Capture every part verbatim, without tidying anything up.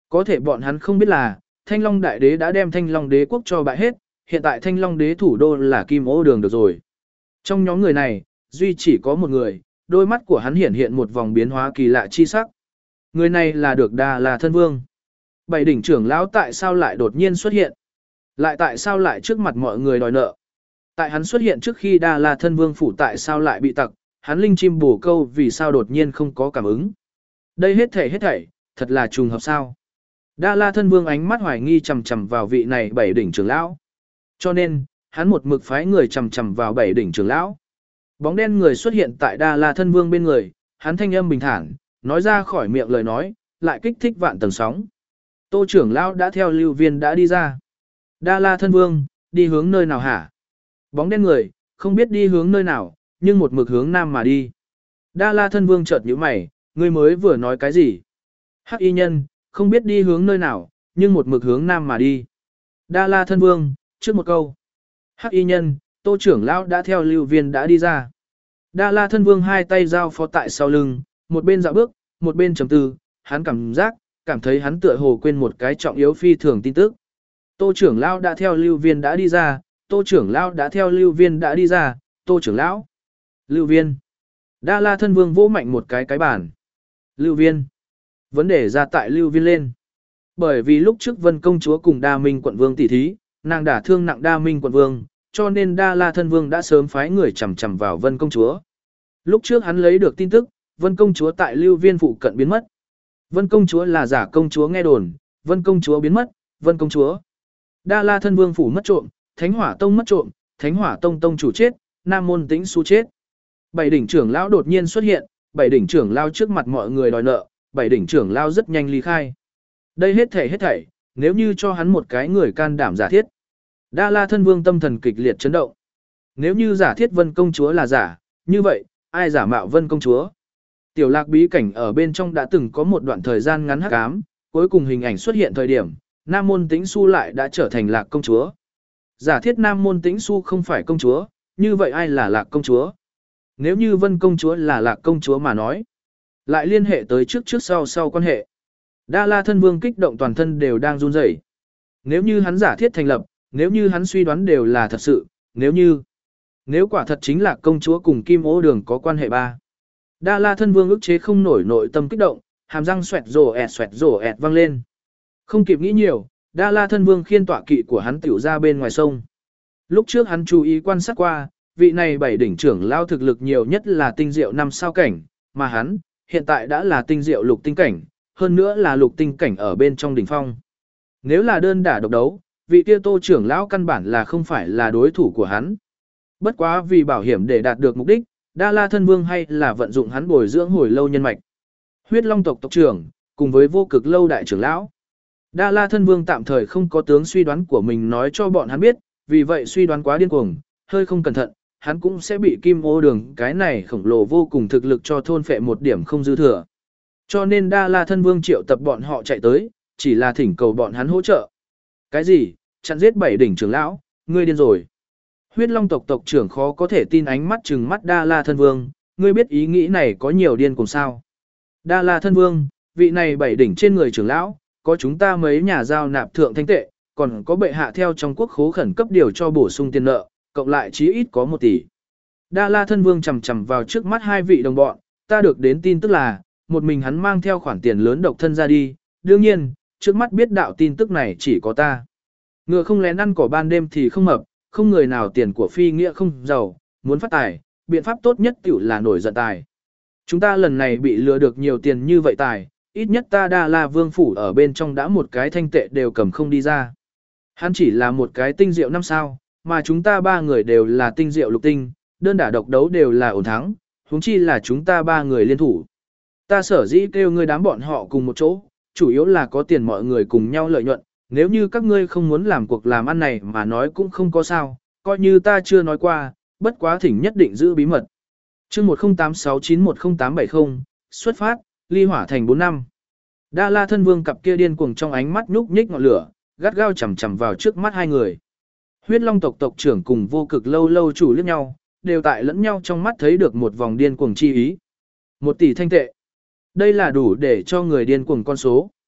Có thể bọn hắn không biết là, Thanh Long Đại Đế đã đem Thanh Long Đế quốc cho bại hết, hiện tại Thanh Long Đế thủ đô là Kim Ô Đường được rồi. Trong nhóm người này, duy chỉ có một người, đôi mắt của hắn hiện hiện một vòng biến hóa kỳ lạ chi sắc. Người này là được Đa La Thân Vương. Bảy đỉnh trưởng lão tại sao lại đột nhiên xuất hiện? Lại tại sao lại trước mặt mọi người đòi nợ? Tại hắn xuất hiện trước khi Đa La Thân Vương phủ tại sao lại bị tặc, hắn linh chim bổ câu vì sao đột nhiên không có cảm ứng? Đây hết thảy hết thảy, thật là trùng hợp sao? Đa La Thân Vương ánh mắt hoài nghi chằm chằm vào vị này bảy đỉnh trưởng lão. Cho nên, hắn một mực phái người chằm chằm vào bảy đỉnh trưởng lão. Bóng đen người xuất hiện tại Đa La Thân Vương bên người, hắn thanh âm bình thản, nói ra khỏi miệng lời nói, lại kích thích vạn tầng sóng. Tô trưởng lão đã theo Lưu Viên đã đi ra. Đa La Thân Vương, đi hướng nơi nào hả? Bóng đen người, không biết đi hướng nơi nào, nhưng một mực hướng nam mà đi. Đa La Thân Vương chợt nhíu mày, ngươi mới vừa nói cái gì? Hắc y nhân, không biết đi hướng nơi nào, nhưng một mực hướng nam mà đi. Đa La Thân Vương, trước một câu. Hắc y nhân, Tô trưởng lão đã theo Lưu Viên đã đi ra. Đa La Thân Vương hai tay giao phó tại sau lưng, một bên dạo bước, một bên trầm tư, hắn cảm giác, cảm thấy hắn tựa hồ quên một cái trọng yếu phi thường tin tức. Tô trưởng lão đã theo Lưu Viên đã đi ra, Tô trưởng lão đã theo Lưu Viên đã đi ra, Tô trưởng lão. Lưu Viên. Đa La Thân Vương vỗ mạnh một cái cái bàn. Lưu Viên. Vấn đề ra tại Lưu Viên lên. Bởi vì lúc trước Vân công chúa cùng Đa Minh quận vương tỷ thí, nàng đả thương nặng Đa Minh quận vương, cho nên Đa La Thân Vương đã sớm phái người chằm chằm vào Vân công chúa. Lúc trước hắn lấy được tin tức, Vân công chúa tại Lưu Viên phụ cận biến mất. Vân công chúa là giả công chúa nghe đồn, Vân công chúa biến mất, Vân công chúa. Đa La Thân Vương phủ mất trộm, Thánh Hỏa Tông mất trộm, Thánh Hỏa Tông tông chủ chết, Nam Môn Tĩnh Xu chết. Bảy đỉnh trưởng lão đột nhiên xuất hiện, bảy đỉnh trưởng lão trước mặt mọi người đòi nợ, bảy đỉnh trưởng lão rất nhanh ly khai. Đây hết thảy hết thảy, nếu như cho hắn một cái người can đảm giả thiết. Đa La Thân Vương tâm thần kịch liệt chấn động. Nếu như giả thiết Vân công chúa là giả, như vậy, ai giả mạo Vân công chúa? Tiểu Lạc bí cảnh ở bên trong đã từng có một đoạn thời gian ngắn hắc ám, cuối cùng hình ảnh xuất hiện thời điểm, Nam Môn Tĩnh Xu lại đã trở thành Lạc công chúa. Giả thiết Nam Môn Tĩnh Xu không phải công chúa, như vậy ai là Lạc công chúa? Nếu như Vân công chúa là Lạc công chúa mà nói, lại liên hệ tới trước trước sau sau quan hệ. Đa La Thân Vương kích động toàn thân đều đang run rẩy. Nếu như hắn giả thiết thành lập, nếu như hắn suy đoán đều là thật sự, nếu như, nếu quả thật chính là công chúa cùng Kim Ô Đường có quan hệ ba. Đa La Thân Vương ức chế không nổi nội tâm kích động, hàm răng xoẹt rồ ẹt xoẹt rồ ẹt vang lên. Không kịp nghĩ nhiều, Đa La Thân Vương khiên tọa kỵ của hắn tiểu ra bên ngoài sông. Lúc trước hắn chú ý quan sát qua, vị này bảy đỉnh trưởng lao thực lực nhiều nhất là tinh diệu năm sao cảnh, mà hắn, hiện tại đã là tinh diệu lục tinh cảnh, hơn nữa là lục tinh cảnh ở bên trong đỉnh phong. Nếu là đơn đả độc đấu, vị kia Tô trưởng lão căn bản là không phải là đối thủ của hắn. Bất quá vì bảo hiểm để đạt được mục đích, Đa La Thân Vương hay là vận dụng hắn bồi dưỡng hồi lâu nhân mạch. Huyết Long tộc tộc trưởng, cùng với Vô Cực lâu đại trưởng lão. Đa La Thân Vương tạm thời không có tướng suy đoán của mình nói cho bọn hắn biết, vì vậy suy đoán quá điên cuồng, hơi không cẩn thận, hắn cũng sẽ bị Kim Ô Đường cái này khổng lồ vô cùng thực lực cho thôn phệ một điểm không dư thừa. Cho nên Đa La Thân Vương triệu tập bọn họ chạy tới, chỉ là thỉnh cầu bọn hắn hỗ trợ. Cái gì? Chặn giết bảy đỉnh trưởng lão, ngươi điên rồi. Huyết Long tộc tộc trưởng khó có thể tin ánh mắt trừng mắt Đa La Thân Vương, ngươi biết ý nghĩ này có nhiều điên cùng sao? Đa La Thân Vương, vị này bảy đỉnh trên người trưởng lão, có chúng ta mấy nhà giao nạp thượng thanh tệ, còn có bệ hạ theo trong quốc khố khẩn cấp điều cho bổ sung tiền nợ, cộng lại chí ít có một tỷ. Đa La Thân Vương chầm chầm vào trước mắt hai vị đồng bọn, ta được đến tin tức là, một mình hắn mang theo khoản tiền lớn độc thân ra đi, đương nhiên, trước mắt biết đạo tin tức này chỉ có ta. Ngựa không lén ăn cỏ ban đêm thì không mập, không người nào tiền của phi nghĩa không giàu, muốn phát tài, biện pháp tốt nhất tiểu là nổi giận tài. Chúng ta lần này bị lừa được nhiều tiền như vậy tài, ít nhất ta Đa La Vương phủ ở bên trong đã một cái thanh tệ đều cầm không đi ra. Hắn chỉ là một cái tinh diệu năm sao, mà chúng ta ba người đều là tinh diệu lục tinh, đơn đả độc đấu đều là ổn thắng, huống chi là chúng ta ba người liên thủ. Ta sở dĩ kêu ngươi đám bọn họ cùng một chỗ, chủ yếu là có tiền mọi người cùng nhau lợi nhuận, nếu như các ngươi không muốn làm cuộc làm ăn này mà nói cũng không có sao, coi như ta chưa nói qua, bất quá thỉnh nhất định giữ bí mật. Chương một không tám sáu chín một không tám bảy không, xuất phát, ly hỏa thành bốn năm. Đa La Thân Vương cặp kia điên cuồng trong ánh mắt nhúc nhích ngọn lửa, gắt gao chằm chằm vào trước mắt hai người. Huyết Long tộc tộc trưởng cùng Vô Cực lâu lâu chủ liếc nhau, đều tại lẫn nhau trong mắt thấy được một vòng điên cuồng chi ý. Một tỷ thanh tệ. Đây là đủ để cho người điên cuồng con số.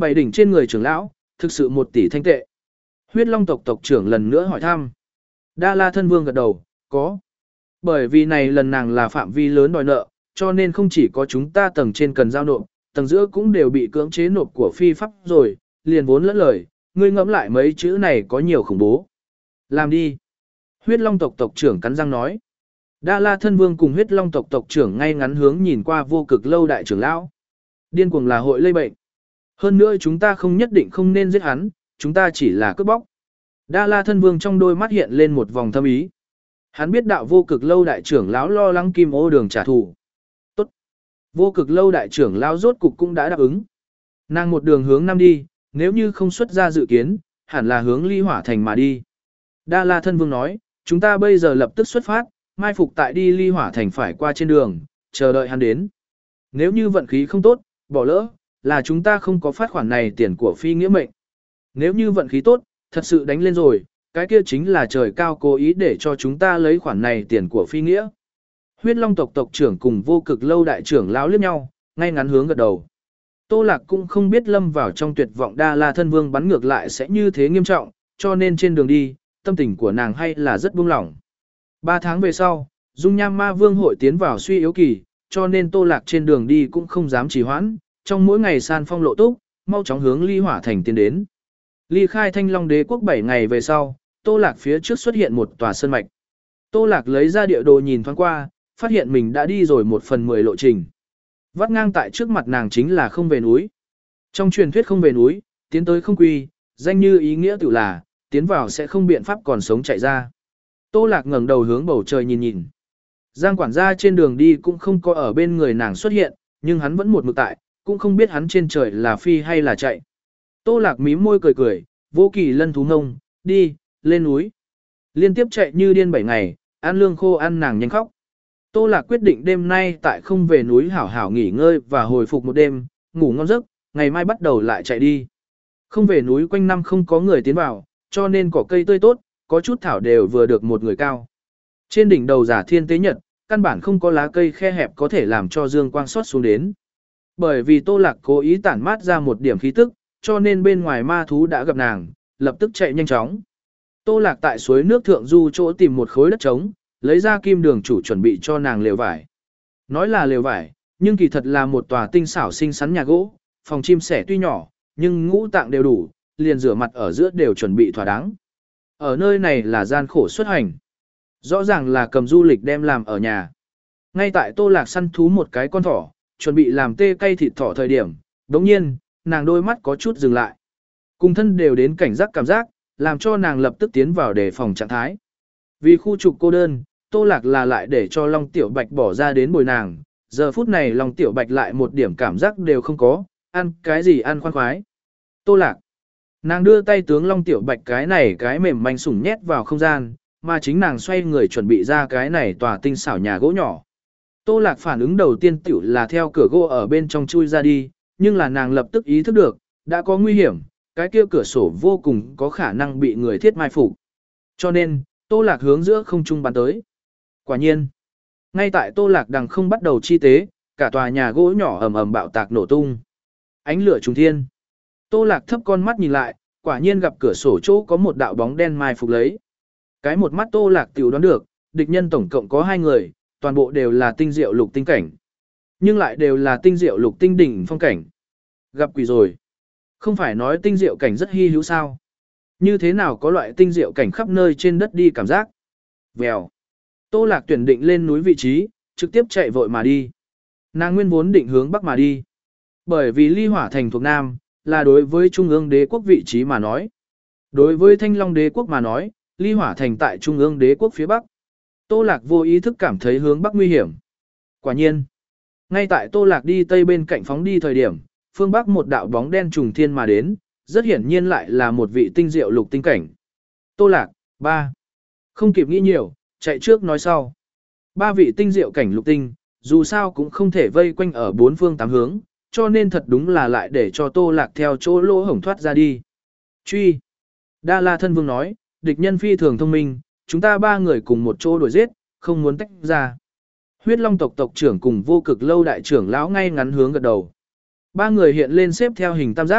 Bảy đỉnh trên người trưởng lão, thực sự một tỷ thanh tệ. Huyết Long tộc tộc trưởng lần nữa hỏi thăm. Đa La thân vương gật đầu, có. Bởi vì này lần nàng là phạm vi lớn đòi nợ, cho nên không chỉ có chúng ta tầng trên cần giao nộp, tầng giữa cũng đều bị cưỡng chế nộp của phi pháp rồi, liền vốn lẫn lời, ngươi ngẫm lại mấy chữ này có nhiều khủng bố. Làm đi. Huyết Long tộc tộc trưởng cắn răng nói. Đa La thân vương cùng Huyết Long tộc tộc trưởng ngay ngắn hướng nhìn qua Vô Cực lâu đại trưởng lão. Điên cuồng là hội lây bệnh. Hơn nữa chúng ta không nhất định không nên giết hắn, chúng ta chỉ là cướp bóc. Đa La thân vương trong đôi mắt hiện lên một vòng thâm ý. Hắn biết đạo Vô Cực lâu đại trưởng lão lo lắng Kim Ô Đường trả thù. Tốt. Vô Cực lâu đại trưởng lão rốt cục cũng đã đáp ứng. Nàng một đường hướng nam đi, nếu như không xuất ra dự kiến, hẳn là hướng Ly Hỏa thành mà đi. Đa La thân vương nói, chúng ta bây giờ lập tức xuất phát, mai phục tại đi Ly Hỏa thành phải qua trên đường, chờ đợi hắn đến. Nếu như vận khí không tốt, bỏ lỡ, là chúng ta không có phát khoản này tiền của phi nghĩa mệnh. Nếu như vận khí tốt, thật sự đánh lên rồi, cái kia chính là trời cao cố ý để cho chúng ta lấy khoản này tiền của phi nghĩa. Huyết Long tộc tộc trưởng cùng Vô Cực lâu đại trưởng lão liếc nhau, ngay ngắn hướng gật đầu. Tô Lạc cũng không biết lâm vào trong tuyệt vọng Đa La thân vương bắn ngược lại sẽ như thế nghiêm trọng, cho nên trên đường đi, tâm tình của nàng hay là rất buông lỏng. Ba tháng về sau, Dung Nham Ma Vương hội tiến vào suy yếu kỳ, cho nên Tô Lạc trên đường đi cũng không dám trì hoãn, trong mỗi ngày san phong lộ túc, mau chóng hướng Ly Hỏa thành tiến đến. Ly khai Thanh Long Đế quốc bảy ngày về sau, Tô Lạc phía trước xuất hiện một tòa sơn mạch. Tô Lạc lấy ra địa đồ nhìn thoáng qua, phát hiện mình đã đi rồi một phần mười lộ trình. Vắt ngang tại trước mặt nàng chính là không về núi. Trong truyền thuyết không về núi, tiến tới không quy, danh như ý nghĩa tự là, tiến vào sẽ không biện pháp còn sống chạy ra. Tô Lạc ngẩng đầu hướng bầu trời nhìn nhìn. Giang quản gia trên đường đi cũng không có ở bên người nàng xuất hiện, nhưng hắn vẫn một mực tại, cũng không biết hắn trên trời là phi hay là chạy. Tô Lạc mím môi cười cười, vô kỳ lân thú ngông, đi, lên núi. Liên tiếp chạy như điên bảy ngày, ăn lương khô ăn nàng nhanh khóc. Tô Lạc quyết định đêm nay tại không về núi hảo hảo nghỉ ngơi và hồi phục một đêm, ngủ ngon giấc, ngày mai bắt đầu lại chạy đi. Không về núi quanh năm không có người tiến vào, cho nên cỏ cây tươi tốt, có chút thảo đều vừa được một người cao. Trên đỉnh đầu giả thiên tế nhật, căn bản không có lá cây khe hẹp có thể làm cho dương quang xót xuống đến. Bởi vì Tô Lạc cố ý tản mát ra một điểm khí tức, cho nên bên ngoài ma thú đã gặp nàng, lập tức chạy nhanh chóng. Tô Lạc tại suối nước thượng du chỗ tìm một khối đất trống, lấy ra kim đường chủ chuẩn bị cho nàng lều vải. Nói là lều vải, nhưng kỳ thật là một tòa tinh xảo xinh xắn nhà gỗ, phòng chim sẻ tuy nhỏ, nhưng ngũ tạng đều đủ, liền rửa mặt ở giữa đều chuẩn bị thỏa đáng. Ở nơi này là gian khổ xuất hành. Rõ ràng là cầm du lịch đem làm ở nhà. Ngay tại Tô Lạc săn thú một cái con thỏ, chuẩn bị làm tê cay thịt thỏ thời điểm, đồng nhiên, nàng đôi mắt có chút dừng lại. Cùng thân đều đến cảnh giác cảm giác, làm cho nàng lập tức tiến vào đề phòng trạng thái. Vì khu trục cô đơn, Tô Lạc là lại để cho Long Tiểu Bạch bỏ ra đến bồi nàng, giờ phút này Long Tiểu Bạch lại một điểm cảm giác đều không có, ăn cái gì ăn khoan khoái. Tô Lạc, nàng đưa tay tướng Long Tiểu Bạch cái này cái mềm manh sủng nhét vào không gian, mà chính nàng xoay người chuẩn bị ra cái này tòa tinh xảo nhà gỗ nhỏ. Tô Lạc phản ứng đầu tiên tiểu là theo cửa gỗ ở bên trong chui ra đi, nhưng là nàng lập tức ý thức được, đã có nguy hiểm, cái kia cửa sổ vô cùng có khả năng bị người thiết mai phục. Cho nên, Tô Lạc hướng giữa không trung bắn tới. Quả nhiên, ngay tại Tô Lạc đằng không bắt đầu chi tế, cả tòa nhà gỗ nhỏ ầm ầm bạo tạc nổ tung. Ánh lửa trùng thiên. Tô Lạc thấp con mắt nhìn lại, quả nhiên gặp cửa sổ chỗ có một đạo bóng đen mai phục lấy. Cái một mắt Tô Lạc tiểu đoán được, địch nhân tổng cộng có hai người, toàn bộ đều là tinh diệu lục tinh cảnh. Nhưng lại đều là tinh diệu lục tinh đỉnh phong cảnh. Gặp quỷ rồi. Không phải nói tinh diệu cảnh rất hy hữu sao? Như thế nào có loại tinh diệu cảnh khắp nơi trên đất đi cảm giác? Vèo. Tô Lạc tuyển định lên núi vị trí, trực tiếp chạy vội mà đi. Nàng nguyên vốn định hướng bắc mà đi. Bởi vì Ly Hỏa thành thuộc Nam, là đối với Trung ương đế quốc vị trí mà nói. Đối với Thanh Long đế quốc mà nói, Ly Hỏa thành tại Trung ương đế quốc phía bắc. Tô Lạc vô ý thức cảm thấy hướng bắc nguy hiểm. Quả nhiên, ngay tại Tô Lạc đi tây bên cạnh phóng đi thời điểm, phương bắc một đạo bóng đen trùng thiên mà đến, rất hiển nhiên lại là một vị tinh diệu lục tinh cảnh. Tô Lạc, ba. Không kịp nghĩ nhiều, chạy trước nói sau. Ba vị tinh diệu cảnh lục tinh, dù sao cũng không thể vây quanh ở bốn phương tám hướng, cho nên thật đúng là lại để cho Tô Lạc theo chỗ lỗ hổng thoát ra đi. Truy. Đa La thân vương nói, địch nhân phi thường thông minh, chúng ta ba người cùng một chỗ đuổi giết, không muốn tách ra. Huyết Long tộc tộc trưởng cùng Vô Cực lâu đại trưởng lão ngay ngắn hướng gật đầu. Ba người hiện lên xếp theo hình tam giác,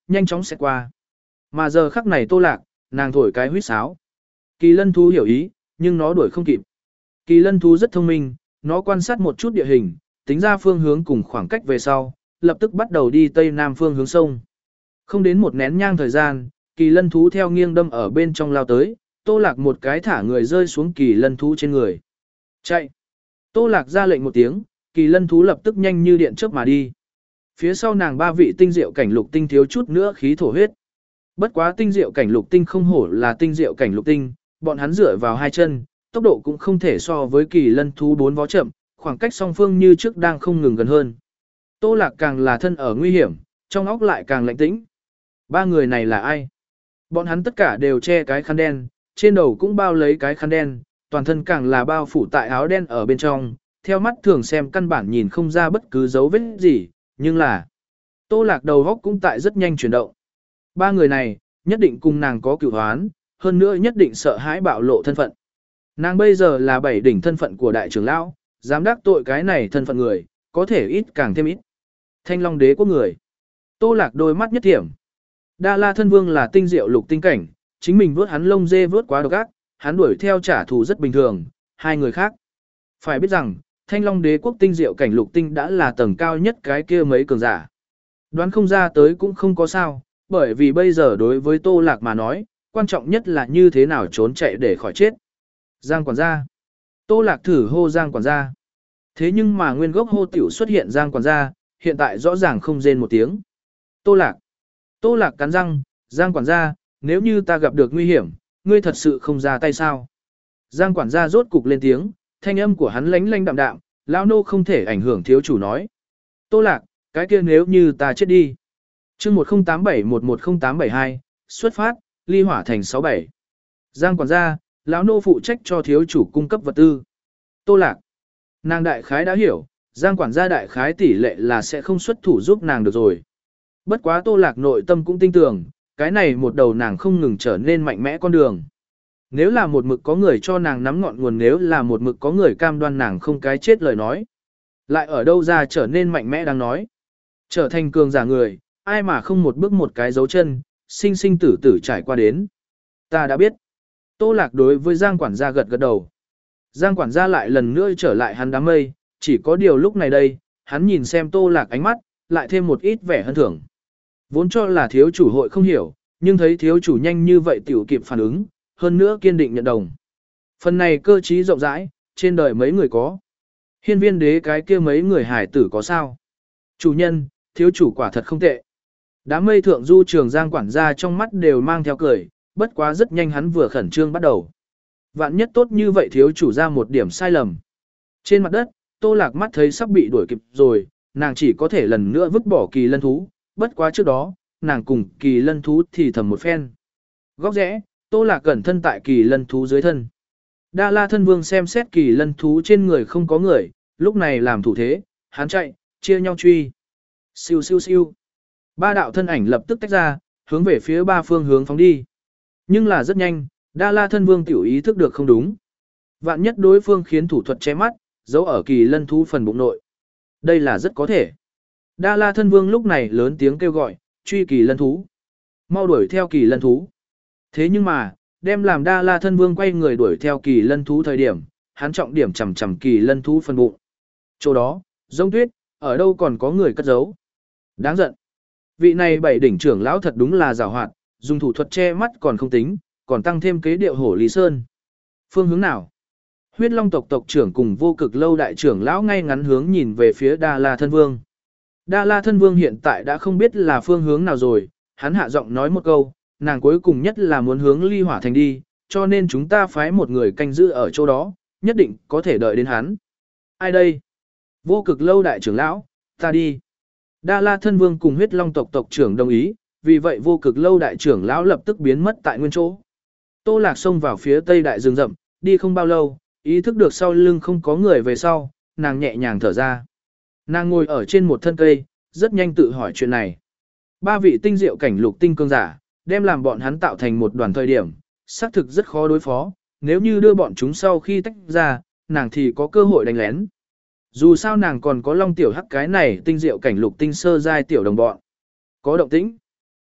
nhanh chóng sẽ qua. Mà giờ khắc này Tô Lạc, nàng thổi cái huýt sáo. Kỳ lân thú hiểu ý, nhưng nó đuổi không kịp. Kỳ lân thú rất thông minh, nó quan sát một chút địa hình, tính ra phương hướng cùng khoảng cách về sau, lập tức bắt đầu đi tây nam phương hướng sông. Không đến một nén nhang thời gian, kỳ lân thú theo nghiêng đâm ở bên trong lao tới, Tô Lạc một cái thả người rơi xuống kỳ lân thú trên người. Chạy! Tô Lạc ra lệnh một tiếng, kỳ lân thú lập tức nhanh như điện chớp mà đi. Phía sau nàng ba vị tinh diệu cảnh lục tinh thiếu chút nữa khí thổ huyết. Bất quá tinh diệu cảnh lục tinh không hổ là tinh diệu cảnh lục tinh, bọn hắn dựa vào hai chân, tốc độ cũng không thể so với kỳ lân thú bốn vó chậm, khoảng cách song phương như trước đang không ngừng gần hơn. Tô Lạc càng là thân ở nguy hiểm, trong óc lại càng lạnh tĩnh. Ba người này là ai? Bọn hắn tất cả đều che cái khăn đen, trên đầu cũng bao lấy cái khăn đen, toàn thân càng là bao phủ tại áo đen ở bên trong, theo mắt thường xem căn bản nhìn không ra bất cứ dấu vết gì, nhưng là Tô Lạc đầu óc cũng tại rất nhanh chuyển động. Ba người này, nhất định cùng nàng có cửu hoán, hơn nữa nhất định sợ hãi bạo lộ thân phận. Nàng bây giờ là bảy đỉnh thân phận của đại trưởng lão, dám đắc tội cái này thân phận người, có thể ít càng thêm ít. Thanh Long đế quốc người. Tô Lạc đôi mắt nhất thiểm. Đa La thân vương là tinh diệu lục tinh cảnh, chính mình vớt hắn lông dê vớt quá độc ác, hắn đuổi theo trả thù rất bình thường, hai người khác. Phải biết rằng, Thanh Long đế quốc tinh diệu cảnh lục tinh đã là tầng cao nhất cái kia mấy cường giả. Đoán không ra tới cũng không có sao, bởi vì bây giờ đối với Tô Lạc mà nói, quan trọng nhất là như thế nào trốn chạy để khỏi chết. Giang quản gia. Tô Lạc thử hô Giang quản gia. Thế nhưng mà nguyên gốc hô tiểu xuất hiện Giang quản gia, hiện tại rõ ràng không rên một tiếng. Tô Lạc. Tô Lạc cắn răng, Giang quản gia, nếu như ta gặp được nguy hiểm, ngươi thật sự không ra tay sao? Giang quản gia rốt cục lên tiếng, thanh âm của hắn lánh lánh đạm đạm, lão nô không thể ảnh hưởng thiếu chủ nói. Tô Lạc, cái kia nếu như ta chết đi. Chương một không tám bảy một một không tám bảy hai, xuất phát, ly hỏa thành sáu bảy. Giang quản gia, lão nô phụ trách cho thiếu chủ cung cấp vật tư. Tô Lạc. Nàng đại khái đã hiểu, Giang quản gia đại khái tỷ lệ là sẽ không xuất thủ giúp nàng được rồi. Bất quá Tô Lạc nội tâm cũng tin tưởng, cái này một đầu nàng không ngừng trở nên mạnh mẽ con đường. Nếu là một mực có người cho nàng nắm ngọn nguồn, nếu là một mực có người cam đoan nàng không cái chết lời nói. Lại ở đâu ra trở nên mạnh mẽ đang nói. Trở thành cường giả người, ai mà không một bước một cái dấu chân, sinh sinh tử tử trải qua đến. Ta đã biết. Tô Lạc đối với Giang quản gia gật gật đầu. Giang quản gia lại lần nữa trở lại hắn đám mây, chỉ có điều lúc này đây, hắn nhìn xem Tô Lạc ánh mắt, lại thêm một ít vẻ hân thưởng. Vốn cho là thiếu chủ hội không hiểu, nhưng thấy thiếu chủ nhanh như vậy tiểu kịp phản ứng, hơn nữa kiên định nhận đồng. Phần này cơ trí rộng rãi, trên đời mấy người có. Hiên viên đế cái kia mấy người hải tử có sao? Chủ nhân, thiếu chủ quả thật không tệ. Đám mây thượng du trường Giang quản gia trong mắt đều mang theo cười, bất quá rất nhanh hắn vừa khẩn trương bắt đầu. Vạn nhất tốt như vậy thiếu chủ ra một điểm sai lầm. Trên mặt đất, Tô Lạc mắt thấy sắp bị đuổi kịp rồi, nàng chỉ có thể lần nữa vứt bỏ kỳ lân thú, bất quá trước đó, nàng cùng kỳ lân thú thì thầm một phen. Góc rẽ, Tô Lạc cẩn thân tại kỳ lân thú dưới thân. Đa La thân vương xem xét kỳ lân thú trên người không có người, lúc này làm thủ thế, hắn chạy, chia nhau truy. Siêu siêu siêu. Ba đạo thân ảnh lập tức tách ra, hướng về phía ba phương hướng phóng đi. Nhưng là rất nhanh, Đa La thân vương tiểu ý thức được không đúng. Vạn nhất đối phương khiến thủ thuật che mắt, giấu ở kỳ lân thú phần bụng nội. Đây là rất có thể. Đa La thân vương lúc này lớn tiếng kêu gọi, truy kỳ lân thú. Mau đuổi theo kỳ lân thú. Thế nhưng mà, đem làm Đa La thân vương quay người đuổi theo kỳ lân thú thời điểm, hắn trọng điểm chằm chằm kỳ lân thú phần bụng. Chỗ đó, giống tuyết, ở đâu còn có người cất giấu. Đáng giận. Vị này bảy đỉnh trưởng lão thật đúng là giàu hoạt, dùng thủ thuật che mắt còn không tính, còn tăng thêm kế điệu hổ Lý Sơn. Phương hướng nào? Huyết Long tộc tộc trưởng cùng vô cực lâu đại trưởng lão ngay ngắn hướng nhìn về phía Đa La thân vương. Đa La thân vương hiện tại đã không biết là phương hướng nào rồi, hắn hạ giọng nói một câu, nàng cuối cùng nhất là muốn hướng ly hỏa thành đi, cho nên chúng ta phái một người canh giữ ở chỗ đó, nhất định có thể đợi đến hắn. Ai đây? Vô cực lâu đại trưởng lão, ta đi. Đa La thân vương cùng huyết long tộc tộc trưởng đồng ý, vì vậy vô cực lâu đại trưởng lão lập tức biến mất tại nguyên chỗ. Tô Lạc xông vào phía tây đại rừng rậm, đi không bao lâu, ý thức được sau lưng không có người về sau, nàng nhẹ nhàng thở ra. Nàng ngồi ở trên một thân cây, rất nhanh tự hỏi chuyện này. Ba vị tinh diệu cảnh lục tinh cương giả, đem làm bọn hắn tạo thành một đoàn thời điểm, xác thực rất khó đối phó, nếu như đưa bọn chúng sau khi tách ra, nàng thì có cơ hội đánh lén. Dù sao nàng còn có long tiểu hắc cái này tinh diệu cảnh lục tinh sơ giai tiểu đồng bọn. Có động tĩnh.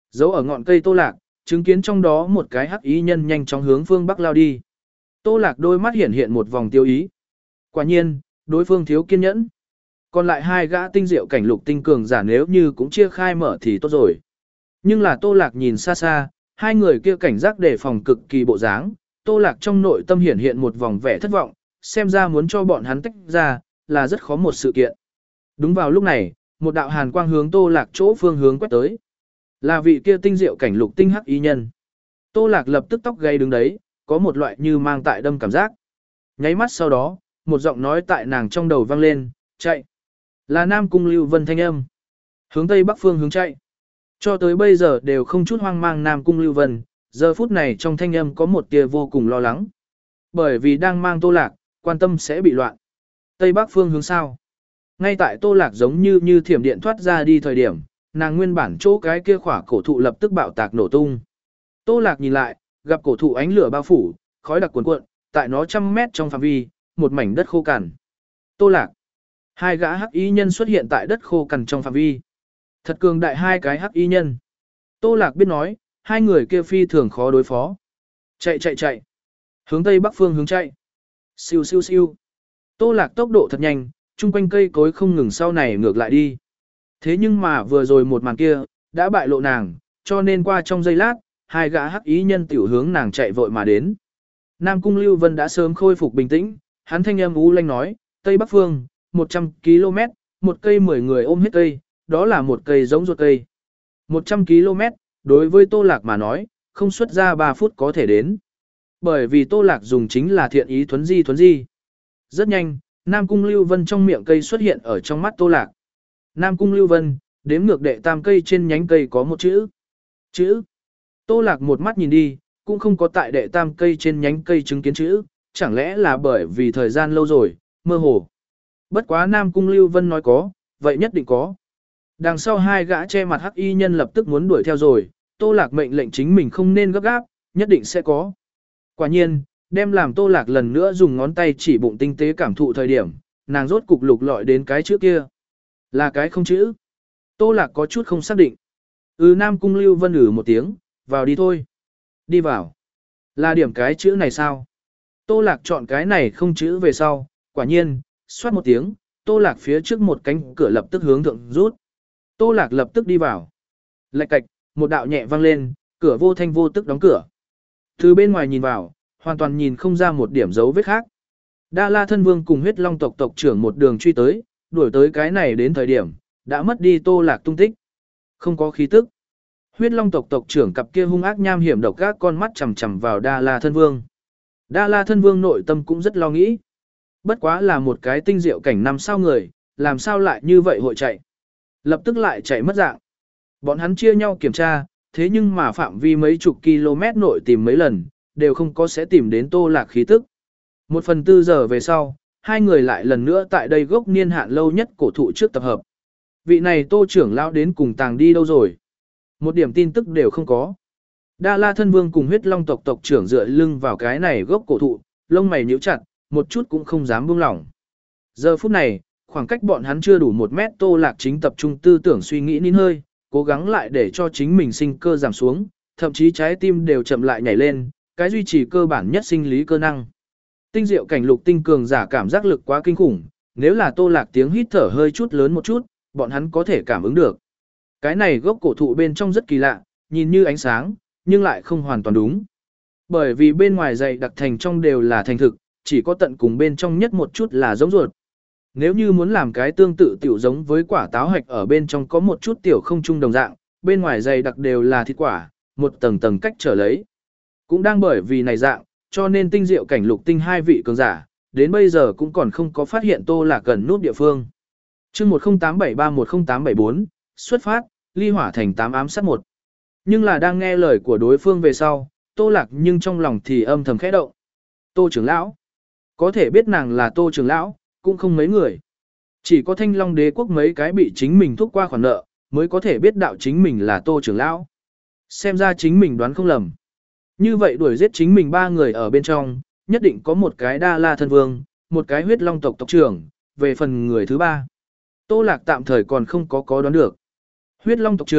Giấu ở ngọn cây Tô Lạc, chứng kiến trong đó một cái hắc ý nhân nhanh chóng hướng phương bắc lao đi. Tô Lạc đôi mắt hiện hiện một vòng tiêu ý. Quả nhiên, đối phương thiếu kiên nhẫn. Còn lại hai gã tinh diệu cảnh lục tinh cường giả nếu như cũng chia khai mở thì tốt rồi. Nhưng là Tô Lạc nhìn xa xa, hai người kia cảnh giác đề phòng cực kỳ bộ dáng, Tô Lạc trong nội tâm hiển hiện một vòng vẻ thất vọng, xem ra muốn cho bọn hắn tách ra, là rất khó một sự kiện. Đúng vào lúc này, một đạo hàn quang hướng Tô Lạc chỗ phương hướng quét tới. Là vị kia tinh diệu cảnh lục tinh hắc ý nhân. Tô Lạc lập tức tóc gáy đứng đấy, có một loại như mang tại đâm cảm giác. Nháy mắt sau đó, một giọng nói tại nàng trong đầu vang lên, chạy. Là Nam Cung Lưu Vân thanh âm. Hướng tây bắc phương hướng chạy. Cho tới bây giờ đều không chút hoang mang Nam Cung Lưu Vân, giờ phút này trong thanh âm có một tia vô cùng lo lắng. Bởi vì đang mang Tô Lạc, quan tâm sẽ bị loạn. Tây bắc phương hướng sao? Ngay tại Tô Lạc giống như như thiểm điện thoát ra đi thời điểm, nàng nguyên bản chỗ cái kia khỏa cổ thụ lập tức bạo tạc nổ tung. Tô Lạc nhìn lại, gặp cổ thụ ánh lửa bao phủ, khói đặc cuồn cuộn, tại nó trăm mét trong phạm vi, một mảnh đất khô cằn. Tô Lạc. Hai gã hắc y nhân xuất hiện tại đất khô cằn trong phạm vi. Thật cường đại hai cái hắc y nhân. Tô Lạc biết nói, hai người kia phi thường khó đối phó. Chạy chạy chạy. Hướng tây bắc phương hướng chạy. Siêu siêu siêu. Tô Lạc tốc độ thật nhanh, chung quanh cây cối không ngừng sau này ngược lại đi. Thế nhưng mà vừa rồi một màn kia, đã bại lộ nàng, cho nên qua trong giây lát, hai gã hắc ý nhân tiểu hướng nàng chạy vội mà đến. Nam Cung Lưu Vân đã sớm khôi phục bình tĩnh, hắn thanh âm u lanh nói, Tây Bắc Phương, một trăm ki lô mét, một cây mười người ôm hết cây, đó là một cây giống ruột cây. một trăm ki lô mét, đối với Tô Lạc mà nói, không xuất ra ba phút có thể đến. Bởi vì Tô Lạc dùng chính là thiện ý thuấn di thuấn di. Rất nhanh, Nam Cung Lưu Vân trong miệng cây xuất hiện ở trong mắt Tô Lạc. Nam Cung Lưu Vân, đếm ngược đệ tam cây trên nhánh cây có một chữ. Chữ. Tô Lạc một mắt nhìn đi, cũng không có tại đệ tam cây trên nhánh cây chứng kiến chữ, chẳng lẽ là bởi vì thời gian lâu rồi, mơ hồ. Bất quá Nam Cung Lưu Vân nói có, vậy nhất định có. Đằng sau hai gã che mặt hắc y nhân lập tức muốn đuổi theo rồi, Tô Lạc mệnh lệnh chính mình không nên gấp gáp, nhất định sẽ có. Quả nhiên, đem làm Tô Lạc lần nữa dùng ngón tay chỉ bụng tinh tế cảm thụ thời điểm, nàng rốt cục lục lọi đến cái chữ kia. Là cái không chữ. Tô Lạc có chút không xác định. Ừ Nam Cung Lưu Vân ử một tiếng, vào đi thôi. Đi vào. Là điểm cái chữ này sao? Tô Lạc chọn cái này không chữ về sau, quả nhiên, xoát một tiếng, Tô Lạc phía trước một cánh cửa lập tức hướng thượng rút. Tô Lạc lập tức đi vào. Lạch cạch, một đạo nhẹ vang lên, cửa vô thanh vô tức đóng cửa. Từ bên ngoài nhìn vào, hoàn toàn nhìn không ra một điểm dấu vết khác. Đa La Thân Vương cùng huyết long tộc tộc trưởng một đường truy tới, đuổi tới cái này đến thời điểm, đã mất đi Tô Lạc tung tích. Không có khí tức. Huyết long tộc tộc trưởng cặp kia hung ác nham hiểm độc các con mắt chằm chằm vào Đa La Thân Vương. Đa La Thân Vương nội tâm cũng rất lo nghĩ. Bất quá là một cái tinh diệu cảnh năm sao người, làm sao lại như vậy hội chạy. Lập tức lại chạy mất dạng. Bọn hắn chia nhau kiểm tra, thế nhưng mà phạm vi mấy chục km nội tìm mấy lần, đều không có sẽ tìm đến Tô Lạc khí tức. Một phần tư giờ về sau, hai người lại lần nữa tại đây gốc niên hạn lâu nhất cổ thụ trước tập hợp. Vị này Tô trưởng lão đến cùng tàng đi đâu rồi? Một điểm tin tức đều không có. Đa La Thân Vương cùng huyết long tộc tộc trưởng dựa lưng vào cái này gốc cổ thụ, lông mày nhíu chặt, một chút cũng không dám buông lỏng. Giờ phút này, khoảng cách bọn hắn chưa đủ một mét, Tô Lạc chính tập trung tư tưởng suy nghĩ nín hơi, cố gắng lại để cho chính mình sinh cơ giảm xuống, thậm chí trái tim đều chậm lại nhảy lên, cái duy trì cơ bản nhất sinh lý cơ năng. Tinh diệu cảnh lục tinh cường giả cảm giác lực quá kinh khủng, nếu là Tô Lạc tiếng hít thở hơi chút lớn một chút, bọn hắn có thể cảm ứng được. Cái này gốc cổ thụ bên trong rất kỳ lạ, nhìn như ánh sáng, nhưng lại không hoàn toàn đúng. Bởi vì bên ngoài dày đặc thành trong đều là thành thực, chỉ có tận cùng bên trong nhất một chút là giống ruột. Nếu như muốn làm cái tương tự tiểu giống với quả táo hạch ở bên trong có một chút tiểu không chung đồng dạng, bên ngoài dày đặc đều là thịt quả, một tầng tầng cách trở lấy. Cũng đang bởi vì này dạng, cho nên tinh diệu cảnh lục tinh hai vị cường giả, đến bây giờ cũng còn không có phát hiện Tô Lạc gần nút địa phương. chương một không tám bảy ba một không tám bảy bốn, xuất phát, ly hỏa thành tám ám sát một. Nhưng là đang nghe lời của đối phương về sau, Tô Lạc nhưng trong lòng thì âm thầm khẽ động. Tô trưởng lão, có thể biết nàng là Tô trưởng lão, cũng không mấy người. Chỉ có Thanh Long Đế quốc mấy cái bị chính mình thúc qua khoản nợ, mới có thể biết đạo chính mình là Tô trưởng lão. Xem ra chính mình đoán không lầm. Như vậy đuổi giết chính mình ba người ở bên trong, nhất định có một cái Đa La Thân Vương, một cái huyết long tộc tộc trưởng, về phần người thứ ba. Tô Lạc tạm thời còn không có có đoán được. Huyết long tộc trưởng,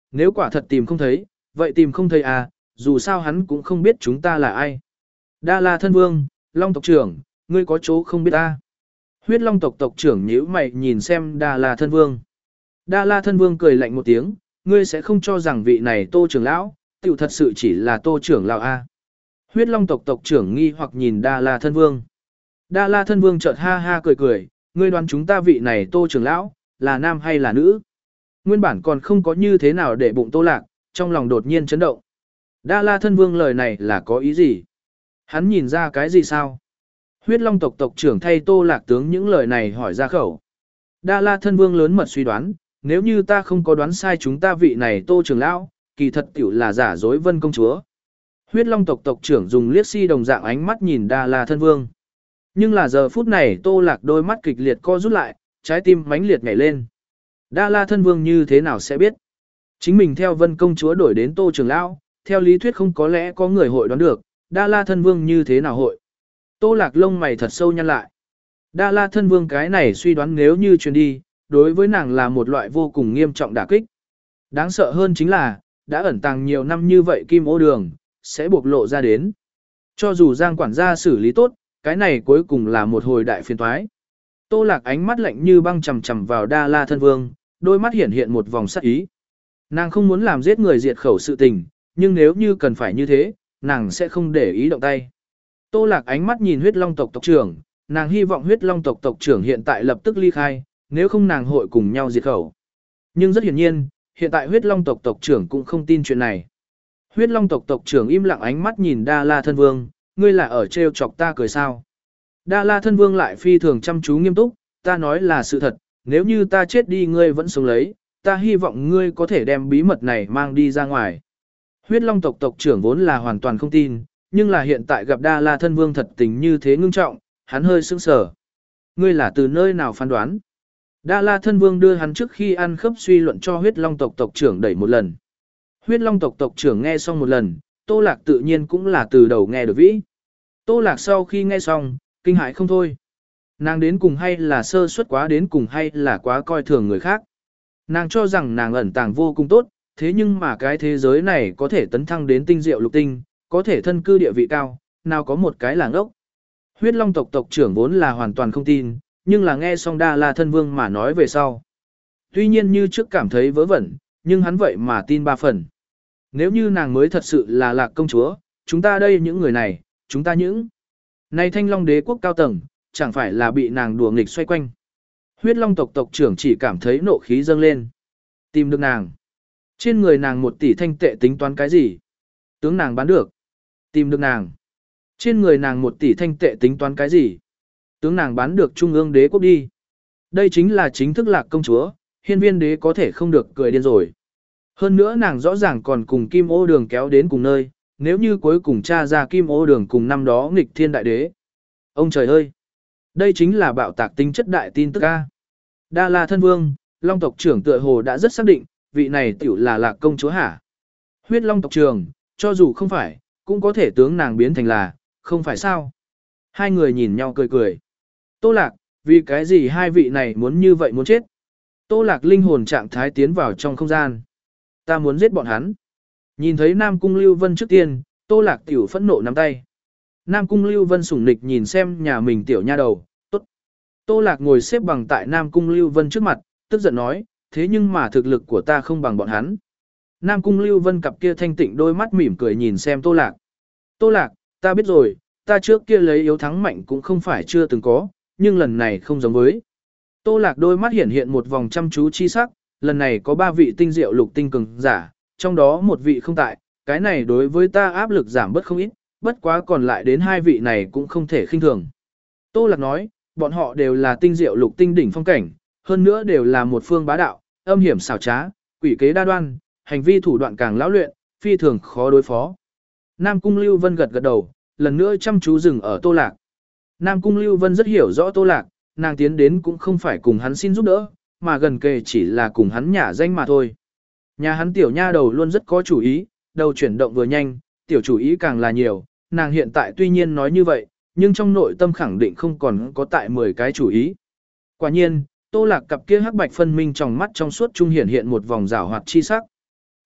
nếu quả thật tìm không thấy, vậy tìm không thấy à, dù sao hắn cũng không biết chúng ta là ai. Đa La thân vương, Long tộc trưởng, ngươi có chỗ không biết ta. Huyết Long tộc tộc trưởng nhíu mày nhìn xem Đa La thân vương. Đa La thân vương cười lạnh một tiếng, ngươi sẽ không cho rằng vị này Tô trưởng lão, tiểu thật sự chỉ là Tô trưởng lão a. Huyết Long tộc tộc trưởng nghi hoặc nhìn Đa La thân vương. Đa La thân vương chợt ha ha cười cười, ngươi đoán chúng ta vị này Tô trưởng lão, là nam hay là nữ? Nguyên bản còn không có như thế nào để bụng Tô Lạc, trong lòng đột nhiên chấn động. Đa La thân vương lời này là có ý gì? Hắn nhìn ra cái gì sao? Huyết Long tộc tộc trưởng thay Tô Lạc tướng những lời này hỏi ra khẩu. Đa La thân vương lớn mật suy đoán, nếu như ta không có đoán sai chúng ta vị này Tô trưởng lão, kỳ thật tiểu là giả dối Vân công chúa. Huyết Long tộc tộc trưởng dùng liếc si đồng dạng ánh mắt nhìn Đa La thân vương. Nhưng là giờ phút này Tô Lạc đôi mắt kịch liệt co rút lại, trái tim mãnh liệt nhảy lên. Đa La thân vương như thế nào sẽ biết? Chính mình theo Vân công chúa đổi đến Tô trưởng lão, theo lý thuyết không có lẽ có người hội đoán được, Đa La thân vương như thế nào hội? Tô Lạc lông mày thật sâu nhăn lại. Đa La thân vương cái này suy đoán nếu như truyền đi, đối với nàng là một loại vô cùng nghiêm trọng đả kích. Đáng sợ hơn chính là, đã ẩn tàng nhiều năm như vậy Kim Ô Đường, sẽ bộc lộ ra đến. Cho dù Giang quản gia xử lý tốt, cái này cuối cùng là một hồi đại phiền toái. Tô Lạc ánh mắt lạnh như băng chằm chằm vào Đa La thân vương, đôi mắt hiển hiện một vòng sát ý. Nàng không muốn làm giết người diệt khẩu sự tình, nhưng nếu như cần phải như thế, nàng sẽ không để ý động tay. Tô Lạc ánh mắt nhìn Huyết Long tộc tộc trưởng, nàng hy vọng Huyết Long tộc tộc trưởng hiện tại lập tức ly khai, nếu không nàng hội cùng nhau diệt khẩu. Nhưng rất hiển nhiên, hiện tại Huyết Long tộc tộc trưởng cũng không tin chuyện này. Huyết Long tộc tộc trưởng im lặng ánh mắt nhìn Đa La thân vương, ngươi là ở trêu chọc ta cười sao? Đa La thân vương lại phi thường chăm chú nghiêm túc, ta nói là sự thật, nếu như ta chết đi ngươi vẫn sống lấy, ta hy vọng ngươi có thể đem bí mật này mang đi ra ngoài. Huyết Long tộc tộc trưởng vốn là hoàn toàn không tin, nhưng là hiện tại gặp Đa La thân vương thật tình như thế ngưng trọng, hắn hơi sững sờ. Ngươi là từ nơi nào phán đoán? Đa La thân vương đưa hắn trước khi ăn khớp suy luận cho Huyết Long tộc tộc trưởng đẩy một lần. Huyết Long tộc tộc trưởng nghe xong một lần, Tô Lạc tự nhiên cũng là từ đầu nghe được vĩ. Tô Lạc sau khi nghe xong, kinh hãi không thôi. Nàng đến cùng hay là sơ suất quá đến cùng hay là quá coi thường người khác. Nàng cho rằng nàng ẩn tàng vô cùng tốt, thế nhưng mà cái thế giới này có thể tấn thăng đến tinh diệu lục tinh, có thể thân cư địa vị cao, nào có một cái làng ốc. Huyết Long tộc tộc trưởng vốn là hoàn toàn không tin, nhưng là nghe xong Đa La thân vương mà nói về sau. Tuy nhiên như trước cảm thấy vớ vẩn, nhưng hắn vậy mà tin ba phần. Nếu như nàng mới thật sự là Lạc công chúa, chúng ta đây những người này, chúng ta những này Thanh Long đế quốc cao tầng, chẳng phải là bị nàng đùa nghịch xoay quanh. Huyết Long tộc tộc trưởng chỉ cảm thấy nộ khí dâng lên. Tìm được nàng. Trên người nàng một tỷ thanh tệ tính toán cái gì? Tướng nàng bán được. Tìm được nàng. Trên người nàng một tỷ thanh tệ tính toán cái gì? Tướng nàng bán được trung ương đế quốc đi. Đây chính là chính thức Lạc công chúa, hiên viên đế có thể không được cười điên rồi. Hơn nữa nàng rõ ràng còn cùng Kim Ô Đường kéo đến cùng nơi, nếu như cuối cùng tra ra Kim Ô Đường cùng năm đó nghịch thiên đại đế. Ông trời ơi! Đây chính là bạo tạc tính chất đại tin tức A. Đa La thân vương, Long tộc trưởng tựa hồ đã rất xác định, vị này tiểu là Lạc công chúa hả? Huyết Long tộc trưởng, cho dù không phải, cũng có thể tướng nàng biến thành là, không phải sao? Hai người nhìn nhau cười cười. Tô Lạc, vì cái gì hai vị này muốn như vậy muốn chết? Tô Lạc linh hồn trạng thái tiến vào trong không gian. Ta muốn giết bọn hắn. Nhìn thấy Nam Cung Lưu Vân trước tiên, Tô Lạc tiểu phẫn nộ nắm tay. Nam Cung Lưu Vân sủng nịch nhìn xem nhà mình tiểu nha đầu, tốt. Tô Lạc ngồi xếp bằng tại Nam Cung Lưu Vân trước mặt, tức giận nói, thế nhưng mà thực lực của ta không bằng bọn hắn. Nam Cung Lưu Vân cặp kia thanh tịnh đôi mắt mỉm cười nhìn xem Tô Lạc. Tô Lạc, ta biết rồi, ta trước kia lấy yếu thắng mạnh cũng không phải chưa từng có, nhưng lần này không giống với. Tô Lạc đôi mắt hiển hiện một vòng chăm chú chi sắc, lần này có ba vị tinh diệu lục tinh cường giả, trong đó một vị không tại, cái này đối với ta áp lực giảm bớt không ít, bất quá còn lại đến hai vị này cũng không thể khinh thường. Tô Lạc nói, bọn họ đều là tinh diệu lục tinh đỉnh phong cảnh, hơn nữa đều là một phương bá đạo, âm hiểm xảo trá, quỷ kế đa đoan, hành vi thủ đoạn càng lão luyện, phi thường khó đối phó. Nam Cung Lưu Vân gật gật đầu, lần nữa chăm chú dừng ở Tô Lạc. Nam Cung Lưu Vân rất hiểu rõ Tô Lạc, nàng tiến đến cũng không phải cùng hắn xin giúp đỡ, mà gần kề chỉ là cùng hắn nhả danh mà thôi. Nhà hắn tiểu nha đầu luôn rất có chủ ý, đầu chuyển động vừa nhanh, tiểu chủ ý càng là nhiều, nàng hiện tại tuy nhiên nói như vậy, nhưng trong nội tâm khẳng định không còn có tại mười cái chủ ý. Quả nhiên, Tô Lạc cặp kia hắc bạch phân minh trong mắt trong suốt trung hiển hiện một vòng rảo hoạt chi sắc.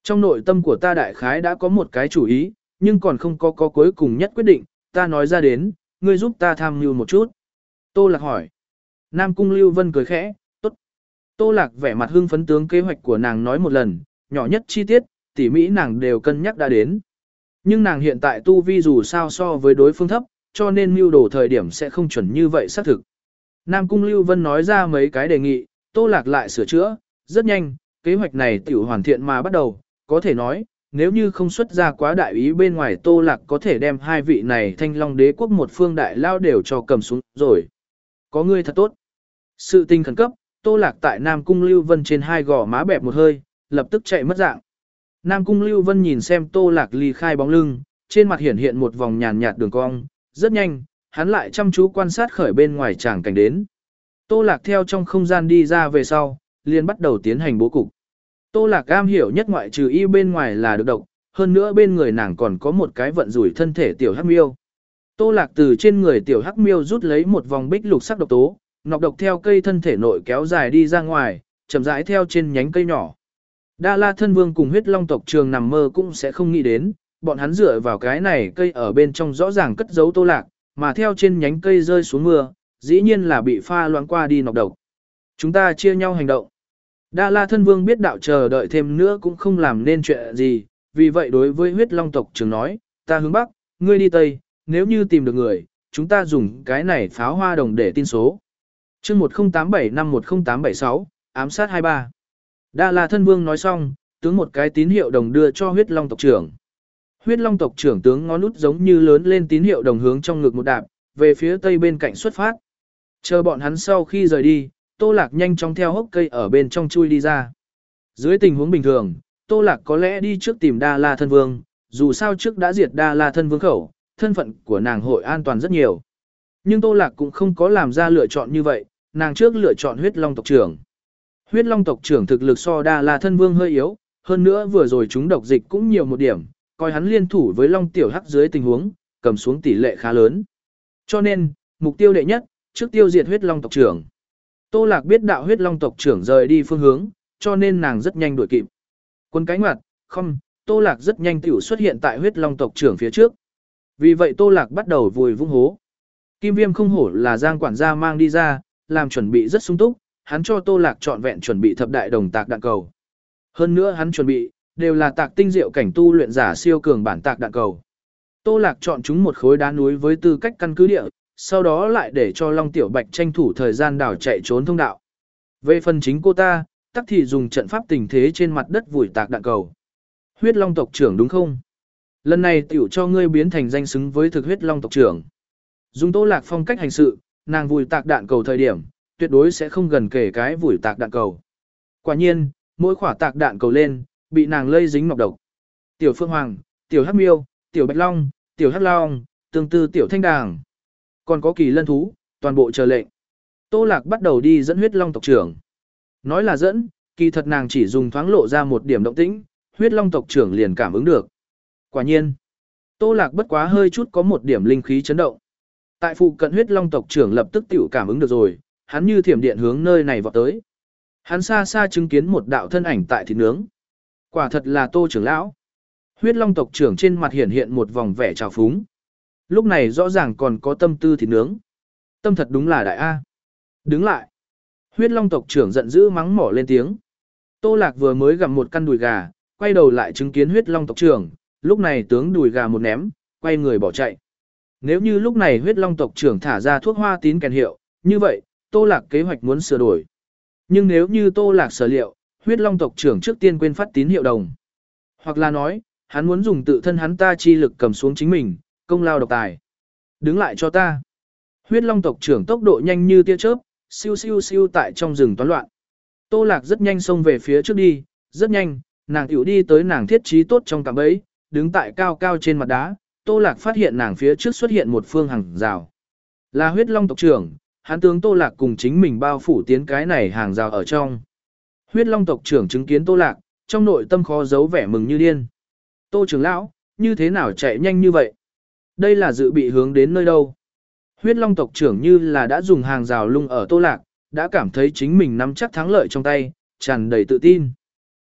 Trong nội tâm của ta đại khái đã có một cái chủ ý, nhưng còn không có có cuối cùng nhất quyết định, ta nói ra đến, ngươi giúp ta tham mưu một chút. Tô Lạc hỏi. Nam Cung Lưu Vân cười khẽ, tốt. Tô Lạc vẻ mặt hưng phấn tướng kế hoạch của nàng nói một lần, nhỏ nhất chi tiết, tỉ mỹ nàng đều cân nhắc đã đến. Nhưng nàng hiện tại tu vi dù sao so với đối phương thấp, cho nên mưu đồ thời điểm sẽ không chuẩn như vậy xác thực. Nam Cung Lưu Vân nói ra mấy cái đề nghị, Tô Lạc lại sửa chữa, rất nhanh, kế hoạch này tiểu hoàn thiện mà bắt đầu, có thể nói, nếu như không xuất ra quá đại ý bên ngoài Tô Lạc có thể đem hai vị này Thanh Long Đế quốc một phương đại lao đều cho cầm xuống rồi. Có ngươi thật tốt. Sự tình khẩn cấp, Tô Lạc tại Nam Cung Lưu Vân trên hai gò má bẹp một hơi, lập tức chạy mất dạng. Nam Cung Lưu Vân nhìn xem Tô Lạc ly khai bóng lưng, trên mặt hiển hiện một vòng nhàn nhạt đường cong, rất nhanh, hắn lại chăm chú quan sát khởi bên ngoài tràng cảnh đến. Tô Lạc theo trong không gian đi ra về sau, liền bắt đầu tiến hành bố cục. Tô Lạc am hiểu nhất ngoại trừ y bên ngoài là được độc, hơn nữa bên người nàng còn có một cái vận rủi thân thể tiểu hắc miêu. Tô Lạc từ trên người tiểu hắc miêu rút lấy một vòng bích lục sắc độc tố, nọc độc theo cây thân thể nội kéo dài đi ra ngoài, chậm rãi theo trên nhánh cây nhỏ. Đa La Thân Vương cùng huyết long tộc trường nằm mơ cũng sẽ không nghĩ đến, bọn hắn dựa vào cái này cây ở bên trong rõ ràng cất giấu Tô Lạc, mà theo trên nhánh cây rơi xuống mưa, dĩ nhiên là bị pha loãng qua đi nọc độc. Chúng ta chia nhau hành động. Đa La Thân Vương biết đạo chờ đợi thêm nữa cũng không làm nên chuyện gì, vì vậy đối với huyết long tộc trường nói, ta hướng bắc, ngươi đi tây, nếu như tìm được người, chúng ta dùng cái này pháo hoa đồng để tin số. Chương một không tám bảy năm một không tám bảy sáu, ám sát hai ba. Đa La Thân Vương nói xong, tướng một cái tín hiệu đồng đưa cho huyết long tộc trưởng. Huyết long tộc trưởng tướng ngón út giống như lớn lên tín hiệu đồng hướng trong ngực một đạp, về phía tây bên cạnh xuất phát. Chờ bọn hắn sau khi rời đi, Tô Lạc nhanh chóng theo hốc cây ở bên trong chui đi ra. Dưới tình huống bình thường, Tô Lạc có lẽ đi trước tìm Đa La Thân Vương, dù sao trước đã diệt Đa La Thân Vương khẩu, thân phận của nàng hội an toàn rất nhiều. Nhưng Tô Lạc cũng không có làm ra lựa chọn như vậy, nàng trước lựa chọn huyết long tộc trưởng. Huyết long tộc trưởng thực lực so Đa La Thân Vương hơi yếu, hơn nữa vừa rồi chúng độc dịch cũng nhiều một điểm, coi hắn liên thủ với Long Tiểu Hắc dưới tình huống, cầm xuống tỷ lệ khá lớn. Cho nên, mục tiêu đệ nhất, trước tiêu diệt huyết long tộc trưởng. Tô Lạc biết đạo huyết long tộc trưởng rời đi phương hướng, cho nên nàng rất nhanh đuổi kịp. Quân cánh ngoặt, không, Tô Lạc rất nhanh tiểu xuất hiện tại huyết long tộc trưởng phía trước. Vì vậy Tô Lạc bắt đầu vùi vung hố. Kim viêm không hổ là Giang quản gia mang đi ra, làm chuẩn bị rất sung túc, hắn cho Tô Lạc trọn vẹn chuẩn bị thập đại đồng tạc đạn cầu. Hơn nữa hắn chuẩn bị, đều là tạc tinh diệu cảnh tu luyện giả siêu cường bản tạc đạn cầu. Tô Lạc chọn chúng một khối đá núi với tư cách căn cứ địa, sau đó lại để cho Long Tiểu Bạch tranh thủ thời gian đảo chạy trốn thông đạo. Về phần chính cô ta, tắc thì dùng trận pháp tình thế trên mặt đất vùi tạc đạn cầu. Huyết Long tộc trưởng đúng không? Lần này tiểu cho ngươi biến thành danh xứng với thực huyết Long tộc trưởng. Dùng Tô Lạc phong cách hành sự, nàng vùi tạc đạn cầu thời điểm, tuyệt đối sẽ không gần kể cái vùi tạc đạn cầu. Quả nhiên, mỗi khỏa tạc đạn cầu lên, bị nàng lây dính nọc độc. Tiểu Phương Hoàng, Tiểu Hắc Miêu, Tiểu Bạch Long, Tiểu Hắc Long, tương tư Tiểu Thanh Đàng. Còn có kỳ lân thú, toàn bộ chờ lệnh. Tô Lạc bắt đầu đi dẫn huyết long tộc trưởng. Nói là dẫn, kỳ thật nàng chỉ dùng thoáng lộ ra một điểm động tĩnh, huyết long tộc trưởng liền cảm ứng được. Quả nhiên, Tô Lạc bất quá hơi chút có một điểm linh khí chấn động. Tại phụ cận huyết long tộc trưởng lập tức tiểu cảm ứng được rồi, hắn như thiểm điện hướng nơi này vọt tới. Hắn xa xa chứng kiến một đạo thân ảnh tại thịt nướng. Quả thật là Tô trưởng lão. Huyết long tộc trưởng trên mặt hiển hiện một vòng vẻ trào phúng. Lúc này rõ ràng còn có tâm tư thịt nướng. Tâm thật đúng là đại A. Đứng lại. Huyết long tộc trưởng giận dữ mắng mỏ lên tiếng. Tô Lạc vừa mới gặm một căn đùi gà, quay đầu lại chứng kiến huyết long tộc trưởng, lúc này tướng đùi gà một ném, quay người bỏ chạy. Nếu như lúc này huyết long tộc trưởng thả ra thuốc hoa tín kèn hiệu, như vậy, Tô Lạc kế hoạch muốn sửa đổi. Nhưng nếu như Tô Lạc sở liệu, huyết long tộc trưởng trước tiên quên phát tín hiệu đồng. Hoặc là nói, hắn muốn dùng tự thân hắn ta chi lực cầm xuống chính mình, công lao độc tài. Đứng lại cho ta. Huyết long tộc trưởng tốc độ nhanh như tia chớp, siêu siêu siêu tại trong rừng toán loạn. Tô Lạc rất nhanh xông về phía trước đi, rất nhanh, nàng tiểu đi tới nàng thiết trí tốt trong cạm bẫy, đứng tại cao cao trên mặt đá, Tô Lạc phát hiện nàng phía trước xuất hiện một phương hàng rào. Là huyết long tộc trưởng, hắn tướng Tô Lạc cùng chính mình bao phủ tiến cái này hàng rào ở trong. Huyết long tộc trưởng chứng kiến Tô Lạc, trong nội tâm khó giấu vẻ mừng như điên. Tô trưởng lão, như thế nào chạy nhanh như vậy? Đây là dự bị hướng đến nơi đâu? Huyết long tộc trưởng như là đã dùng hàng rào lung ở Tô Lạc, đã cảm thấy chính mình nắm chắc thắng lợi trong tay, tràn đầy tự tin.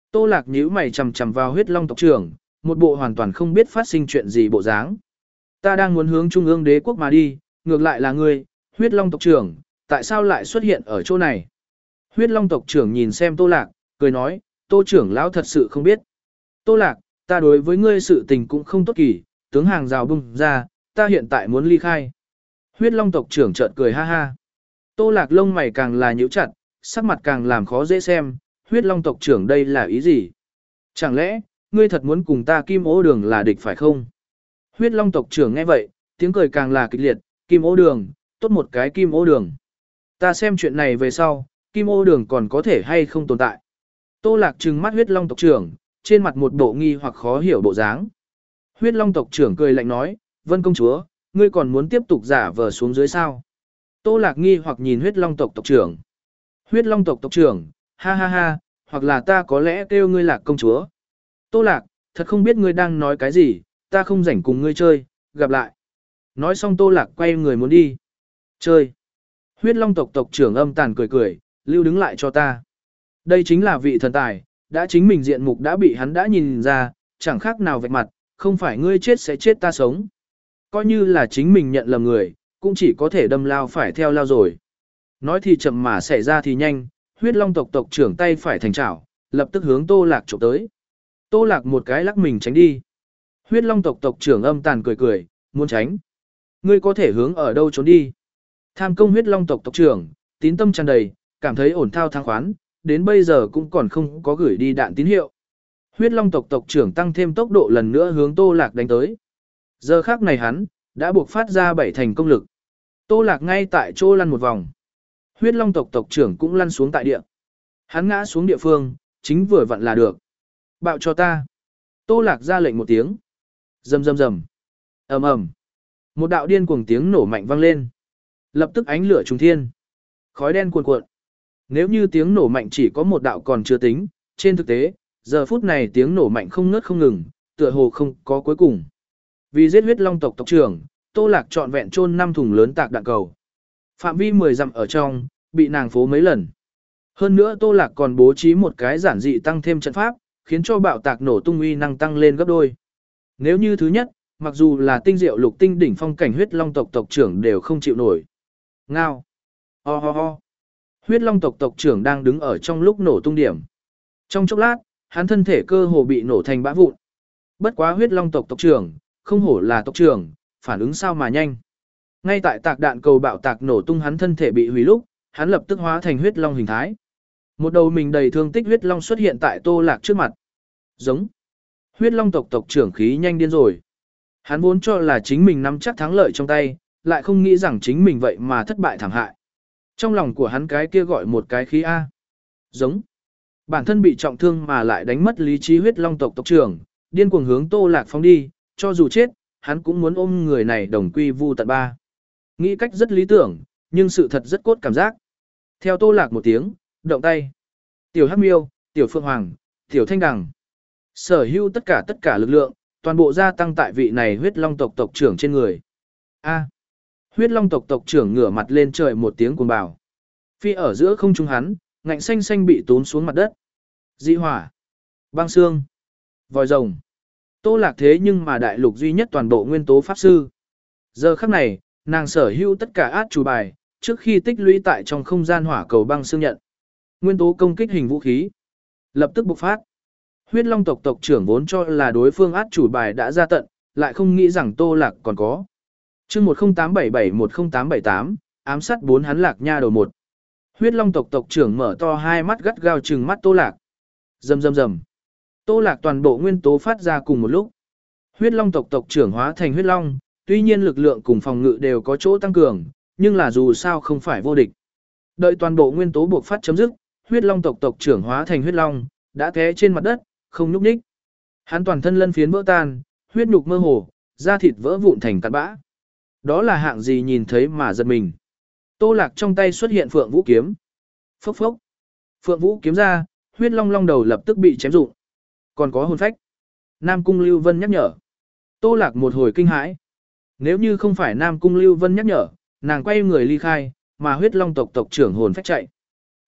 Tô Lạc nhíu mày chằm chằm vào huyết long tộc trưởng, một bộ hoàn toàn không biết phát sinh chuyện gì bộ dáng. Ta đang muốn hướng trung ương đế quốc mà đi, ngược lại là ngươi, huyết long tộc trưởng, tại sao lại xuất hiện ở chỗ này? Huyết long tộc trưởng nhìn xem Tô Lạc, cười nói, Tô trưởng lão thật sự không biết. Tô Lạc, ta đối với ngươi sự tình cũng không tốt kỳ, tướng hàng rào bung ra, ta hiện tại muốn ly khai. Huyết long tộc trưởng chợt cười ha ha. Tô Lạc lông mày càng là nhíu chặt, sắc mặt càng làm khó dễ xem, huyết long tộc trưởng đây là ý gì? Chẳng lẽ, ngươi thật muốn cùng ta Kim Ô Đường là địch phải không? Huyết long tộc trưởng nghe vậy, tiếng cười càng là kịch liệt, Kim Ô Đường, tốt một cái Kim Ô Đường. Ta xem chuyện này về sau, Kim Ô Đường còn có thể hay không tồn tại. Tô Lạc trừng mắt huyết long tộc trưởng, trên mặt một bộ nghi hoặc khó hiểu bộ dáng. Huyết long tộc trưởng cười lạnh nói, Vân công chúa, ngươi còn muốn tiếp tục giả vờ xuống dưới sao? Tô Lạc nghi hoặc nhìn huyết long tộc tộc trưởng. Huyết long tộc tộc trưởng, ha ha ha, hoặc là ta có lẽ kêu ngươi Lạc công chúa. Tô Lạc, thật không biết ngươi đang nói cái gì, ta không rảnh cùng ngươi chơi, gặp lại. Nói xong Tô Lạc quay người muốn đi. Chơi. Huyết long tộc tộc trưởng âm tàn cười cười, lưu đứng lại cho ta. Đây chính là vị thần tài, đã chính mình diện mục đã bị hắn đã nhìn ra, chẳng khác nào vạch mặt, không phải ngươi chết sẽ chết ta sống. Coi như là chính mình nhận lầm người, cũng chỉ có thể đâm lao phải theo lao rồi. Nói thì chậm mà xảy ra thì nhanh, huyết long tộc tộc trưởng tay phải thành chảo, lập tức hướng Tô Lạc chụp tới. Tô Lạc một cái lắc mình tránh đi. Huyết long tộc tộc trưởng âm tàn cười cười, muốn tránh. Ngươi có thể hướng ở đâu trốn đi. Tham công huyết long tộc tộc trưởng, tín tâm tràn đầy, cảm thấy ổn thao thang khoán, đến bây giờ cũng còn không có gửi đi đạn tín hiệu. Huyết long tộc tộc trưởng tăng thêm tốc độ lần nữa hướng Tô Lạc đánh tới. Giờ khác này hắn, đã buộc phát ra bảy thành công lực. Tô Lạc ngay tại chỗ lăn một vòng. Huyết long tộc tộc trưởng cũng lăn xuống tại địa. Hắn ngã xuống địa phương, chính vừa vặn là được. Bạo cho ta. Tô Lạc ra lệnh một tiếng. Rầm rầm rầm. Ầm ầm. Một đạo điên cuồng tiếng nổ mạnh vang lên. Lập tức ánh lửa trùng thiên. Khói đen cuồn cuộn. Nếu như tiếng nổ mạnh chỉ có một đạo còn chưa tính, trên thực tế, giờ phút này tiếng nổ mạnh không ngớt không ngừng, tựa hồ không có cuối cùng. Vì giết huyết long tộc tộc trưởng, Tô Lạc trọn vẹn chôn năm thùng lớn tạc đạn cầu. Phạm vi mười dặm ở trong, bị nàng phố mấy lần. Hơn nữa Tô Lạc còn bố trí một cái giản dị tăng thêm trận pháp, khiến cho bạo tạc nổ tung uy năng tăng lên gấp đôi. Nếu như thứ nhất, mặc dù là tinh diệu lục tinh đỉnh phong cảnh huyết long tộc tộc trưởng đều không chịu nổi. Ngao. Ho ho ho. Huyết long tộc tộc trưởng đang đứng ở trong lúc nổ tung điểm. Trong chốc lát, hắn thân thể cơ hồ bị nổ thành bã vụn. Bất quá huyết long tộc tộc trưởng, không hổ là tộc trưởng, phản ứng sao mà nhanh. Ngay tại tạc đạn cầu bạo tạc nổ tung hắn thân thể bị hủy lúc, hắn lập tức hóa thành huyết long hình thái. Một đầu mình đầy thương tích huyết long xuất hiện tại Tô Lạc trước mặt. Giống. Huyết long tộc tộc trưởng khí nhanh điên rồi. Hắn vốn cho là chính mình nắm chắc thắng lợi trong tay, lại không nghĩ rằng chính mình vậy mà thất bại thảm hại. Trong lòng của hắn cái kia gọi một cái khí A. Giống. Bản thân bị trọng thương mà lại đánh mất lý trí huyết long tộc tộc trưởng, điên cuồng hướng Tô Lạc phóng đi, cho dù chết, hắn cũng muốn ôm người này đồng quy vu tận ba. Nghĩ cách rất lý tưởng, nhưng sự thật rất cốt cảm giác. Theo Tô Lạc một tiếng, động tay. Tiểu Hắc Miêu, Tiểu Phượng Hoàng, Tiểu Thanh Đằng. Sở hữu tất cả tất cả lực lượng, toàn bộ gia tăng tại vị này huyết long tộc tộc trưởng trên người. A. Huyết long tộc tộc trưởng ngửa mặt lên trời một tiếng cuồng bào. Phi ở giữa không trung hắn, ngạnh xanh xanh bị tốn xuống mặt đất. Dị hỏa, băng xương, vòi rồng. Tô Lạc thế nhưng mà đại lục duy nhất toàn bộ nguyên tố pháp sư. Giờ khắc này, nàng sở hữu tất cả át chủ bài, trước khi tích lũy tại trong không gian hỏa cầu băng xương nhận. Nguyên tố công kích hình vũ khí. Lập tức bộc phát. Huyết long tộc tộc trưởng vốn cho là đối phương át chủ bài đã ra tận, lại không nghĩ rằng Tô Lạc còn có. chương một không tám bảy bảy một không tám bảy tám, ám sát bốn hắn Lạc nha đầu một. Huyết long tộc tộc trưởng mở to hai mắt gắt gao trừng mắt Tô Lạc. Rầm rầm rầm. Tô Lạc toàn bộ nguyên tố phát ra cùng một lúc. Huyết long tộc tộc trưởng hóa thành huyết long, tuy nhiên lực lượng cùng phòng ngự đều có chỗ tăng cường, nhưng là dù sao không phải vô địch. Đợi toàn bộ nguyên tố buộc phát chấm dứt, huyết long tộc tộc trưởng hóa thành huyết long, đã té trên mặt đất, không nhúc nhích. Hắn toàn thân lân phiến vỡ tan, huyết nhục mơ hồ, da thịt vỡ vụn thành cát bã. Đó là hạng gì nhìn thấy mà giật mình. Tô Lạc trong tay xuất hiện Phượng Vũ kiếm. Phốc phốc. Phượng Vũ kiếm ra, huyết long long đầu lập tức bị chém rụng. Còn có hồn phách. Nam Cung Lưu Vân nhắc nhở. Tô Lạc một hồi kinh hãi. Nếu như không phải Nam Cung Lưu Vân nhắc nhở, nàng quay người ly khai, mà huyết long tộc tộc trưởng hồn phách chạy.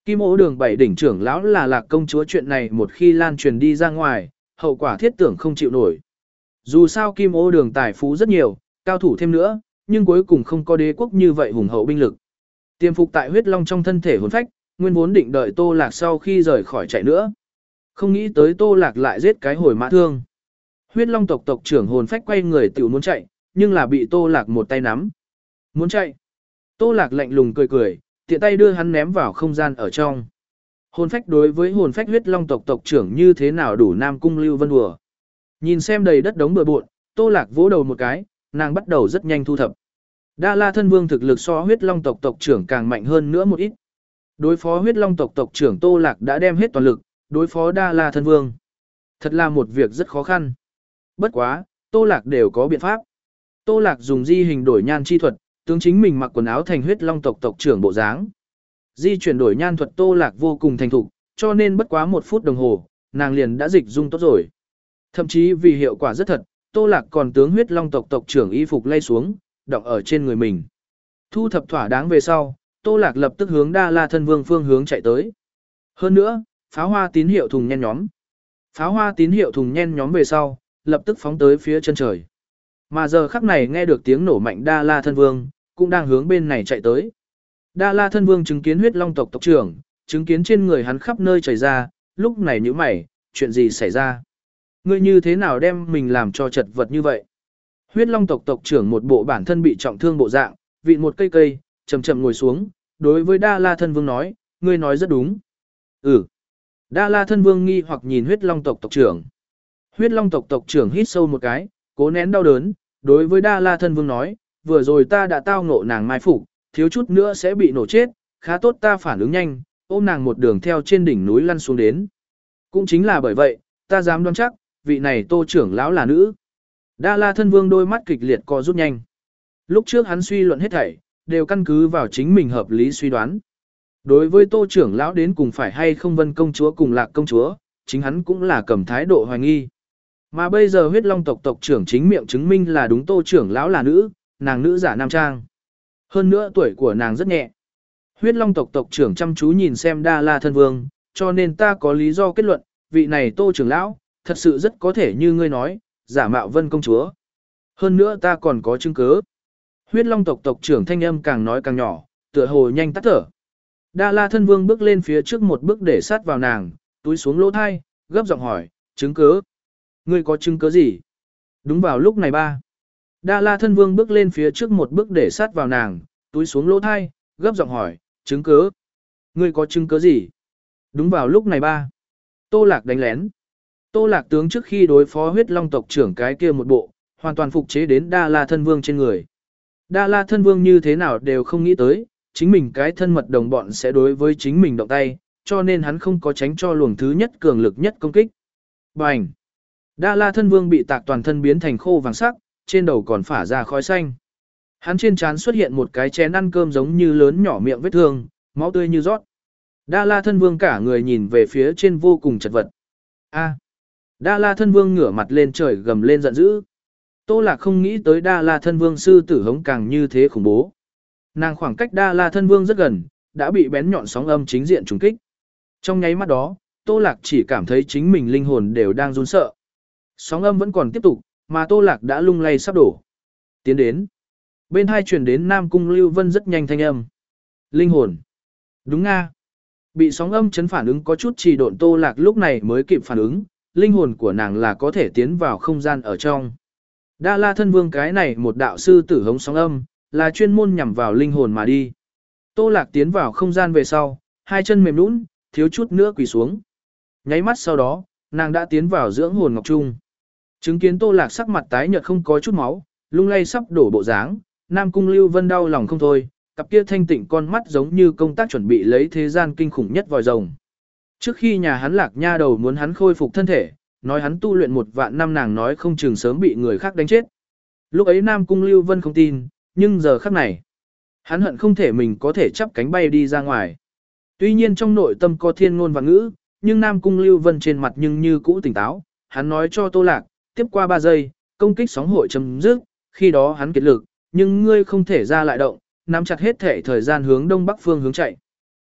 Kim Ô Đường bảy đỉnh trưởng lão là Lạc công chúa, chuyện này một khi lan truyền đi ra ngoài, hậu quả thiết tưởng không chịu nổi. Dù sao Kim Ô Đường tài phú rất nhiều, cao thủ thêm nữa, nhưng cuối cùng không có đế quốc như vậy hùng hậu binh lực. Tiềm phục tại huyết long trong thân thể hồn phách, nguyên vốn định đợi Tô Lạc sau khi rời khỏi chạy nữa. Không nghĩ tới Tô Lạc lại giết cái hồi mã thương. Huyết long tộc tộc trưởng hồn phách quay người tiểu muốn chạy, nhưng là bị Tô Lạc một tay nắm. Muốn chạy. Tô Lạc lạnh lùng cười cười, tiện tay đưa hắn ném vào không gian ở trong. Hồn phách đối với hồn phách huyết long tộc tộc trưởng như thế nào đủ Nam Cung Lưu Vân đùa. Nhìn xem đầy đất đống bừa bộn, Tô Lạc vỗ đầu một cái, nàng bắt đầu rất nhanh thu thập. Đa La Thân Vương thực lực so huyết long tộc tộc trưởng càng mạnh hơn nữa một ít. Đối phó huyết long tộc tộc trưởng Tô Lạc đã đem hết toàn lực, đối phó Đa La Thân Vương. Thật là một việc rất khó khăn. Bất quá, Tô Lạc đều có biện pháp. Tô Lạc dùng di hình đổi nhan chi thuật, tướng chính mình mặc quần áo thành huyết long tộc tộc trưởng bộ dáng. Di chuyển đổi nhan thuật Tô Lạc vô cùng thành thục, cho nên bất quá một phút đồng hồ, nàng liền đã dịch dung tốt rồi. Thậm chí vì hiệu quả rất thật, Tô Lạc còn tướng huyết long tộc tộc trưởng y phục lay xuống, đọng ở trên người mình. Thu thập thỏa đáng về sau, Tô Lạc lập tức hướng Đa La Thân Vương phương hướng chạy tới. Hơn nữa, pháo hoa tín hiệu thùng nhen nhóm. Pháo hoa tín hiệu thùng nhen nhóm về sau, lập tức phóng tới phía chân trời. Mà giờ khắc này nghe được tiếng nổ mạnh Đa La Thân Vương, cũng đang hướng bên này chạy tới. Đa La Thân Vương chứng kiến huyết long tộc tộc trưởng, chứng kiến trên người hắn khắp nơi chảy ra, lúc này nhíu mày, chuyện gì xảy ra? Ngươi như thế nào đem mình làm cho chật vật như vậy? Huyết long tộc tộc trưởng một bộ bản thân bị trọng thương bộ dạng, vịn một cây cây, chậm chậm ngồi xuống, đối với Đa La Thân Vương nói, ngươi nói rất đúng. Ừ. Đa La Thân Vương nghi hoặc nhìn huyết long tộc tộc trưởng. Huyết long tộc tộc trưởng hít sâu một cái, cố nén đau đớn, đối với Đa La Thân Vương nói, vừa rồi ta đã tao ngộ nàng mai phục, thiếu chút nữa sẽ bị nổ chết, khá tốt ta phản ứng nhanh, ôm nàng một đường theo trên đỉnh núi lăn xuống đến. Cũng chính là bởi vậy, ta dám đoán chắc, vị này Tô trưởng lão là nữ. Đa La Thân Vương đôi mắt kịch liệt co rút nhanh. Lúc trước hắn suy luận hết thảy, đều căn cứ vào chính mình hợp lý suy đoán. Đối với Tô trưởng lão đến cùng phải hay không Vân công chúa cùng Lạc công chúa, chính hắn cũng là cầm thái độ hoài nghi. Mà bây giờ huyết long tộc tộc trưởng chính miệng chứng minh là đúng, Tô trưởng lão là nữ, nàng nữ giả nam trang. Hơn nữa tuổi của nàng rất nhẹ. Huyết long tộc tộc trưởng chăm chú nhìn xem Đa La Thân Vương, cho nên ta có lý do kết luận, vị này Tô trưởng lão, thật sự rất có thể như ngươi nói, giả mạo Vân công chúa. Hơn nữa ta còn có chứng cứ. Huyết long tộc tộc trưởng thanh âm càng nói càng nhỏ, tựa hồ nhanh tắt thở. Đa La Thân Vương bước lên phía trước một bước để sát vào nàng, túi xuống lỗ thai, gấp giọng hỏi, chứng cứ? Ngươi có chứng cứ gì? Đúng vào lúc này ba. Đa La Thân Vương bước lên phía trước một bước để sát vào nàng, túi xuống lỗ thai, gấp giọng hỏi, chứng cứ? Ngươi có chứng cứ gì? Đúng vào lúc này ba. Tô Lạc đánh lén. Tô Lạc tướng trước khi đối phó huyết long tộc trưởng cái kia một bộ, hoàn toàn phục chế đến Đa La Thân Vương trên người. Đa La Thân Vương như thế nào đều không nghĩ tới, chính mình cái thân mật đồng bọn sẽ đối với chính mình động tay, cho nên hắn không có tránh cho luồng thứ nhất cường lực nhất công kích. Bành! Đa La Thân Vương bị tạc toàn thân biến thành khô vàng sắc, trên đầu còn phả ra khói xanh. Hắn trên trán xuất hiện một cái chén ăn cơm giống như lớn nhỏ miệng vết thương, máu tươi như rót. Đa La Thân Vương cả người nhìn về phía trên vô cùng chật vật. A! Đa La Thân Vương ngửa mặt lên trời gầm lên giận dữ. Tô Lạc không nghĩ tới Đa La Thân Vương sư tử hống càng như thế khủng bố. Nàng khoảng cách Đa La Thân Vương rất gần, đã bị bén nhọn sóng âm chính diện trùng kích. Trong nháy mắt đó, Tô Lạc chỉ cảm thấy chính mình linh hồn đều đang run sợ. Sóng âm vẫn còn tiếp tục, mà Tô Lạc đã lung lay sắp đổ. Tiến đến. Bên hai truyền đến Nam Cung Lưu Vân rất nhanh thanh âm. Linh hồn. Đúng nga. Bị sóng âm chấn phản ứng có chút trì độn, Tô Lạc lúc này mới kịp phản ứng, linh hồn của nàng là có thể tiến vào không gian ở trong. Đa La Thân Vương cái này một đạo sư tử hống sóng âm, là chuyên môn nhằm vào linh hồn mà đi. Tô Lạc tiến vào không gian về sau, hai chân mềm nhũn, thiếu chút nữa quỳ xuống. Nháy mắt sau đó, nàng đã tiến vào dưỡng hồn ngọc trung. Chứng kiến Tô Lạc sắc mặt tái nhợt không có chút máu, lung lay sắp đổ bộ dáng, Nam Cung Lưu Vân đau lòng không thôi, cặp kia thanh tịnh con mắt giống như công tác chuẩn bị lấy thế gian kinh khủng nhất vòi rồng. Trước khi nhà hắn Lạc nha đầu muốn hắn khôi phục thân thể, nói hắn tu luyện một vạn năm, nàng nói không chừng sớm bị người khác đánh chết. Lúc ấy Nam Cung Lưu Vân không tin, nhưng giờ khắc này, hắn hận không thể mình có thể chắp cánh bay đi ra ngoài. Tuy nhiên trong nội tâm có thiên ngôn và ngữ, nhưng Nam Cung Lưu Vân trên mặt nhưng như cũ tỉnh táo, hắn nói cho Tô Lạc, tiếp qua ba giây, công kích sóng hội chấm dứt, khi đó hắn kiệt lực, nhưng ngươi không thể ra lại động, nắm chặt hết thể thời gian hướng đông bắc phương hướng chạy.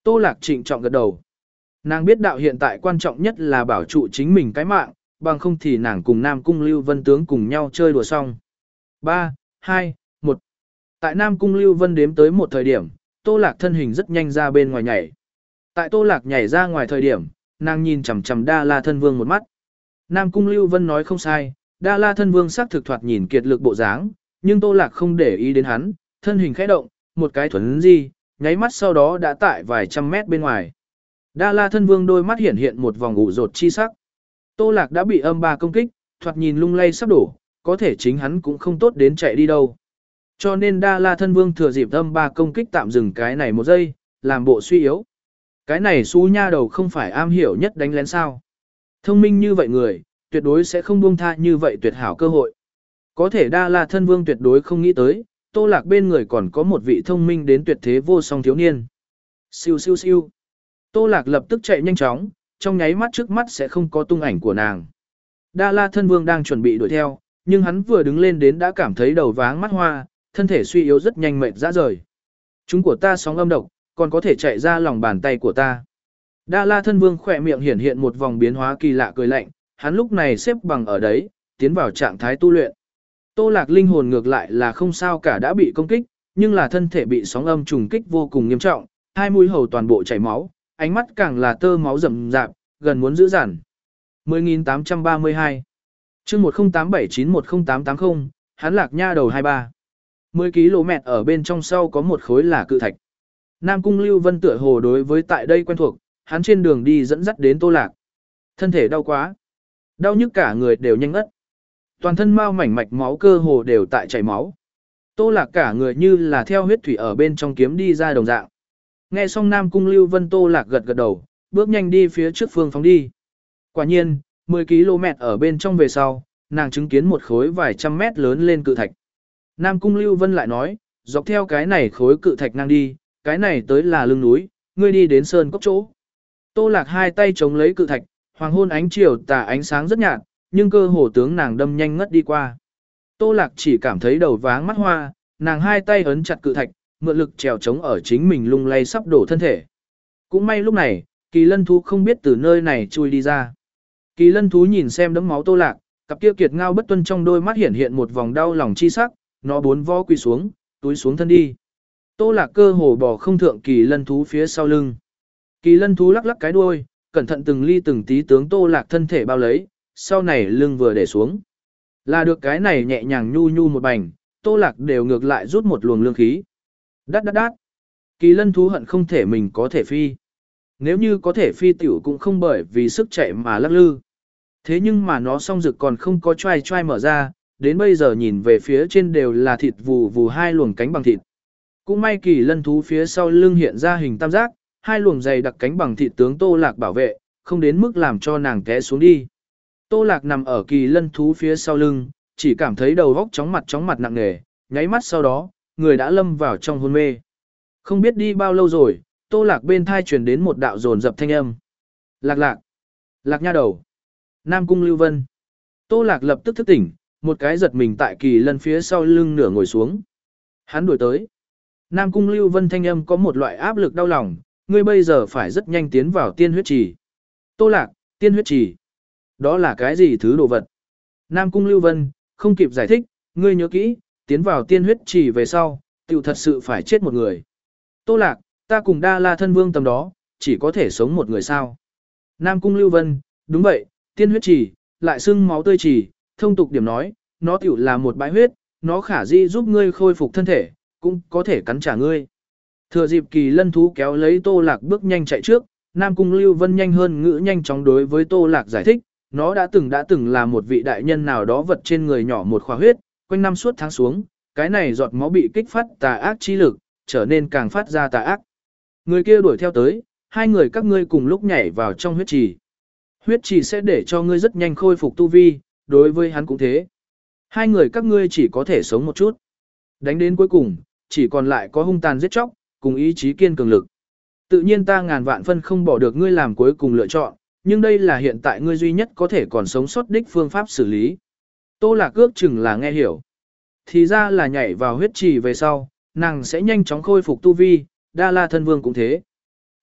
Tô Lạc trịnh trọng gật đầu. Nàng biết đạo hiện tại quan trọng nhất là bảo trụ chính mình cái mạng, bằng không thì nàng cùng Nam Cung Lưu Vân tướng cùng nhau chơi đùa xong. ba, hai, một. Tại Nam Cung Lưu Vân đếm tới một thời điểm, Tô Lạc thân hình rất nhanh ra bên ngoài nhảy. Tại Tô Lạc nhảy ra ngoài thời điểm, nàng nhìn chằm chằm Đa La Thân Vương một mắt. Nam Cung Lưu Vân nói không sai, Đa La Thân Vương sắc thực thoạt nhìn kiệt lực bộ dáng, nhưng Tô Lạc không để ý đến hắn, thân hình khẽ động, một cái thuấn di, nháy mắt sau đó đã tại vài trăm mét bên ngoài. Đa La Thân Vương đôi mắt hiện hiện một vòng ủ rột chi sắc. Tô Lạc đã bị âm ba công kích, thoạt nhìn lung lay sắp đổ, có thể chính hắn cũng không tốt đến chạy đi đâu. Cho nên Đa La Thân Vương thừa dịp âm ba công kích tạm dừng cái này một giây, làm bộ suy yếu. Cái này xú nha đầu không phải am hiểu nhất đánh lén sao. Thông minh như vậy người, tuyệt đối sẽ không buông tha như vậy tuyệt hảo cơ hội. Có thể Đa La Thân Vương tuyệt đối không nghĩ tới, Tô Lạc bên người còn có một vị thông minh đến tuyệt thế vô song thiếu niên. Siêu siêu siêu. Tô Lạc lập tức chạy nhanh chóng, trong nháy mắt trước mắt sẽ không có tung ảnh của nàng. Đa La Thân Vương đang chuẩn bị đuổi theo, nhưng hắn vừa đứng lên đến đã cảm thấy đầu váng mắt hoa, thân thể suy yếu rất nhanh mệt rã rời. Chúng của ta sóng âm độc, còn có thể chạy ra lòng bàn tay của ta. Đa La Thân Vương khỏe miệng hiển hiện một vòng biến hóa kỳ lạ cười lạnh, hắn lúc này xếp bằng ở đấy, tiến vào trạng thái tu luyện. Tô Lạc linh hồn ngược lại là không sao cả đã bị công kích, nhưng là thân thể bị sóng âm trùng kích vô cùng nghiêm trọng, hai mũi hầu toàn bộ chảy máu, ánh mắt càng là tơ máu rầm rạp, gần muốn giữ dằn. mười nghìn tám trăm ba mươi hai Chương một không tám bảy chín một không tám tám không, hắn Lạc nha đầu hai ba. mười ki lô mét ở bên trong sau có một khối là cự thạch. Nam Cung Lưu Vân tựa hồ đối với tại đây quen thuộc, hắn trên đường đi dẫn dắt đến Tô Lạc. Thân thể đau quá, đau nhức cả người đều nhanh ngất. Toàn thân mao mảnh mạch máu cơ hồ đều tại chảy máu. Tô Lạc cả người như là theo huyết thủy ở bên trong kiếm đi ra đồng dạng. Nghe xong Nam Cung Lưu Vân, Tô Lạc gật gật đầu, bước nhanh đi phía trước phương phóng đi. Quả nhiên, mười ki lô mét ở bên trong về sau, nàng chứng kiến một khối vài trăm mét lớn lên cự thạch. Nam Cung Lưu Vân lại nói, dọc theo cái này khối cự thạch năng đi, cái này tới là lưng núi, ngươi đi đến sơn cốc chỗ. Tô Lạc hai tay chống lấy cự thạch, hoàng hôn ánh chiều tà ánh sáng rất nhạt, nhưng cơ hồ tướng nàng đâm nhanh ngất đi qua. Tô Lạc chỉ cảm thấy đầu váng mắt hoa, nàng hai tay ấn chặt cự thạch, mượn lực trèo chống ở chính mình lung lay sắp đổ thân thể. Cũng may lúc này, Kỳ Lân thú không biết từ nơi này chui đi ra. Kỳ Lân thú nhìn xem đấm máu Tô Lạc, cặp kia kiệt ngao bất tuân trong đôi mắt hiện hiện một vòng đau lòng chi sắc, nó bốn vó quỳ xuống, túi xuống thân đi. Tô Lạc cơ hồ bò không thượng Kỳ Lân thú phía sau lưng. Kỳ Lân thú lắc lắc cái đuôi, cẩn thận từng ly từng tí tướng Tô Lạc thân thể bao lấy, sau này lưng vừa để xuống. Là được cái này nhẹ nhàng nhu nhu một bành, Tô Lạc đều ngược lại rút một luồng lương khí. Đát đát đát. Kỳ Lân thú hận không thể mình có thể phi. Nếu như có thể phi tiểu cũng không bởi vì sức chạy mà lắc lư. Thế nhưng mà nó song rực còn không có choai choai mở ra, đến bây giờ nhìn về phía trên đều là thịt vù vù hai luồng cánh bằng thịt. Cũng may Kỳ Lân thú phía sau lưng hiện ra hình tam giác, hai luồng dày đặc cánh bằng thịt tướng Tô Lạc bảo vệ, không đến mức làm cho nàng té xuống đi. Tô Lạc nằm ở Kỳ Lân thú phía sau lưng, chỉ cảm thấy đầu óc chóng mặt chóng mặt nặng nề, nháy mắt sau đó, người đã lâm vào trong hôn mê. Không biết đi bao lâu rồi, Tô Lạc bên thai truyền đến một đạo dồn dập thanh âm. Lạc lạc, Lạc nha đầu, Nam Cung Lưu Vân. Tô Lạc lập tức thức tỉnh, một cái giật mình tại Kỳ Lân phía sau lưng nửa ngồi xuống. Hắn đuổi tới. Nam Cung Lưu Vân thanh âm có một loại áp lực đau lòng, ngươi bây giờ phải rất nhanh tiến vào tiên huyết trì. Tô Lạc, tiên huyết trì. Đó là cái gì thứ đồ vật? Nam Cung Lưu Vân, không kịp giải thích, ngươi nhớ kỹ, tiến vào tiên huyết trì về sau, tiểu thật sự phải chết một người. Tô Lạc, ta cùng Đa La Thân Vương tầm đó, chỉ có thể sống một người sao. Nam Cung Lưu Vân, đúng vậy, tiên huyết trì, lại xưng máu tươi trì, thông tục điểm nói, nó tiểu là một bãi huyết, nó khả di giúp ngươi khôi phục thân thể, cũng có thể cắn trả ngươi. Thừa dịp Kỳ Lân thú kéo lấy Tô Lạc bước nhanh chạy trước, Nam Cung Lưu Vân nhanh hơn ngữ nhanh chóng đối với Tô Lạc giải thích, nó đã từng đã từng là một vị đại nhân nào đó vật trên người nhỏ một khóa huyết, quanh năm suốt tháng xuống, cái này giọt máu bị kích phát tà ác chi lực, trở nên càng phát ra tà ác. Người kia đuổi theo tới, hai người các ngươi cùng lúc nhảy vào trong huyết trì. Huyết trì sẽ để cho ngươi rất nhanh khôi phục tu vi, đối với hắn cũng thế. Hai người các ngươi chỉ có thể sống một chút. Đánh đến cuối cùng, chỉ còn lại có hung tàn giết chóc, cùng ý chí kiên cường lực. Tự nhiên ta ngàn vạn phân không bỏ được ngươi làm cuối cùng lựa chọn, nhưng đây là hiện tại ngươi duy nhất có thể còn sống sót đích phương pháp xử lý. Tô Lạc ước chừng là nghe hiểu. Thì ra là nhảy vào huyết trì về sau, nàng sẽ nhanh chóng khôi phục tu vi, Đa La Thân Vương cũng thế.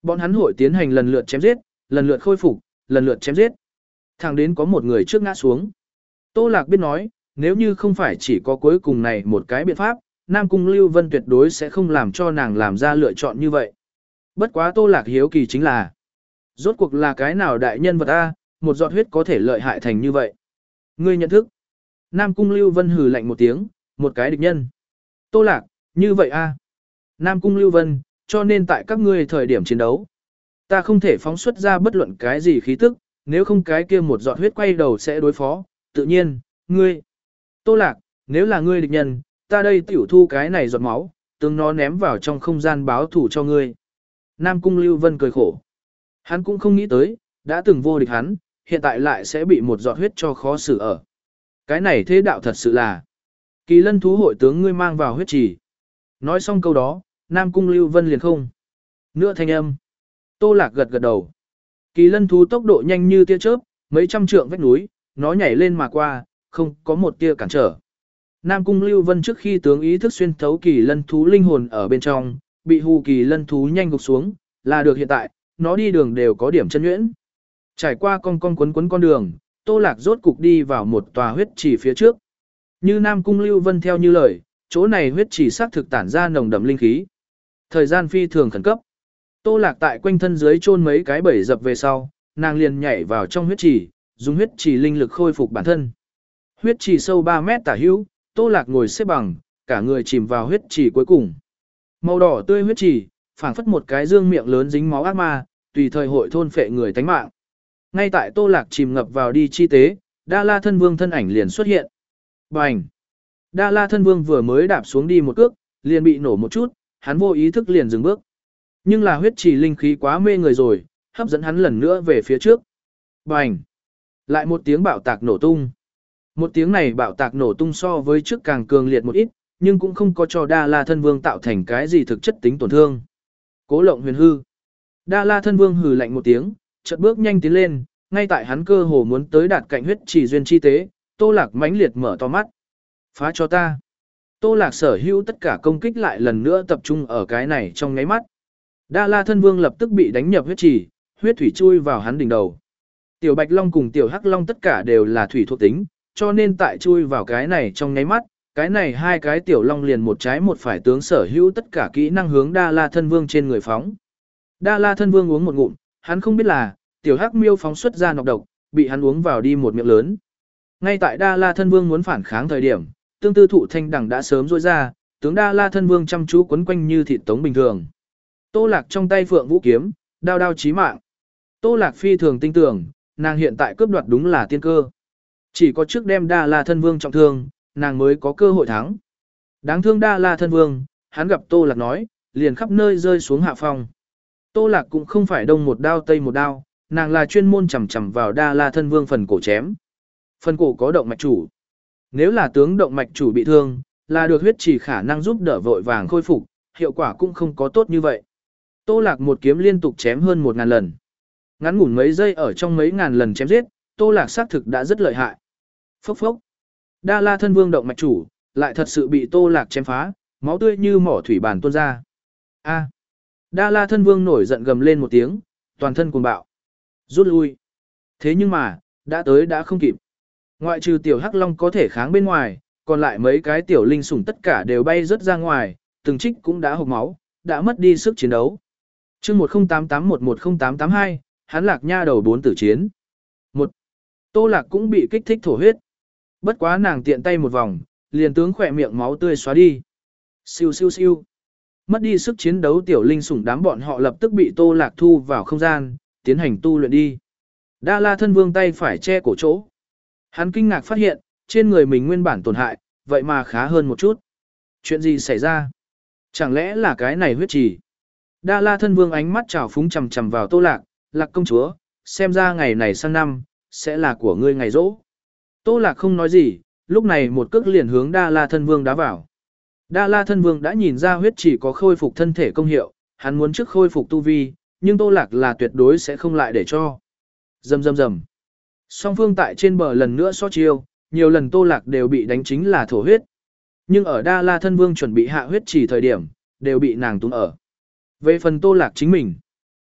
Bọn hắn hội tiến hành lần lượt chém giết, lần lượt khôi phục, lần lượt chém giết. Thẳng đến có một người trước ngã xuống. Tô Lạc biết nói, nếu như không phải chỉ có cuối cùng này một cái biện pháp, Nam Cung Lưu Vân tuyệt đối sẽ không làm cho nàng làm ra lựa chọn như vậy. Bất quá Tô Lạc hiếu kỳ chính là, rốt cuộc là cái nào đại nhân vật A, một giọt huyết có thể lợi hại thành như vậy. Ngươi nhận thức. Nam Cung Lưu Vân hừ lạnh một tiếng, một cái địch nhân. Tô Lạc, như vậy A. Nam Cung Lưu Vân, cho nên tại các ngươi thời điểm chiến đấu, ta không thể phóng xuất ra bất luận cái gì khí tức, nếu không cái kia một giọt huyết quay đầu sẽ đối phó, tự nhiên, ngươi. Tô Lạc, nếu là ngươi địch nhân, ta đây tiểu thu cái này giọt máu, tương nó ném vào trong không gian báo thủ cho ngươi. Nam Cung Lưu Vân cười khổ. Hắn cũng không nghĩ tới, đã từng vô địch hắn, hiện tại lại sẽ bị một giọt huyết cho khó xử ở. Cái này thế đạo thật sự là. Kỳ Lân thú hội tướng ngươi mang vào huyết trì. Nói xong câu đó, Nam Cung Lưu Vân liền không. Nữa thanh âm. Tô Lạc gật gật đầu. Kỳ Lân thú tốc độ nhanh như tia chớp, mấy trăm trượng vách núi, nó nhảy lên mà qua, không có một tia cản trở. Nam Cung Lưu Vân trước khi tướng ý thức xuyên thấu Kỳ Lân thú linh hồn ở bên trong, bị hù Kỳ Lân thú nhanh gục xuống, là được hiện tại, nó đi đường đều có điểm chân nhuyễn. Trải qua con con quấn quấn con đường, Tô Lạc rốt cục đi vào một tòa huyết trì phía trước. Như Nam Cung Lưu Vân theo như lời, chỗ này huyết trì xác thực tản ra nồng đậm linh khí. Thời gian phi thường khẩn cấp. Tô Lạc tại quanh thân dưới chôn mấy cái bẫy dập về sau, nàng liền nhảy vào trong huyết trì, dùng huyết trì linh lực khôi phục bản thân. Huyết trì sâu ba mét tả hữu, Tô Lạc ngồi xếp bằng, cả người chìm vào huyết trì cuối cùng. Màu đỏ tươi huyết trì, phảng phất một cái dương miệng lớn dính máu ác ma, tùy thời hội thôn phệ người tánh mạng. Ngay tại Tô Lạc chìm ngập vào đi chi tế, Đa La Thân Vương thân ảnh liền xuất hiện. Bành! Đa La Thân Vương vừa mới đạp xuống đi một cước, liền bị nổ một chút, hắn vô ý thức liền dừng bước. Nhưng là huyết trì linh khí quá mê người rồi, hấp dẫn hắn lần nữa về phía trước. Bành! Lại một tiếng bạo tạc nổ tung. Một tiếng này bạo tạc nổ tung so với trước càng cường liệt một ít, nhưng cũng không có cho Đa La Thân Vương tạo thành cái gì thực chất tính tổn thương. Cố Lộng Huyền hư. Đa La Thân Vương hừ lạnh một tiếng, chợt bước nhanh tiến lên, ngay tại hắn cơ hồ muốn tới đạt cạnh huyết trì duyên chi tế, Tô Lạc mãnh liệt mở to mắt. Phá cho ta. Tô Lạc sở hữu tất cả công kích lại lần nữa tập trung ở cái này trong nháy mắt. Đa La Thân Vương lập tức bị đánh nhập huyết trì, huyết thủy chui vào hắn đỉnh đầu. Tiểu Bạch Long cùng Tiểu Hắc Long tất cả đều là thủy thuộc tính, cho nên tại chui vào cái này trong nháy mắt, cái này hai cái Tiểu Long liền một trái một phải tướng sở hữu tất cả kỹ năng hướng Đa La Thân Vương trên người phóng. Đa La Thân Vương uống một ngụm, hắn không biết là, Tiểu Hắc Miêu phóng xuất ra nọc độc, bị hắn uống vào đi một miệng lớn. Ngay tại Đa La Thân Vương muốn phản kháng thời điểm, tương tư thụ thanh đằng đã sớm rôi ra, tướng Đa La Thân Vương chăm chú quấn quanh như thịt tống bình thường. Tô Lạc trong tay Phượng Vũ kiếm, đao đao chí mạng. Tô Lạc phi thường tin tưởng, nàng hiện tại cướp đoạt đúng là tiên cơ. Chỉ có trước đem Đa La Thân Vương trọng thương, nàng mới có cơ hội thắng. Đáng thương Đa La Thân Vương, hắn gặp Tô Lạc nói, liền khắp nơi rơi xuống hạ phong. Tô Lạc cũng không phải đông một đao tây một đao, nàng là chuyên môn chầm chầm vào Đa La Thân Vương phần cổ chém. Phần cổ có động mạch chủ. Nếu là tướng động mạch chủ bị thương, là được huyết chỉ khả năng giúp đỡ vội vàng khôi phục, hiệu quả cũng không có tốt như vậy. Tô Lạc một kiếm liên tục chém hơn một ngàn lần. Ngắn ngủn mấy giây ở trong mấy ngàn lần chém giết, Tô Lạc xác thực đã rất lợi hại. Phốc phốc. Đa La Thân Vương động mạch chủ, lại thật sự bị Tô Lạc chém phá, máu tươi như mỏ thủy bàn tuôn ra. A. Đa La Thân Vương nổi giận gầm lên một tiếng, toàn thân cuồng bạo. Rút lui. Thế nhưng mà, đã tới đã không kịp. Ngoại trừ Tiểu Hắc Long có thể kháng bên ngoài, còn lại mấy cái tiểu linh sủng tất cả đều bay rớt ra ngoài, từng trích cũng đã hộc máu, đã mất đi sức chiến đấu. Chương một không tám tám một một không tám tám hai, hắn Lạc Nha đầu bốn tử chiến. Một. Tô Lạc cũng bị kích thích thổ huyết. Bất quá nàng tiện tay một vòng, liền tướng khỏe miệng máu tươi xóa đi. Siêu siêu siêu. Mất đi sức chiến đấu tiểu linh sủng đám bọn họ lập tức bị Tô Lạc thu vào không gian, tiến hành tu luyện đi. Đa La Thân Vương tay phải che cổ chỗ. Hắn kinh ngạc phát hiện, trên người mình nguyên bản tổn hại, vậy mà khá hơn một chút. Chuyện gì xảy ra? Chẳng lẽ là cái này huyết trì? Đa La Thân Vương ánh mắt trào phúng chầm chầm vào Tô Lạc, Lạc công chúa, xem ra ngày này sang năm, sẽ là của ngươi ngày rỗ. Tô Lạc không nói gì, lúc này một cước liền hướng Đa La Thân Vương đá vào. Đa La Thân Vương đã nhìn ra huyết trì có khôi phục thân thể công hiệu, hắn muốn trước khôi phục tu vi, nhưng Tô Lạc là tuyệt đối sẽ không lại để cho. Rầm rầm rầm. Song phương tại trên bờ lần nữa so chiêu, nhiều lần Tô Lạc đều bị đánh chính là thổ huyết. Nhưng ở Đa La Thân Vương chuẩn bị hạ huyết trì thời điểm, đều bị nàng túm ở. Về phần Tô Lạc chính mình,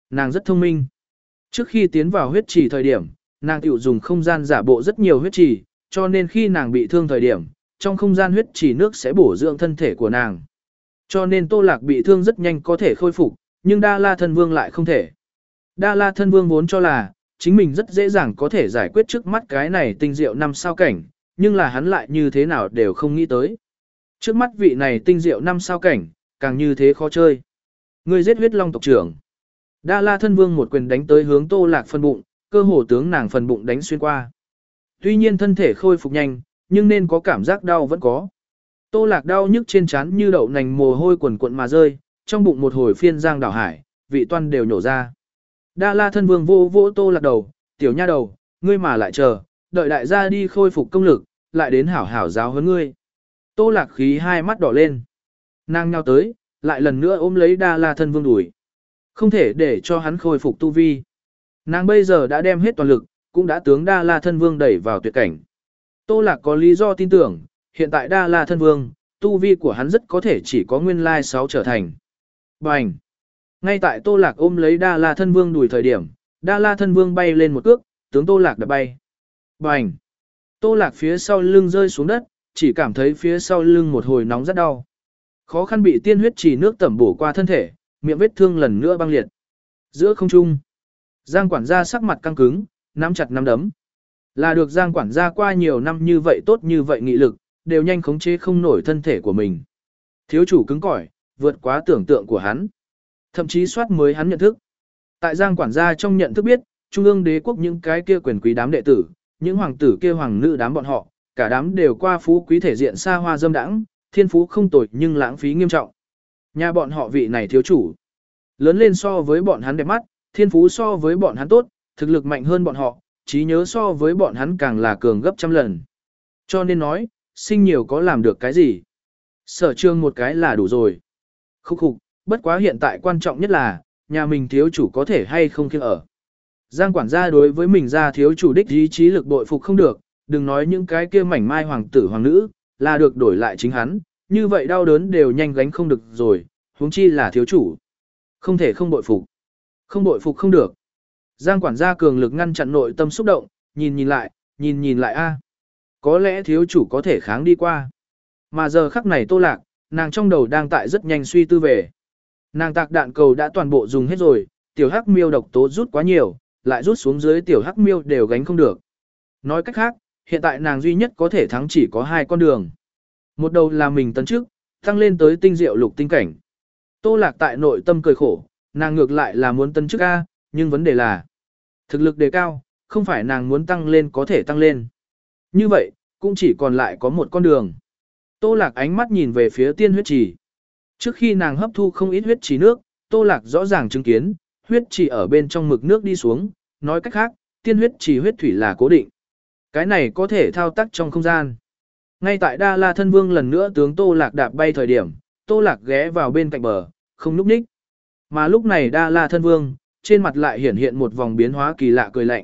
nàng rất thông minh. Trước khi tiến vào huyết trì thời điểm, nàng tiểu dùng không gian giả bộ rất nhiều huyết trì, cho nên khi nàng bị thương thời điểm, trong không gian huyết trì nước sẽ bổ dưỡng thân thể của nàng. Cho nên Tô Lạc bị thương rất nhanh có thể khôi phục, nhưng Đa La Thân Vương lại không thể. Đa La Thân Vương vốn cho là, chính mình rất dễ dàng có thể giải quyết trước mắt cái này tinh diệu năm sao cảnh, nhưng là hắn lại như thế nào đều không nghĩ tới. Trước mắt vị này tinh diệu năm sao cảnh, càng như thế khó chơi. Ngươi giết huyết long tộc trưởng. Đa La Thân Vương một quyền đánh tới hướng Tô Lạc phần bụng, cơ hồ tướng nàng phần bụng đánh xuyên qua. Tuy nhiên thân thể khôi phục nhanh, nhưng nên có cảm giác đau vẫn có. Tô Lạc đau nhức trên trán như đậu nành mồ hôi quần cuộn mà rơi, trong bụng một hồi phiên giang đảo hải, vị toan đều nhổ ra. Đa La Thân Vương vô vỗ Tô Lạc đầu, tiểu nha đầu, ngươi mà lại chờ, đợi đại gia đi khôi phục công lực, lại đến hảo hảo giáo huấn ngươi. Tô Lạc khí hai mắt đỏ lên. Nàng nhào tới, lại lần nữa ôm lấy Đa La Thân Vương đuổi. Không thể để cho hắn khôi phục tu vi. Nàng bây giờ đã đem hết toàn lực, cũng đã tướng Đa La Thân Vương đẩy vào tuyệt cảnh. Tô Lạc có lý do tin tưởng, hiện tại Đa La Thân Vương, tu vi của hắn rất có thể chỉ có nguyên lai sáu trở thành. Bành! Ngay tại Tô Lạc ôm lấy Đa La Thân Vương đuổi thời điểm, Đa La Thân Vương bay lên một cước, tướng Tô Lạc đập bay. Bành! Tô Lạc phía sau lưng rơi xuống đất, chỉ cảm thấy phía sau lưng một hồi nóng rất đau. Khó khăn bị tiên huyết chỉ nước tẩm bổ qua thân thể, miệng vết thương lần nữa băng liệt. Giữa không trung, Giang quản gia sắc mặt căng cứng, nắm chặt nắm đấm. Là được Giang quản gia qua nhiều năm như vậy tốt như vậy nghị lực, đều nhanh khống chế không nổi thân thể của mình. Thiếu chủ cứng cỏi, vượt quá tưởng tượng của hắn. Thậm chí soát mới hắn nhận thức. Tại Giang quản gia trong nhận thức biết, trung ương đế quốc những cái kia quyền quý đám đệ tử, những hoàng tử kia hoàng nữ đám bọn họ, cả đám đều qua phú quý thể diện xa hoa dâm đãng, thiên phú không tồi nhưng lãng phí nghiêm trọng. Nhà bọn họ vị này thiếu chủ, lớn lên so với bọn hắn đẹp mắt, thiên phú so với bọn hắn tốt, thực lực mạnh hơn bọn họ, trí nhớ so với bọn hắn càng là cường gấp trăm lần. Cho nên nói, sinh nhiều có làm được cái gì? Sở trường một cái là đủ rồi. Khúc khục, bất quá hiện tại quan trọng nhất là, nhà mình thiếu chủ có thể hay không kiêng ở. Giang quản gia đối với mình ra thiếu chủ đích ý chí lực bội phục không được, đừng nói những cái kia mảnh mai hoàng tử hoàng nữ, là được đổi lại chính hắn, như vậy đau đớn đều nhanh gánh không được rồi, huống chi là thiếu chủ. Không thể không bội phục. Không bội phục không được. Giang quản gia cường lực ngăn chặn nội tâm xúc động, nhìn nhìn lại, nhìn nhìn lại a. Có lẽ thiếu chủ có thể kháng đi qua. Mà giờ khắc này Tô Lạc, nàng trong đầu đang tại rất nhanh suy tư về. Nàng tạc đạn cầu đã toàn bộ dùng hết rồi, tiểu hắc miêu độc tố rút quá nhiều, lại rút xuống dưới tiểu hắc miêu đều gánh không được. Nói cách khác, hiện tại nàng duy nhất có thể thắng chỉ có hai con đường. Một đầu là mình tấn trước, tăng lên tới tinh diệu lục tinh cảnh. Tô Lạc tại nội tâm cười khổ, nàng ngược lại là muốn tấn chức A, nhưng vấn đề là thực lực đề cao, không phải nàng muốn tăng lên có thể tăng lên. Như vậy, cũng chỉ còn lại có một con đường. Tô Lạc ánh mắt nhìn về phía tiên huyết trì. Trước khi nàng hấp thu không ít huyết trì nước, Tô Lạc rõ ràng chứng kiến, huyết trì ở bên trong mực nước đi xuống, nói cách khác, tiên huyết trì huyết thủy là cố định. Cái này có thể thao tác trong không gian. Ngay tại Đa La Thân Vương lần nữa tướng Tô Lạc đạp bay thời điểm, Tô Lạc ghé vào bên cạnh bờ, không núp ních. Mà lúc này Đa La Thân Vương, trên mặt lại hiển hiện một vòng biến hóa kỳ lạ cười lạnh.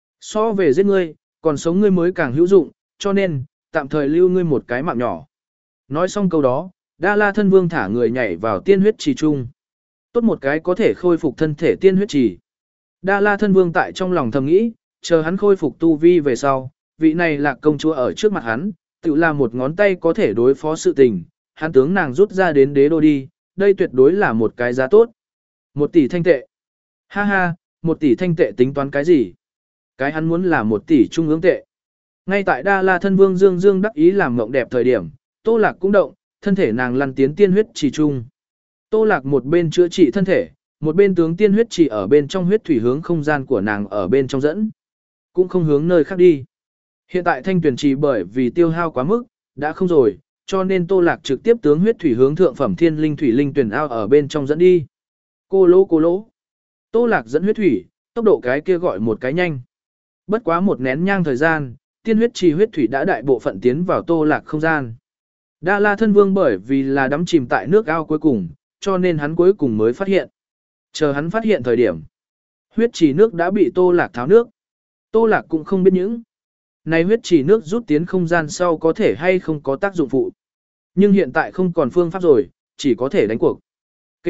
So về giết ngươi, còn sống ngươi mới càng hữu dụng, cho nên, tạm thời lưu ngươi một cái mạng nhỏ. Nói xong câu đó, Đa La Thân Vương thả người nhảy vào tiên huyết trì chung. Tốt một cái có thể khôi phục thân thể tiên huyết trì. Đa La Thân Vương tại trong lòng thầm nghĩ, chờ hắn khôi phục tu vi về sau, vị này là công chúa ở trước mặt hắn, tự là một ngón tay có thể đối phó sự tình, hắn tướng nàng rút ra đến đế đô đi, đây tuyệt đối là một cái giá tốt. Một tỷ thanh tệ. Ha ha, một tỷ thanh tệ tính toán cái gì? Cái hắn muốn là một tỷ trung ương tệ. Ngay tại Đa La Thân Vương dương dương đắc ý làm mộng đẹp thời điểm, Tô Lạc cũng động, thân thể nàng lăn tiến tiên huyết trì trung. Tô Lạc một bên chữa trị thân thể, một bên tướng tiên huyết trì ở bên trong huyết thủy hướng không gian của nàng ở bên trong dẫn, cũng không hướng nơi khác đi. Hiện tại thanh tuyển trì bởi vì tiêu hao quá mức, đã không rồi, cho nên Tô Lạc trực tiếp tướng huyết thủy hướng thượng phẩm thiên linh thủy linh tuyển ao ở bên trong dẫn đi. Cô lỗ cô lỗ. Tô Lạc dẫn huyết thủy, tốc độ cái kia gọi một cái nhanh. Bất quá một nén nhang thời gian, tiên huyết trì huyết thủy đã đại bộ phận tiến vào Tô Lạc không gian. Đa La Thân Vương bởi vì là đắm chìm tại nước ao cuối cùng, cho nên hắn cuối cùng mới phát hiện. Chờ hắn phát hiện thời điểm, huyết trì nước đã bị Tô Lạc tháo nước. Tô Lạc cũng không biết những này huyết trì nước rút tiến không gian sau có thể hay không có tác dụng phụ. Nhưng hiện tại không còn phương pháp rồi, chỉ có thể đánh cuộc. Kế tiếp,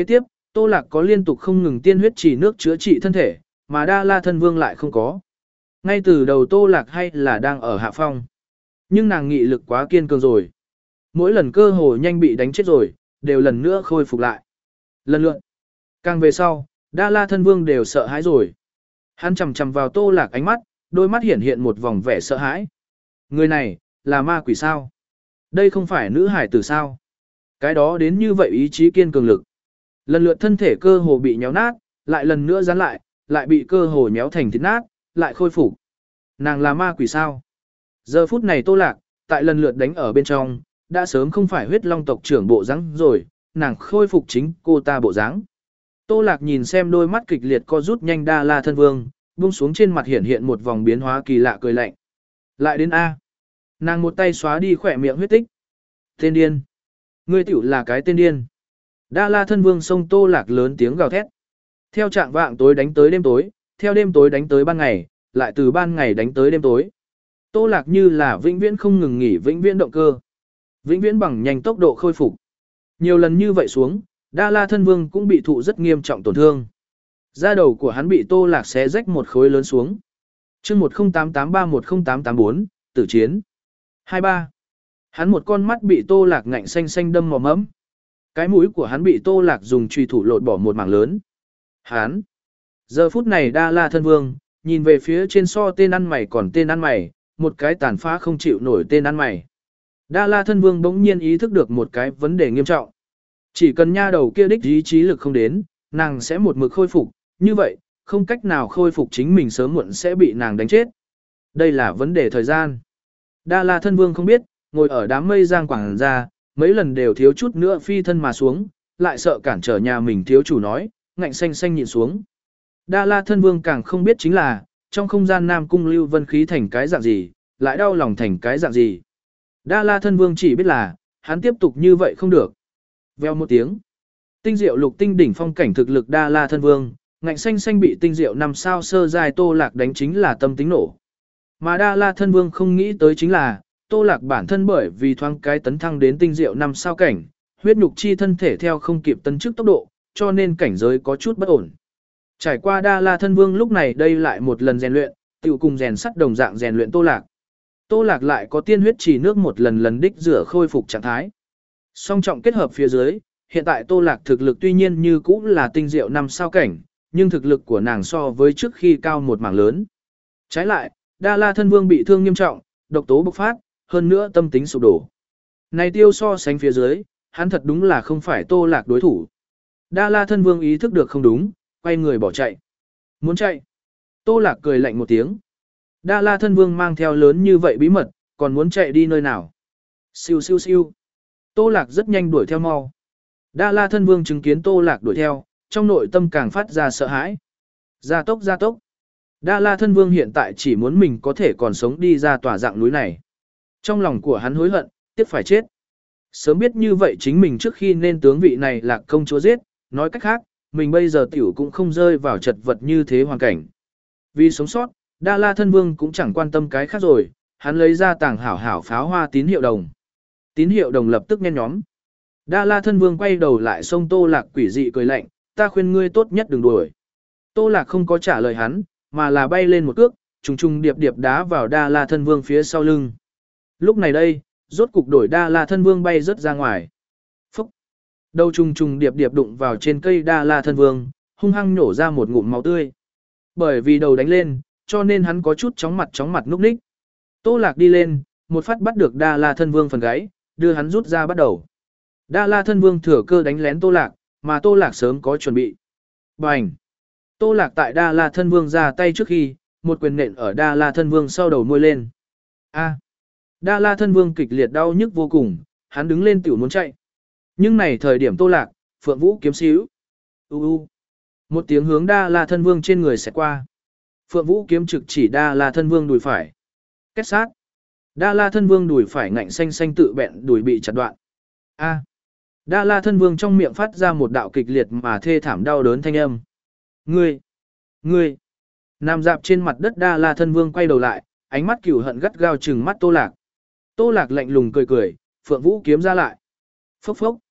Tô Lạc có liên tục không ngừng tiên huyết chỉ nước chữa trị thân thể, mà Đa La Thân Vương lại không có. Ngay từ đầu Tô Lạc hay là đang ở hạ phong. Nhưng nàng nghị lực quá kiên cường rồi. Mỗi lần cơ hồ nhanh bị đánh chết rồi, đều lần nữa khôi phục lại. Lần lượt. Càng về sau, Đa La Thân Vương đều sợ hãi rồi. Hắn chầm chầm vào Tô Lạc ánh mắt, đôi mắt hiện hiện một vòng vẻ sợ hãi. Người này, là ma quỷ sao? Đây không phải nữ hải tử sao? Cái đó đến như vậy ý chí kiên cường lực. Lần lượt thân thể cơ hồ bị nhéo nát, lại lần nữa dán lại, lại bị cơ hồ nhéo thành thịt nát, lại khôi phục. Nàng là ma quỷ sao? Giờ phút này Tô Lạc, tại lần lượt đánh ở bên trong, đã sớm không phải huyết long tộc trưởng bộ dáng rồi, nàng khôi phục chính cô ta bộ dáng. Tô Lạc nhìn xem đôi mắt kịch liệt co rút nhanh Đa La Thân Vương, buông xuống trên mặt hiện hiện một vòng biến hóa kỳ lạ cười lạnh. Lại đến A. Nàng một tay xóa đi khỏe miệng huyết tích. Tên điên. Ngươi tiểu là cái tên điên. Đa La Thân Vương xông Tô Lạc lớn tiếng gào thét. Theo trạng vạng tối đánh tới đêm tối, theo đêm tối đánh tới ban ngày, lại từ ban ngày đánh tới đêm tối. Tô Lạc như là vĩnh viễn không ngừng nghỉ vĩnh viễn động cơ. Vĩnh viễn bằng nhanh tốc độ khôi phục. Nhiều lần như vậy xuống, Đa La Thân Vương cũng bị thụ rất nghiêm trọng tổn thương. Da đầu của hắn bị Tô Lạc xé rách một khối lớn xuống. chương một không tám tám ba một không tám tám bốn, tử chiến. hai ba. Hắn một con mắt bị Tô Lạc ngạnh xanh xanh đâm mò mẫm. Cái mũi của hắn bị Tô Lạc dùng chùy thủ lột bỏ một mảng lớn. Hắn. Giờ phút này Đa La Thân Vương, nhìn về phía trên so tên ăn mày còn tên ăn mày, một cái tàn phá không chịu nổi tên ăn mày. Đa La Thân Vương bỗng nhiên ý thức được một cái vấn đề nghiêm trọng. Chỉ cần nha đầu kia đích ý chí lực không đến, nàng sẽ một mực khôi phục, như vậy, không cách nào khôi phục chính mình sớm muộn sẽ bị nàng đánh chết. Đây là vấn đề thời gian. Đa La Thân Vương không biết, ngồi ở đám mây giang quảng ra, mấy lần đều thiếu chút nữa phi thân mà xuống, lại sợ cản trở nhà mình thiếu chủ nói, ngạnh xanh xanh nhìn xuống. Đa La Thân Vương càng không biết chính là, trong không gian Nam Cung Lưu Vân khí thành cái dạng gì, lại đau lòng thành cái dạng gì. Đa La Thân Vương chỉ biết là, hắn tiếp tục như vậy không được. Veo một tiếng. Tinh diệu lục tinh đỉnh phong cảnh thực lực Đa La Thân Vương, ngạnh xanh xanh bị tinh diệu năm sao sơ giai Tô Lạc đánh chính là tâm tính nổ. Mà Đa La Thân Vương không nghĩ tới chính là, Tô Lạc bản thân bởi vì thoáng cái tấn thăng đến tinh diệu năm sao cảnh, huyết nhục chi thân thể theo không kịp tấn trước tốc độ, cho nên cảnh giới có chút bất ổn. Trải qua Đa La Thân Vương lúc này đây lại một lần rèn luyện, tiểu cùng rèn sắt đồng dạng rèn luyện Tô Lạc. Tô Lạc lại có tiên huyết trì nước một lần lần đích rửa khôi phục trạng thái. Song trọng kết hợp phía dưới, hiện tại Tô Lạc thực lực tuy nhiên như cũ là tinh diệu năm sao cảnh, nhưng thực lực của nàng so với trước khi cao một mảng lớn. Trái lại, Đa La Thân Vương bị thương nghiêm trọng, độc tố bộc phát, hơn nữa tâm tính sụp đổ. Này tiêu so sánh phía dưới, hắn thật đúng là không phải Tô Lạc đối thủ. Đa La Thân Vương ý thức được không đúng, quay người bỏ chạy. Muốn chạy? Tô Lạc cười lạnh một tiếng. Đa La Thân Vương mang theo lớn như vậy bí mật, còn muốn chạy đi nơi nào? Siêu siêu siêu. Tô Lạc rất nhanh đuổi theo mau. Đa La Thân Vương chứng kiến Tô Lạc đuổi theo, trong nội tâm càng phát ra sợ hãi. Gia tốc gia tốc. Đa La Thân Vương hiện tại chỉ muốn mình có thể còn sống đi ra tòa dạng núi này. Trong lòng của hắn hối hận, tiếc phải chết. Sớm biết như vậy chính mình trước khi nên tướng vị này là công chúa giết, nói cách khác, mình bây giờ tiểu cũng không rơi vào chật vật như thế hoàn cảnh. Vì sống sót, Đa La Thân Vương cũng chẳng quan tâm cái khác rồi, hắn lấy ra tàng hảo hảo pháo hoa tín hiệu đồng. Tín hiệu đồng lập tức nhen nhóm. Đa La Thân Vương quay đầu lại xông Tô Lạc quỷ dị cười lạnh, ta khuyên ngươi tốt nhất đừng đuổi. Tô Lạc không có trả lời hắn, mà là bay lên một cước, trùng trùng điệp điệp đá vào Đa La Thân Vương phía sau lưng. Lúc này đây, rốt cục đổi Đa La Thân Vương bay rớt ra ngoài. Phúc! Đầu trùng trùng điệp điệp đụng vào trên cây Đa La Thân Vương, hung hăng nhổ ra một ngụm máu tươi. Bởi vì đầu đánh lên, cho nên hắn có chút chóng mặt chóng mặt núp ních. Tô Lạc đi lên, một phát bắt được Đa La Thân Vương phần gáy, đưa hắn rút ra bắt đầu. Đa La Thân Vương thừa cơ đánh lén Tô Lạc, mà Tô Lạc sớm có chuẩn bị. Bành! Tô Lạc tại Đa La Thân Vương ra tay trước khi, một quyền nện ở Đa La Thân Vương sau đầu môi lên. A! Đa La Thân Vương kịch liệt đau nhức vô cùng, hắn đứng lên tiểu muốn chạy. Nhưng này thời điểm Tô Lạc, Phượng Vũ kiếm xíu. U u. Một tiếng hướng Đa La Thân Vương trên người sẽ qua. Phượng Vũ kiếm trực chỉ Đa La Thân Vương đùi phải. Kết sát. Đa La Thân Vương đùi phải ngạnh xanh xanh tự bẹn đùi bị chặt đoạn. A. Đa La Thân Vương trong miệng phát ra một đạo kịch liệt mà thê thảm đau đớn thanh âm. Ngươi! Ngươi! Nằm dạp trên mặt đất Đa La Thân Vương quay đầu lại, ánh mắt cừu hận gắt gao trừng mắt Tô Lạc. Tô Lạc lạnh lùng cười cười, Phượng Vũ kiếm ra lại. Phốc phốc.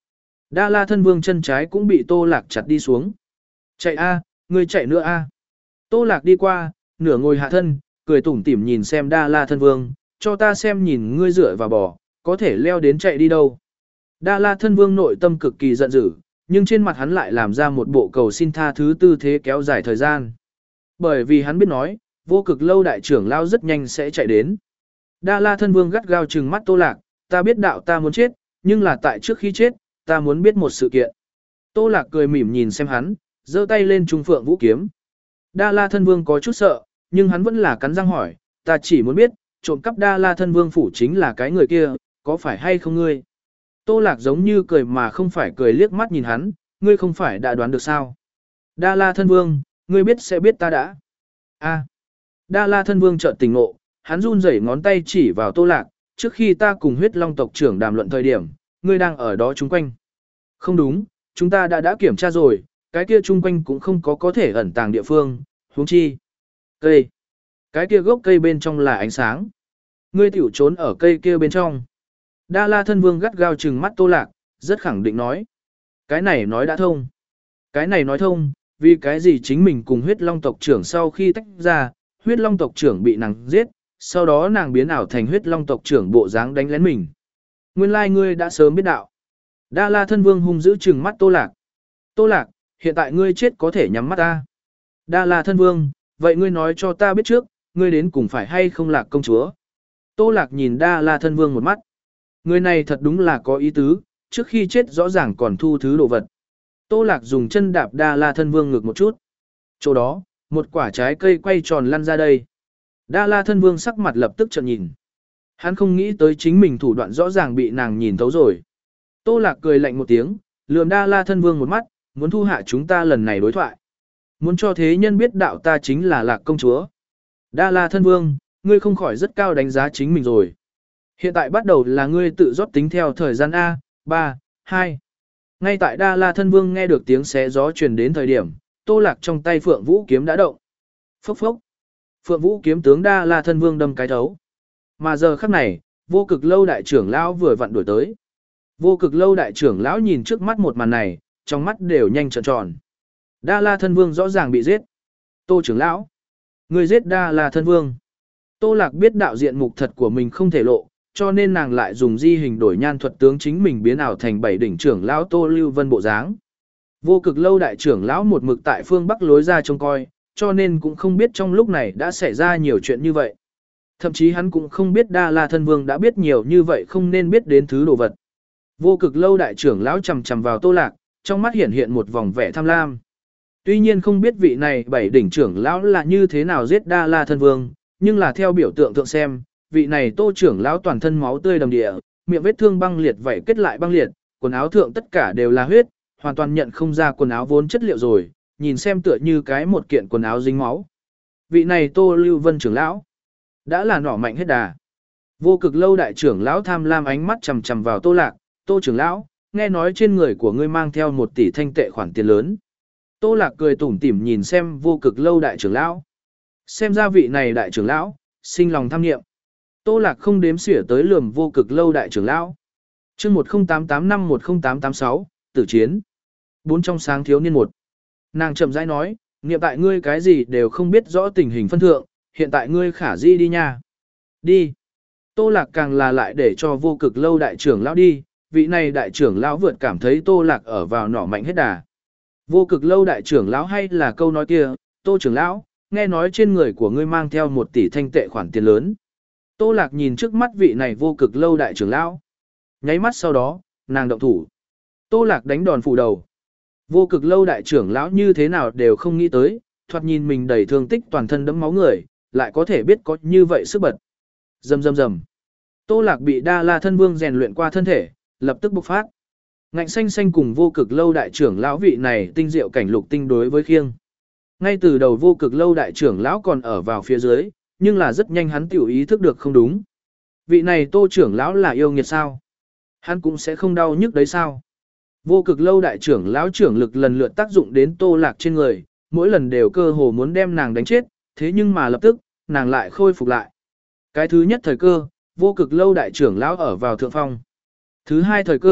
Đa La Thân Vương chân trái cũng bị Tô Lạc chặt đi xuống. Chạy a, ngươi chạy nữa a. Tô Lạc đi qua, nửa ngồi hạ thân, cười tủm tỉm nhìn xem Đa La Thân Vương, cho ta xem nhìn ngươi dựa vào bò, có thể leo đến chạy đi đâu. Đa La Thân Vương nội tâm cực kỳ giận dữ, nhưng trên mặt hắn lại làm ra một bộ cầu xin tha thứ tư thế kéo dài thời gian. Bởi vì hắn biết nói, vô cực lâu đại trưởng lao rất nhanh sẽ chạy đến. Đa La Thân Vương gắt gao trừng mắt Tô Lạc, ta biết đạo ta muốn chết, nhưng là tại trước khi chết, ta muốn biết một sự kiện. Tô Lạc cười mỉm nhìn xem hắn, giơ tay lên trung phượng vũ kiếm. Đa La Thân Vương có chút sợ, nhưng hắn vẫn là cắn răng hỏi, ta chỉ muốn biết, trộm cắp Đa La Thân Vương phủ chính là cái người kia, có phải hay không ngươi? Tô Lạc giống như cười mà không phải cười liếc mắt nhìn hắn, ngươi không phải đã đoán được sao? Đa La Thân Vương, ngươi biết sẽ biết ta đã. A. Đa La Thân Vương chợt tỉnh ngộ, hắn run rẩy ngón tay chỉ vào Tô Lạc, trước khi ta cùng huyết long tộc trưởng đàm luận thời điểm, ngươi đang ở đó chung quanh. Không đúng, chúng ta đã đã kiểm tra rồi, cái kia chung quanh cũng không có có thể ẩn tàng địa phương, huống chi. Cây. Cái kia gốc cây bên trong là ánh sáng. Ngươi tiểu trốn ở cây kia bên trong. Đa La Thân Vương gắt gao trừng mắt Tô Lạc, rất khẳng định nói. Cái này nói đã thông. Cái này nói thông, vì cái gì chính mình cùng huyết long tộc trưởng sau khi tách ra, huyết long tộc trưởng bị nàng giết, sau đó nàng biến ảo thành huyết long tộc trưởng bộ dáng đánh lén mình. Nguyên lai ngươi đã sớm biết đạo. Đa La Thân Vương hung dữ trừng mắt Tô Lạc. Tô Lạc, hiện tại ngươi chết có thể nhắm mắt ta. Đa La Thân Vương, vậy ngươi nói cho ta biết trước, ngươi đến cùng phải hay không Lạc công chúa. Tô Lạc nhìn Đa La Thân Vương một mắt. Người này thật đúng là có ý tứ, trước khi chết rõ ràng còn thu thứ đồ vật. Tô Lạc dùng chân đạp Đa La Thân Vương ngược một chút. Chỗ đó, một quả trái cây quay tròn lăn ra đây. Đa La Thân Vương sắc mặt lập tức trợn nhìn. Hắn không nghĩ tới chính mình thủ đoạn rõ ràng bị nàng nhìn thấu rồi. Tô Lạc cười lạnh một tiếng, lườm Đa La Thân Vương một mắt, muốn thu hạ chúng ta lần này đối thoại. Muốn cho thế nhân biết đạo ta chính là Lạc công chúa. Đa La Thân Vương, ngươi không khỏi rất cao đánh giá chính mình rồi. Hiện tại bắt đầu là ngươi tự rót tính theo thời gian A, ba, hai. Ngay tại Đa La Thân Vương nghe được tiếng xé gió truyền đến thời điểm, Tô Lạc trong tay Phượng Vũ kiếm đã động. Phốc phốc. Phượng Vũ kiếm tướng Đa La Thân Vương đâm cái thấu. Mà giờ khắc này, vô cực lâu đại trưởng lão vừa vặn đuổi tới. Vô cực lâu đại trưởng lão nhìn trước mắt một màn này, trong mắt đều nhanh trợn tròn. Đa La Thân Vương rõ ràng bị giết. Tô trưởng lão, người giết Đa La Thân Vương. Tô Lạc biết đạo diện mục thật của mình không thể lộ, cho nên nàng lại dùng di hình đổi nhan thuật tướng chính mình biến ảo thành bảy đỉnh trưởng lão Tô Lưu Vân bộ dáng. Vô cực lâu đại trưởng lão một mực tại phương Bắc lối ra trông coi, cho nên cũng không biết trong lúc này đã xảy ra nhiều chuyện như vậy. Thậm chí hắn cũng không biết Đa La Thân Vương đã biết nhiều như vậy không nên biết đến thứ đồ vật. Vô cực lâu đại trưởng lão chầm chầm vào Tô Lạc, trong mắt hiện hiện một vòng vẻ tham lam. Tuy nhiên không biết vị này bảy đỉnh trưởng lão là như thế nào giết Đa La Thân Vương, nhưng là theo biểu tượng thượng xem, vị này Tô trưởng lão toàn thân máu tươi đầm địa, miệng vết thương băng liệt vảy kết lại băng liệt, quần áo thượng tất cả đều là huyết, hoàn toàn nhận không ra quần áo vốn chất liệu rồi, nhìn xem tựa như cái một kiện quần áo dính máu. Vị này Tô Lưu Vân trưởng lão đã là nỏ mạnh hết đà. Vô cực lâu đại trưởng lão tham lam ánh mắt chằm chằm vào Tô Lạc, Tô trưởng lão, nghe nói trên người của ngươi mang theo một tỷ thanh tệ khoản tiền lớn. Tô Lạc cười tủm tỉm nhìn xem vô cực lâu đại trưởng lão. Xem ra vị này đại trưởng lão, sinh lòng tham nghiệm. Tô Lạc không đếm xỉa tới lườm vô cực lâu đại trưởng lão. chương một không tám tám năm một không tám tám sáu, tử chiến. Bốn trong sáng thiếu niên một. Nàng chậm rãi nói, niệm tại ngươi cái gì đều không biết rõ tình hình phân thượng, hiện tại ngươi khả di đi nha. Đi. Tô Lạc càng là lại để cho vô cực lâu đại trưởng lão đi, vị này đại trưởng lão vượt cảm thấy Tô Lạc ở vào nỏ mạnh hết đà. Vô cực lâu đại trưởng lão hay là câu nói kia, Tô trưởng lão, nghe nói trên người của ngươi mang theo một tỷ thanh tệ khoản tiền lớn. Tô Lạc nhìn trước mắt vị này vô cực lâu đại trưởng lão. Nháy mắt sau đó, nàng động thủ. Tô Lạc đánh đòn phủ đầu. Vô cực lâu đại trưởng lão như thế nào đều không nghĩ tới, thoạt nhìn mình đầy thương tích toàn thân đẫm máu người, lại có thể biết có như vậy sức bật. Rầm rầm rầm. Tô Lạc bị Đa La Thân Vương rèn luyện qua thân thể, lập tức bộc phát. Ngạnh xanh xanh cùng vô cực lâu đại trưởng lão vị này tinh diệu cảnh lục tinh đối với khiêng. Ngay từ đầu vô cực lâu đại trưởng lão còn ở vào phía dưới, nhưng là rất nhanh hắn tiểu ý thức được không đúng. Vị này Tô trưởng lão là yêu nghiệt sao? Hắn cũng sẽ không đau nhức đấy sao? Vô cực lâu đại trưởng lão trưởng lực lần lượt tác dụng đến Tô Lạc trên người, mỗi lần đều cơ hồ muốn đem nàng đánh chết, thế nhưng mà lập tức, nàng lại khôi phục lại. Cái thứ nhất thời cơ, vô cực lâu đại trưởng lão ở vào thượng phong. Thứ hai thời cơ,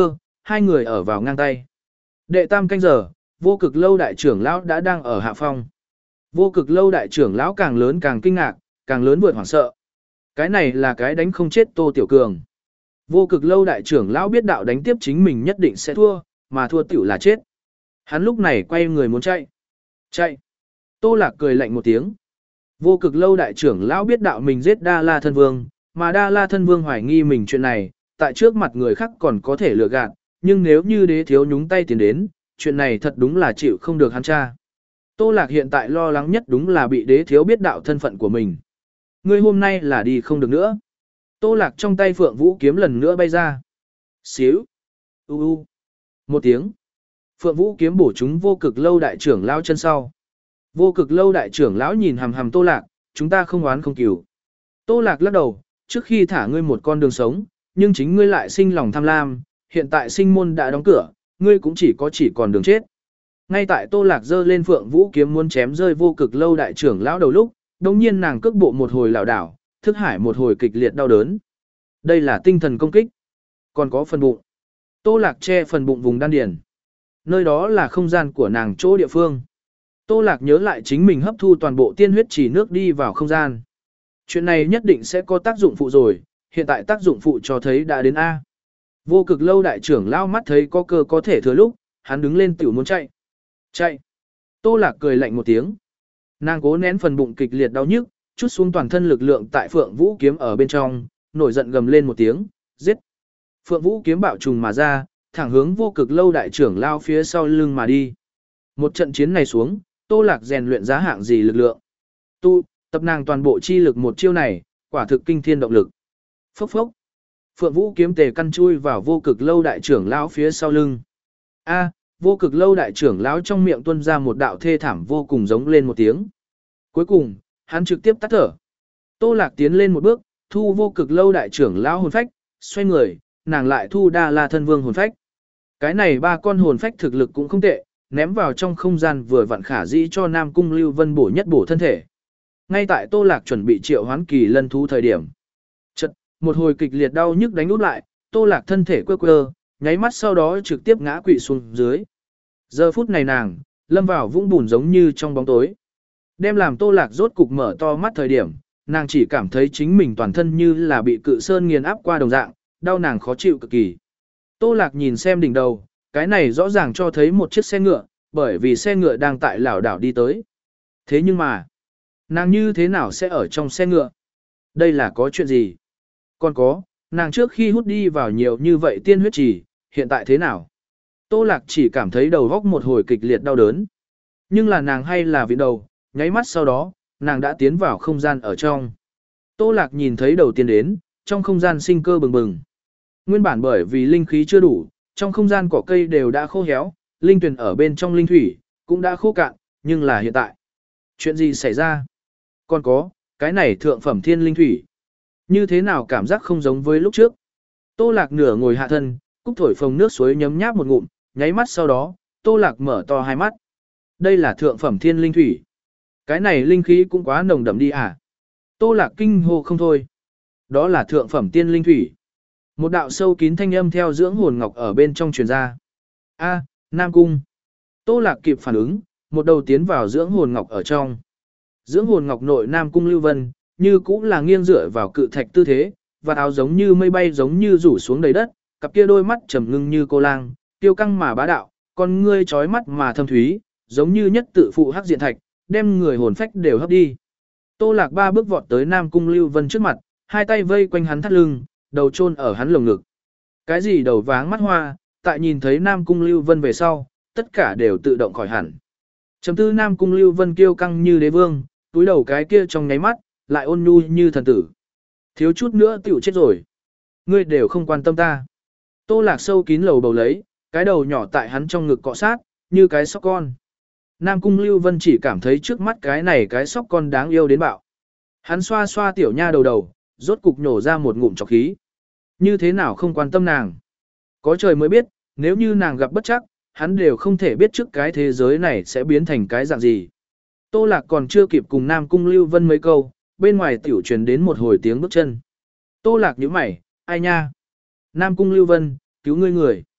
hai người ở vào ngang tay. Đệ tam canh giờ, vô cực lâu đại trưởng lão đã đang ở hạ phong. Vô cực lâu đại trưởng lão càng lớn càng kinh ngạc, càng lớn vượt hoảng sợ. Cái này là cái đánh không chết Tô Tiểu Cường. Vô cực lâu đại trưởng lão biết đạo đánh tiếp chính mình nhất định sẽ thua, mà thua tiểu là chết. Hắn lúc này quay người muốn chạy. Chạy. Tô Lạc cười lạnh một tiếng. Vô cực lâu đại trưởng lão biết đạo mình giết Đa La Thân Vương, mà Đa La Thân Vương hoài nghi mình chuyện này, tại trước mặt người khác còn có thể lừa gạt, nhưng nếu như đế thiếu nhúng tay tiến đến, chuyện này thật đúng là chịu không được hắn cha. Tô Lạc hiện tại lo lắng nhất đúng là bị đế thiếu biết đạo thân phận của mình. Ngươi hôm nay là đi không được nữa. Tô Lạc trong tay Phượng Vũ kiếm lần nữa bay ra. Xíu. U u. Một tiếng. Phượng Vũ kiếm bổ trúng vô cực lâu đại trưởng lão chân sau. Vô cực lâu đại trưởng lão nhìn hằm hằm Tô Lạc, chúng ta không oán không cừu. Tô Lạc lắc đầu, trước khi thả ngươi một con đường sống, nhưng chính ngươi lại sinh lòng tham lam, hiện tại sinh môn đã đóng cửa, ngươi cũng chỉ có chỉ còn đường chết. Ngay tại Tô Lạc giơ lên Phượng Vũ kiếm muốn chém rơi vô cực lâu đại trưởng lão đầu lúc, đồng nhiên nàng cước bộ một hồi lảo đảo, thức hải một hồi kịch liệt đau đớn. Đây là tinh thần công kích. Còn có phần bụng. Tô Lạc che phần bụng vùng đan điền. Nơi đó là không gian của nàng chỗ địa phương. Tô Lạc nhớ lại chính mình hấp thu toàn bộ tiên huyết chỉ nước đi vào không gian. Chuyện này nhất định sẽ có tác dụng phụ rồi, hiện tại tác dụng phụ cho thấy đã đến A. Vô cực lâu đại trưởng lao mắt thấy có cơ có thể thừa lúc, hắn đứng lên tiểu muốn chạy. Chạy. Tô Lạc cười lạnh một tiếng. Nàng cố nén phần bụng kịch liệt đau nhức, chút xuống toàn thân lực lượng tại Phượng Vũ kiếm ở bên trong, nổi giận gầm lên một tiếng, giết. Phượng Vũ kiếm bạo trùng mà ra, thẳng hướng vô cực lâu đại trưởng lao phía sau lưng mà đi. Một trận chiến này xuống, Tô Lạc rèn luyện giá hạng gì lực lượng. Tu, tập nàng toàn bộ chi lực một chiêu này, quả thực kinh thiên động lực. Phốc phốc. Phượng Vũ kiếm tề căn chui vào vô cực lâu đại trưởng lão phía sau lưng. A, vô cực lâu đại trưởng lão trong miệng tuôn ra một đạo thê thảm vô cùng giống lên một tiếng. Cuối cùng, hắn trực tiếp tắt thở. Tô Lạc tiến lên một bước, thu vô cực lâu đại trưởng lão hồn phách, xoay người, nàng lại thu Đa La Thân Vương hồn phách. Cái này ba con hồn phách thực lực cũng không tệ, ném vào trong không gian vừa vặn khả dĩ cho Nam Cung Lưu Vân bổ nhất bổ thân thể. Ngay tại Tô Lạc chuẩn bị triệu hoán kỳ lân thú thời điểm. Chật, một hồi kịch liệt đau nhức đánh úp lại, Tô Lạc thân thể quơ quơ, nháy mắt sau đó trực tiếp ngã quỵ xuống dưới. Giờ phút này nàng, lâm vào vũng bùn giống như trong bóng tối. Đem làm Tô Lạc rốt cục mở to mắt thời điểm, nàng chỉ cảm thấy chính mình toàn thân như là bị cự sơn nghiền áp qua đồng dạng, đau nàng khó chịu cực kỳ. Tô Lạc nhìn xem đỉnh đầu, cái này rõ ràng cho thấy một chiếc xe ngựa, bởi vì xe ngựa đang tại lảo đảo đi tới. Thế nhưng mà, nàng như thế nào sẽ ở trong xe ngựa? Đây là có chuyện gì? Còn có, nàng trước khi hút đi vào nhiều như vậy tiên huyết trì, hiện tại thế nào? Tô Lạc chỉ cảm thấy đầu góc một hồi kịch liệt đau đớn. Nhưng là nàng hay là viện đầu, nháy mắt sau đó, nàng đã tiến vào không gian ở trong. Tô Lạc nhìn thấy đầu tiên đến, trong không gian sinh cơ bừng bừng. Nguyên bản bởi vì linh khí chưa đủ, trong không gian cỏ cây đều đã khô héo, linh tuyển ở bên trong linh thủy, cũng đã khô cạn, nhưng là hiện tại. Chuyện gì xảy ra? Còn có, cái này thượng phẩm thiên linh thủy. Như thế nào cảm giác không giống với lúc trước? Tô Lạc nửa ngồi hạ thân, cúc thổi phồng nước suối nhấm nháp một ngụm, nháy mắt sau đó, Tô Lạc mở to hai mắt. Đây là thượng phẩm thiên linh thủy. Cái này linh khí cũng quá nồng đậm đi à? Tô Lạc kinh hô không thôi. Đó là thượng phẩm tiên linh thủy. Một đạo sâu kín thanh âm theo dưỡng hồn ngọc ở bên trong truyền ra. A, Nam Cung. Tô Lạc kịp phản ứng, một đầu tiến vào dưỡng hồn ngọc ở trong. Dưỡng hồn ngọc nội Nam Cung Lưu Vân, như cũng là nghiêng dựa vào cự thạch tư thế, và áo giống như mây bay giống như rủ xuống đầy đất, cặp kia đôi mắt trầm ngưng như cô lang, tiêu căng mà bá đạo, con ngươi chói mắt mà thâm thúy, giống như nhất tự phụ hắc diện thạch, đem người hồn phách đều hấp đi. Tô Lạc ba bước vọt tới Nam Cung Lưu Vân trước mặt, hai tay vây quanh hắn thắt lưng, đầu chôn ở hắn lồng ngực. Cái gì đầu váng mắt hoa, tại nhìn thấy Nam Cung Lưu Vân về sau, tất cả đều tự động khỏi hẳn. Chấm tư Nam Cung Lưu Vân kiêu căng như đế vương, túi đầu cái kia trong nháy mắt, lại ôn nhu như thần tử. Thiếu chút nữa tiểu chết rồi. Ngươi đều không quan tâm ta. Tô Lạc sâu kín lầu bầu lấy, cái đầu nhỏ tại hắn trong ngực cọ sát, như cái sóc con. Nam Cung Lưu Vân chỉ cảm thấy trước mắt cái này cái sóc con đáng yêu đến bạo. Hắn xoa xoa tiểu nha đầu đầu, rốt cục nhổ ra một ngụm trọc khí. Như thế nào không quan tâm nàng? Có trời mới biết, nếu như nàng gặp bất chắc, hắn đều không thể biết trước cái thế giới này sẽ biến thành cái dạng gì. Tô Lạc còn chưa kịp cùng Nam Cung Lưu Vân mấy câu, bên ngoài tiểu truyền đến một hồi tiếng bước chân. Tô Lạc nhíu mày, ai nha? Nam Cung Lưu Vân, cứu ngươi người.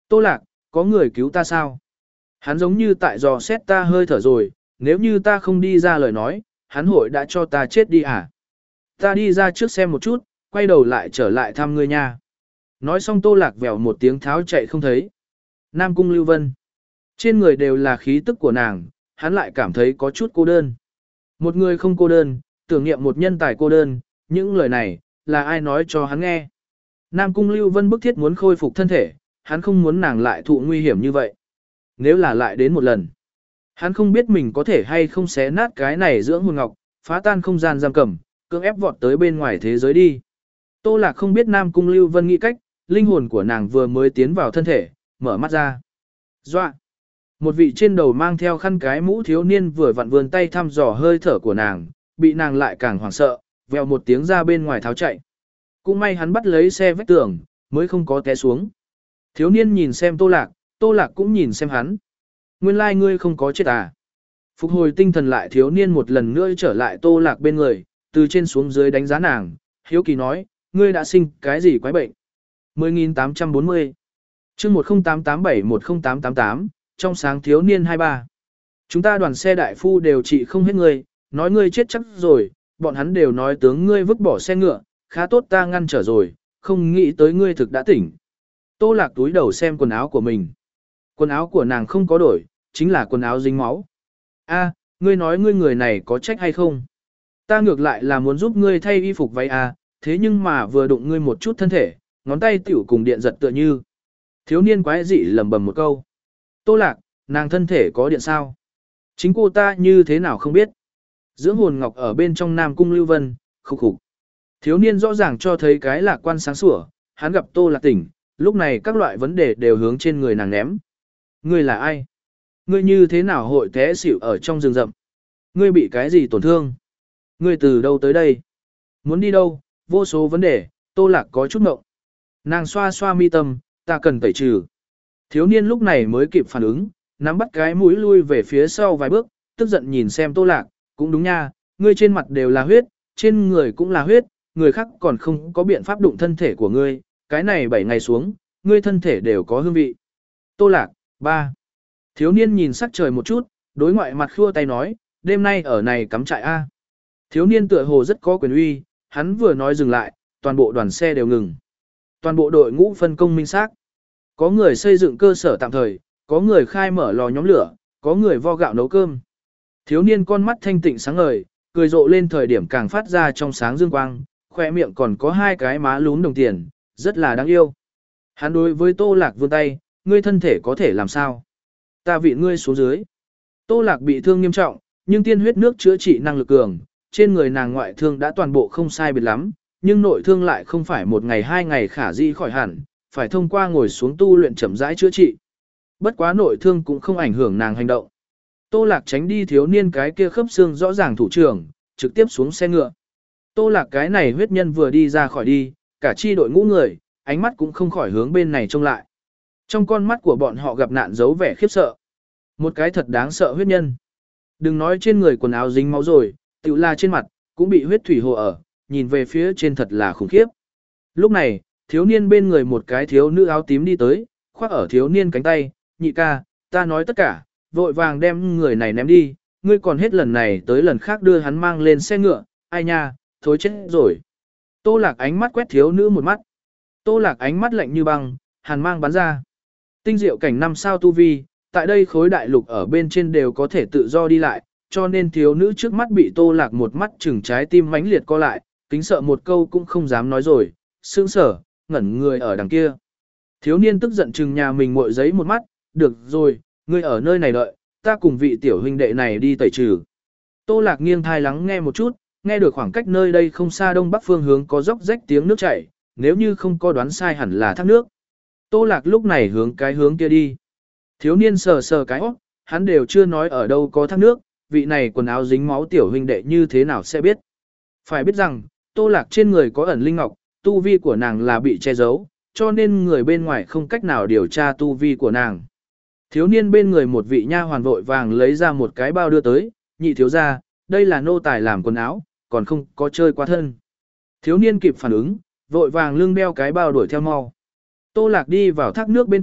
Tô Lạc, có người cứu ta sao? Hắn giống như tại dò xét ta hơi thở rồi, nếu như ta không đi ra lời nói, hắn hội đã cho ta chết đi à? Ta đi ra trước xem một chút, quay đầu lại trở lại thăm ngươi nha. Nói xong Tô Lạc vèo một tiếng tháo chạy không thấy. Nam Cung Lưu Vân. Trên người đều là khí tức của nàng, hắn lại cảm thấy có chút cô đơn. Một người không cô đơn, tưởng niệm một nhân tài cô đơn, những lời này, là ai nói cho hắn nghe. Nam Cung Lưu Vân bức thiết muốn khôi phục thân thể, hắn không muốn nàng lại thụ nguy hiểm như vậy. Nếu là lại đến một lần, hắn không biết mình có thể hay không xé nát cái này dưỡng hồn ngọc, phá tan không gian giam cầm, cưỡng ép vọt tới bên ngoài thế giới đi. Tô Lạc không biết Nam Cung Lưu Vân nghĩ cách, linh hồn của nàng vừa mới tiến vào thân thể, mở mắt ra. Doa! Một vị trên đầu mang theo khăn cái mũ thiếu niên vừa vặn vươn tay thăm dò hơi thở của nàng, bị nàng lại càng hoảng sợ, vèo một tiếng ra bên ngoài tháo chạy. Cũng may hắn bắt lấy xe vách tường, mới không có té xuống. Thiếu niên nhìn xem Tô Lạc, Tô Lạc cũng nhìn xem hắn. Nguyên lai like ngươi không có chết à. Phục hồi tinh thần lại thiếu niên một lần nữa trở lại Tô Lạc bên người, từ trên xuống dưới đánh giá nàng, hiếu kỳ nói, ngươi đã sinh cái gì quái bệnh? mười nghìn tám trăm bốn mươi chương một không tám tám bảy một không tám tám tám, trong sáng thiếu niên hai ba. Chúng ta đoàn xe đại phu đều trị không hết ngươi, nói ngươi chết chắc rồi, bọn hắn đều nói tướng ngươi vứt bỏ xe ngựa, khá tốt ta ngăn trở rồi, không nghĩ tới ngươi thực đã tỉnh. Tô Lạc túi đầu xem quần áo của mình. Quần áo của nàng không có đổi, chính là quần áo dính máu. A, ngươi nói ngươi người này có trách hay không? Ta ngược lại là muốn giúp ngươi thay y phục váy à, thế nhưng mà vừa đụng ngươi một chút thân thể, ngón tay tiểu cùng điện giật tựa như. Thiếu niên quái dị lẩm bẩm một câu. Tô Lạc, nàng thân thể có điện sao? Chính cô ta như thế nào không biết? Dưỡng hồn ngọc ở bên trong Nam Cung Lưu Vân, khục khục. Thiếu niên rõ ràng cho thấy cái lạc quan sáng sủa, hắn gặp Tô Lạc tỉnh, lúc này các loại vấn đề đều hướng trên người nàng ném. Ngươi là ai? Ngươi như thế nào hội té xỉu ở trong rừng rậm? Ngươi bị cái gì tổn thương? Ngươi từ đâu tới đây? Muốn đi đâu? Vô số vấn đề, Tô Lạc có chút ngộng. Nàng xoa xoa mi tâm, ta cần tẩy trừ. Thiếu niên lúc này mới kịp phản ứng, nắm bắt cái mũi lui về phía sau vài bước, tức giận nhìn xem Tô Lạc, cũng đúng nha, ngươi trên mặt đều là huyết, trên người cũng là huyết, người khác còn không có biện pháp đụng thân thể của ngươi, cái này bảy ngày xuống, ngươi thân thể đều có hương vị. Tô Lạc, ba. Thiếu niên nhìn sắc trời một chút, đối ngoại mặt khua tay nói, đêm nay ở này cắm trại A. Thiếu niên tựa hồ rất có quyền uy, hắn vừa nói dừng lại, toàn bộ đoàn xe đều ngừng. Toàn bộ đội ngũ phân công minh xác. Có người xây dựng cơ sở tạm thời, có người khai mở lò nhóm lửa, có người vo gạo nấu cơm. Thiếu niên con mắt thanh tịnh sáng ngời, cười rộ lên thời điểm càng phát ra trong sáng dương quang, khoe miệng còn có hai cái má lún đồng tiền, rất là đáng yêu. Hắn đối với Tô Lạc vươn tay, ngươi thân thể có thể làm sao? Ta vị ngươi xuống dưới. Tô Lạc bị thương nghiêm trọng, nhưng tiên huyết nước chữa trị năng lực cường, trên người nàng ngoại thương đã toàn bộ không sai biệt lắm, nhưng nội thương lại không phải một ngày hai ngày khả di khỏi hẳn, phải thông qua ngồi xuống tu luyện chậm rãi chữa trị. Bất quá nội thương cũng không ảnh hưởng nàng hành động. Tô Lạc tránh đi thiếu niên cái kia khớp xương rõ ràng thủ trưởng, trực tiếp xuống xe ngựa. Tô Lạc cái này huyết nhân vừa đi ra khỏi đi, cả chi đội ngũ người, ánh mắt cũng không khỏi hướng bên này trông lại. Trong con mắt của bọn họ gặp nạn dấu vẻ khiếp sợ. Một cái thật đáng sợ huyết nhân. Đừng nói trên người quần áo dính máu rồi, tự là trên mặt, cũng bị huyết thủy hồ ở, nhìn về phía trên thật là khủng khiếp. Lúc này, thiếu niên bên người một cái thiếu nữ áo tím đi tới, khoác ở thiếu niên cánh tay, nhị ca, ta nói tất cả, vội vàng đem người này ném đi, ngươi còn hết lần này tới lần khác đưa hắn mang lên xe ngựa, ai nha, thối chết rồi. Tô Lạc ánh mắt quét thiếu nữ một mắt. Tô Lạc ánh mắt lạnh như băng, hàn mang bắn ra. Tinh diệu cảnh năm sao tu vi, tại đây khối đại lục ở bên trên đều có thể tự do đi lại, cho nên thiếu nữ trước mắt bị Tô Lạc một mắt chừng trái tim mãnh liệt co lại, kính sợ một câu cũng không dám nói rồi, sững sở, ngẩn người ở đằng kia. Thiếu niên tức giận chừng nhà mình muội giấy một mắt, được rồi, ngươi ở nơi này đợi, ta cùng vị tiểu huynh đệ này đi tẩy trừ. Tô Lạc nghiêng thai lắng nghe một chút, nghe được khoảng cách nơi đây không xa đông bắc phương hướng có dốc rách tiếng nước chảy, nếu như không có đoán sai hẳn là thác nước. Tô Lạc lúc này hướng cái hướng kia đi. Thiếu niên sờ sờ cái óc, hắn đều chưa nói ở đâu có thác nước, vị này quần áo dính máu tiểu huynh đệ như thế nào sẽ biết. Phải biết rằng, Tô Lạc trên người có ẩn linh ngọc, tu vi của nàng là bị che giấu, cho nên người bên ngoài không cách nào điều tra tu vi của nàng. Thiếu niên bên người một vị nha hoàn vội vàng lấy ra một cái bao đưa tới, nhị thiếu ra, đây là nô tài làm quần áo, còn không có chơi quá thân. Thiếu niên kịp phản ứng, vội vàng lưng đeo cái bao đuổi theo mau. Tô Lạc đi vào thác nước bên cạnh,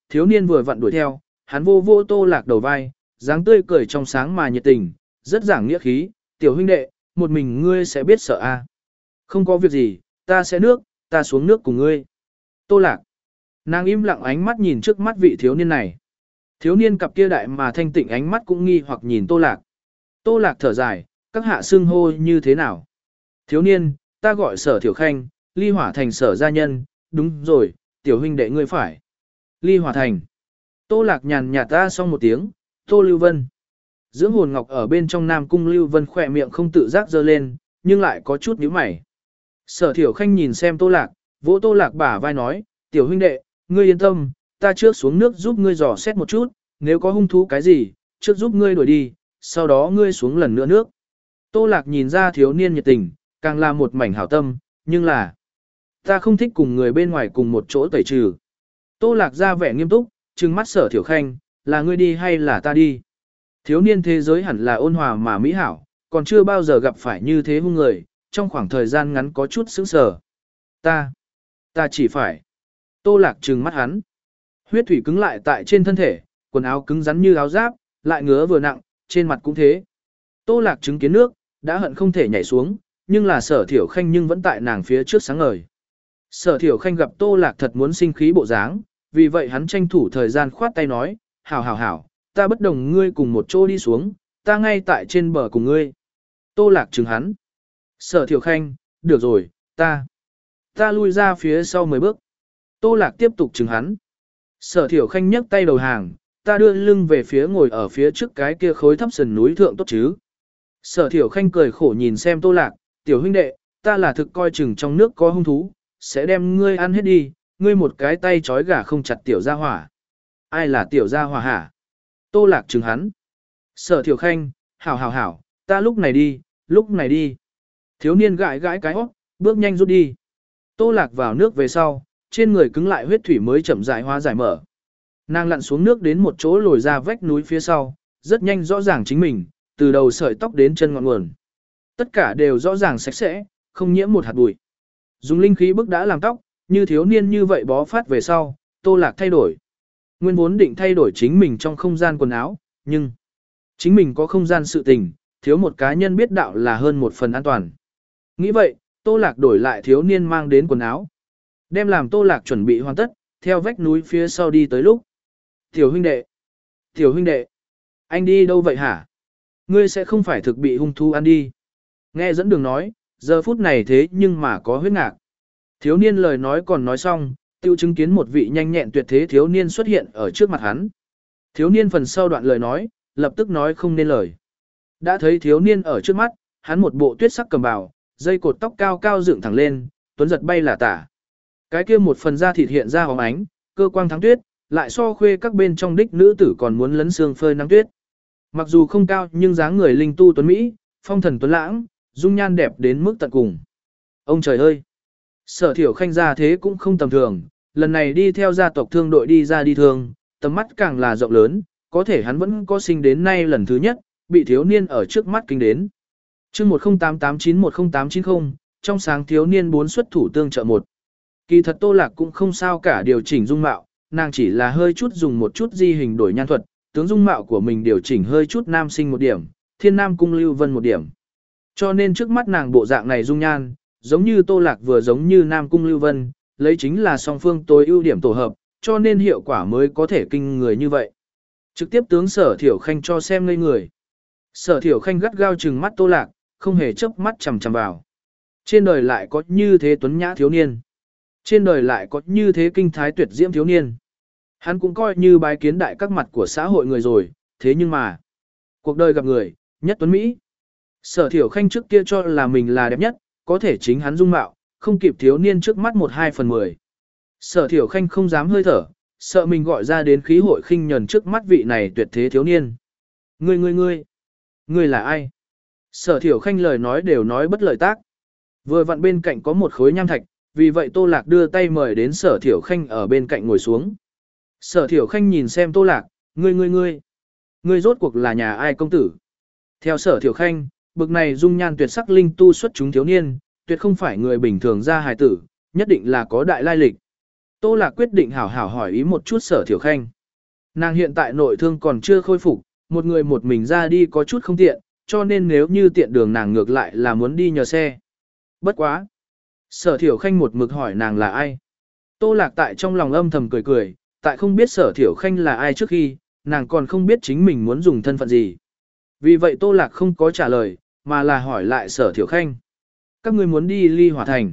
thiếu niên vừa vặn đuổi theo, hắn vô vô Tô Lạc đầu vai, dáng tươi cười trong sáng mà nhiệt tình, rất giảng nghĩa khí, tiểu huynh đệ, một mình ngươi sẽ biết sợ a. Không có việc gì, ta sẽ nước, ta xuống nước cùng ngươi. Tô Lạc. Nàng im lặng ánh mắt nhìn trước mắt vị thiếu niên này. Thiếu niên cặp kia đại mà thanh tịnh ánh mắt cũng nghi hoặc nhìn Tô Lạc. Tô Lạc thở dài, các hạ xưng hô như thế nào? Thiếu niên, ta gọi Sở Thiểu Khanh, Ly Hỏa Thành Sở gia nhân, đúng rồi, tiểu huynh đệ ngươi phải. Ly Hỏa Thành. Tô Lạc nhàn nhạt ta xong một tiếng, Tô Lưu Vân. Dưỡng hồn ngọc ở bên trong Nam Cung Lưu Vân khỏe miệng không tự giác dơ lên, nhưng lại có chút nhíu mày. Sở Thiểu Khanh nhìn xem Tô Lạc, vỗ Tô Lạc bả vai nói, tiểu huynh đệ, ngươi yên tâm, ta trước xuống nước giúp ngươi dò xét một chút, nếu có hung thú cái gì, trước giúp ngươi đuổi đi, sau đó ngươi xuống lần nữa nước. Tô Lạc nhìn ra thiếu niên nhiệt tình, càng là một mảnh hảo tâm, nhưng là ta không thích cùng người bên ngoài cùng một chỗ tẩy trừ. Tô Lạc ra vẻ nghiêm túc, trừng mắt Sở Thiểu Khanh, là ngươi đi hay là ta đi? Thiếu niên thế giới hẳn là ôn hòa mà mỹ hảo, còn chưa bao giờ gặp phải như thế hung người, trong khoảng thời gian ngắn có chút sững sờ. Ta, ta chỉ phải. Tô Lạc trừng mắt hắn. Huyết thủy cứng lại tại trên thân thể, quần áo cứng rắn như áo giáp, lại ngứa vừa nặng, trên mặt cũng thế. Tô Lạc chứng kiến nước, đã hận không thể nhảy xuống, nhưng là Sở Thiểu Khanh nhưng vẫn tại nàng phía trước sáng ngời. Sở Thiểu Khanh gặp Tô Lạc thật muốn sinh khí bộ dáng, vì vậy hắn tranh thủ thời gian khoát tay nói, hảo hảo hảo, ta bất đồng ngươi cùng một chỗ đi xuống, ta ngay tại trên bờ cùng ngươi. Tô Lạc trừng hắn. Sở Thiểu Khanh, được rồi, ta. Ta lui ra phía sau mười bước. Tô Lạc tiếp tục trừng hắn. Sở Thiểu Khanh nhấc tay đầu hàng, ta đưa lưng về phía ngồi ở phía trước cái kia khối thấp sườn núi thượng tốt chứ. Sở Thiểu Khanh cười khổ nhìn xem Tô Lạc, tiểu huynh đệ, ta là thực coi chừng trong nước có hung thú, sẽ đem ngươi ăn hết đi, ngươi một cái tay trói gà không chặt tiểu gia hỏa. Ai là tiểu gia hỏa hả? Tô Lạc trừng hắn. Sở Thiểu Khanh, hảo hảo hảo, ta lúc này đi, lúc này đi. Thiếu niên gãi gãi cái hót, bước nhanh rút đi. Tô Lạc vào nước về sau, trên người cứng lại huyết thủy mới chậm rãi hóa giải mở. Nàng lặn xuống nước đến một chỗ lồi ra vách núi phía sau, rất nhanh rõ ràng chính mình, từ đầu sợi tóc đến chân ngọn nguồn. Tất cả đều rõ ràng sạch sẽ, không nhiễm một hạt bụi. Dùng linh khí bức đã làm tóc, như thiếu niên như vậy bó phát về sau, Tô Lạc thay đổi. Nguyên vốn định thay đổi chính mình trong không gian quần áo, nhưng chính mình có không gian sự tình, thiếu một cá nhân biết đạo là hơn một phần an toàn. Nghĩ vậy, Tô Lạc đổi lại thiếu niên mang đến quần áo. Đem làm Tô Lạc chuẩn bị hoàn tất, theo vách núi phía sau đi tới lúc. Tiểu huynh đệ! Tiểu huynh đệ! Anh đi đâu vậy hả? Ngươi sẽ không phải thực bị hung thú ăn đi. Nghe dẫn đường nói, giờ phút này thế nhưng mà có huyết ngạc. Thiếu niên lời nói còn nói xong, tiêu chứng kiến một vị nhanh nhẹn tuyệt thế thiếu niên xuất hiện ở trước mặt hắn. Thiếu niên phần sau đoạn lời nói, lập tức nói không nên lời. Đã thấy thiếu niên ở trước mắt, hắn một bộ tuyết sắc cầm bào, dây cột tóc cao cao dựng thẳng lên, tuấn giật bay là tả. Cái kia một phần da thịt hiện ra hóng ánh, cơ quang thắng tuyết, lại so khuê các bên trong đích nữ tử còn muốn lấn xương phơi nắng tuyết. Mặc dù không cao nhưng dáng người linh tu tuấn Mỹ, phong thần tuấn lãng, dung nhan đẹp đến mức tận cùng. Ông trời ơi! Sở Thiểu Khanh gia thế cũng không tầm thường, lần này đi theo gia tộc thương đội đi ra đi thương, tầm mắt càng là rộng lớn, có thể hắn vẫn có sinh đến nay lần thứ nhất, bị thiếu niên ở trước mắt kinh đến. chương một không tám tám chín một không tám chín không, trong sáng thiếu niên bốn xuất thủ tương trợ một. Kỳ thật Tô Lạc cũng không sao cả điều chỉnh dung mạo, nàng chỉ là hơi chút dùng một chút di hình đổi nhan thuật, tướng dung mạo của mình điều chỉnh hơi chút nam sinh một điểm, thiên nam cung lưu vân một điểm. Cho nên trước mắt nàng bộ dạng này dung nhan, giống như Tô Lạc vừa giống như nam cung lưu vân, lấy chính là song phương tối ưu điểm tổ hợp, cho nên hiệu quả mới có thể kinh người như vậy. Trực tiếp tướng Sở Thiểu Khanh cho xem ngây người. Sở Thiểu Khanh gắt gao trừng mắt Tô Lạc, không hề chớp mắt chằm chằm vào. Trên đời lại có như thế tuấn nhã thiếu niên. Trên đời lại có như thế kinh thái tuyệt diễm thiếu niên. Hắn cũng coi như bái kiến đại các mặt của xã hội người rồi, thế nhưng mà, cuộc đời gặp người, nhất tuấn Mỹ. Sở Thiểu Khanh trước kia cho là mình là đẹp nhất, có thể chính hắn dung mạo, không kịp thiếu niên trước mắt một hai phần mười. Sở Thiểu Khanh không dám hơi thở, sợ mình gọi ra đến khí hội khinh nhẫn trước mắt vị này tuyệt thế thiếu niên. Ngươi ngươi ngươi, ngươi là ai? Sở Thiểu Khanh lời nói đều nói bất lợi tác. Vừa vặn bên cạnh có một khối nham thạch, vì vậy Tô Lạc đưa tay mời đến Sở Thiểu Khanh ở bên cạnh ngồi xuống. Sở Thiểu Khanh nhìn xem Tô Lạc, ngươi ngươi ngươi, ngươi rốt cuộc là nhà ai công tử? Theo Sở Thiểu Khanh, bực này dung nhan tuyệt sắc linh tu xuất chúng thiếu niên, tuyệt không phải người bình thường ra hài tử, nhất định là có đại lai lịch. Tô Lạc quyết định hảo hảo hỏi ý một chút Sở Thiểu Khanh. Nàng hiện tại nội thương còn chưa khôi phục, một người một mình ra đi có chút không tiện, cho nên nếu như tiện đường nàng ngược lại là muốn đi nhờ xe. Bất quá. Sở Thiểu Khanh một mực hỏi nàng là ai. Tô Lạc tại trong lòng âm thầm cười cười, tại không biết Sở Thiểu Khanh là ai trước khi, nàng còn không biết chính mình muốn dùng thân phận gì. Vì vậy Tô Lạc không có trả lời, mà là hỏi lại Sở Thiểu Khanh. Các ngươi muốn đi Ly Hỏa Thành.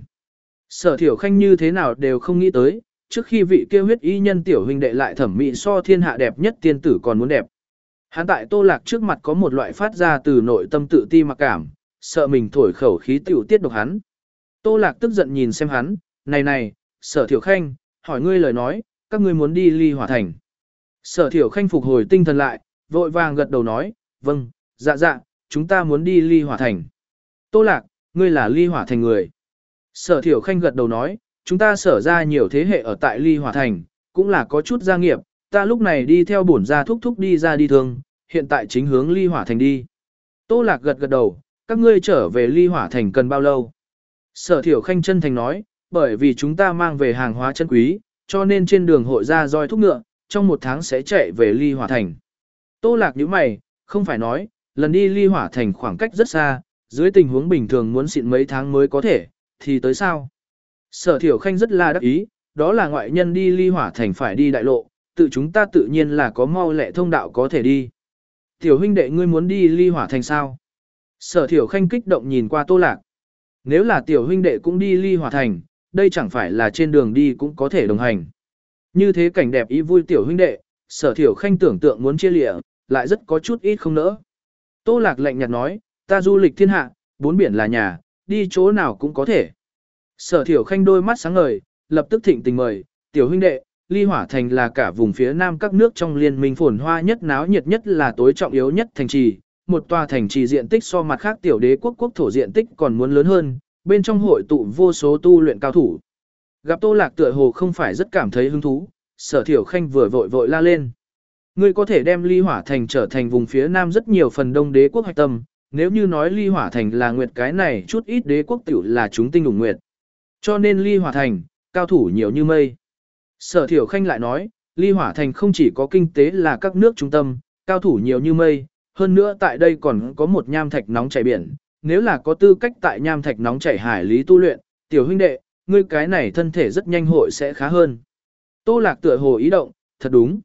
Sở Thiểu Khanh như thế nào đều không nghĩ tới, trước khi vị kia huyết y nhân tiểu huynh đệ lại thẩm mỹ so thiên hạ đẹp nhất tiên tử còn muốn đẹp. Hắn tại Tô Lạc trước mặt có một loại phát ra từ nội tâm tự ti mặc cảm, sợ mình thổi khẩu khí tiểu tiết độc hắn. Tô Lạc tức giận nhìn xem hắn, này này, Sở Thiểu Khanh, hỏi ngươi lời nói, các ngươi muốn đi Ly Hỏa Thành. Sở Thiểu Khanh phục hồi tinh thần lại, vội vàng gật đầu nói, vâng, dạ dạ, chúng ta muốn đi Ly Hỏa Thành. Tô Lạc, ngươi là Ly Hỏa Thành người. Sở Thiểu Khanh gật đầu nói, chúng ta sở ra nhiều thế hệ ở tại Ly Hỏa Thành, cũng là có chút gia nghiệp, ta lúc này đi theo bổn gia thúc thúc đi ra đi thương, hiện tại chính hướng Ly Hỏa Thành đi. Tô Lạc gật gật đầu, các ngươi trở về Ly Hỏa Thành cần bao lâu? Sở Thiểu Khanh chân thành nói, bởi vì chúng ta mang về hàng hóa chân quý, cho nên trên đường hội ra roi thúc ngựa, trong một tháng sẽ chạy về Ly Hỏa Thành. Tô Lạc nhíu mày, không phải nói, lần đi Ly Hỏa Thành khoảng cách rất xa, dưới tình huống bình thường muốn xịn mấy tháng mới có thể, thì tới sao? Sở Thiểu Khanh rất là đắc ý, đó là ngoại nhân đi Ly Hỏa Thành phải đi đại lộ, tự chúng ta tự nhiên là có mau lẹ thông đạo có thể đi. Tiểu huynh đệ ngươi muốn đi Ly Hỏa Thành sao? Sở Thiểu Khanh kích động nhìn qua Tô Lạc. Nếu là tiểu huynh đệ cũng đi Ly Hỏa Thành, đây chẳng phải là trên đường đi cũng có thể đồng hành. Như thế cảnh đẹp ý vui tiểu huynh đệ, Sở Thiểu Khanh tưởng tượng muốn chia lịa, lại rất có chút ít không nỡ. Tô Lạc lạnh nhạt nói, ta du lịch thiên hạ, bốn biển là nhà, đi chỗ nào cũng có thể. Sở Thiểu Khanh đôi mắt sáng ngời, lập tức thịnh tình mời, tiểu huynh đệ, Ly Hỏa Thành là cả vùng phía nam các nước trong liên minh phồn hoa nhất náo nhiệt nhất là tối trọng yếu nhất thành trì, một tòa thành trì diện tích so mặt khác tiểu đế quốc quốc thổ diện tích còn muốn lớn hơn, bên trong hội tụ vô số tu luyện cao thủ. Gặp Tô Lạc tựa hồ không phải rất cảm thấy hứng thú, Sở Thiểu Khanh vừa vội vội la lên. Ngươi có thể đem Ly Hỏa Thành trở thành vùng phía nam rất nhiều phần đông đế quốc hạch tâm, nếu như nói Ly Hỏa Thành là nguyệt cái này chút ít đế quốc tiểu là chúng tinh ủng nguyệt. Cho nên Ly Hỏa Thành, cao thủ nhiều như mây. Sở Thiểu Khanh lại nói, Ly Hỏa Thành không chỉ có kinh tế là các nước trung tâm, cao thủ nhiều như mây, hơn nữa tại đây còn có một nham thạch nóng chảy biển, nếu là có tư cách tại nham thạch nóng chảy hải lý tu luyện, tiểu huynh đệ, ngươi cái này thân thể rất nhanh hội sẽ khá hơn. Tô Lạc tựa hồ ý động, thật đúng.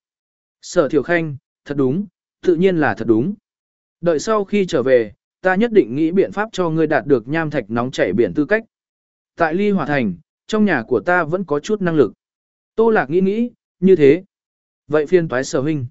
Sở Thiểu Khanh, thật đúng, tự nhiên là thật đúng. Đợi sau khi trở về, ta nhất định nghĩ biện pháp cho ngươi đạt được nham thạch nóng chảy biển tư cách. Tại Ly Hỏa Thành, trong nhà của ta vẫn có chút năng lực. Tô Lạc nghĩ nghĩ, như thế. Vậy phiên toái Sở huynh.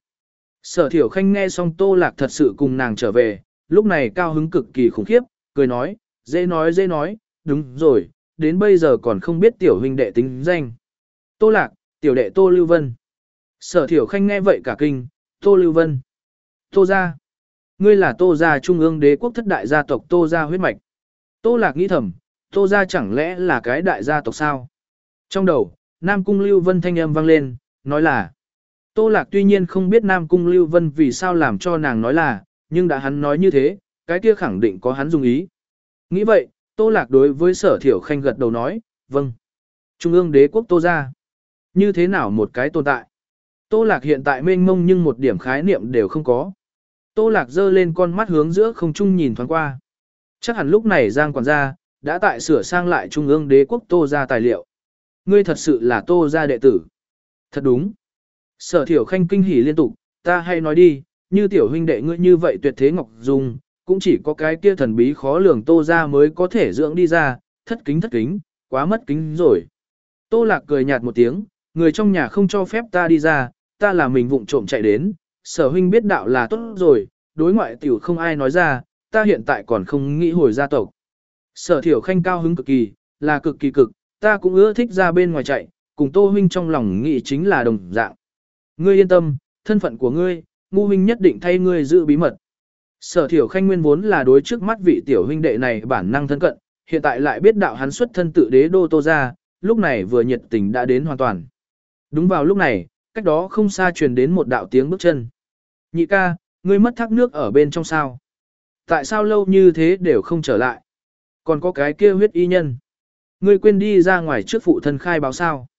Sở Thiểu Khanh nghe xong Tô Lạc thật sự cùng nàng trở về, lúc này cao hứng cực kỳ khủng khiếp, cười nói, dễ nói dễ nói, đúng rồi, đến bây giờ còn không biết tiểu huynh đệ tính danh. Tô Lạc, tiểu đệ Tô Lưu Vân. Sở Thiểu Khanh nghe vậy cả kinh, Tô Lưu Vân. Tô gia. Ngươi là Tô gia trung ương đế quốc thất đại gia tộc Tô gia huyết mạch. Tô Lạc nghĩ thầm, Tô gia chẳng lẽ là cái đại gia tộc sao? Trong đầu, Nam Cung Lưu Vân thanh âm vang lên, nói là. Tô Lạc tuy nhiên không biết Nam Cung Lưu Vân vì sao làm cho nàng nói là, nhưng đã hắn nói như thế, cái kia khẳng định có hắn dùng ý. Nghĩ vậy, Tô Lạc đối với Sở Thiểu Khanh gật đầu nói, vâng. Trung ương đế quốc Tô gia. Như thế nào một cái tồn tại? Tô Lạc hiện tại mênh mông nhưng một điểm khái niệm đều không có. Tô Lạc giơ lên con mắt hướng giữa không trung nhìn thoáng qua. Chắc hẳn lúc này Giang quản gia đã tại sửa sang lại Trung ương đế quốc Tô gia tài liệu. Ngươi thật sự là Tô gia đệ tử. Thật đúng. Sở Thiểu Khanh kinh hỉ liên tục, ta hay nói đi, như tiểu huynh đệ ngươi như vậy tuyệt thế ngọc dung, cũng chỉ có cái kia thần bí khó lường Tô gia mới có thể dưỡng đi ra, thất kính thất kính, quá mất kính rồi. Tô Lạc cười nhạt một tiếng, người trong nhà không cho phép ta đi ra, ta là mình vụng trộm chạy đến, Sở huynh biết đạo là tốt rồi, đối ngoại tiểu không ai nói ra, ta hiện tại còn không nghĩ hồi gia tộc. Sở Thiểu Khanh cao hứng cực kỳ, là cực kỳ cực, ta cũng ưa thích ra bên ngoài chạy, cùng Tô huynh trong lòng nghĩ chính là đồng dạng. Ngươi yên tâm, thân phận của ngươi, ngu huynh nhất định thay ngươi giữ bí mật. Sở Thiểu Khanh nguyên vốn là đối trước mắt vị tiểu huynh đệ này bản năng thân cận, hiện tại lại biết đạo hắn xuất thân tự đế đô Tô gia, lúc này vừa nhiệt tình đã đến hoàn toàn. Đúng vào lúc này, cách đó không xa truyền đến một đạo tiếng bước chân. Nhị ca, ngươi mất thác nước ở bên trong sao? Tại sao lâu như thế đều không trở lại? Còn có cái kia huyết y nhân. Ngươi quên đi ra ngoài trước phụ thân khai báo sao?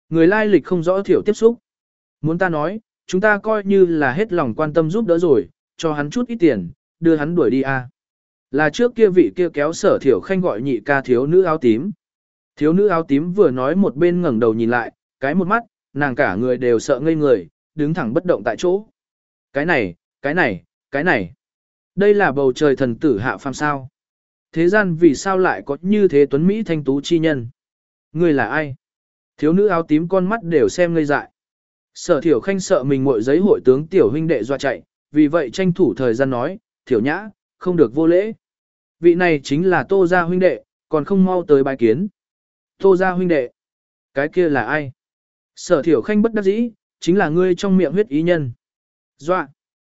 Người lai lịch không rõ thiểu tiếp xúc. Muốn ta nói, chúng ta coi như là hết lòng quan tâm giúp đỡ rồi, cho hắn chút ít tiền, đưa hắn đuổi đi à. Là trước kia vị kia kéo Sở Thiểu Khanh gọi nhị ca thiếu nữ áo tím. Thiếu nữ áo tím vừa nói một bên ngẩng đầu nhìn lại, cái một mắt, nàng cả người đều sợ ngây người, đứng thẳng bất động tại chỗ. Cái này, cái này, cái này. Đây là bầu trời thần tử hạ phàm sao. Thế gian vì sao lại có như thế tuấn Mỹ thanh tú chi nhân? Người là ai? Thiếu nữ áo tím con mắt đều xem ngây dại. Sở Thiểu Khanh sợ mình muội giấy hội tướng tiểu huynh đệ dọa chạy, vì vậy tranh thủ thời gian nói, Thiểu Nhã, không được vô lễ. Vị này chính là Tô gia huynh đệ, còn không mau tới bái kiến. Tô gia huynh đệ? Cái kia là ai? Sở Thiểu Khanh bất đắc dĩ, chính là ngươi trong miệng huyết ý nhân. Dọa.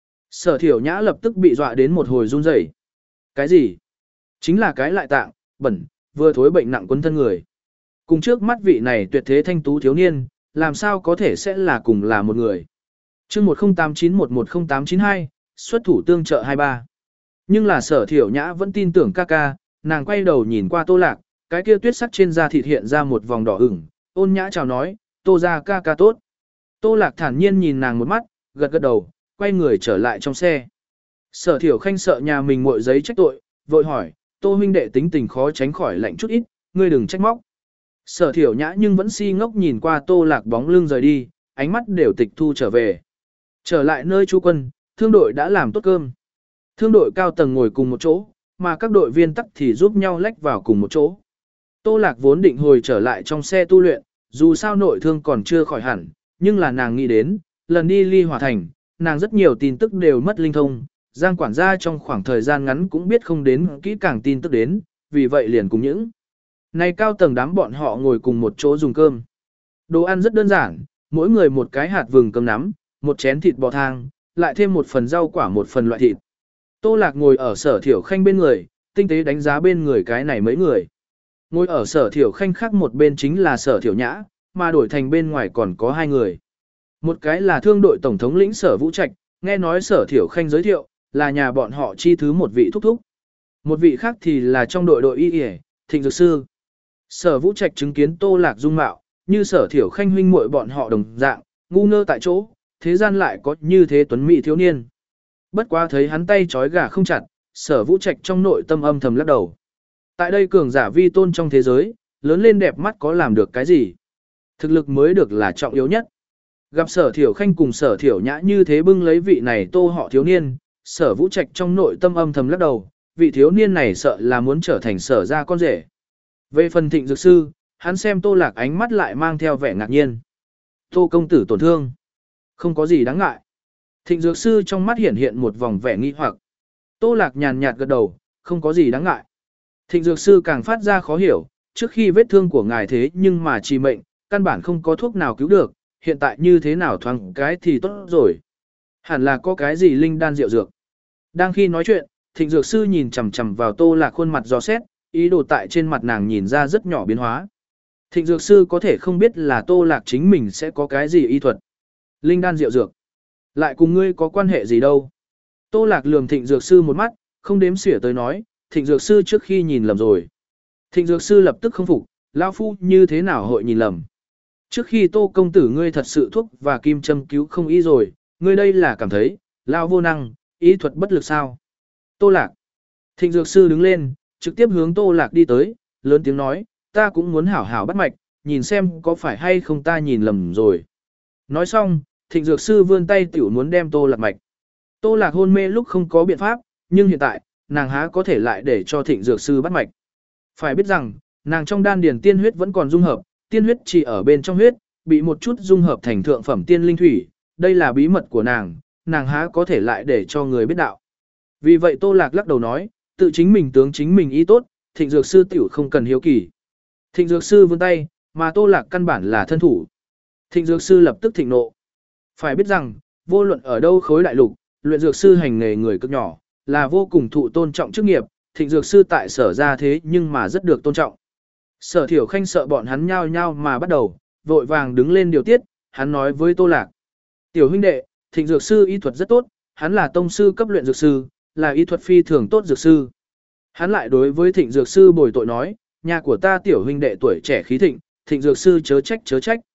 Sở Thiểu Nhã lập tức bị dọa đến một hồi run rẩy. Cái gì? Chính là cái lại tạng, bẩn, vừa thối bệnh nặng quấn thân người. Cùng trước mắt vị này tuyệt thế thanh tú thiếu niên, làm sao có thể sẽ là cùng là một người. chương một không tám chín một một không tám chín hai, xuất thủ tương trợ hai ba. Nhưng là Sở Thiểu Nhã vẫn tin tưởng ca ca, nàng quay đầu nhìn qua Tô Lạc, cái kia tuyết sắc trên da thịt hiện ra một vòng đỏ ửng, ôn nhã chào nói, Tô ra ca ca tốt. Tô Lạc thản nhiên nhìn nàng một mắt, gật gật đầu, quay người trở lại trong xe. Sở Thiểu Khanh sợ nhà mình muội giấy trách tội, vội hỏi, Tô huynh đệ tính tình khó tránh khỏi lạnh chút ít, ngươi đừng trách móc. Sở Thiểu Nhã nhưng vẫn si ngốc nhìn qua Tô Lạc bóng lưng rời đi, ánh mắt đều tịch thu trở về. Trở lại nơi trú quân, thương đội đã làm tốt cơm. Thương đội cao tầng ngồi cùng một chỗ, mà các đội viên tắc thì giúp nhau lách vào cùng một chỗ. Tô Lạc vốn định hồi trở lại trong xe tu luyện, dù sao nội thương còn chưa khỏi hẳn, nhưng là nàng nghĩ đến, lần đi Ly Hỏa Thành, nàng rất nhiều tin tức đều mất linh thông, Giang quản gia trong khoảng thời gian ngắn cũng biết không đến kỹ càng tin tức đến, vì vậy liền cùng những này cao tầng đám bọn họ ngồi cùng một chỗ dùng cơm. Đồ ăn rất đơn giản, mỗi người một cái hạt vừng cơm nắm, một chén thịt bò thang, lại thêm một phần rau quả một phần loại thịt. Tô Lạc ngồi ở Sở Thiểu Khanh bên người, tinh tế đánh giá bên người cái này mấy người. Ngồi ở Sở Thiểu Khanh khác một bên chính là Sở Thiểu Nhã, mà đổi thành bên ngoài còn có hai người. Một cái là thương đội tổng thống lĩnh Sở Vũ Trạch, nghe nói Sở Thiểu Khanh giới thiệu, là nhà bọn họ chi thứ một vị thúc thúc. Một vị khác thì là trong đội đội y y, Thịnh Dược Sư. Sở Vũ Trạch chứng kiến Tô Lạc dung mạo, như Sở Thiểu Khanh huynh muội bọn họ đồng dạng, ngu ngơ tại chỗ, thế gian lại có như thế tuấn mỹ thiếu niên. Bất quá thấy hắn tay trói gà không chặt, Sở Vũ Trạch trong nội tâm âm thầm lắc đầu. Tại đây cường giả vi tôn trong thế giới, lớn lên đẹp mắt có làm được cái gì? Thực lực mới được là trọng yếu nhất. Gặp Sở Thiểu Khanh cùng Sở Thiểu Nhã như thế bưng lấy vị này Tô họ thiếu niên, Sở Vũ Trạch trong nội tâm âm thầm lắc đầu, vị thiếu niên này sợ là muốn trở thành Sở gia con rể. Về phần Thịnh Dược Sư, hắn xem Tô Lạc ánh mắt lại mang theo vẻ ngạc nhiên. Tô công tử tổn thương. Không có gì đáng ngại. Thịnh Dược Sư trong mắt hiện hiện một vòng vẻ nghi hoặc. Tô Lạc nhàn nhạt gật đầu, không có gì đáng ngại. Thịnh Dược Sư càng phát ra khó hiểu, trước khi vết thương của ngài thế nhưng mà trì mệnh, căn bản không có thuốc nào cứu được, hiện tại như thế nào thoáng cái thì tốt rồi. Hẳn là có cái gì linh đan rượu dược. Đang khi nói chuyện, Thịnh Dược Sư nhìn chằm chằm vào Tô Lạc khuôn mặt dò xét, ý đồ tại trên mặt nàng nhìn ra rất nhỏ biến hóa. Thịnh Dược Sư có thể không biết là Tô Lạc chính mình sẽ có cái gì y thuật. Linh đan rượu dược. Lại cùng ngươi có quan hệ gì đâu. Tô Lạc lườm Thịnh Dược Sư một mắt, không đếm xỉa tới nói, Thịnh Dược Sư trước khi nhìn lầm rồi. Thịnh Dược Sư lập tức không phục, lão phu như thế nào hội nhìn lầm. Trước khi Tô công tử ngươi thật sự thuốc và kim châm cứu không ý rồi, ngươi đây là cảm thấy, lão vô năng, ý thuật bất lực sao. Tô Lạc. Thịnh Dược Sư đứng lên, trực tiếp hướng Tô Lạc đi tới, lớn tiếng nói, ta cũng muốn hảo hảo bắt mạch, nhìn xem có phải hay không ta nhìn lầm rồi. Nói xong, Thịnh Dược Sư vươn tay tiểu muốn đem Tô Lạc mạch. Tô Lạc hôn mê lúc không có biện pháp, nhưng hiện tại, nàng há có thể lại để cho Thịnh Dược Sư bắt mạch. Phải biết rằng, nàng trong đan điền tiên huyết vẫn còn dung hợp, tiên huyết chỉ ở bên trong huyết, bị một chút dung hợp thành thượng phẩm tiên linh thủy, đây là bí mật của nàng, nàng há có thể lại để cho người biết đạo. Vì vậy Tô Lạc lắc đầu nói, tự chính mình tướng chính mình ý tốt, Thịnh Dược Sư tiểu không cần hiếu kỳ. Thịnh Dược Sư vươn tay, mà Tô Lạc căn bản là thân thủ. Thịnh Dược Sư lập tức thịnh nộ. Phải biết rằng, vô luận ở đâu khối đại lục, luyện dược sư hành nghề người cực nhỏ, là vô cùng thụ tôn trọng chức nghiệp, Thịnh Dược Sư tại Sở ra thế nhưng mà rất được tôn trọng. Sở Thiểu Khanh sợ bọn hắn nhao nhao mà bắt đầu, vội vàng đứng lên điều tiết, hắn nói với Tô Lạc. Tiểu huynh đệ, Thịnh Dược Sư y thuật rất tốt, hắn là tông sư cấp luyện dược sư, là y thuật phi thường tốt dược sư. Hắn lại đối với Thịnh Dược Sư bồi tội nói, nhà của ta tiểu huynh đệ tuổi trẻ khí thịnh, Thịnh Dược Sư chớ trách chớ trách.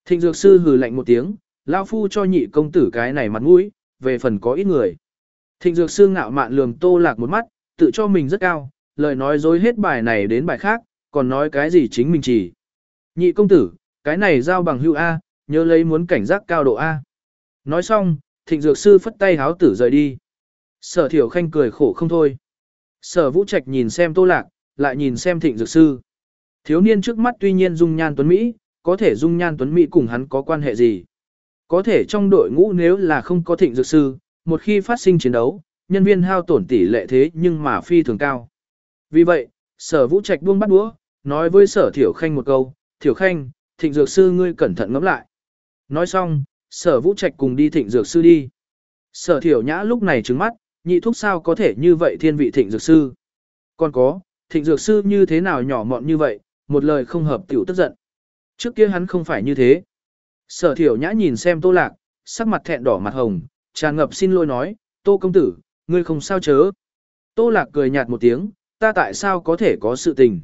Thịnh dược sư hừ lạnh một tiếng, lao phu cho nhị công tử cái này mặt mũi, về phần có ít người. Thịnh dược sư ngạo mạn lườm Tô Lạc một mắt, tự cho mình rất cao, lời nói dối hết bài này đến bài khác, còn nói cái gì chính mình chỉ. Nhị công tử, cái này giao bằng hữu A, nhớ lấy muốn cảnh giác cao độ A. Nói xong, thịnh dược sư phất tay háo tử rời đi. Sở Thiểu Khanh cười khổ không thôi. Sở Vũ Trạch nhìn xem Tô Lạc, lại nhìn xem thịnh dược sư. Thiếu niên trước mắt tuy nhiên dung nhan tuấn Mỹ, có thể dung nhan tuấn Mỹ cùng hắn có quan hệ gì. Có thể trong đội ngũ nếu là không có thịnh dược sư, một khi phát sinh chiến đấu, nhân viên hao tổn tỷ lệ thế nhưng mà phi thường cao. Vì vậy, Sở Vũ Trạch buông bắt đũa, nói với Sở Thiểu Khanh một câu, Thiểu Khanh, thịnh dược sư ngươi cẩn thận ngẫm lại. Nói xong, Sở Vũ Trạch cùng đi thịnh dược sư đi. Sở Thiểu Nhã lúc này trừng mắt, nhị thúc sao có thể như vậy thiên vị thịnh dược sư. Còn có, thịnh dược sư như thế nào nhỏ mọn như vậy, một lời không hợp tiểu tức giận. Trước kia hắn không phải như thế. Sở Thiểu Nhã nhìn xem Tô Lạc, sắc mặt thẹn đỏ mặt hồng, tràn ngập xin lỗi nói, Tô công tử, ngươi không sao chớ. Tô Lạc cười nhạt một tiếng, ta tại sao có thể có sự tình.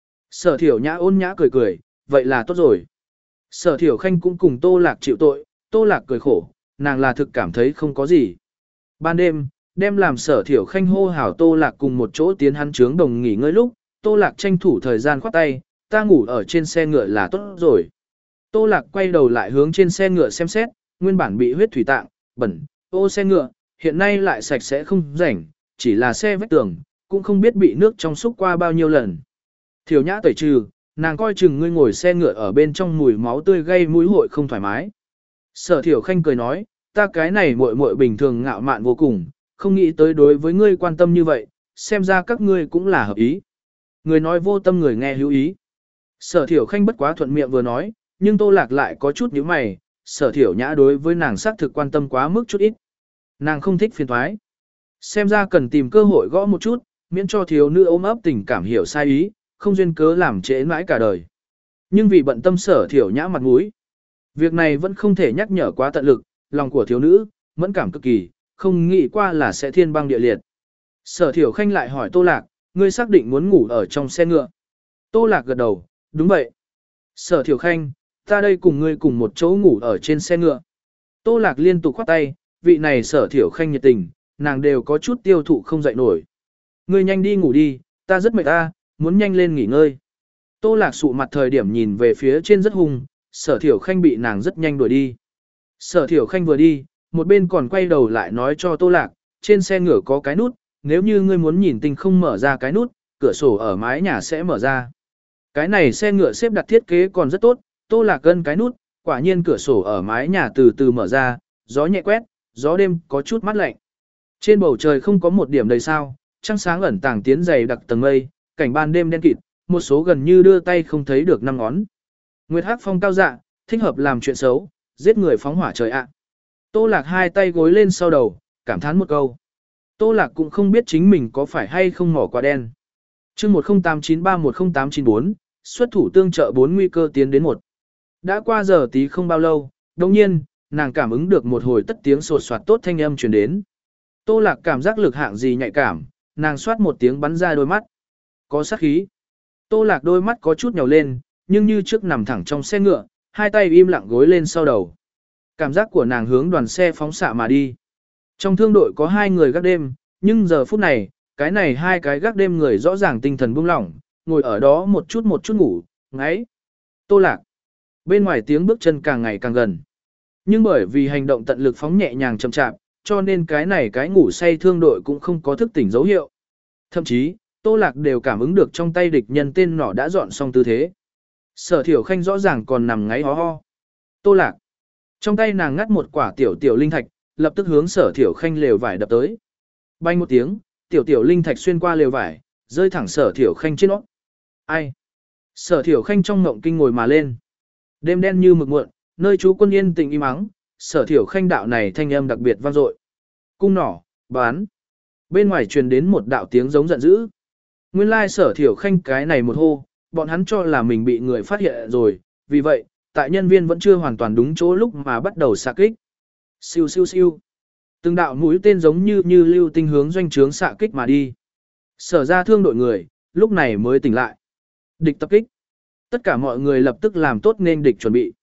Sở Thiểu Nhã ôn nhã cười cười, vậy là tốt rồi. Sở Thiểu Khanh cũng cùng Tô Lạc chịu tội, Tô Lạc cười khổ, nàng là thực cảm thấy không có gì. Ban đêm, đem làm Sở Thiểu Khanh hô hào Tô Lạc cùng một chỗ tiến hắn trướng đồng nghỉ ngơi lúc, Tô Lạc tranh thủ thời gian khoát tay, ta ngủ ở trên xe ngựa là tốt rồi. Tô Lạc quay đầu lại hướng trên xe ngựa xem xét, nguyên bản bị huyết thủy tạng, bẩn, ô xe ngựa, hiện nay lại sạch sẽ không rảnh, chỉ là xe vách tường, cũng không biết bị nước trong xúc qua bao nhiêu lần. Thiểu Nhã tẩy trừ, nàng coi chừng ngươi ngồi xe ngựa ở bên trong mùi máu tươi gây mũi hội không thoải mái. Sở Thiểu Khanh cười nói, ta cái này muội muội bình thường ngạo mạn vô cùng, không nghĩ tới đối với ngươi quan tâm như vậy, xem ra các ngươi cũng là hợp ý. Người nói vô tâm người nghe hữu ý. Sở Thiểu Khanh bất quá thuận miệng vừa nói, nhưng Tô Lạc lại có chút nhíu mày, Sở Thiểu Nhã đối với nàng xác thực quan tâm quá mức chút ít. Nàng không thích phiền toái. Xem ra cần tìm cơ hội gõ một chút, miễn cho thiếu nữ ôm ấp tình cảm hiểu sai ý, không duyên cớ làm trễ mãi cả đời. Nhưng vì bận tâm Sở Thiểu Nhã mặt mũi, việc này vẫn không thể nhắc nhở quá tận lực, lòng của thiếu nữ, mẫn cảm cực kỳ, không nghĩ qua là sẽ thiên băng địa liệt. Sở Thiểu Khanh lại hỏi Tô Lạc, ngươi xác định muốn ngủ ở trong xe ngựa. Tô Lạc gật đầu, đúng vậy. Sở Thiểu Khanh, ta đây cùng ngươi cùng một chỗ ngủ ở trên xe ngựa. Tô Lạc liên tục khoát tay, vị này Sở Thiểu Khanh nhiệt tình, nàng đều có chút tiêu thụ không dậy nổi. Ngươi nhanh đi ngủ đi, ta rất mệt ta, muốn nhanh lên nghỉ ngơi. Tô Lạc sụ mặt thời điểm nhìn về phía trên rất hung, Sở Thiểu Khanh bị nàng rất nhanh đuổi đi. Sở Thiểu Khanh vừa đi, một bên còn quay đầu lại nói cho Tô Lạc, trên xe ngựa có cái nút, nếu như ngươi muốn nhìn tinh không mở ra cái nút, cửa sổ ở mái nhà sẽ mở ra. Cái này xe ngựa xếp đặt thiết kế còn rất tốt, Tô Lạc gân cái nút, quả nhiên cửa sổ ở mái nhà từ từ mở ra, gió nhẹ quét, gió đêm có chút mát lạnh. Trên bầu trời không có một điểm đầy sao, trăng sáng ẩn tàng tiến dày đặc tầng mây, cảnh ban đêm đen kịt, một số gần như đưa tay không thấy được năm ngón. Nguyệt Hắc phong cao dạ, thích hợp làm chuyện xấu, giết người phóng hỏa trời ạ. Tô Lạc hai tay gối lên sau đầu, cảm thán một câu. Tô Lạc cũng không biết chính mình có phải hay không mỏ quả đen. chương một không tám chín ba một không tám chín bốn, xuất thủ tương trợ bốn nguy cơ tiến đến một. Đã qua giờ tí không bao lâu, đồng nhiên, nàng cảm ứng được một hồi tất tiếng sột soạt tốt thanh âm truyền đến. Tô Lạc cảm giác lực hạng gì nhạy cảm, nàng xoát một tiếng bắn ra đôi mắt. Có sát khí. Tô Lạc đôi mắt có chút nhàu lên, nhưng như trước nằm thẳng trong xe ngựa, hai tay im lặng gối lên sau đầu. Cảm giác của nàng hướng đoàn xe phóng xạ mà đi. Trong thương đội có hai người gác đêm, nhưng giờ phút này, cái này hai cái gác đêm người rõ ràng tinh thần buông lỏng, ngồi ở đó một chút một chút ngủ, ngáy. Tô Lạc. Bên ngoài tiếng bước chân càng ngày càng gần. Nhưng bởi vì hành động tận lực phóng nhẹ nhàng chậm chạp, cho nên cái này cái ngủ say thương đội cũng không có thức tỉnh dấu hiệu. Thậm chí, Tô Lạc đều cảm ứng được trong tay địch nhân tên nỏ đã dọn xong tư thế. Sở Thiểu Khanh rõ ràng còn nằm ngáy ho ho. Tô Lạc. Trong tay nàng ngắt một quả tiểu tiểu linh thạch, lập tức hướng Sở Thiểu Khanh lều vải đập tới. Bay một tiếng, tiểu tiểu linh thạch xuyên qua lều vải, rơi thẳng Sở Thiểu Khanh trên nó. Ai? Sở Thiểu Khanh trong ngộng kinh ngồi mà lên. Đêm đen như mực muộn, nơi chú quân yên tĩnh im ắng, Sở Thiểu Khanh đạo này thanh âm đặc biệt vang dội. Cung nỏ, bán. Bên ngoài truyền đến một đạo tiếng giống giận dữ. Nguyên lai Sở Thiểu Khanh cái này một hô, bọn hắn cho là mình bị người phát hiện rồi, vì vậy, tại nhân viên vẫn chưa hoàn toàn đúng chỗ lúc mà bắt đầu xạ kích. Siêu siêu siêu. Từng đạo mũi tên giống như như lưu tinh hướng doanh trướng xạ kích mà đi. Sở ra thương đội người, lúc này mới tỉnh lại. Địch tập kích. Tất cả mọi người lập tức làm tốt nên địch chuẩn bị.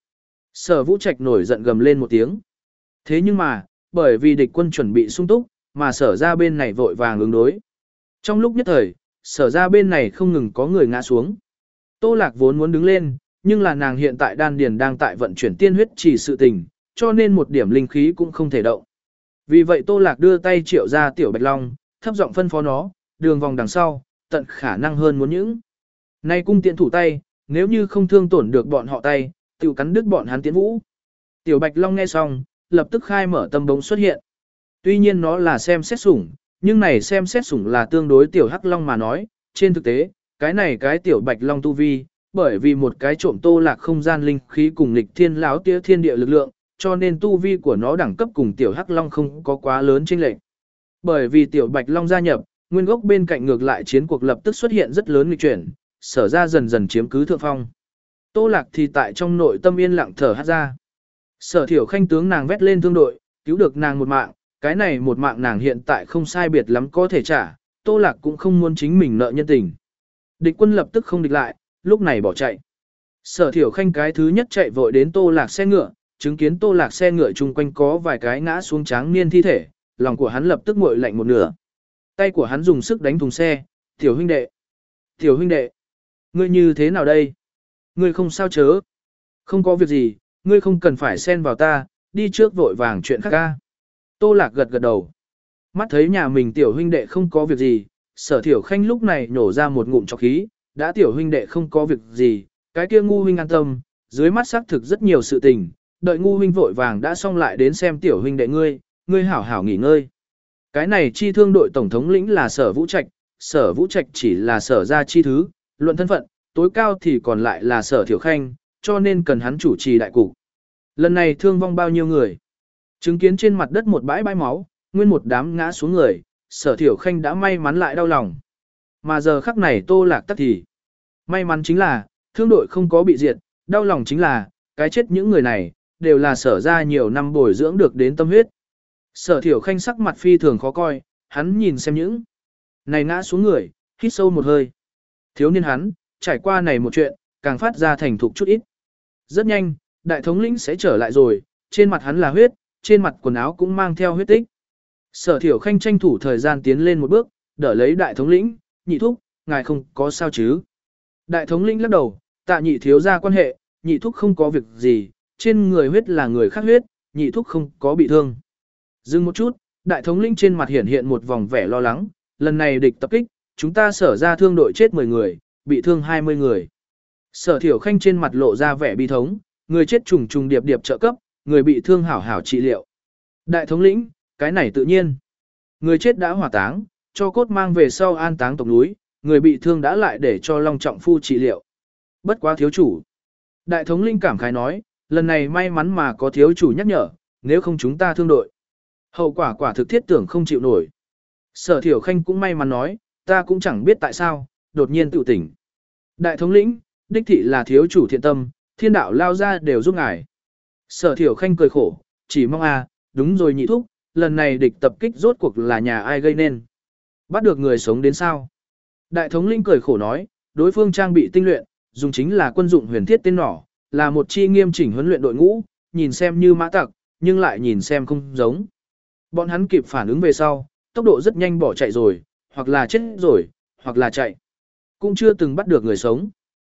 Sở Vũ Trạch nổi giận gầm lên một tiếng. Thế nhưng mà, bởi vì địch quân chuẩn bị sung túc, mà sở ra bên này vội vàng ứng đối. Trong lúc nhất thời, sở ra bên này không ngừng có người ngã xuống. Tô Lạc vốn muốn đứng lên, nhưng là nàng hiện tại đan điền đang tại vận chuyển tiên huyết chỉ sự tình, cho nên một điểm linh khí cũng không thể động. Vì vậy Tô Lạc đưa tay triệu ra tiểu Bạch Long, thấp giọng phân phó nó, đường vòng đằng sau, tận khả năng hơn muốn những. Nay cung tiện thủ tay, nếu như không thương tổn được bọn họ tay, tiểu cắn đứt bọn hắn tiến vũ. Tiểu Bạch Long nghe xong, lập tức khai mở tâm bóng xuất hiện. Tuy nhiên nó là xem xét sủng, nhưng này xem xét sủng là tương đối tiểu Hắc Long mà nói, trên thực tế, cái này cái tiểu Bạch Long tu vi, bởi vì một cái trộm Tô Lạc không gian linh khí cùng nghịch thiên láo tía thiên địa lực lượng, cho nên tu vi của nó đẳng cấp cùng tiểu Hắc Long không có quá lớn chênh lệch. Bởi vì tiểu Bạch Long gia nhập, nguyên gốc bên cạnh ngược lại chiến cuộc lập tức xuất hiện rất lớn nghịch chuyển, sở ra dần dần chiếm cứ thượng phong. Tô Lạc thì tại trong nội tâm yên lặng thở hát ra. Sở Thiểu Khanh tướng nàng vét lên thương đội, cứu được nàng một mạng, cái này một mạng nàng hiện tại không sai biệt lắm có thể trả, Tô Lạc cũng không muốn chính mình nợ nhân tình. Địch quân lập tức không địch lại, lúc này bỏ chạy. Sở Thiểu Khanh cái thứ nhất chạy vội đến Tô Lạc xe ngựa, chứng kiến Tô Lạc xe ngựa chung quanh có vài cái ngã xuống tráng niên thi thể, lòng của hắn lập tức nguội lạnh một nửa. Tay của hắn dùng sức đánh thùng xe, "Tiểu huynh đệ, tiểu huynh đệ, ngươi như thế nào đây? Ngươi không sao chớ?" "Không có việc gì, ngươi không cần phải xen vào ta, đi trước vội vàng chuyện khác ca." Tô Lạc gật gật đầu. Mắt thấy nhà mình tiểu huynh đệ không có việc gì, Sở Thiểu Khanh lúc này nhổ ra một ngụm trọc khí, đã tiểu huynh đệ không có việc gì, cái kia ngu huynh an tâm, dưới mắt xác thực rất nhiều sự tình, đợi ngu huynh vội vàng đã xong lại đến xem tiểu huynh đệ ngươi, ngươi hảo hảo nghỉ ngơi. Cái này chi thương đội tổng thống lĩnh là Sở Vũ Trạch, Sở Vũ Trạch chỉ là sở gia chi thứ, luận thân phận, tối cao thì còn lại là Sở Thiểu Khanh, cho nên cần hắn chủ trì đại cục. Lần này thương vong bao nhiêu người? Chứng kiến trên mặt đất một bãi bãi máu, nguyên một đám ngã xuống người, Sở Thiểu Khanh đã may mắn lại đau lòng. Mà giờ khắc này Tô Lạc tắc thì. May mắn chính là, thương đội không có bị diệt, đau lòng chính là, cái chết những người này, đều là sở ra nhiều năm bồi dưỡng được đến tâm huyết. Sở Thiểu Khanh sắc mặt phi thường khó coi, hắn nhìn xem những này ngã xuống người, hít sâu một hơi. Thiếu niên hắn, trải qua này một chuyện, càng phát ra thành thục chút ít. Rất nhanh, đại thống lĩnh sẽ trở lại rồi, trên mặt hắn là huyết, trên mặt quần áo cũng mang theo huyết tích. Sở Thiểu Khanh tranh thủ thời gian tiến lên một bước, đỡ lấy đại thống lĩnh, "Nhị thúc, ngài không có sao chứ?" Đại thống lĩnh lắc đầu, "Tạ nhị thiếu ra quan hệ, nhị thúc không có việc gì, trên người huyết là người khác huyết, nhị thúc không có bị thương." Dừng một chút, đại thống lĩnh trên mặt hiện hiện một vòng vẻ lo lắng, "Lần này địch tập kích, chúng ta sở ra thương đội chết mười người, bị thương hai mươi người." Sở Thiểu Khanh trên mặt lộ ra vẻ bi thống, "Người chết trùng trùng điệp điệp trợ cấp, người bị thương hảo hảo trị liệu." Đại thống lĩnh, "Cái này tự nhiên. Người chết đã hỏa táng, cho cốt mang về sau an táng tộc núi, người bị thương đã lại để cho Long Trọng Phu trị liệu." "Bất quá thiếu chủ." Đại thống lĩnh cảm khái nói, "Lần này may mắn mà có thiếu chủ nhắc nhở, nếu không chúng ta thương đội. Hậu quả quả thực thiết tưởng không chịu nổi." Sở Thiểu Khanh cũng may mắn nói, "Ta cũng chẳng biết tại sao, đột nhiên tự tỉnh." Đại thống lĩnh, "Đích thị là thiếu chủ thiện tâm, thiên đạo lao ra đều giúp ngài." Sở Thiểu Khanh cười khổ, "Chỉ mong à, đúng rồi nhị thúc, lần này địch tập kích rốt cuộc là nhà ai gây nên? Bắt được người sống đến sao?" Đại thống lĩnh cười khổ nói, "Đối phương trang bị tinh luyện, dùng chính là quân dụng huyền thiết tên nỏ, là một chi nghiêm chỉnh huấn luyện đội ngũ, nhìn xem như mã tặc, nhưng lại nhìn xem không giống. Bọn hắn kịp phản ứng về sau, tốc độ rất nhanh bỏ chạy rồi, hoặc là chết rồi, hoặc là chạy. Cũng chưa từng bắt được người sống."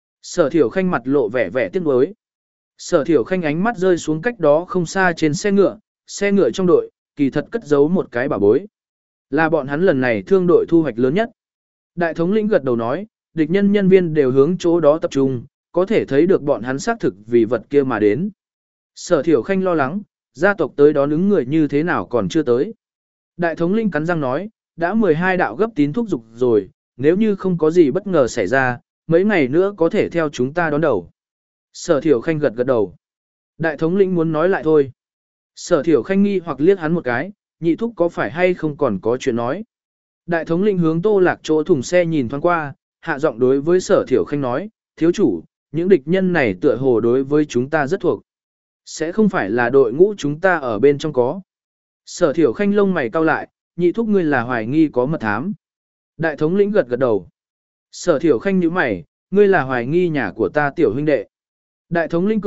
Sở Thiểu Khanh mặt lộ vẻ vẻ tiếc nuối. Sở Thiểu Khanh ánh mắt rơi xuống cách đó không xa trên xe ngựa, xe ngựa trong đội, kỳ thật cất giấu một cái bảo bối. Là bọn hắn lần này thương đội thu hoạch lớn nhất. Đại thống lĩnh gật đầu nói, địch nhân nhân viên đều hướng chỗ đó tập trung, có thể thấy được bọn hắn xác thực vì vật kia mà đến. Sở Thiểu Khanh lo lắng, gia tộc tới đón ứng người như thế nào còn chưa tới. Đại thống lĩnh cắn răng nói, đã mười hai đạo gấp tín thúc dục rồi, nếu như không có gì bất ngờ xảy ra, mấy ngày nữa có thể theo chúng ta đón đầu. Sở Thiểu Khanh gật gật đầu. Đại thống lĩnh muốn nói lại thôi. Sở Thiểu Khanh nghi hoặc liếc hắn một cái, nhị thúc có phải hay không còn có chuyện nói. Đại thống lĩnh hướng Tô Lạc chỗ thùng xe nhìn thoáng qua, hạ giọng đối với Sở Thiểu Khanh nói, thiếu chủ, những địch nhân này tựa hồ đối với chúng ta rất thuộc. Sẽ không phải là đội ngũ chúng ta ở bên trong có. Sở Thiểu Khanh lông mày cau lại, nhị thúc ngươi là hoài nghi có mật thám. Đại thống lĩnh gật gật đầu. Sở Thiểu Khanh nhíu mày, ngươi là hoài nghi nhà của ta tiểu huynh đệ. Đại thống lĩnh cười,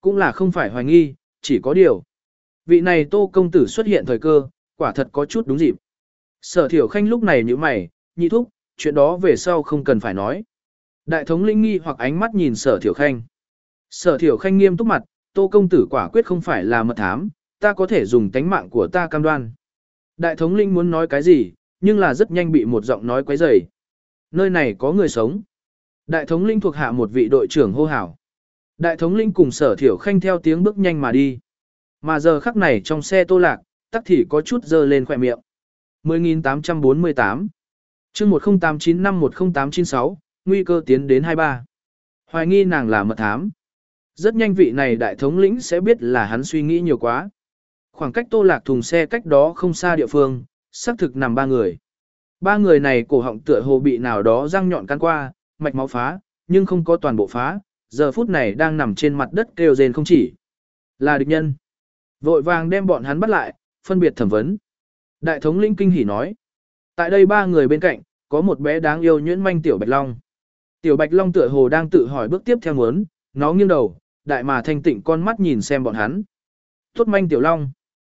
cũng là không phải hoài nghi, chỉ có điều. Vị này Tô công tử xuất hiện thời cơ, quả thật có chút đúng dịp. Sở Thiểu Khanh lúc này nhíu mày, nhị thúc, chuyện đó về sau không cần phải nói. Đại thống lĩnh nghi hoặc ánh mắt nhìn Sở Thiểu Khanh. Sở Thiểu Khanh nghiêm túc mặt, Tô công tử quả quyết không phải là mật thám, ta có thể dùng tánh mạng của ta cam đoan. Đại thống lĩnh muốn nói cái gì, nhưng là rất nhanh bị một giọng nói quấy rầy. Nơi này có người sống. Đại thống lĩnh thuộc hạ một vị đội trưởng hô hào. Đại thống lĩnh cùng Sở Thiểu Khanh theo tiếng bước nhanh mà đi. Mà giờ khắc này trong xe Tô Lạc, tắc thì có chút dơ lên khỏe miệng. mười nghìn tám trăm bốn mươi tám chương một không tám chín năm một không tám chín sáu, nguy cơ tiến đến hai ba. Hoài nghi nàng là mật thám. Rất nhanh vị này đại thống lĩnh sẽ biết là hắn suy nghĩ nhiều quá. Khoảng cách Tô Lạc thùng xe cách đó không xa địa phương, xác thực nằm ba người. Ba người này cổ họng tựa hồ bị nào đó răng nhọn cắn qua, mạch máu phá, nhưng không có toàn bộ phá, giờ phút này đang nằm trên mặt đất kêu rên không chỉ. Là địch nhân. Vội vàng đem bọn hắn bắt lại, phân biệt thẩm vấn. Đại thống lĩnh kinh hỉ nói. Tại đây ba người bên cạnh, có một bé đáng yêu nhuyễn manh tiểu Bạch Long. Tiểu Bạch Long tựa hồ đang tự hỏi bước tiếp theo muốn, nó nghiêng đầu, đại mà thanh tịnh con mắt nhìn xem bọn hắn. Tốt manh tiểu Long.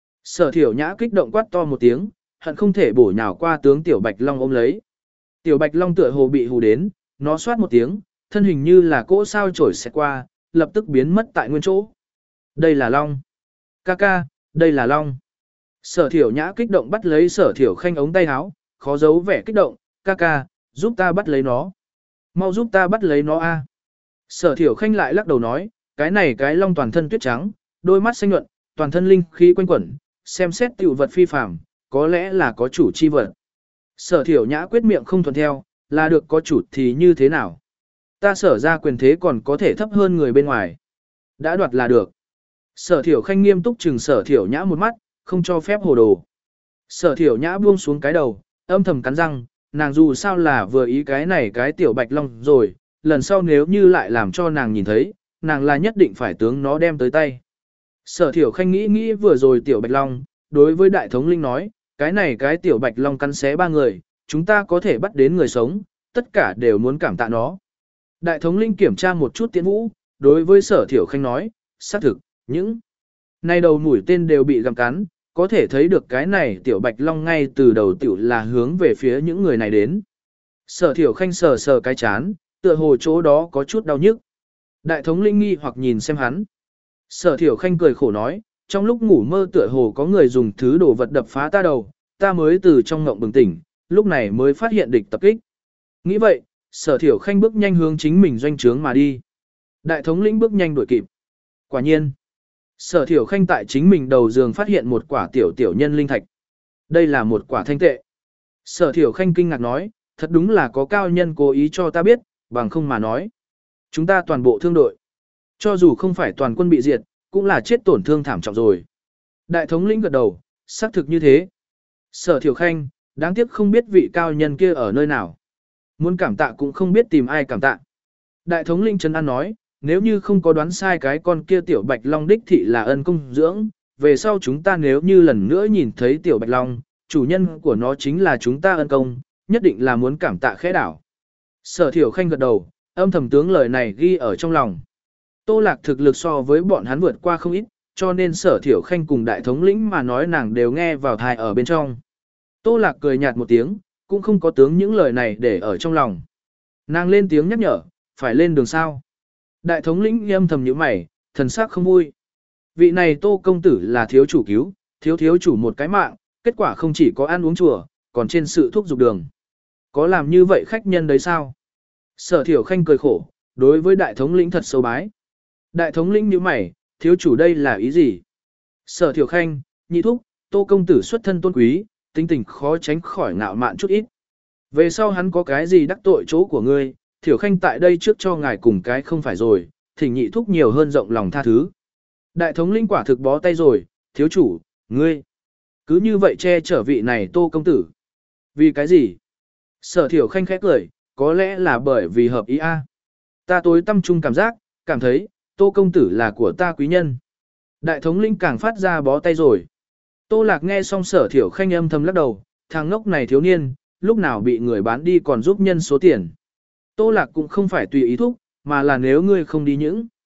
Sở Thiểu Nhã kích động quát to một tiếng, hận không thể bổ nhào qua tướng tiểu Bạch Long ôm lấy. Tiểu Bạch Long tựa hồ bị hù đến, nó xoát một tiếng, thân hình như là cỗ sao chổi xẹt qua, lập tức biến mất tại nguyên chỗ. Đây là Long. Ca ca, đây là Long. Sở Thiểu Nhã kích động bắt lấy Sở Thiểu Khanh ống tay áo, khó giấu vẻ kích động, ca ca, giúp ta bắt lấy nó. Mau giúp ta bắt lấy nó a. Sở Thiểu Khanh lại lắc đầu nói, cái này cái Long toàn thân tuyết trắng, đôi mắt xanh nhuận, toàn thân linh khí quanh quẩn, xem xét tiểu vật phi phàm, có lẽ là có chủ chi vật. Sở Thiểu Nhã quyết miệng không thuận theo, là được có chủ thì như thế nào? Ta sở ra quyền thế còn có thể thấp hơn người bên ngoài. Đã đoạt là được. Sở Thiểu Khanh nghiêm túc chừng Sở Thiểu Nhã một mắt, không cho phép hồ đồ. Sở Thiểu Nhã buông xuống cái đầu, âm thầm cắn răng, nàng dù sao là vừa ý cái này cái tiểu Bạch Long rồi, lần sau nếu như lại làm cho nàng nhìn thấy, nàng là nhất định phải tướng nó đem tới tay. Sở Thiểu Khanh nghĩ nghĩ vừa rồi tiểu Bạch Long, đối với đại thống linh nói, cái này cái tiểu Bạch Long cắn xé ba người, chúng ta có thể bắt đến người sống, tất cả đều muốn cảm tạ nó. Đại thống linh kiểm tra một chút tiễn vũ, đối với Sở Thiểu Khanh nói, xác thực, những này đầu mũi tên đều bị gặm cắn, có thể thấy được cái này tiểu Bạch Long ngay từ đầu tiểu là hướng về phía những người này đến. Sở Thiểu Khanh sờ sờ cái chán, tựa hồ chỗ đó có chút đau nhức. Đại thống linh nghi hoặc nhìn xem hắn. Sở Thiểu Khanh cười khổ nói, trong lúc ngủ mơ tựa hồ có người dùng thứ đồ vật đập phá ta đầu, ta mới từ trong ngộng bừng tỉnh, lúc này mới phát hiện địch tập kích. Nghĩ vậy, Sở Thiểu Khanh bước nhanh hướng chính mình doanh trướng mà đi. Đại thống lĩnh bước nhanh đuổi kịp. Quả nhiên, Sở Thiểu Khanh tại chính mình đầu giường phát hiện một quả tiểu tiểu nhân linh thạch. Đây là một quả thanh tệ. Sở Thiểu Khanh kinh ngạc nói, thật đúng là có cao nhân cố ý cho ta biết, bằng không mà nói. Chúng ta toàn bộ thương đội. Cho dù không phải toàn quân bị diệt, cũng là chết tổn thương thảm trọng rồi. Đại thống lĩnh gật đầu, xác thực như thế. Sở Thiểu Khanh, đáng tiếc không biết vị cao nhân kia ở nơi nào. Muốn cảm tạ cũng không biết tìm ai cảm tạ. Đại thống lĩnh Trấn An nói, nếu như không có đoán sai cái con kia tiểu Bạch Long đích thị là ân công dưỡng, về sau chúng ta nếu như lần nữa nhìn thấy tiểu Bạch Long, chủ nhân của nó chính là chúng ta ân công, nhất định là muốn cảm tạ khẽ đảo. Sở Thiểu Khanh gật đầu, âm thầm tướng lời này ghi ở trong lòng. Tô Lạc thực lực so với bọn hắn vượt qua không ít, cho nên Sở Thiểu Khanh cùng đại thống lĩnh mà nói nàng đều nghe vào thai ở bên trong. Tô Lạc cười nhạt một tiếng, cũng không có tướng những lời này để ở trong lòng. Nàng lên tiếng nhắc nhở, phải lên đường sao. Đại thống lĩnh âm thầm nhíu mày, thần sắc không vui. Vị này Tô công tử là thiếu chủ cứu, thiếu thiếu chủ một cái mạng, kết quả không chỉ có ăn uống chùa, còn trên sự thuốc dục đường. Có làm như vậy khách nhân đấy sao? Sở Thiểu Khanh cười khổ, đối với đại thống lĩnh thật sâu bái. Đại thống lĩnh nhíu mày, thiếu chủ đây là ý gì? Sở Thiểu Khanh, nhị thúc, Tô công tử xuất thân tôn quý, tính tình khó tránh khỏi ngạo mạn chút ít. Về sau hắn có cái gì đắc tội chỗ của ngươi, Thiểu Khanh tại đây trước cho ngài cùng cái không phải rồi, thỉnh nhị thúc nhiều hơn rộng lòng tha thứ. Đại thống lĩnh quả thực bó tay rồi, thiếu chủ, ngươi. Cứ như vậy che chở vị này Tô công tử. Vì cái gì? Sở Thiểu Khanh khẽ cười, có lẽ là bởi vì hợp ý a. Ta tối tâm trung cảm giác, cảm thấy, Tô công tử là của ta quý nhân. Đại thống lĩnh càng phát ra bó tay rồi. Tô Lạc nghe xong Sở Thiểu Khanh âm thầm lắc đầu, thằng ngốc này thiếu niên, lúc nào bị người bán đi còn giúp nhân số tiền. Tô Lạc cũng không phải tùy ý thúc, mà là nếu ngươi không đi những.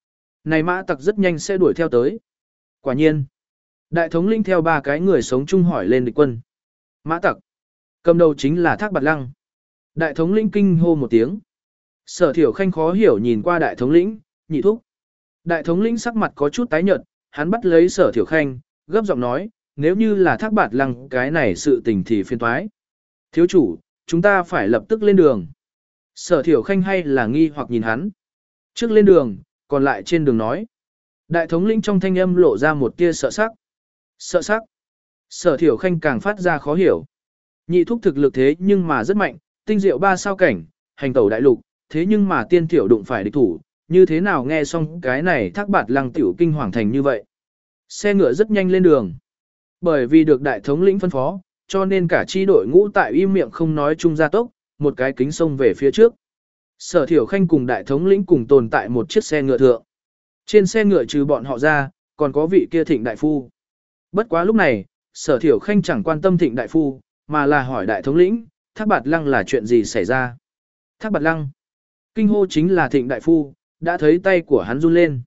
Này mã tặc rất nhanh sẽ đuổi theo tới. Quả nhiên, đại thống lĩnh theo ba cái người sống chung hỏi lên địch quân. Mã tặc, cầm đầu chính là Thác Bạt Lăng. Đại thống lĩnh kinh hô một tiếng. Sở Thiểu Khanh khó hiểu nhìn qua đại thống lĩnh, nhị thúc. Đại thống lĩnh sắc mặt có chút tái nhợt, hắn bắt lấy Sở Thiểu Khanh, gấp giọng nói, nếu như là Thác Bạt Lăng cái này sự tình thì phiền toái. Thiếu chủ, chúng ta phải lập tức lên đường. Sở Thiểu Khanh hay là nghi hoặc nhìn hắn. Trước lên đường, còn lại trên đường nói. Đại thống lĩnh trong thanh âm lộ ra một tia sợ sắc. Sợ sắc. Sở Thiểu Khanh càng phát ra khó hiểu. Nhị thúc thực lực thế nhưng mà rất mạnh, tinh diệu ba sao cảnh, hành tẩu đại lục, thế nhưng mà tiên tiểu đụng phải địch thủ, như thế nào nghe xong cái này Thác Bạt Lăng tiểu kinh hoàng thành như vậy. Xe ngựa rất nhanh lên đường. Bởi vì được đại thống lĩnh phân phó, cho nên cả chi đội ngũ tại im miệng không nói chung gia tốc, một cái kính sông về phía trước. Sở Thiểu Khanh cùng đại thống lĩnh cùng tồn tại một chiếc xe ngựa thượng. Trên xe ngựa trừ bọn họ ra, còn có vị kia Thịnh đại phu. Bất quá lúc này, Sở Thiểu Khanh chẳng quan tâm Thịnh đại phu, mà là hỏi đại thống lĩnh, Thác Bạt Lăng là chuyện gì xảy ra. Thác Bạt Lăng. Kinh hô chính là Thịnh đại phu, đã thấy tay của hắn run lên.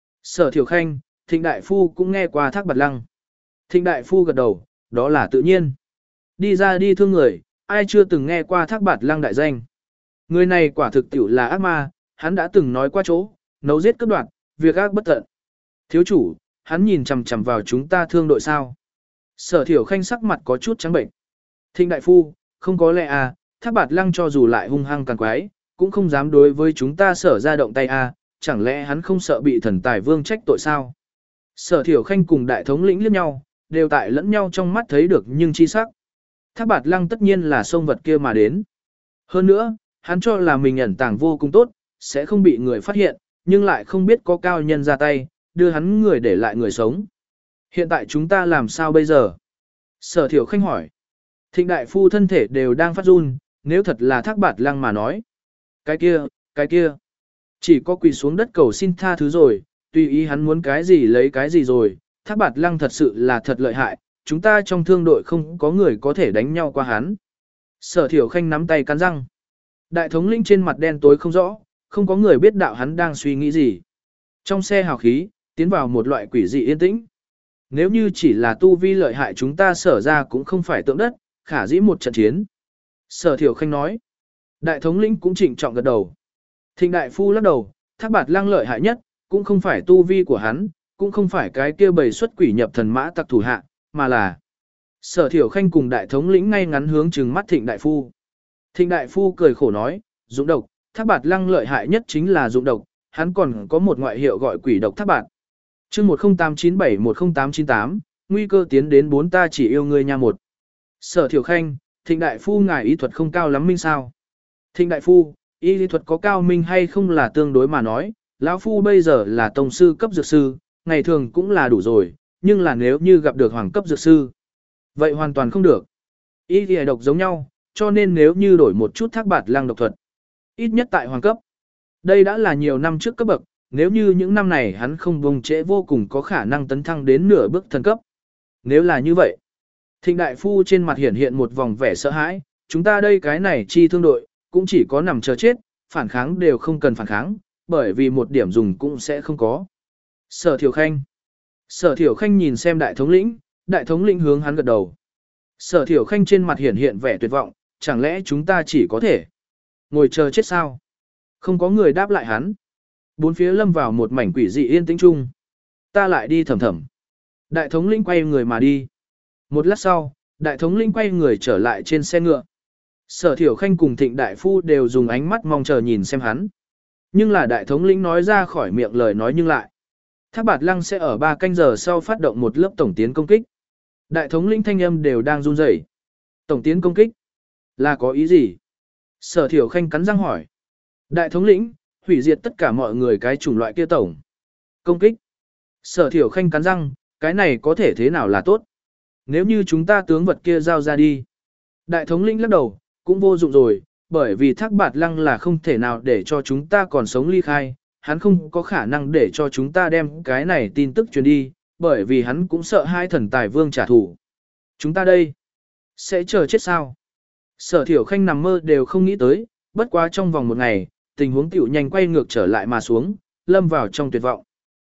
Sở Thiểu Khanh, Thịnh đại phu cũng nghe qua Thác Bạt Lăng. Thịnh đại phu gật đầu, đó là tự nhiên. Đi ra đi thương người, ai chưa từng nghe qua Thác Bạt Lăng đại danh. Người này quả thực tiểu là ác ma, hắn đã từng nói qua chỗ, nấu giết cướp đoạt, việc ác bất tận. Thiếu chủ, hắn nhìn chằm chằm vào chúng ta thương đội sao. Sở Thiểu Khanh sắc mặt có chút trắng bệnh. Thịnh đại phu, không có lẽ à, Thác Bạt Lăng cho dù lại hung hăng càng quái, cũng không dám đối với chúng ta sở ra động tay à, chẳng lẽ hắn không sợ bị thần tài vương trách tội sao. Sở Thiểu Khanh cùng đại thống lĩnh liếc nhau, đều tại lẫn nhau trong mắt thấy được nhưng chi sắc. Thác Bạt Lăng tất nhiên là sông vật kia mà đến. Hơn nữa, hắn cho là mình ẩn tàng vô cùng tốt, sẽ không bị người phát hiện, nhưng lại không biết có cao nhân ra tay, đưa hắn người để lại người sống. Hiện tại chúng ta làm sao bây giờ? Sở Thiểu Khanh hỏi. Thịnh đại phu thân thể đều đang phát run, nếu thật là Thác Bạt Lăng mà nói. Cái kia, cái kia. Chỉ có quỳ xuống đất cầu xin tha thứ rồi, tùy ý hắn muốn cái gì lấy cái gì rồi. Thác Bạt Lăng thật sự là thật lợi hại, chúng ta trong thương đội không có người có thể đánh nhau qua hắn. Sở Thiểu Khanh nắm tay cắn răng. Đại thống lĩnh trên mặt đen tối không rõ, không có người biết đạo hắn đang suy nghĩ gì. Trong xe hào khí, tiến vào một loại quỷ dị yên tĩnh. Nếu như chỉ là tu vi lợi hại chúng ta sở ra cũng không phải tượng đất, khả dĩ một trận chiến. Sở Thiểu Khanh nói. Đại thống lĩnh cũng trịnh trọng gật đầu. Thịnh đại phu lắc đầu, Thác Bạt Lăng lợi hại nhất, cũng không phải tu vi của hắn, cũng không phải cái kia bầy xuất quỷ nhập thần mã tặc thủ hạ, mà là Sở Thiểu Khanh cùng đại thống lĩnh ngay ngắn hướng trừng mắt Thịnh đại phu. Thịnh đại phu cười khổ nói, dụng độc, Thác Bạt Lăng lợi hại nhất chính là dụng độc, hắn còn có một ngoại hiệu gọi quỷ độc Thác Bạt. Chương một không tám chín bảy một không tám chín tám, nguy cơ tiến đến bốn ta chỉ yêu ngươi nha một. Sở Thiểu Khanh, Thịnh đại phu ngài y thuật không cao lắm minh sao? Thịnh đại phu, y lý thuật có cao minh hay không là tương đối mà nói, lão phu bây giờ là tông sư cấp dược sư, ngày thường cũng là đủ rồi, nhưng là nếu như gặp được hoàng cấp dược sư, vậy hoàn toàn không được. Y lý độc giống nhau, cho nên nếu như đổi một chút Thác Bạt Lăng độc thuật, ít nhất tại hoàng cấp. Đây đã là nhiều năm trước cấp bậc, nếu như những năm này hắn không bông trễ vô cùng có khả năng tấn thăng đến nửa bước thần cấp. Nếu là như vậy, Thịnh đại phu trên mặt hiện hiện một vòng vẻ sợ hãi, chúng ta đây cái này chi thương đội, cũng chỉ có nằm chờ chết, phản kháng đều không cần phản kháng, bởi vì một điểm dùng cũng sẽ không có. Sở Thiểu Khanh. Sở Thiểu Khanh nhìn xem đại thống lĩnh, đại thống lĩnh hướng hắn gật đầu. Sở Thiểu Khanh trên mặt hiện hiện vẻ tuyệt vọng, chẳng lẽ chúng ta chỉ có thể ngồi chờ chết sao? Không có người đáp lại hắn. Bốn phía lâm vào một mảnh quỷ dị yên tĩnh chung. Ta lại đi thầm thầm. Đại thống lĩnh quay người mà đi. Một lát sau, đại thống lĩnh quay người trở lại trên xe ngựa. Sở Thiểu Khanh cùng Thịnh đại phu đều dùng ánh mắt mong chờ nhìn xem hắn. Nhưng là đại thống lĩnh nói ra khỏi miệng lời nói nhưng lại. Thác Bạt Lăng sẽ ở ba canh giờ sau phát động một lớp tổng tiến công kích. Đại thống lĩnh thanh âm đều đang run rẩy. Tổng tiến công kích? Là có ý gì? Sở Thiểu Khanh cắn răng hỏi. Đại thống lĩnh, hủy diệt tất cả mọi người cái chủng loại kia tổng. Công kích? Sở Thiểu Khanh cắn răng, cái này có thể thế nào là tốt? Nếu như chúng ta tướng vật kia giao ra đi. Đại thống lĩnh lắc đầu, cũng vô dụng rồi, bởi vì Thác Bạt Lăng là không thể nào để cho chúng ta còn sống ly khai, hắn không có khả năng để cho chúng ta đem cái này tin tức truyền đi, bởi vì hắn cũng sợ hai thần tài vương trả thù. Chúng ta đây, sẽ chờ chết sao? Sở Thiểu Khanh nằm mơ đều không nghĩ tới, bất quá trong vòng một ngày, tình huống tiểu nhanh quay ngược trở lại mà xuống, lâm vào trong tuyệt vọng.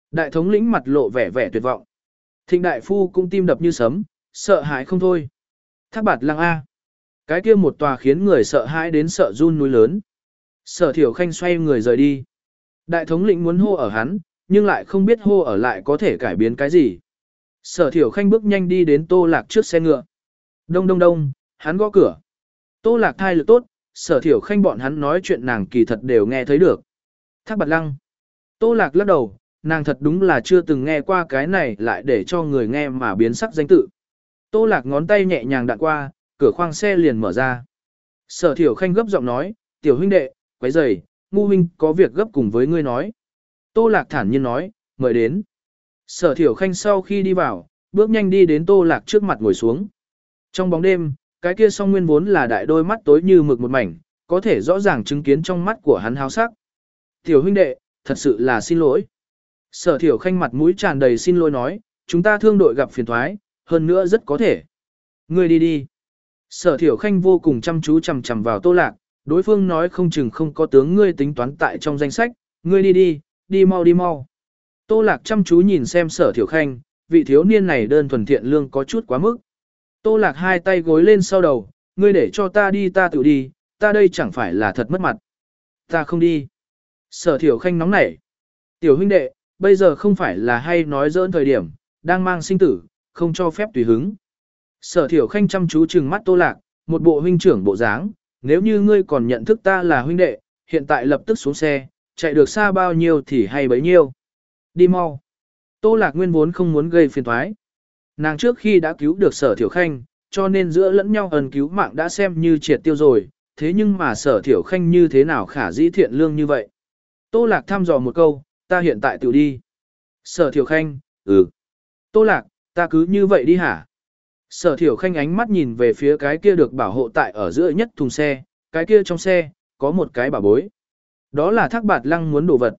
Đại thống lĩnh mặt lộ vẻ vẻ tuyệt vọng. Thịnh đại phu cũng tim đập như sấm, sợ hãi không thôi. Thác Bạt Lăng A. Cái kia một tòa khiến người sợ hãi đến sợ run núi lớn. Sở Thiểu Khanh xoay người rời đi. Đại thống lĩnh muốn hô ở hắn, nhưng lại không biết hô ở lại có thể cải biến cái gì. Sở Thiểu Khanh bước nhanh đi đến Tô Lạc trước xe ngựa. Đông đông đông, hắn gõ cửa. Tô Lạc thai lực tốt, Sở Thiểu Khanh bọn hắn nói chuyện nàng kỳ thật đều nghe thấy được. Thác Bạt Lăng. Tô Lạc lắc đầu, nàng thật đúng là chưa từng nghe qua cái này lại để cho người nghe mà biến sắc danh tự. Tô Lạc ngón tay nhẹ nhàng đạn qua, cửa khoang xe liền mở ra. Sở Thiểu Khanh gấp giọng nói, tiểu huynh đệ, quấy rầy, ngu huynh có việc gấp cùng với ngươi nói. Tô Lạc thản nhiên nói, mời đến. Sở Thiểu Khanh sau khi đi vào, bước nhanh đi đến Tô Lạc trước mặt ngồi xuống. Trong bóng đêm, cái kia song nguyên vốn là đại đôi mắt tối như mực một mảnh, có thể rõ ràng chứng kiến trong mắt của hắn háo sắc. Tiểu huynh đệ, thật sự là xin lỗi. Sở Thiểu Khanh mặt mũi tràn đầy xin lỗi nói, chúng ta thương đội gặp phiền thoái, hơn nữa rất có thể. Ngươi đi đi. Sở Thiểu Khanh vô cùng chăm chú chằm chằm vào Tô Lạc, đối phương nói không chừng không có tướng ngươi tính toán tại trong danh sách, ngươi đi đi, đi mau đi mau. Tô Lạc chăm chú nhìn xem Sở Thiểu Khanh, vị thiếu niên này đơn thuần thiện lương có chút quá mức. Tô Lạc hai tay gối lên sau đầu, ngươi để cho ta đi ta tự đi, ta đây chẳng phải là thật mất mặt. Ta không đi. Sở Thiểu Khanh nóng nảy. Tiểu huynh đệ, bây giờ không phải là hay nói giỡn thời điểm, đang mang sinh tử, không cho phép tùy hứng. Sở Thiểu Khanh chăm chú trừng mắt Tô Lạc, một bộ huynh trưởng bộ dáng, nếu như ngươi còn nhận thức ta là huynh đệ, hiện tại lập tức xuống xe, chạy được xa bao nhiêu thì hay bấy nhiêu. Đi mau. Tô Lạc nguyên vốn không muốn gây phiền toái. Nàng trước khi đã cứu được Sở Thiểu Khanh, cho nên giữa lẫn nhau ân cứu mạng đã xem như triệt tiêu rồi, thế nhưng mà Sở Thiểu Khanh như thế nào khả dĩ thiện lương như vậy. Tô Lạc thăm dò một câu, ta hiện tại tự đi. Sở Thiểu Khanh, ừ. Tô Lạc, ta cứ như vậy đi hả? Sở Thiểu Khanh ánh mắt nhìn về phía cái kia được bảo hộ tại ở giữa nhất thùng xe, cái kia trong xe, có một cái bảo bối. Đó là Thác Bạt Lăng muốn đồ vật.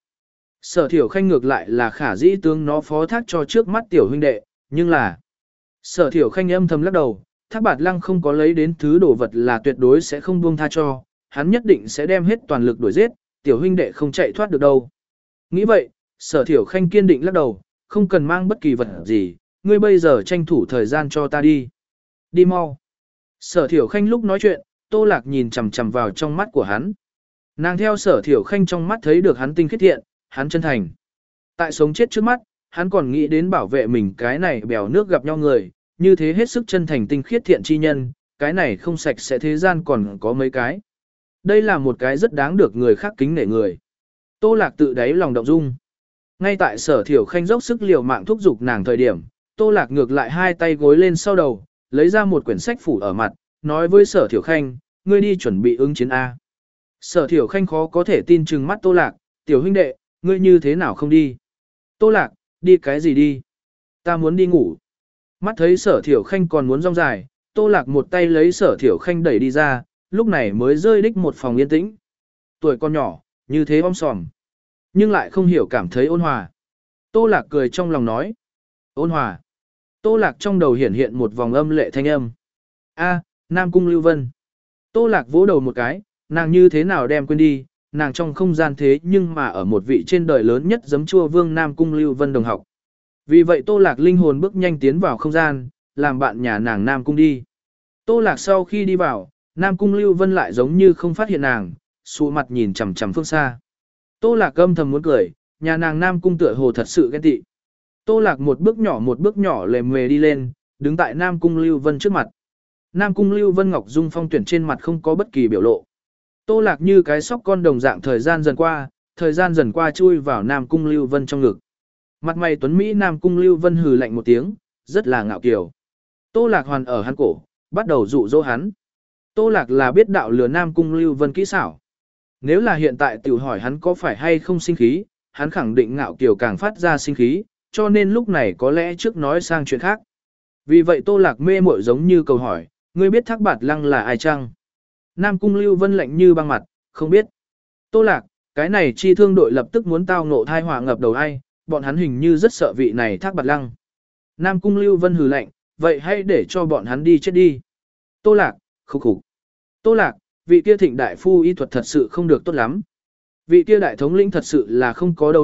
Sở Thiểu Khanh ngược lại là khả dĩ tướng nó phó thác cho trước mắt tiểu huynh đệ, nhưng là... Sở Thiểu Khanh âm thầm lắc đầu, Thác Bạt Lăng không có lấy đến thứ đồ vật là tuyệt đối sẽ không buông tha cho, hắn nhất định sẽ đem hết toàn lực đuổi giết, tiểu huynh đệ không chạy thoát được đâu. Nghĩ vậy, Sở Thiểu Khanh kiên định lắc đầu, không cần mang bất kỳ vật gì, ngươi bây giờ tranh thủ thời gian cho ta đi. Đi mau. Sở Thiểu Khanh lúc nói chuyện, Tô Lạc nhìn chằm chằm vào trong mắt của hắn. Nàng theo Sở Thiểu Khanh trong mắt thấy được hắn tinh khiết thiện, hắn chân thành. Tại sống chết trước mắt, hắn còn nghĩ đến bảo vệ mình cái này bèo nước gặp nhau người, như thế hết sức chân thành tinh khiết thiện chi nhân, cái này không sạch sẽ thế gian còn có mấy cái. Đây là một cái rất đáng được người khác kính nể người. Tô Lạc tự đáy lòng động dung. Ngay tại Sở Thiểu Khanh dốc sức liều mạng thúc giục nàng thời điểm, Tô Lạc ngược lại hai tay gối lên sau đầu, lấy ra một quyển sách phủ ở mặt, nói với Sở Thiểu Khanh, ngươi đi chuẩn bị ứng chiến A. Sở Thiểu Khanh khó có thể tin chừng mắt Tô Lạc, tiểu huynh đệ, ngươi như thế nào không đi? Tô Lạc, đi cái gì đi? Ta muốn đi ngủ. Mắt thấy Sở Thiểu Khanh còn muốn rong dài, Tô Lạc một tay lấy Sở Thiểu Khanh đẩy đi ra, lúc này mới rơi đích một phòng yên tĩnh. Tuổi con nhỏ, như thế om sòm, nhưng lại không hiểu cảm thấy ôn hòa. Tô Lạc cười trong lòng nói. Ôn hòa. Tô Lạc trong đầu hiển hiện một vòng âm lệ thanh âm. A, Nam Cung Lưu Vân. Tô Lạc vỗ đầu một cái, nàng như thế nào đem quên đi, nàng trong không gian thế nhưng mà ở một vị trên đời lớn nhất giấm chua vương Nam Cung Lưu Vân đồng học. Vì vậy Tô Lạc linh hồn bước nhanh tiến vào không gian, làm bạn nhà nàng Nam Cung đi. Tô Lạc sau khi đi vào, Nam Cung Lưu Vân lại giống như không phát hiện nàng, sụ mặt nhìn chằm chằm phương xa. Tô Lạc âm thầm muốn cười, nhà nàng Nam Cung tựa hồ thật sự ghen tị. Tô Lạc một bước nhỏ một bước nhỏ lề mề đi lên, đứng tại Nam Cung Lưu Vân trước mặt. Nam Cung Lưu Vân Ngọc Dung Phong tuyển trên mặt không có bất kỳ biểu lộ. Tô Lạc như cái sóc con đồng dạng thời gian dần qua, thời gian dần qua chui vào Nam Cung Lưu Vân trong ngực. Mặt mày tuấn Mỹ Nam Cung Lưu Vân hừ lạnh một tiếng, rất là ngạo kiều. Tô Lạc hoàn ở hắn cổ, bắt đầu dụ dỗ hắn. Tô Lạc là biết đạo lừa Nam Cung Lưu Vân kỹ xảo. Nếu là hiện tại tiểu hỏi hắn có phải hay không sinh khí, hắn khẳng định ngạo kiều càng phát ra sinh khí, cho nên lúc này có lẽ trước nói sang chuyện khác. Vì vậy Tô Lạc mê muội giống như cầu hỏi, ngươi biết Thác Bạt Lăng là ai chăng? Nam Cung Lưu Vân lạnh như băng mặt, không biết. Tô Lạc, cái này chi thương đội lập tức muốn tao ngộ thai họa ngập đầu ai, bọn hắn hình như rất sợ vị này Thác Bạt Lăng. Nam Cung Lưu Vân hừ lạnh, vậy hãy để cho bọn hắn đi chết đi. Tô Lạc, khục khục. Tô Lạc, vị kia Thịnh đại phu y thuật thật sự không được tốt lắm. Vị kia đại thống lĩnh thật sự là không có đầu óc,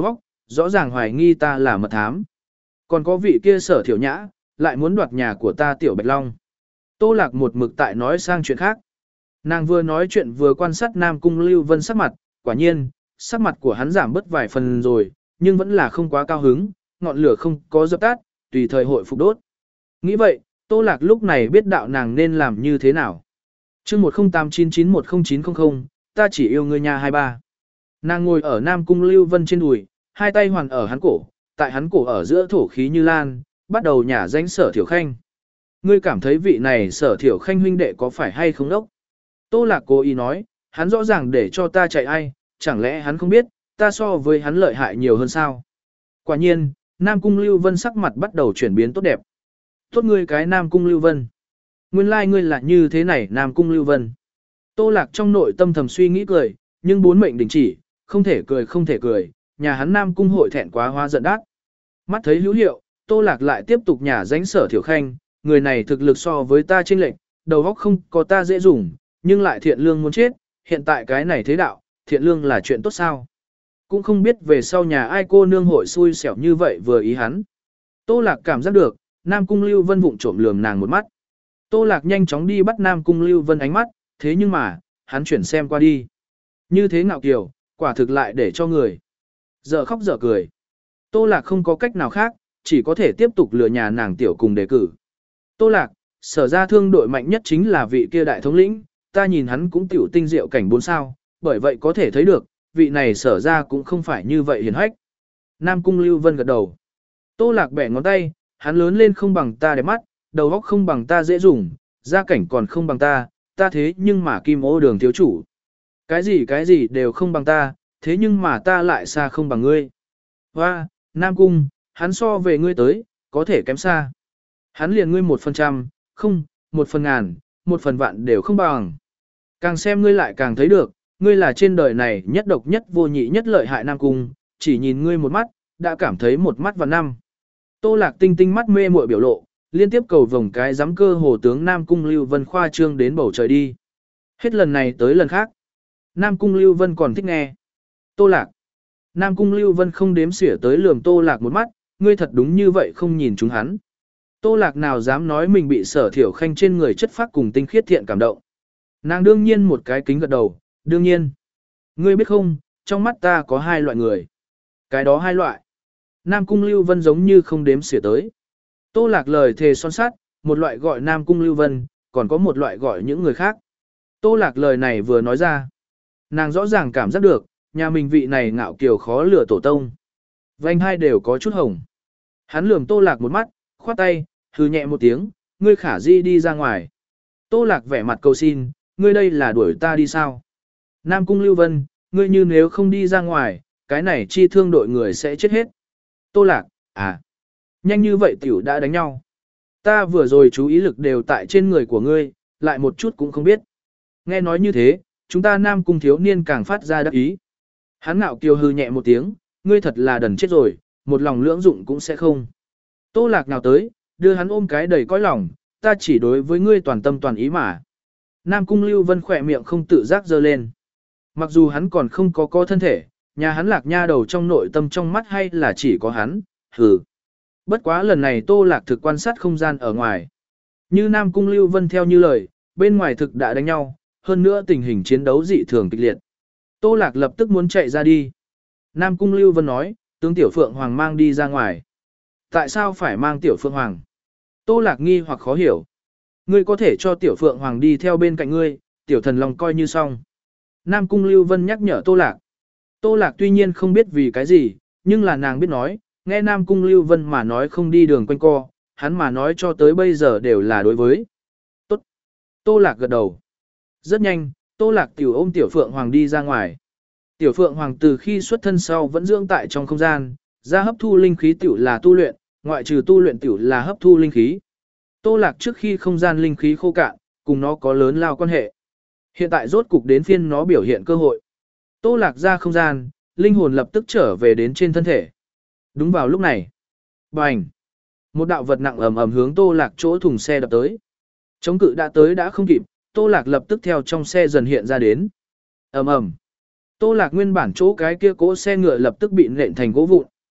rõ ràng hoài nghi ta là mật thám. Còn có vị kia Sở Thiểu Nhã, lại muốn đoạt nhà của ta Tiểu Bạch Long. Tô Lạc một mực tại nói sang chuyện khác. Nàng vừa nói chuyện vừa quan sát Nam Cung Lưu Vân sắc mặt, quả nhiên, sắc mặt của hắn giảm bớt vài phần rồi, nhưng vẫn là không quá cao hứng, ngọn lửa không có dập tắt, tùy thời hội phục đốt. Nghĩ vậy, Tô Lạc lúc này biết đạo nàng nên làm như thế nào. chương một không tám chín chín một không chín không không, ta chỉ yêu ngươi nhà hai ba. Nàng ngồi ở Nam Cung Lưu Vân trên đùi, hai tay hoàn ở hắn cổ, tại hắn cổ ở giữa thổ khí như lan, bắt đầu nhả danh Sở Thiểu Khanh. Ngươi cảm thấy vị này Sở Thiểu Khanh huynh đệ có phải hay không đốc? Tô Lạc cố ý nói, hắn rõ ràng để cho ta chạy ai, chẳng lẽ hắn không biết, ta so với hắn lợi hại nhiều hơn sao? Quả nhiên, Nam Cung Lưu Vân sắc mặt bắt đầu chuyển biến tốt đẹp. Tốt ngươi cái Nam Cung Lưu Vân. Nguyên lai like ngươi là như thế này Nam Cung Lưu Vân. Tô Lạc trong nội tâm thầm suy nghĩ cười, nhưng bốn mệnh đình chỉ, không thể cười không thể cười, nhà hắn Nam Cung hội thẹn quá hóa giận đát. Mắt thấy hữu hiệu, Tô Lạc lại tiếp tục nhả danh Sở Thiểu Khanh, người này thực lực so với ta chênh lệch, đầu óc không có ta dễ dùng, nhưng lại thiện lương muốn chết, hiện tại cái này thế đạo, thiện lương là chuyện tốt sao? Cũng không biết về sau nhà ai cô nương hội xui xẻo như vậy vừa ý hắn. Tô Lạc cảm giác được, Nam Cung Lưu Vân vụng trộm lườm nàng một mắt. Tô Lạc nhanh chóng đi bắt Nam Cung Lưu Vân ánh mắt, thế nhưng mà, hắn chuyển xem qua đi. Như thế ngạo kiều, quả thực lại để cho người dở khóc dở cười. Tô Lạc không có cách nào khác, chỉ có thể tiếp tục lừa nhà nàng tiểu cùng đề cử. Tô Lạc, Sở ra thương đội mạnh nhất chính là vị kia đại thống lĩnh, ta nhìn hắn cũng tiểu tinh diệu cảnh bốn sao, bởi vậy có thể thấy được, vị này Sở ra cũng không phải như vậy hiền hách. Nam Cung Lưu Vân gật đầu. Tô Lạc bẻ ngón tay, hắn lớn lên không bằng ta đẹp mắt, đầu óc không bằng ta dễ dùng, gia cảnh còn không bằng ta, ta thế nhưng mà Kim Ô Đường thiếu chủ. Cái gì cái gì đều không bằng ta, thế nhưng mà ta lại xa không bằng ngươi. Hoa, Nam Cung, hắn so về ngươi tới, có thể kém xa. Hắn liền ngươi một phần trăm, không, một phần ngàn, một phần vạn đều không bằng. Càng xem ngươi lại càng thấy được, ngươi là trên đời này nhất độc nhất vô nhị nhất lợi hại Nam Cung, chỉ nhìn ngươi một mắt, đã cảm thấy một mắt và năm. Tô Lạc tinh tinh mắt mê muội biểu lộ, liên tiếp cầu vòng cái giám cơ hồ tướng Nam Cung Lưu Vân khoa trương đến bầu trời đi. Hết lần này tới lần khác. Nam Cung Lưu Vân còn thích nghe. Tô Lạc. Nam Cung Lưu Vân không đếm xỉa tới lườm Tô Lạc một mắt, ngươi thật đúng như vậy không nhìn chúng hắn. Tô Lạc nào dám nói mình bị Sở Thiểu Khanh trên người chất phác cùng tinh khiết thiện cảm động. Nàng đương nhiên một cái kính gật đầu, đương nhiên. Ngươi biết không, trong mắt ta có hai loại người. Cái đó hai loại. Nam Cung Lưu Vân giống như không đếm xỉa tới. Tô Lạc lời thề son sắt, một loại gọi Nam Cung Lưu Vân, còn có một loại gọi những người khác. Tô Lạc lời này vừa nói ra. Nàng rõ ràng cảm giác được, nhà mình vị này ngạo kiều khó lừa tổ tông. Vành hai đều có chút hồng. Hắn lườm Tô Lạc một mắt, khoát tay, hừ nhẹ một tiếng, ngươi khả di đi ra ngoài. Tô Lạc vẻ mặt cầu xin, ngươi đây là đuổi ta đi sao? Nam Cung Lưu Vân, ngươi như nếu không đi ra ngoài, cái này chi thương đội người sẽ chết hết. Tô Lạc, à, nhanh như vậy tiểu đã đánh nhau. Ta vừa rồi chú ý lực đều tại trên người của ngươi, lại một chút cũng không biết. Nghe nói như thế, chúng ta Nam Cung thiếu niên càng phát ra đắc ý. Hắn ngạo kiều hư nhẹ một tiếng, ngươi thật là đần chết rồi, một lòng lưỡng dụng cũng sẽ không. Tô Lạc nào tới, đưa hắn ôm cái đầy cõi lòng, ta chỉ đối với ngươi toàn tâm toàn ý mà. Nam Cung Lưu Vân khỏe miệng không tự giác dơ lên. Mặc dù hắn còn không có có thân thể, nhà hắn Lạc nha đầu trong nội tâm trong mắt hay là chỉ có hắn, hừ. Bất quá lần này Tô Lạc thực quan sát không gian ở ngoài. Như Nam Cung Lưu Vân theo như lời, bên ngoài thực đã đánh nhau, hơn nữa tình hình chiến đấu dị thường kịch liệt. Tô Lạc lập tức muốn chạy ra đi. Nam Cung Lưu Vân nói, tướng Tiểu Phượng Hoàng mang đi ra ngoài. Tại sao phải mang Tiểu Phượng Hoàng? Tô Lạc nghi hoặc khó hiểu. Ngươi có thể cho Tiểu Phượng Hoàng đi theo bên cạnh ngươi, Tiểu Thần Long coi như xong. Nam Cung Lưu Vân nhắc nhở Tô Lạc. Tô Lạc tuy nhiên không biết vì cái gì, nhưng là nàng biết nói, nghe Nam Cung Lưu Vân mà nói không đi đường quanh co, hắn mà nói cho tới bây giờ đều là đối với. Tốt. Tô Lạc gật đầu. Rất nhanh, Tô Lạc tiểu ôm Tiểu Phượng Hoàng đi ra ngoài. Tiểu Phượng Hoàng từ khi xuất thân sau vẫn dưỡng tại trong không gian, ra hấp thu linh khí tiểu là tu luyện, ngoại trừ tu luyện tiểu là hấp thu linh khí. Tô Lạc trước khi không gian linh khí khô cạn, cùng nó có lớn lao quan hệ. Hiện tại rốt cục đến phiên nó biểu hiện cơ hội. Tô Lạc ra không gian, linh hồn lập tức trở về đến trên thân thể. Đúng vào lúc này. Bành! Một đạo vật nặng ầm ầm hướng Tô Lạc chỗ thùng xe đập tới. Chống cự đã tới đã không kịp, Tô Lạc lập tức theo trong xe dần hiện ra đến. Ầm ầm! Tô Lạc nguyên bản chỗ cái kia cỗ xe ngựa lập tức bị nện thành gỗ vụn,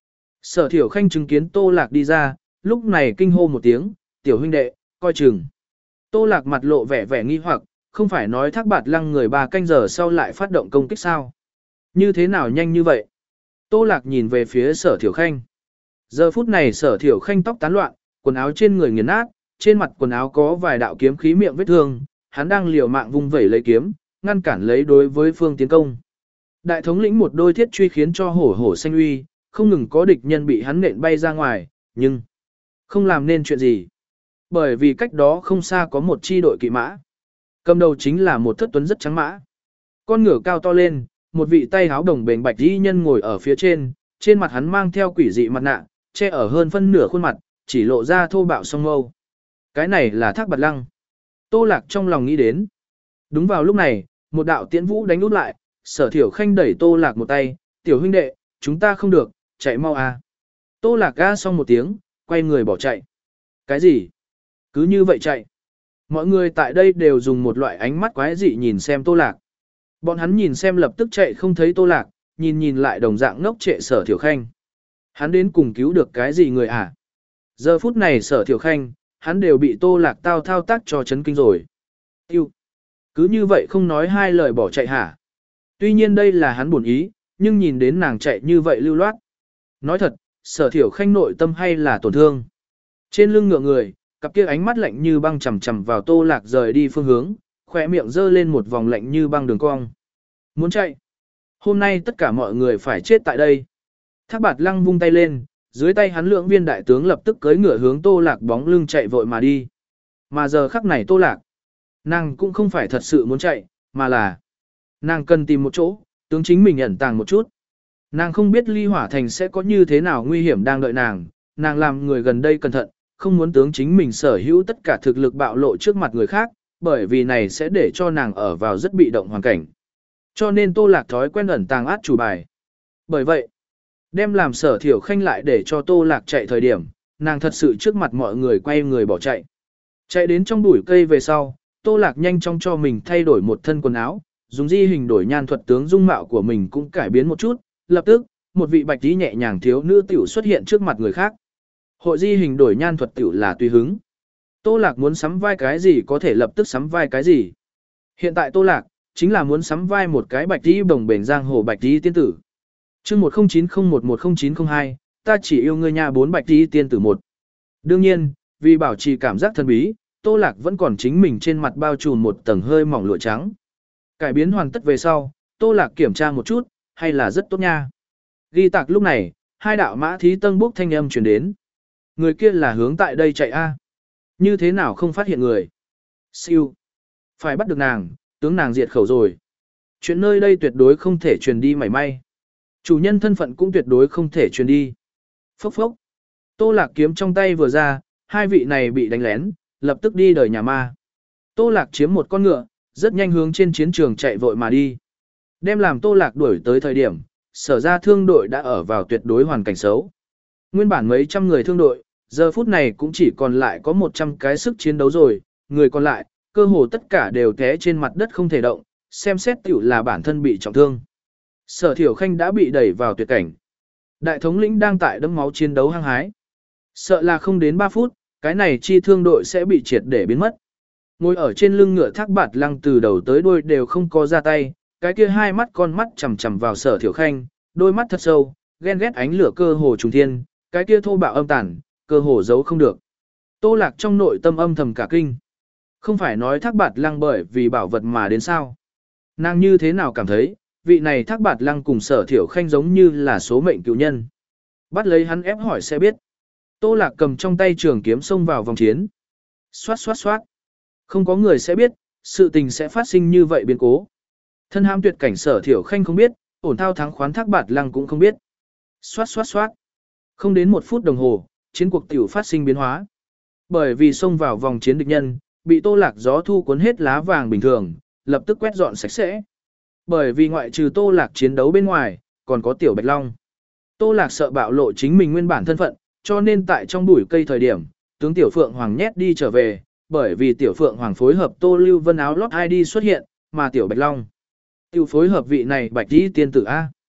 Sở Thiểu Khanh chứng kiến Tô Lạc đi ra, lúc này kinh hô một tiếng, tiểu huynh đệ, coi chừng. Tô Lạc mặt lộ vẻ vẻ nghi hoặc, không phải nói Thác Bạt Lăng người ba canh giờ sau lại phát động công kích sao? Như thế nào nhanh như vậy? Tô Lạc nhìn về phía Sở Thiểu Khanh. Giờ phút này Sở Thiểu Khanh tóc tán loạn, quần áo trên người nghiền nát, trên mặt quần áo có vài đạo kiếm khí miệng vết thương, hắn đang liều mạng vung vẩy lấy kiếm, ngăn cản lấy đối với phương tiến công. Đại thống lĩnh một đôi thiết truy khiến cho hổ hổ xanh uy, không ngừng có địch nhân bị hắn nện bay ra ngoài, nhưng không làm nên chuyện gì. Bởi vì cách đó không xa có một chi đội kỵ mã. Cầm đầu chính là một thất tuấn rất trắng mã. Con ngựa cao to lên, một vị tay áo đồng bền bạch y nhân ngồi ở phía trên, trên mặt hắn mang theo quỷ dị mặt nạ, che ở hơn phân nửa khuôn mặt, chỉ lộ ra thô bạo song mâu. Cái này là Thác Bạt Lăng. Tô Lạc trong lòng nghĩ đến. Đúng vào lúc này, một đạo tiễn vũ đánh út lại, Sở Thiểu Khanh đẩy Tô Lạc một tay, tiểu huynh đệ, chúng ta không được, chạy mau à. Tô Lạc ga xong một tiếng, quay người bỏ chạy. Cái gì? Cứ như vậy chạy. Mọi người tại đây đều dùng một loại ánh mắt quái dị nhìn xem Tô Lạc. Bọn hắn nhìn xem lập tức chạy không thấy Tô Lạc, nhìn nhìn lại đồng dạng ngốc trệ Sở Thiểu Khanh. Hắn đến cùng cứu được cái gì người à? Giờ phút này Sở Thiểu Khanh, hắn đều bị Tô Lạc tao thao tác cho chấn kinh rồi. Yêu! Cứ như vậy không nói hai lời bỏ chạy hả? Tuy nhiên đây là hắn buồn ý, nhưng nhìn đến nàng chạy như vậy lưu loát. Nói thật, Sở Thiểu Khanh nội tâm hay là tổn thương. Trên lưng ngựa người, cặp kia ánh mắt lạnh như băng chằm chằm vào Tô Lạc rời đi phương hướng, khỏe miệng giơ lên một vòng lạnh như băng đường cong. Muốn chạy? Hôm nay tất cả mọi người phải chết tại đây. Thác Bạt Lăng vung tay lên, dưới tay hắn lượng viên đại tướng lập tức cưỡi ngựa hướng Tô Lạc bóng lưng chạy vội mà đi. Mà giờ khắc này Tô Lạc, nàng cũng không phải thật sự muốn chạy, mà là nàng cần tìm một chỗ, tướng chính mình ẩn tàng một chút. Nàng không biết Ly Hỏa Thành sẽ có như thế nào nguy hiểm đang đợi nàng, nàng làm người gần đây cẩn thận, không muốn tướng chính mình sở hữu tất cả thực lực bạo lộ trước mặt người khác, bởi vì này sẽ để cho nàng ở vào rất bị động hoàn cảnh. Cho nên Tô Lạc thói quen ẩn tàng át chủ bài. Bởi vậy, đem làm Sở Thiểu Khanh lại để cho Tô Lạc chạy thời điểm, nàng thật sự trước mặt mọi người quay người bỏ chạy. Chạy đến trong bụi cây về sau, Tô Lạc nhanh chóng cho mình thay đổi một thân quần áo, dùng di hình đổi nhan thuật tướng dung mạo của mình cũng cải biến một chút, lập tức, một vị bạch tí nhẹ nhàng thiếu nữ tiểu xuất hiện trước mặt người khác. Hội di hình đổi nhan thuật tiểu là tùy hứng. Tô Lạc muốn sắm vai cái gì có thể lập tức sắm vai cái gì. Hiện tại Tô Lạc, chính là muốn sắm vai một cái bạch tí bồng bềnh giang hồ bạch tí tiên tử. chương một không chín không một một không chín không hai, ta chỉ yêu ngươi nhà bốn bạch tí tiên tử một. Đương nhiên, vì bảo trì cảm giác thần bí, Tô Lạc vẫn còn chính mình trên mặt bao trùm một tầng hơi mỏng lụa trắng. Cải biến hoàn tất về sau, Tô Lạc kiểm tra một chút, hay là rất tốt nha. Ghi tạc lúc này, hai đạo mã thí tân bốc thanh âm truyền đến. Người kia là hướng tại đây chạy a. Như thế nào không phát hiện người? Siêu. Phải bắt được nàng, tướng nàng diệt khẩu rồi. Chuyện nơi đây tuyệt đối không thể truyền đi mảy may. Chủ nhân thân phận cũng tuyệt đối không thể truyền đi. Phốc phốc. Tô Lạc kiếm trong tay vừa ra, hai vị này bị đánh lén, lập tức đi đời nhà ma. Tô Lạc chiếm một con ngựa, rất nhanh hướng trên chiến trường chạy vội mà đi. Đem làm Tô Lạc đuổi tới thời điểm, Sở ra thương đội đã ở vào tuyệt đối hoàn cảnh xấu. Nguyên bản mấy trăm người thương đội, giờ phút này cũng chỉ còn lại có một trăm cái sức chiến đấu rồi, người còn lại, cơ hồ tất cả đều té trên mặt đất không thể động, xem xét tiểu là bản thân bị trọng thương. Sở Thiểu Khanh đã bị đẩy vào tuyệt cảnh. Đại thống lĩnh đang tại đẫm máu chiến đấu hăng hái. Sợ là không đến ba phút, cái này chi thương đội sẽ bị triệt để biến mất. Ngồi ở trên lưng ngựa Thác Bạt Lăng từ đầu tới đuôi đều không có ra tay, cái kia hai mắt con mắt chằm chằm vào Sở Thiểu Khanh, đôi mắt thật sâu, ghen ghét ánh lửa cơ hồ trùng thiên, cái kia thô bạo âm tàn, cơ hồ giấu không được. Tô Lạc trong nội tâm âm thầm cả kinh. Không phải nói Thác Bạt Lăng bởi vì bảo vật mà đến sao? Nàng như thế nào cảm thấy, vị này Thác Bạt Lăng cùng Sở Thiểu Khanh giống như là số mệnh cựu nhân. Bắt lấy hắn ép hỏi sẽ biết. Tô Lạc cầm trong tay trường kiếm xông vào vòng chiến. Xoát xoát xoát. Không có người sẽ biết, sự tình sẽ phát sinh như vậy biến cố. Thân ham tuyệt cảnh Sở Thiểu Khanh không biết, ổn thao thắng khoán Thác Bạt Lăng cũng không biết. Xoát xoát xoát. Không đến một phút đồng hồ, chiến cuộc tiểu phát sinh biến hóa. Bởi vì xông vào vòng chiến địch nhân, bị Tô Lạc gió thu cuốn hết lá vàng bình thường, lập tức quét dọn sạch sẽ. Bởi vì ngoại trừ Tô Lạc chiến đấu bên ngoài, còn có Tiểu Bạch Long. Tô Lạc sợ bạo lộ chính mình nguyên bản thân phận, cho nên tại trong bụi cây thời điểm, tướng Tiểu Phượng Hoàng nhét đi trở về, bởi vì Tiểu Phượng Hoàng phối hợp Tô Lưu Vân áo lót i đê xuất hiện, mà Tiểu Bạch Long tiểu phối hợp vị này Bạch Tí tiên tử A.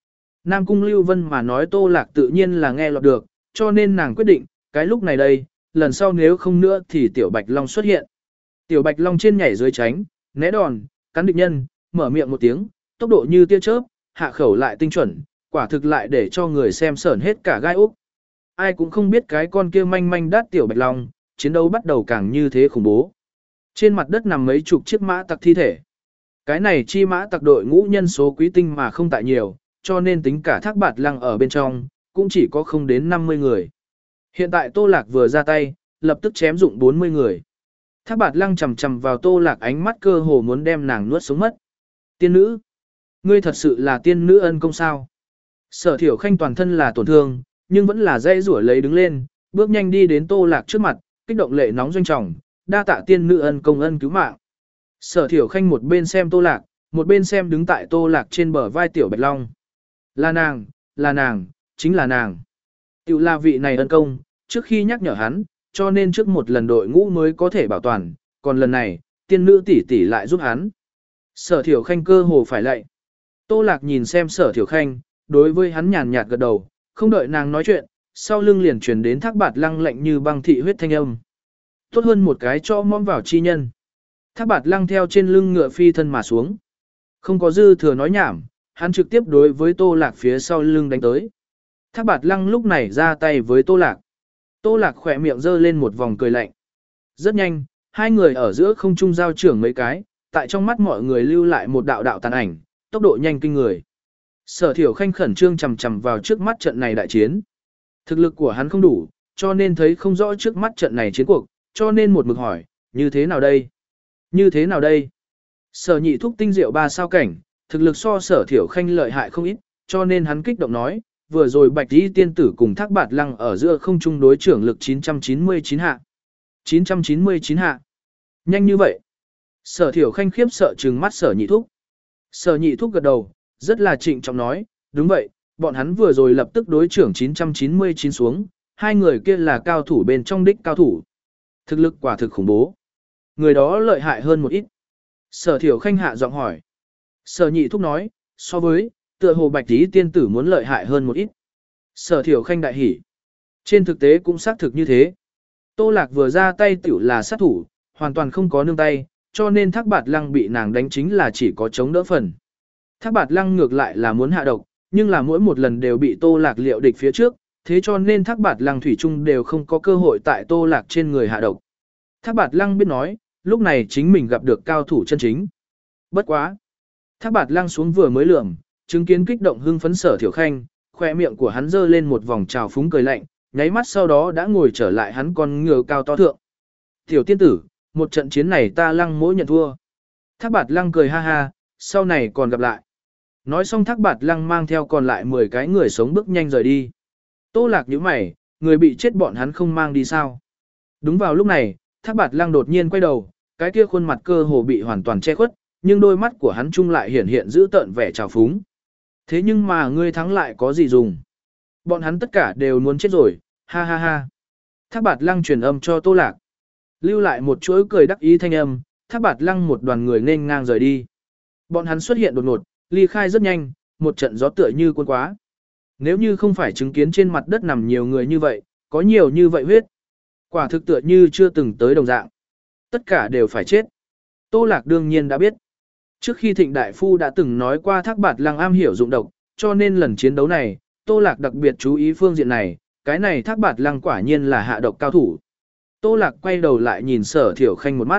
Nam Cung Lưu Vân mà nói Tô Lạc tự nhiên là nghe lọt được, cho nên nàng quyết định, cái lúc này đây, lần sau nếu không nữa thì Tiểu Bạch Long xuất hiện. Tiểu Bạch Long trên nhảy dưới tránh, né đòn, cắn địch nhân, mở miệng một tiếng, tốc độ như tia chớp, hạ khẩu lại tinh chuẩn, quả thực lại để cho người xem sởn hết cả gai ốc. Ai cũng không biết cái con kia manh manh đát Tiểu Bạch Long, chiến đấu bắt đầu càng như thế khủng bố. Trên mặt đất nằm mấy chục chiếc mã tặc thi thể. Cái này chi mã tặc đội ngũ nhân số quý tinh mà không tại nhiều, cho nên tính cả Thác Bạt Lăng ở bên trong, cũng chỉ có không đến năm mươi người. Hiện tại Tô Lạc vừa ra tay, lập tức chém dụng bốn mươi người. Thác Bạt Lăng chầm chầm vào Tô Lạc ánh mắt cơ hồ muốn đem nàng nuốt sống mất. Tiên nữ, ngươi thật sự là tiên nữ ân công sao? Sở Thiểu Khanh toàn thân là tổn thương, nhưng vẫn là dây rủa lấy đứng lên, bước nhanh đi đến Tô Lạc trước mặt, kích động lệ nóng doanh trọng, đa tạ tiên nữ ân công ân cứu mạng. Sở Thiểu Khanh một bên xem Tô Lạc, một bên xem đứng tại Tô Lạc trên bờ vai Tiểu Bạch Long. Là nàng, là nàng, chính là nàng. Tiểu là vị này ân công, trước khi nhắc nhở hắn, cho nên trước một lần đội ngũ mới có thể bảo toàn, còn lần này, tiên nữ tỷ tỷ lại giúp hắn. Sở Thiểu Khanh cơ hồ phải lạy. Tô Lạc nhìn xem Sở Thiểu Khanh, đối với hắn nhàn nhạt gật đầu, không đợi nàng nói chuyện, sau lưng liền truyền đến Thác Bạt Lăng lạnh như băng thị huyết thanh âm. Tốt hơn một cái cho mõm vào chi nhân. Thác Bạt Lăng theo trên lưng ngựa phi thân mà xuống. Không có dư thừa nói nhảm, hắn trực tiếp đối với Tô Lạc phía sau lưng đánh tới. Thác Bạt Lăng lúc này ra tay với Tô Lạc. Tô Lạc khỏe miệng giơ lên một vòng cười lạnh. Rất nhanh, hai người ở giữa không trung giao trưởng mấy cái, tại trong mắt mọi người lưu lại một đạo đạo tàn ảnh, tốc độ nhanh kinh người. Sở Thiểu Khanh khẩn trương chầm chầm vào trước mắt trận này đại chiến. Thực lực của hắn không đủ, cho nên thấy không rõ trước mắt trận này chiến cuộc, cho nên một mực hỏi, như thế nào đây? Như thế nào đây? Sở Nhị Thúc tinh diệu ba sao cảnh, thực lực so Sở Thiểu Khanh lợi hại không ít, cho nên hắn kích động nói, vừa rồi Bạch Y tiên tử cùng Thác Bạt Lăng ở giữa không trung đối trưởng lực chín trăm chín mươi chín hạ. chín trăm chín mươi chín hạ. Nhanh như vậy. Sở Thiểu Khanh khiếp sợ trừng mắt Sở Nhị Thúc. Sở Nhị Thúc gật đầu, rất là trịnh trọng nói, đúng vậy, bọn hắn vừa rồi lập tức đối trưởng chín trăm chín mươi chín xuống, hai người kia là cao thủ bên trong đích cao thủ. Thực lực quả thực khủng bố. Người đó lợi hại hơn một ít. Sở Thiểu Khanh hạ giọng hỏi. Sở Nhị Thúc nói, so với, tựa hồ Bạch Y tiên tử muốn lợi hại hơn một ít. Sở Thiểu Khanh đại hỉ. Trên thực tế cũng xác thực như thế. Tô Lạc vừa ra tay tiểu là sát thủ, hoàn toàn không có nương tay, cho nên Thác Bạt Lăng bị nàng đánh chính là chỉ có chống đỡ phần. Thác Bạt Lăng ngược lại là muốn hạ độc, nhưng là mỗi một lần đều bị Tô Lạc liệu địch phía trước, thế cho nên Thác Bạt Lăng thủy chung đều không có cơ hội tại Tô Lạc trên người hạ độc. Thác Bạt Lăng biết nói, lúc này chính mình gặp được cao thủ chân chính. Bất quá. Thác Bạt Lăng xuống vừa mới lượm, chứng kiến kích động hưng phấn Sở Thiểu Khanh, khoe miệng của hắn giơ lên một vòng trào phúng cười lạnh, nháy mắt sau đó đã ngồi trở lại hắn con ngựa cao to thượng. Tiểu tiên tử, một trận chiến này ta Lăng mỗi nhận thua. Thác Bạt Lăng cười ha ha, sau này còn gặp lại. Nói xong Thác Bạt Lăng mang theo còn lại mười cái người sống bước nhanh rời đi. Tô Lạc nhíu mày, người bị chết bọn hắn không mang đi sao? Đúng vào lúc này, Thác Bạt Lăng đột nhiên quay đầu, cái kia khuôn mặt cơ hồ bị hoàn toàn che khuất, nhưng đôi mắt của hắn chung lại hiển hiện giữ tợn vẻ trào phúng. Thế nhưng mà ngươi thắng lại có gì dùng? Bọn hắn tất cả đều muốn chết rồi, ha ha ha. Thác Bạt Lăng truyền âm cho Tô Lạc. Lưu lại một chuỗi cười đắc ý thanh âm, Thác Bạt Lăng một đoàn người nên ngang rời đi. Bọn hắn xuất hiện đột ngột, ly khai rất nhanh, một trận gió tựa như cuốn quá. Nếu như không phải chứng kiến trên mặt đất nằm nhiều người như vậy, có nhiều như vậy huyết. Quả thực tựa như chưa từng tới đồng dạng. Tất cả đều phải chết. Tô Lạc đương nhiên đã biết. Trước khi Thịnh Đại Phu đã từng nói qua Thác Bạt Lăng am hiểu dụng độc, cho nên lần chiến đấu này, Tô Lạc đặc biệt chú ý phương diện này, cái này Thác Bạt Lăng quả nhiên là hạ độc cao thủ. Tô Lạc quay đầu lại nhìn Sở Thiểu Khanh một mắt.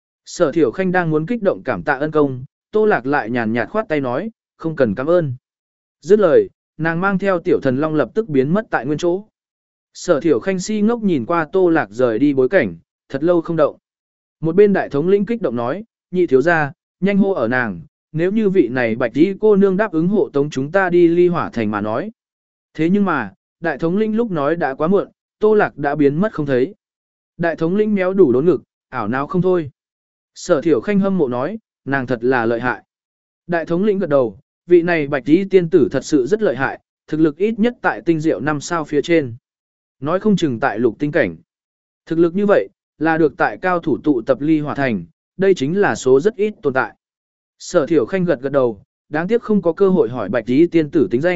Sở Thiểu Khanh đang muốn kích động cảm tạ ân công, Tô Lạc lại nhàn nhạt khoát tay nói, không cần cảm ơn. Dứt lời, nàng mang theo Tiểu Thần Long lập tức biến mất tại nguyên chỗ. Sở Thiểu Khanh si ngốc nhìn qua Tô Lạc rời đi bối cảnh, thật lâu không động. Một bên đại thống lĩnh kích động nói, nhị thiếu gia, nhanh hô ở nàng, nếu như vị này Bạch Y cô nương đáp ứng hộ tống chúng ta đi Ly Hỏa Thành mà nói. Thế nhưng mà, đại thống lĩnh lúc nói đã quá muộn, Tô Lạc đã biến mất không thấy. Đại thống lĩnh méo đủ đốn ngực, ảo não không thôi. Sở Thiểu Khanh hâm mộ nói, nàng thật là lợi hại. Đại thống lĩnh gật đầu, vị này Bạch Y tiên tử thật sự rất lợi hại, thực lực ít nhất tại tinh diệu năm sao phía trên. Nói không chừng tại lục tinh cảnh. Thực lực như vậy, là được tại cao thủ tụ tập Ly Hỏa Thành, đây chính là số rất ít tồn tại. Sở Thiểu Khanh gật gật đầu, đáng tiếc không có cơ hội hỏi Bạch Y tiên tử tính danh,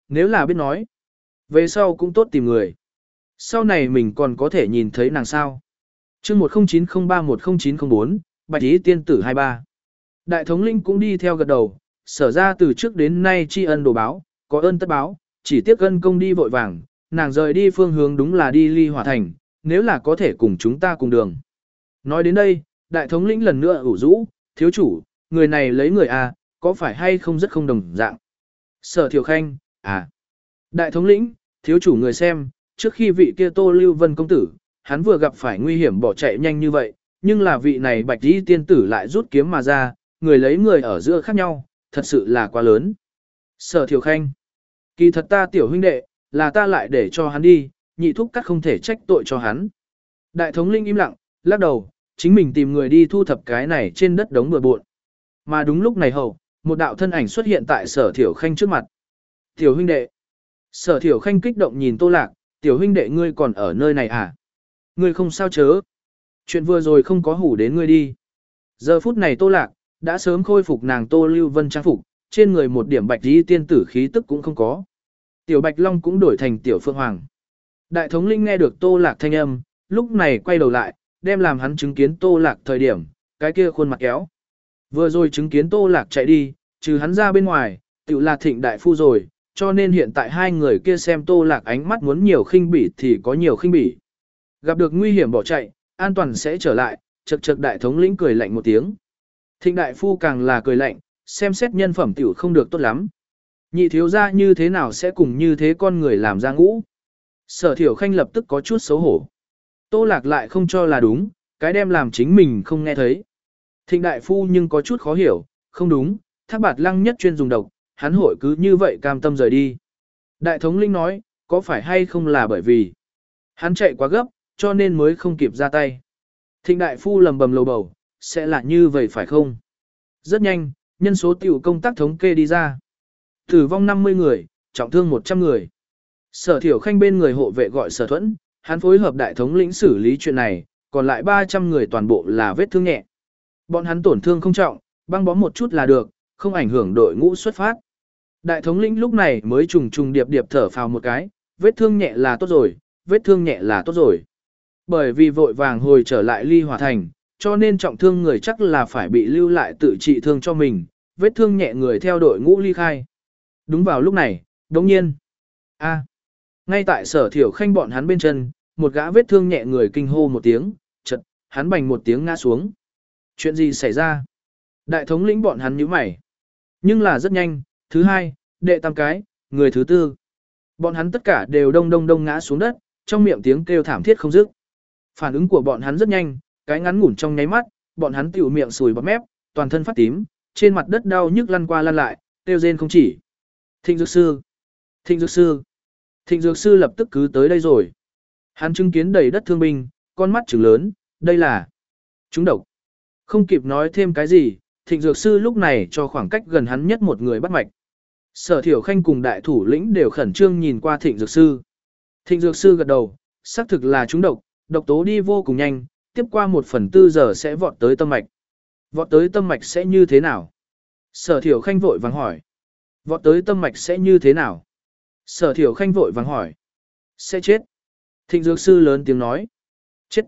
nếu là biết nói. Về sau cũng tốt tìm người. Sau này mình còn có thể nhìn thấy nàng sao. chương một không chín không ba một không chín không bốn, Bạch Ý tiên tử hai mươi ba. Đại thống lĩnh cũng đi theo gật đầu, sở ra từ trước đến nay tri ân đồ báo, có ơn tất báo, chỉ tiếc ân công đi vội vàng, nàng rời đi phương hướng đúng là đi Ly Hỏa Thành, nếu là có thể cùng chúng ta cùng đường. Nói đến đây, đại thống lĩnh lần nữa ủ rũ, thiếu chủ, người này lấy người à, có phải hay không rất không đồng dạng. Sở Thiểu Khanh, à. Đại thống lĩnh, thiếu chủ người xem, trước khi vị kia Tô Lưu Vân công tử, hắn vừa gặp phải nguy hiểm bỏ chạy nhanh như vậy, nhưng là vị này Bạch Y tiên tử lại rút kiếm mà ra, người lấy người ở giữa khác nhau, thật sự là quá lớn. Sở Thiểu Khanh, kỳ thật ta tiểu huynh đệ, là ta lại để cho hắn đi, nhị thúc cắt không thể trách tội cho hắn. Đại thống linh im lặng, lắc đầu, chính mình tìm người đi thu thập cái này trên đất đống bừa bộn. Mà đúng lúc này hầu, một đạo thân ảnh xuất hiện tại Sở Thiểu Khanh trước mặt. Tiểu huynh đệ. Sở Thiểu Khanh kích động nhìn Tô Lạc, tiểu huynh đệ ngươi còn ở nơi này à? Ngươi không sao chớ. Chuyện vừa rồi không có hủ đến ngươi đi. Giờ phút này Tô Lạc, đã sớm khôi phục nàng Tô Lưu Vân trang phục, trên người một điểm bạch y tiên tử khí tức cũng không có. Tiểu Bạch Long cũng đổi thành Tiểu Phượng Hoàng. Đại thống linh nghe được Tô Lạc thanh âm, lúc này quay đầu lại, đem làm hắn chứng kiến Tô Lạc thời điểm, cái kia khuôn mặt kéo. Vừa rồi chứng kiến Tô Lạc chạy đi, trừ hắn ra bên ngoài, tự là Thịnh đại phu rồi, cho nên hiện tại hai người kia xem Tô Lạc ánh mắt muốn nhiều khinh bỉ thì có nhiều khinh bỉ. Gặp được nguy hiểm bỏ chạy, an toàn sẽ trở lại, chậc chậc đại thống lĩnh cười lạnh một tiếng. Thịnh đại phu càng là cười lạnh, xem xét nhân phẩm tiểu không được tốt lắm. Nhị thiếu gia như thế nào sẽ cùng như thế con người làm ra ngũ. Sở Thiểu Khanh lập tức có chút xấu hổ. Tô Lạc lại không cho là đúng, cái đem làm chính mình không nghe thấy. Thịnh đại phu nhưng có chút khó hiểu, không đúng, Thác Bạt Lăng nhất chuyên dùng độc, hắn hội cứ như vậy cam tâm rời đi. Đại thống linh nói, có phải hay không là bởi vì hắn chạy quá gấp, cho nên mới không kịp ra tay. Thịnh đại phu lầm bầm lầu bầu, sẽ là như vậy phải không? Rất nhanh, nhân số tiểu công tác thống kê đi ra. Tử vong năm mươi người, trọng thương một trăm người. Sở Thiểu Khanh bên người hộ vệ gọi Sở Thuẫn, hắn phối hợp đại thống lĩnh xử lý chuyện này, còn lại ba trăm người toàn bộ là vết thương nhẹ. Bọn hắn tổn thương không trọng, băng bó một chút là được, không ảnh hưởng đội ngũ xuất phát. Đại thống lĩnh lúc này mới trùng trùng điệp điệp thở phào một cái, vết thương nhẹ là tốt rồi, vết thương nhẹ là tốt rồi. Bởi vì vội vàng hồi trở lại Ly Hỏa Thành, cho nên trọng thương người chắc là phải bị lưu lại tự trị thương cho mình, vết thương nhẹ người theo đội ngũ ly khai. Đúng vào lúc này, đồng nhiên, a, ngay tại Sở Thiểu Khanh bọn hắn bên chân, một gã vết thương nhẹ người kinh hô một tiếng, chật, hắn bành một tiếng ngã xuống. Chuyện gì xảy ra? Đại thống lĩnh bọn hắn nhíu mày. Nhưng là rất nhanh, thứ hai, đệ tam cái, người thứ tư. Bọn hắn tất cả đều đông đông đông ngã xuống đất, trong miệng tiếng kêu thảm thiết không dứt. Phản ứng của bọn hắn rất nhanh, cái ngắn ngủn trong nháy mắt, bọn hắn tiểu miệng sùi bọt mép, toàn thân phát tím, trên mặt đất đau nhức lăn qua lăn lại, kêu rên không chỉ. Thịnh Dược Sư! Thịnh Dược Sư! Thịnh Dược Sư lập tức cứ tới đây rồi. Hắn chứng kiến đầy đất thương binh, con mắt trừng lớn, đây là trúng độc. Không kịp nói thêm cái gì, Thịnh Dược Sư lúc này cho khoảng cách gần hắn nhất một người bắt mạch. Sở Thiểu Khanh cùng đại thủ lĩnh đều khẩn trương nhìn qua Thịnh Dược Sư. Thịnh Dược Sư gật đầu, xác thực là trúng độc, độc tố đi vô cùng nhanh, tiếp qua một phần tư giờ sẽ vọt tới tâm mạch. Vọt tới tâm mạch sẽ như thế nào? Sở Thiểu Khanh vội vàng hỏi. Vọt tới tâm mạch sẽ như thế nào? Sở Thiểu Khanh vội vàng hỏi. Sẽ chết. Thịnh Dược Sư lớn tiếng nói. Chết.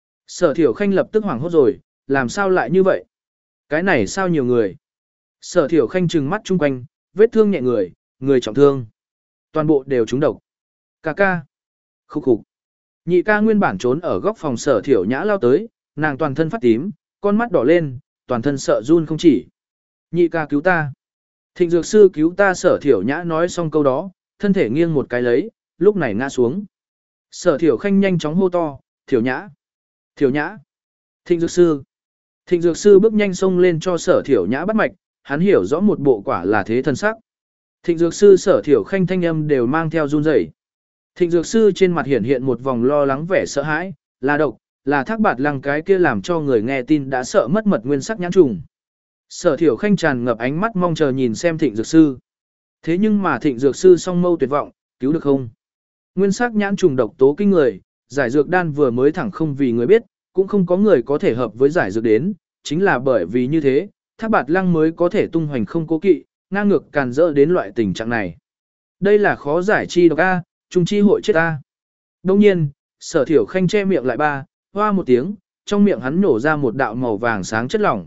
Sở Thiểu Khanh lập tức hoảng hốt rồi, làm sao lại như vậy? Cái này sao nhiều người? Sở Thiểu Khanh trừng mắt chung quanh, vết thương nhẹ người, người trọng thương. Toàn bộ đều trúng độc. Ca ca. Khúc khục. Nhị ca nguyên bản trốn ở góc phòng Sở Thiểu Nhã lao tới, nàng toàn thân phát tím, con mắt đỏ lên, toàn thân sợ run không chỉ. Nhị ca cứu ta. Thịnh Dược Sư cứu ta. Sở Thiểu Nhã nói xong câu đó, thân thể nghiêng một cái lấy, lúc này ngã xuống. Sở Thiểu Khanh nhanh chóng hô to, Thiểu Nhã. Thiểu Nhã. Thịnh Dược Sư. Thịnh Dược Sư bước nhanh xông lên cho Sở Thiểu Nhã bắt mạch, hắn hiểu rõ một bộ quả là thế thân sắc. Thịnh Dược Sư Sở Thiểu Khanh thanh âm đều mang theo run rẩy. Thịnh Dược Sư trên mặt hiển hiện một vòng lo lắng vẻ sợ hãi, là độc, là Thác Bạt Lăng cái kia làm cho người nghe tin đã sợ mất mật nguyên sắc nhãn trùng. Sở Thiểu Khanh tràn ngập ánh mắt mong chờ nhìn xem Thịnh Dược Sư. Thế nhưng mà Thịnh Dược Sư song mâu tuyệt vọng, cứu được không? Nguyên sắc nhãn trùng độc tố kinh người, giải dược đan vừa mới thẳng không vì người biết, cũng không có người có thể hợp với giải dược đến, chính là bởi vì như thế, Thác Bạt Lăng mới có thể tung hoành không cố kỵ, ngang ngược càn rỡ đến loại tình trạng này. Đây là khó giải chi độc A, trung chi hội chết A. Đông nhiên, sở thiểu khanh che miệng lại ba, hoa một tiếng, trong miệng hắn nổ ra một đạo màu vàng sáng chất lỏng.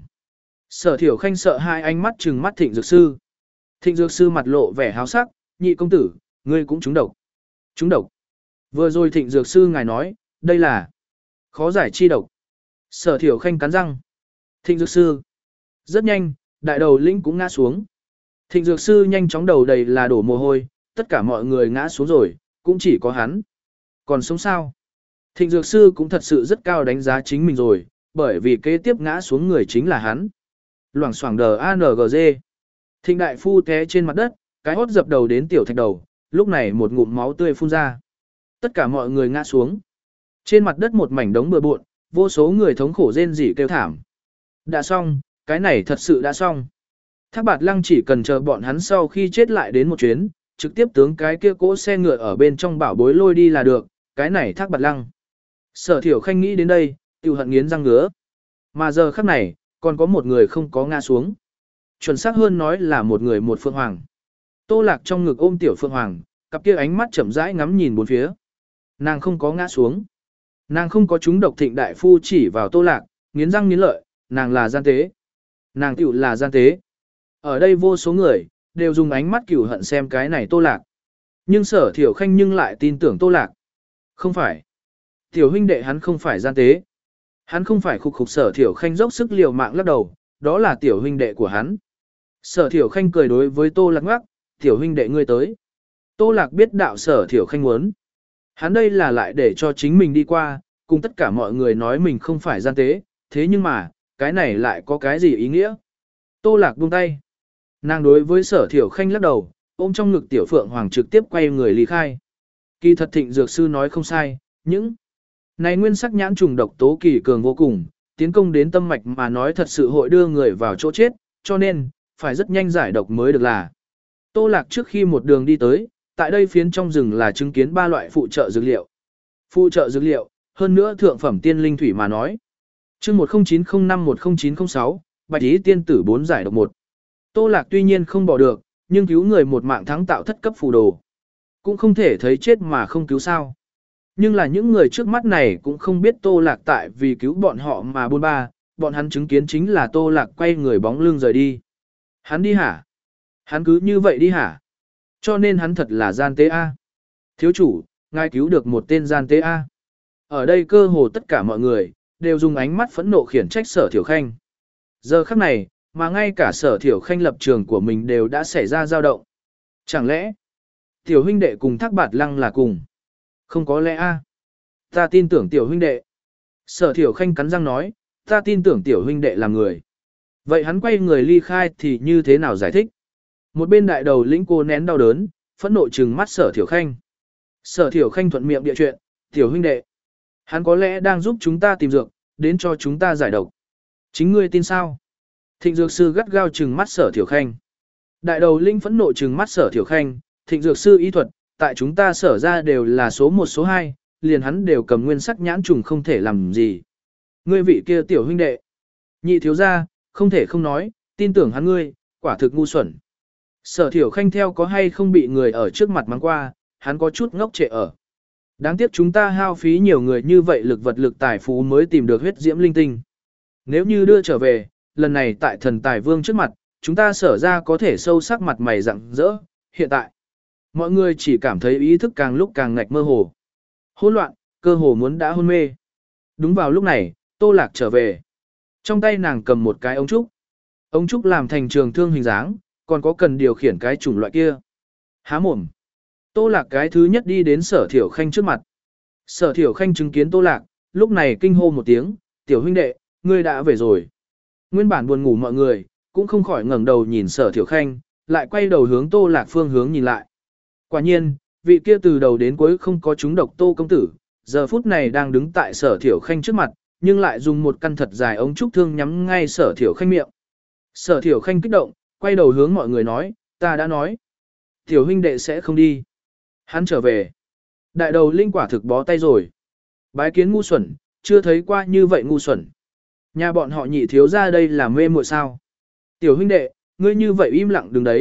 Sở thiểu khanh sợ hai ánh mắt trừng mắt thịnh dược sư. Thịnh dược sư mặt lộ vẻ háo sắc, nhị công tử, ngươi cũng trúng độc. Trúng độc. Vừa rồi thịnh dược sư ngài nói, đây là khó giải chi độc. Sở thiểu khanh cắn răng. Thịnh dược sư. Rất nhanh, đại đầu lĩnh cũng ngã xuống. Thịnh dược sư nhanh chóng đầu đầy là đổ mồ hôi, tất cả mọi người ngã xuống rồi, cũng chỉ có hắn. Còn sống sao? Thịnh dược sư cũng thật sự rất cao đánh giá chính mình rồi, bởi vì kế tiếp ngã xuống người chính là hắn. Loảng xoảng đờ a en giê. Thịnh đại phu té trên mặt đất, cái hốt dập đầu đến tiểu thạch đầu, lúc này một ngụm máu tươi phun ra. Tất cả mọi người ngã xuống. Trên mặt đất một mảnh đống bừa bộn, vô số người thống khổ rên rỉ kêu thảm. Đã xong, cái này thật sự đã xong. Thác Bạt Lăng chỉ cần chờ bọn hắn sau khi chết lại đến một chuyến, trực tiếp tướng cái kia cỗ xe ngựa ở bên trong bảo bối lôi đi là được, cái này Thác Bạt Lăng. Sở Thiểu Khanh nghĩ đến đây, tiêu hận nghiến răng ngứa. Mà giờ khắc này, còn có một người không có ngã xuống. Chuẩn xác hơn nói là một người một phượng hoàng. Tô Lạc trong ngực ôm tiểu phượng hoàng, cặp kia ánh mắt chậm rãi ngắm nhìn bốn phía. Nàng không có ngã xuống. Nàng không có trúng độc. Thịnh đại phu chỉ vào Tô Lạc, nghiến răng nghiến lợi, nàng là gian tế. Nàng tiểu là gian tế. Ở đây vô số người, đều dùng ánh mắt cửu hận xem cái này Tô Lạc. Nhưng Sở Thiểu Khanh nhưng lại tin tưởng Tô Lạc. Không phải. Tiểu huynh đệ hắn không phải gian tế. Hắn không phải khục khục. Sở Thiểu Khanh dốc sức liều mạng lắc đầu, đó là tiểu huynh đệ của hắn. Sở Thiểu Khanh cười đối với Tô Lạc ngoắc, tiểu huynh đệ ngươi tới. Tô Lạc biết đạo Sở Thiểu Khanh muốn. Hắn đây là lại để cho chính mình đi qua, cùng tất cả mọi người nói mình không phải gian tế, thế nhưng mà, cái này lại có cái gì ý nghĩa? Tô Lạc buông tay. Nàng đối với Sở Thiểu Khanh lắc đầu, ôm trong ngực tiểu phượng hoàng trực tiếp quay người ly khai. Kỳ thật Thịnh dược sư nói không sai, những này nguyên sắc nhãn trùng độc tố kỳ cường vô cùng, tiến công đến tâm mạch mà nói thật sự hội đưa người vào chỗ chết, cho nên, phải rất nhanh giải độc mới được là. Tô Lạc trước khi một đường đi tới, tại đây phiến trong rừng là chứng kiến ba loại phụ trợ dược liệu. Phụ trợ dược liệu, hơn nữa thượng phẩm tiên linh thủy mà nói. Chương một không chín không năm một không chín không sáu, Bạch Ý tiên tử bốn giải độc một. Tô Lạc tuy nhiên không bỏ được, nhưng cứu người một mạng thắng tạo thất cấp phù đồ. Cũng không thể thấy chết mà không cứu sao. Nhưng là những người trước mắt này cũng không biết Tô Lạc tại vì cứu bọn họ mà buôn ba, bọn hắn chứng kiến chính là Tô Lạc quay người bóng lưng rời đi. Hắn đi hả? Hắn cứ như vậy đi hả? Cho nên hắn thật là gian tế A. Thiếu chủ, ngài cứu được một tên gian tế A. Ở đây cơ hồ tất cả mọi người, đều dùng ánh mắt phẫn nộ khiển trách Sở Thiểu Khanh. Giờ khắc này, mà ngay cả Sở Thiểu Khanh lập trường của mình đều đã xảy ra dao động. Chẳng lẽ, tiểu huynh đệ cùng Thác Bạt Lăng là cùng? Không có lẽ A. Ta tin tưởng tiểu huynh đệ. Sở Thiểu Khanh cắn răng nói, ta tin tưởng tiểu huynh đệ là người. Vậy hắn quay người ly khai thì như thế nào giải thích? Một bên đại đầu lĩnh cô nén đau đớn, phẫn nộ trừng mắt Sở Thiểu Khanh. Sở Thiểu Khanh thuận miệng địa chuyện, tiểu huynh đệ. Hắn có lẽ đang giúp chúng ta tìm dược, đến cho chúng ta giải độc. Chính ngươi tin sao? Thịnh dược sư gắt gao trừng mắt Sở Thiểu Khanh. Đại đầu lĩnh phẫn nộ trừng mắt Sở Thiểu Khanh, thịnh dược sư y thuật, tại chúng ta sở ra đều là số một số hai, liền hắn đều cầm nguyên sắc nhãn trùng không thể làm gì. Ngươi vị kia tiểu huynh đệ. Nhị thiếu gia, không thể không nói, tin tưởng hắn ngươi, quả thực ngu xuẩn. Sở Thiểu Khanh theo có hay không bị người ở trước mặt mắng qua, hắn có chút ngốc trệ ở. Đáng tiếc chúng ta hao phí nhiều người như vậy lực vật lực tài phú mới tìm được huyết diễm linh tinh. Nếu như đưa trở về, lần này tại thần tài vương trước mặt, chúng ta sở ra có thể sâu sắc mặt mày rạng rỡ. Hiện tại, mọi người chỉ cảm thấy ý thức càng lúc càng ngạch mơ hồ. Hỗn loạn, cơ hồ muốn đã hôn mê. Đúng vào lúc này, Tô Lạc trở về. Trong tay nàng cầm một cái ống trúc. Ống trúc làm thành trường thương hình dáng, còn có cần điều khiển cái chủng loại kia. Há mồm. Tô Lạc cái thứ nhất đi đến Sở Thiểu Khanh trước mặt. Sở Thiểu Khanh chứng kiến Tô Lạc, lúc này kinh hô một tiếng, tiểu huynh đệ, ngươi đã về rồi. Nguyên bản buồn ngủ mọi người, cũng không khỏi ngẩng đầu nhìn Sở Thiểu Khanh, lại quay đầu hướng Tô Lạc phương hướng nhìn lại. Quả nhiên, vị kia từ đầu đến cuối không có trúng độc Tô công tử, giờ phút này đang đứng tại Sở Thiểu Khanh trước mặt, nhưng lại dùng một căn thật dài ống trúc thương nhắm ngay Sở Thiểu Khanh miệng. Sở Thiểu Khanh kích động, quay đầu hướng mọi người nói, ta đã nói. Tiểu huynh đệ sẽ không đi. Hắn trở về. Đại đầu linh quả thực bó tay rồi. Bái kiến ngu xuẩn, chưa thấy qua như vậy ngu xuẩn. Nhà bọn họ nhị thiếu ra đây là mê muội sao. Tiểu huynh đệ, ngươi như vậy im lặng đừng đấy,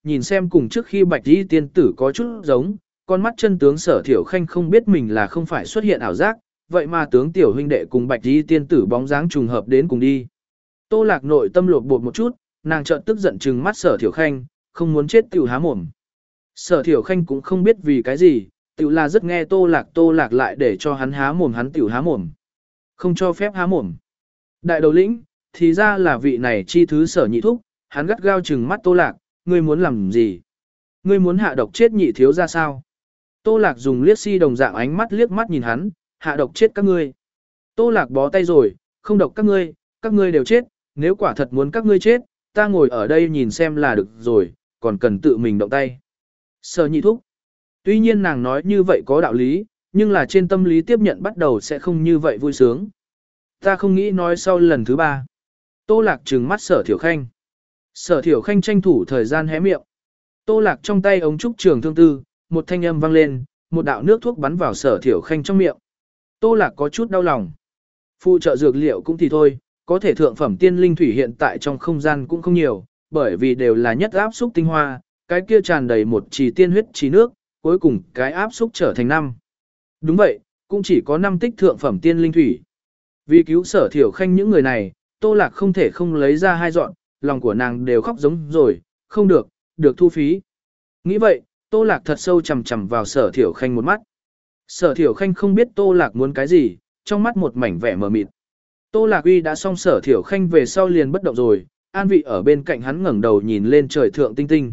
nhìn xem cùng trước khi bạch y tiên tử có chút giống, con mắt chân tướng Sở Thiểu Khanh không biết mình là không phải xuất hiện ảo giác, vậy mà tướng tiểu huynh đệ cùng bạch y tiên tử bóng dáng trùng hợp đến cùng đi. Tô Lạc nội tâm lột bột một chút, nàng chợt tức giận trừng mắt Sở Thiểu Khanh, không muốn chết tiểu há mồm. Sở Thiểu Khanh cũng không biết vì cái gì, tiểu là rất nghe Tô Lạc Tô Lạc lại để cho hắn há mồm hắn tiểu há mồm. Không cho phép há mồm. Đại đầu lĩnh, thì ra là vị này chi thứ Sở Nhị Thúc, hắn gắt gao trừng mắt Tô Lạc, ngươi muốn làm gì? Ngươi muốn hạ độc chết nhị thiếu ra sao? Tô Lạc dùng liếc si đồng dạng ánh mắt liếc mắt nhìn hắn, hạ độc chết các ngươi. Tô Lạc bó tay rồi, không độc các ngươi, các ngươi đều chết, nếu quả thật muốn các ngươi chết, ta ngồi ở đây nhìn xem là được rồi, còn cần tự mình động tay. Sở Nhị Thúc. Tuy nhiên nàng nói như vậy có đạo lý, nhưng là trên tâm lý tiếp nhận bắt đầu sẽ không như vậy vui sướng. Ta không nghĩ nói sau lần thứ ba. Tô Lạc trừng mắt Sở Thiểu Khanh. Sở Thiểu Khanh tranh thủ thời gian hé miệng. Tô Lạc trong tay ống trúc trường thương tư, một thanh âm vang lên, một đạo nước thuốc bắn vào Sở Thiểu Khanh trong miệng. Tô Lạc có chút đau lòng. Phụ trợ dược liệu cũng thì thôi, có thể thượng phẩm tiên linh thủy hiện tại trong không gian cũng không nhiều, bởi vì đều là nhất áp xúc tinh hoa, cái kia tràn đầy một trì tiên huyết trì nước, cuối cùng cái áp xúc trở thành năm. Đúng vậy, cũng chỉ có năm tích thượng phẩm tiên linh thủy. Vì cứu Sở Thiểu Khanh những người này, Tô Lạc không thể không lấy ra hai dọn, lòng của nàng đều khóc giống rồi, không được, được thu phí. Nghĩ vậy, Tô Lạc thật sâu chầm chầm vào Sở Thiểu Khanh một mắt. Sở Thiểu Khanh không biết Tô Lạc muốn cái gì, trong mắt một mảnh vẻ mờ mịt. Tô Lạc uy đã xong Sở Thiểu Khanh về sau liền bất động rồi, an vị ở bên cạnh hắn ngẩng đầu nhìn lên trời thượng tinh tinh.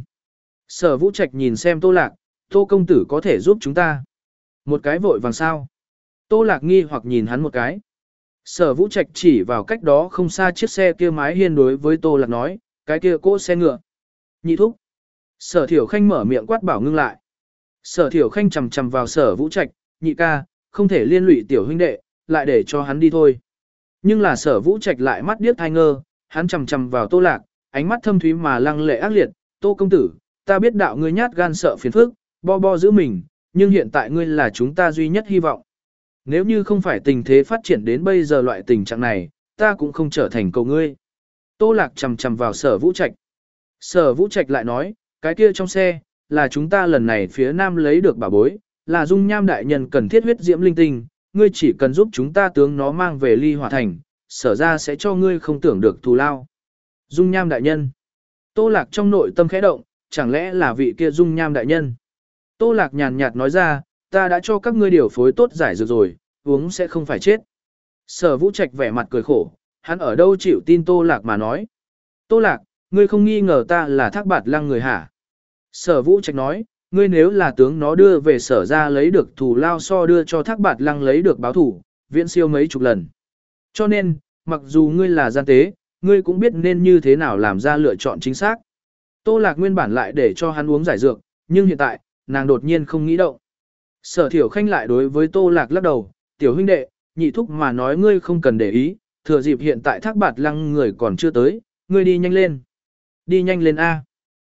Sở Vũ Trạch nhìn xem Tô Lạc, Tô công tử có thể giúp chúng ta. Một cái vội vàng sao. Tô Lạc nghi hoặc nhìn hắn một cái. Sở Vũ Trạch chỉ vào cách đó không xa chiếc xe kia mái hiên đối với Tô Lạc nói, cái kia cỗ xe ngựa. Nhị thúc. Sở Thiểu Khanh mở miệng quát bảo ngưng lại. Sở Thiểu Khanh chầm chầm vào Sở Vũ Trạch, nhị ca, không thể liên lụy tiểu huynh đệ, lại để cho hắn đi thôi. Nhưng là Sở Vũ Trạch lại mắt điếc thai ngơ, hắn chầm chầm vào Tô Lạc, ánh mắt thâm thúy mà lăng lệ ác liệt, Tô công tử, ta biết đạo ngươi nhát gan sợ phiền phức, bo bo giữ mình, nhưng hiện tại ngươi là chúng ta duy nhất hy vọng. Nếu như không phải tình thế phát triển đến bây giờ loại tình trạng này, ta cũng không trở thành cầu ngươi. Tô Lạc chầm chầm vào Sở Vũ Trạch. Sở Vũ Trạch lại nói, cái kia trong xe, là chúng ta lần này phía nam lấy được bảo bối, là dung nham đại nhân cần thiết huyết diễm linh tinh, ngươi chỉ cần giúp chúng ta tướng nó mang về Ly Hỏa Thành, sở ra sẽ cho ngươi không tưởng được thù lao. Dung nham đại nhân. Tô Lạc trong nội tâm khẽ động, chẳng lẽ là vị kia dung nham đại nhân. Tô Lạc nhàn nhạt nói ra, ta đã cho các ngươi điều phối tốt giải dược rồi, uống sẽ không phải chết. Sở Vũ Trạch vẻ mặt cười khổ, hắn ở đâu chịu tin Tô Lạc mà nói. Tô Lạc, ngươi không nghi ngờ ta là Thác Bạt Lăng người hả? Sở Vũ Trạch nói, ngươi nếu là tướng nó đưa về sở ra lấy được thù lao so đưa cho Thác Bạt Lăng lấy được báo thủ, viễn siêu mấy chục lần. Cho nên, mặc dù ngươi là gian tế, ngươi cũng biết nên như thế nào làm ra lựa chọn chính xác. Tô Lạc nguyên bản lại để cho hắn uống giải dược, nhưng hiện tại, nàng đột nhiên không nghĩ động. Sở Thiểu Khanh lại đối với Tô Lạc lắc đầu, tiểu huynh đệ, nhị thúc mà nói ngươi không cần để ý, thừa dịp hiện tại Thác Bạt Lăng người còn chưa tới, ngươi đi nhanh lên. Đi nhanh lên A.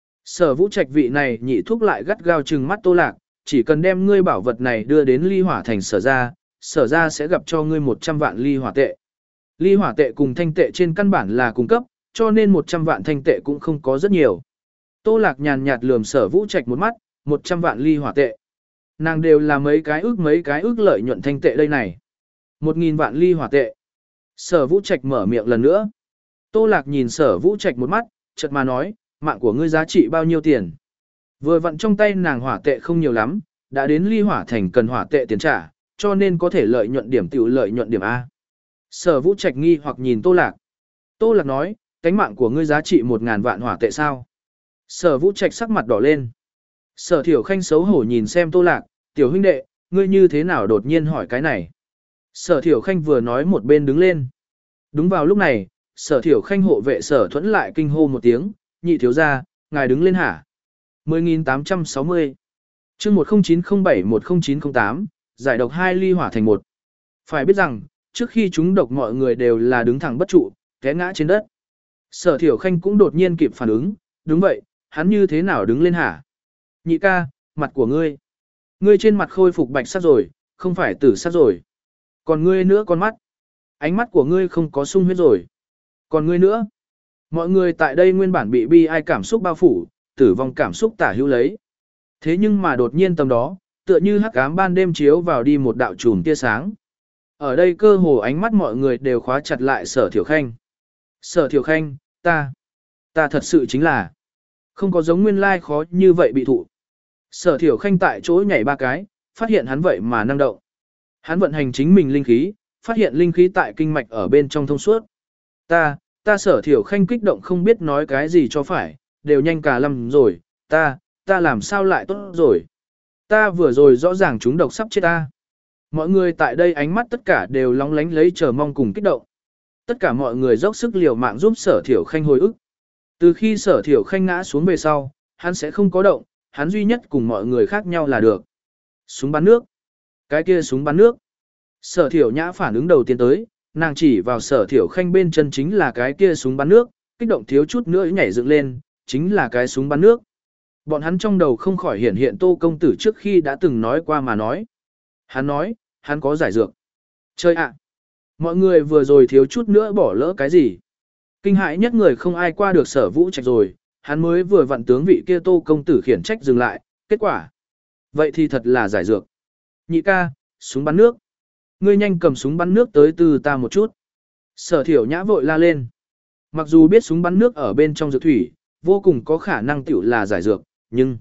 Sở Vũ Trạch vị này nhị thúc lại gắt gao trừng mắt Tô Lạc, chỉ cần đem ngươi bảo vật này đưa đến Ly Hỏa Thành sở ra, sở ra sẽ gặp cho ngươi một trăm vạn ly hỏa tệ. Ly hỏa tệ cùng thanh tệ trên căn bản là cung cấp, cho nên một trăm vạn thanh tệ cũng không có rất nhiều. Tô Lạc nhàn nhạt lườm Sở Vũ Trạch một mắt, một trăm vạn ly hỏa tệ. Nàng đều là mấy cái ước mấy cái ước lợi nhuận thanh tệ đây này. Một nghìn vạn ly hỏa tệ. Sở Vũ Trạch mở miệng lần nữa. Tô Lạc nhìn Sở Vũ Trạch một mắt, chợt mà nói, mạng của ngươi giá trị bao nhiêu tiền? Vừa vặn trong tay nàng hỏa tệ không nhiều lắm, đã đến Ly Hỏa Thành cần hỏa tệ tiền trả, cho nên có thể lợi nhuận điểm tiểu lợi nhuận điểm A. Sở Vũ Trạch nghi hoặc nhìn Tô Lạc. Tô Lạc nói, cánh mạng của ngươi giá trị một ngàn vạn hỏa tệ sao? Sở Vũ Trạch sắc mặt đỏ lên. Sở Thiểu Khanh xấu hổ nhìn xem Tô Lạc, tiểu huynh đệ, ngươi như thế nào đột nhiên hỏi cái này? Sở Thiểu Khanh vừa nói một bên đứng lên. Đúng vào lúc này, Sở Thiểu Khanh hộ vệ Sở Thuẫn lại kinh hô một tiếng, nhị thiếu gia, ngài đứng lên hả? mười nghìn tám trăm sáu mươi chương một không chín không bảy một không chín không tám, giải độc hai ly hỏa thành một. Phải biết rằng, trước khi chúng độc mọi người đều là đứng thẳng bất trụ, té ngã trên đất. Sở Thiểu Khanh cũng đột nhiên kịp phản ứng, đúng vậy, hắn như thế nào đứng lên hả? Nhị ca, mặt của ngươi. Ngươi trên mặt khôi phục bạch sắc rồi, không phải tử sắc rồi. Còn ngươi nữa con mắt. Ánh mắt của ngươi không có sung huyết rồi. Còn ngươi nữa. Mọi người tại đây nguyên bản bị bi ai cảm xúc bao phủ, tử vong cảm xúc tả hữu lấy. Thế nhưng mà đột nhiên tầm đó, tựa như hắc ám ban đêm chiếu vào đi một đạo chùm tia sáng. Ở đây cơ hồ ánh mắt mọi người đều khóa chặt lại Sở Thiểu Khanh. Sở Thiểu Khanh, ta, ta thật sự chính là không có giống nguyên lai khó như vậy bị thụ. Sở Thiểu Khanh tại chỗ nhảy ba cái, phát hiện hắn vậy mà năng động. Hắn vận hành chính mình linh khí, phát hiện linh khí tại kinh mạch ở bên trong thông suốt. Ta, ta Sở Thiểu Khanh kích động không biết nói cái gì cho phải, đều nhanh cả lầm rồi, ta, ta làm sao lại tốt rồi. Ta vừa rồi rõ ràng chúng độc sắp chết ta. Mọi người tại đây ánh mắt tất cả đều lóng lánh lấy chờ mong cùng kích động. Tất cả mọi người dốc sức liều mạng giúp Sở Thiểu Khanh hồi ức. Từ khi Sở Thiểu Khanh ngã xuống về sau, hắn sẽ không có động, hắn duy nhất cùng mọi người khác nhau là được. Súng bắn nước. Cái kia súng bắn nước. Sở Thiểu Nhã phản ứng đầu tiên tới, nàng chỉ vào Sở Thiểu Khanh bên chân chính là cái kia súng bắn nước, kích động thiếu chút nữa nhảy dựng lên, chính là cái súng bắn nước. Bọn hắn trong đầu không khỏi hiện hiện Tô công tử trước khi đã từng nói qua mà nói. Hắn nói, hắn có giải dược. Chơi ạ! Mọi người vừa rồi thiếu chút nữa bỏ lỡ cái gì? Kinh hãi nhất người không ai qua được Sở Vũ Trạch rồi, hắn mới vừa vặn tướng vị kia Tô công tử khiển trách dừng lại, kết quả. Vậy thì thật là giải dược. Nhị ca, súng bắn nước. Ngươi nhanh cầm súng bắn nước tới từ ta một chút. Sở Thiểu Nhã vội la lên. Mặc dù biết súng bắn nước ở bên trong dược thủy, vô cùng có khả năng tiểu là giải dược, nhưng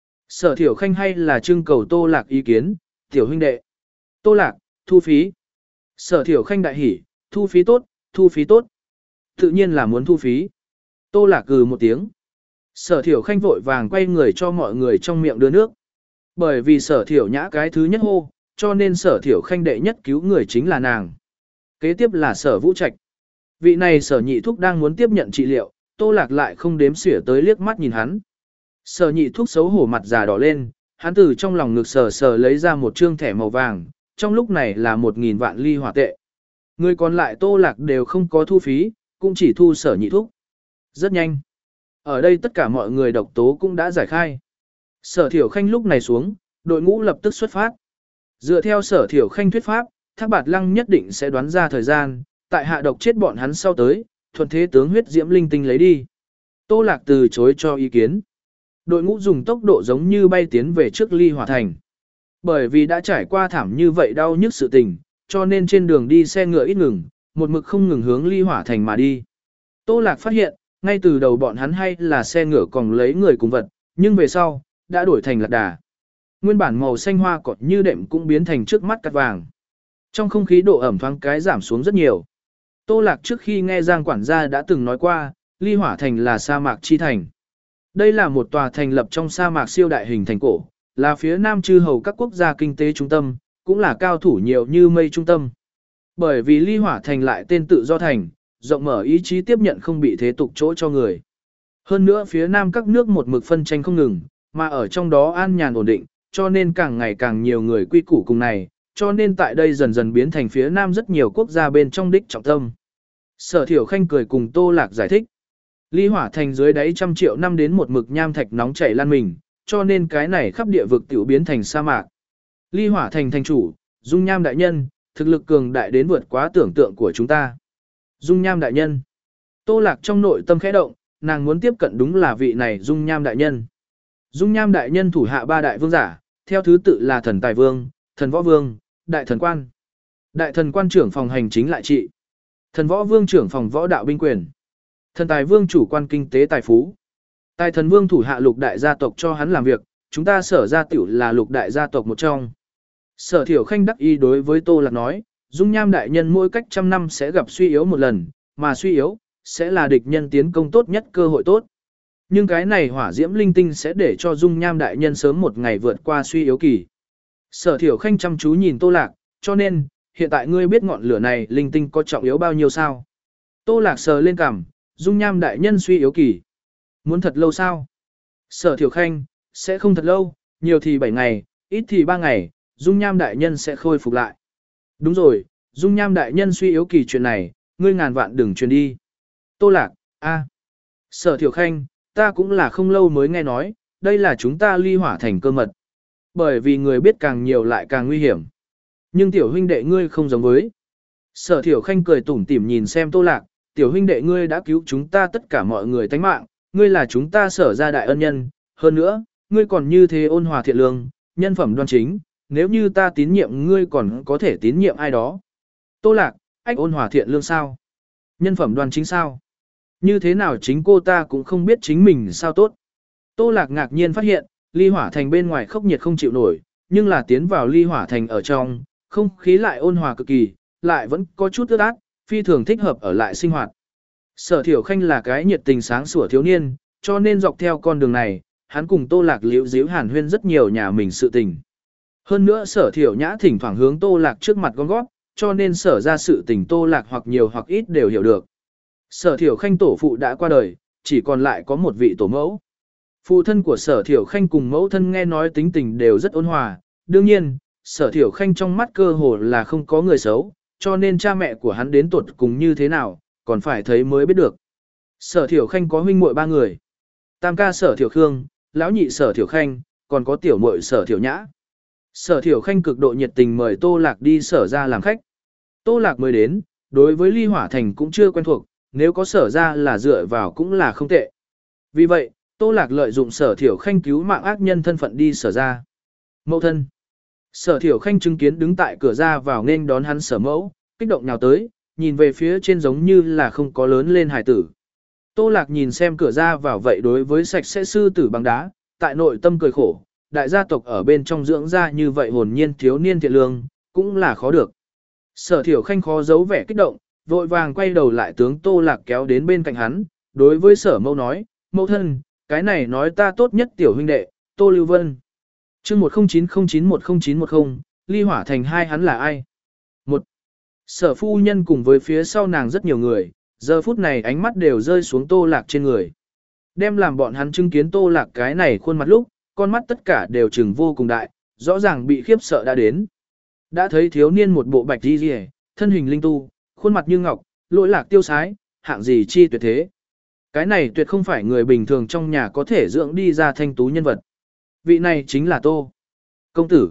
Sở Thiểu Khanh hay là trưng cầu Tô Lạc ý kiến, tiểu huynh đệ. Tô Lạc, thu phí. Sở Thiểu Khanh đại hỉ, thu phí tốt, thu phí tốt. Tự nhiên là muốn thu phí. Tô Lạc gừ một tiếng. Sở Thiểu Khanh vội vàng quay người cho mọi người trong miệng đưa nước. Bởi vì Sở Thiểu Nhã cái thứ nhất hô, cho nên Sở Thiểu Khanh đệ nhất cứu người chính là nàng. Kế tiếp là Sở Vũ Trạch. Vị này Sở Nhị Thúc đang muốn tiếp nhận trị liệu, Tô Lạc lại không đếm xỉa tới liếc mắt nhìn hắn. Sở Nhị Thúc xấu hổ mặt già đỏ lên, hắn từ trong lòng ngực sờ sờ lấy ra một trương thẻ màu vàng, trong lúc này là một nghìn vạn ly hỏa tệ. Người còn lại Tô Lạc đều không có thu phí, cũng chỉ thu Sở Nhị Thúc. Rất nhanh. Ở đây tất cả mọi người độc tố cũng đã giải khai. Sở Thiểu Khanh lúc này xuống, đội ngũ lập tức xuất phát. Dựa theo Sở Thiểu Khanh thuyết pháp, Thác Bạt Lăng nhất định sẽ đoán ra thời gian, tại hạ độc chết bọn hắn sau tới, thuận thế tướng huyết diễm linh tinh lấy đi. Tô Lạc từ chối cho ý kiến. Đội ngũ dùng tốc độ giống như bay tiến về trước Ly Hỏa Thành. Bởi vì đã trải qua thảm như vậy đau nhức sự tình, cho nên trên đường đi xe ngựa ít ngừng, một mực không ngừng hướng Ly Hỏa Thành mà đi. Tô Lạc phát hiện, ngay từ đầu bọn hắn hay là xe ngựa còn lấy người cùng vật, nhưng về sau, đã đổi thành lạc đà. Nguyên bản màu xanh hoa cọt như đệm cũng biến thành trước mắt cát vàng. Trong không khí độ ẩm thoáng cái giảm xuống rất nhiều. Tô Lạc trước khi nghe Giang quản gia đã từng nói qua, Ly Hỏa Thành là sa mạc chi thành. Đây là một tòa thành lập trong sa mạc siêu đại hình thành cổ, là phía nam chư hầu các quốc gia kinh tế trung tâm, cũng là cao thủ nhiều như mây trung tâm. Bởi vì Ly Hỏa Thành lại tên tự do thành, rộng mở ý chí tiếp nhận không bị thế tục chỗ cho người. Hơn nữa phía nam các nước một mực phân tranh không ngừng, mà ở trong đó an nhàn ổn định, cho nên càng ngày càng nhiều người quy củ cùng này, cho nên tại đây dần dần biến thành phía nam rất nhiều quốc gia bên trong đích trọng tâm. Sở Thiểu Khanh cười cùng Tô Lạc giải thích. Ly Hỏa Thành dưới đáy trăm triệu năm đến một mực nham thạch nóng chảy lan mình, cho nên cái này khắp địa vực tiểu biến thành sa mạc. Ly Hỏa Thành thành chủ, Dung Nham đại nhân, thực lực cường đại đến vượt quá tưởng tượng của chúng ta. Dung Nham đại nhân. Tô Lạc trong nội tâm khẽ động, nàng muốn tiếp cận đúng là vị này Dung Nham đại nhân. Dung Nham đại nhân thủ hạ ba đại vương giả, theo thứ tự là Thần Tài Vương, Thần Võ Vương, Đại Thần Quan. Đại Thần Quan trưởng phòng hành chính lại trị. Thần Võ Vương trưởng phòng võ đạo binh quyền. Thần Tài Vương chủ quan kinh tế tài phú. Tài Thần Vương thủ hạ lục đại gia tộc cho hắn làm việc, chúng ta Sở gia tiểu là lục đại gia tộc một trong. Sở Thiểu Khanh đắc ý đối với Tô Lạc nói, Dung Nham đại nhân mỗi cách trăm năm sẽ gặp suy yếu một lần, mà suy yếu sẽ là địch nhân tiến công tốt nhất cơ hội tốt. Nhưng cái này hỏa diễm linh tinh sẽ để cho Dung Nham đại nhân sớm một ngày vượt qua suy yếu kỳ. Sở Thiểu Khanh chăm chú nhìn Tô Lạc, cho nên, hiện tại ngươi biết ngọn lửa này linh tinh có trọng yếu bao nhiêu sao? Tô Lạc sờ lên cằm, Dung Nham đại nhân suy yếu kỳ. Muốn thật lâu sao? Sở Thiểu Khanh, sẽ không thật lâu, nhiều thì bảy ngày, ít thì ba ngày, Dung Nham đại nhân sẽ khôi phục lại. Đúng rồi, Dung Nham đại nhân suy yếu kỳ chuyện này, ngươi ngàn vạn đừng truyền đi. Tô Lạc, a, Sở Thiểu Khanh, ta cũng là không lâu mới nghe nói, đây là chúng ta Ly Hỏa Thành cơ mật. Bởi vì người biết càng nhiều lại càng nguy hiểm. Nhưng tiểu huynh đệ ngươi không giống với. Sở Thiểu Khanh cười tủm tỉm nhìn xem Tô Lạc, tiểu huynh đệ ngươi đã cứu chúng ta tất cả mọi người tánh mạng, ngươi là chúng ta sở ra đại ân nhân, hơn nữa, ngươi còn như thế ôn hòa thiện lương, nhân phẩm đoan chính, nếu như ta tín nhiệm ngươi còn có thể tín nhiệm ai đó. Tô Lạc, ách ôn hòa thiện lương sao? Nhân phẩm đoan chính sao? Như thế nào chính cô ta cũng không biết chính mình sao tốt. Tô Lạc ngạc nhiên phát hiện, ly hỏa thành bên ngoài khốc nhiệt không chịu nổi, nhưng là tiến vào ly hỏa thành ở trong, không khí lại ôn hòa cực kỳ, lại vẫn có chút ướt át, phi thường thích hợp ở lại sinh hoạt. Sở Thiểu Khanh là cái nhiệt tình sáng sủa thiếu niên, cho nên dọc theo con đường này, hắn cùng Tô Lạc liễu díu hàn huyên rất nhiều nhà mình sự tình. Hơn nữa Sở Thiểu Nhã thỉnh thoảng hướng Tô Lạc trước mặt gom gót, cho nên sở ra sự tình Tô Lạc hoặc nhiều hoặc ít đều hiểu được. Sở Thiểu Khanh tổ phụ đã qua đời, chỉ còn lại có một vị tổ mẫu. Phụ thân của Sở Thiểu Khanh cùng mẫu thân nghe nói tính tình đều rất ôn hòa, đương nhiên, Sở Thiểu Khanh trong mắt cơ hồ là không có người xấu, cho nên cha mẹ của hắn đến tuột cùng như thế nào, còn phải thấy mới biết được. Sở Thiểu Khanh có huynh muội ba người. Tam ca Sở Thiểu Khương, lão nhị Sở Thiểu Khanh, còn có tiểu muội Sở Thiểu Nhã. Sở Thiểu Khanh cực độ nhiệt tình mời Tô Lạc đi sở ra làm khách. Tô Lạc mới đến, đối với Ly Hỏa Thành cũng chưa quen thuộc, nếu có sở ra là dựa vào cũng là không tệ. Vì vậy, Tô Lạc lợi dụng Sở Thiểu Khanh cứu mạng ác nhân thân phận đi sở ra. Mẫu thân. Sở Thiểu Khanh chứng kiến đứng tại cửa ra vào nên đón hắn sở mẫu, kích động nhào tới, nhìn về phía trên giống như là không có lớn lên hải tử. Tô Lạc nhìn xem cửa ra vào vậy đối với sạch sẽ sư tử bằng đá, tại nội tâm cười khổ, đại gia tộc ở bên trong dưỡng ra như vậy hồn nhiên thiếu niên thiện lương, cũng là khó được. Sở Thiểu Khanh khó giấu vẻ kích động, vội vàng quay đầu lại tướng Tô Lạc kéo đến bên cạnh hắn, đối với sở mẫu nói, mẫu thân, cái này nói ta tốt nhất tiểu huynh đệ, Tô Lưu Vân. chương một không chín không chín một không chín một không, Ly Hỏa Thành hai hắn là ai? một. Sở phu nhân cùng với phía sau nàng rất nhiều người, giờ phút này ánh mắt đều rơi xuống Tô Lạc trên người. Đem làm bọn hắn chứng kiến Tô Lạc cái này khuôn mặt lúc, con mắt tất cả đều trừng vô cùng đại, rõ ràng bị khiếp sợ đã đến. Đã thấy thiếu niên một bộ bạch đi rìa, thân hình linh tu, khuôn mặt như ngọc, lỗi lạc tiêu sái, hạng gì chi tuyệt thế. Cái này tuyệt không phải người bình thường trong nhà có thể dưỡng đi ra thanh tú nhân vật. Vị này chính là Tô công tử.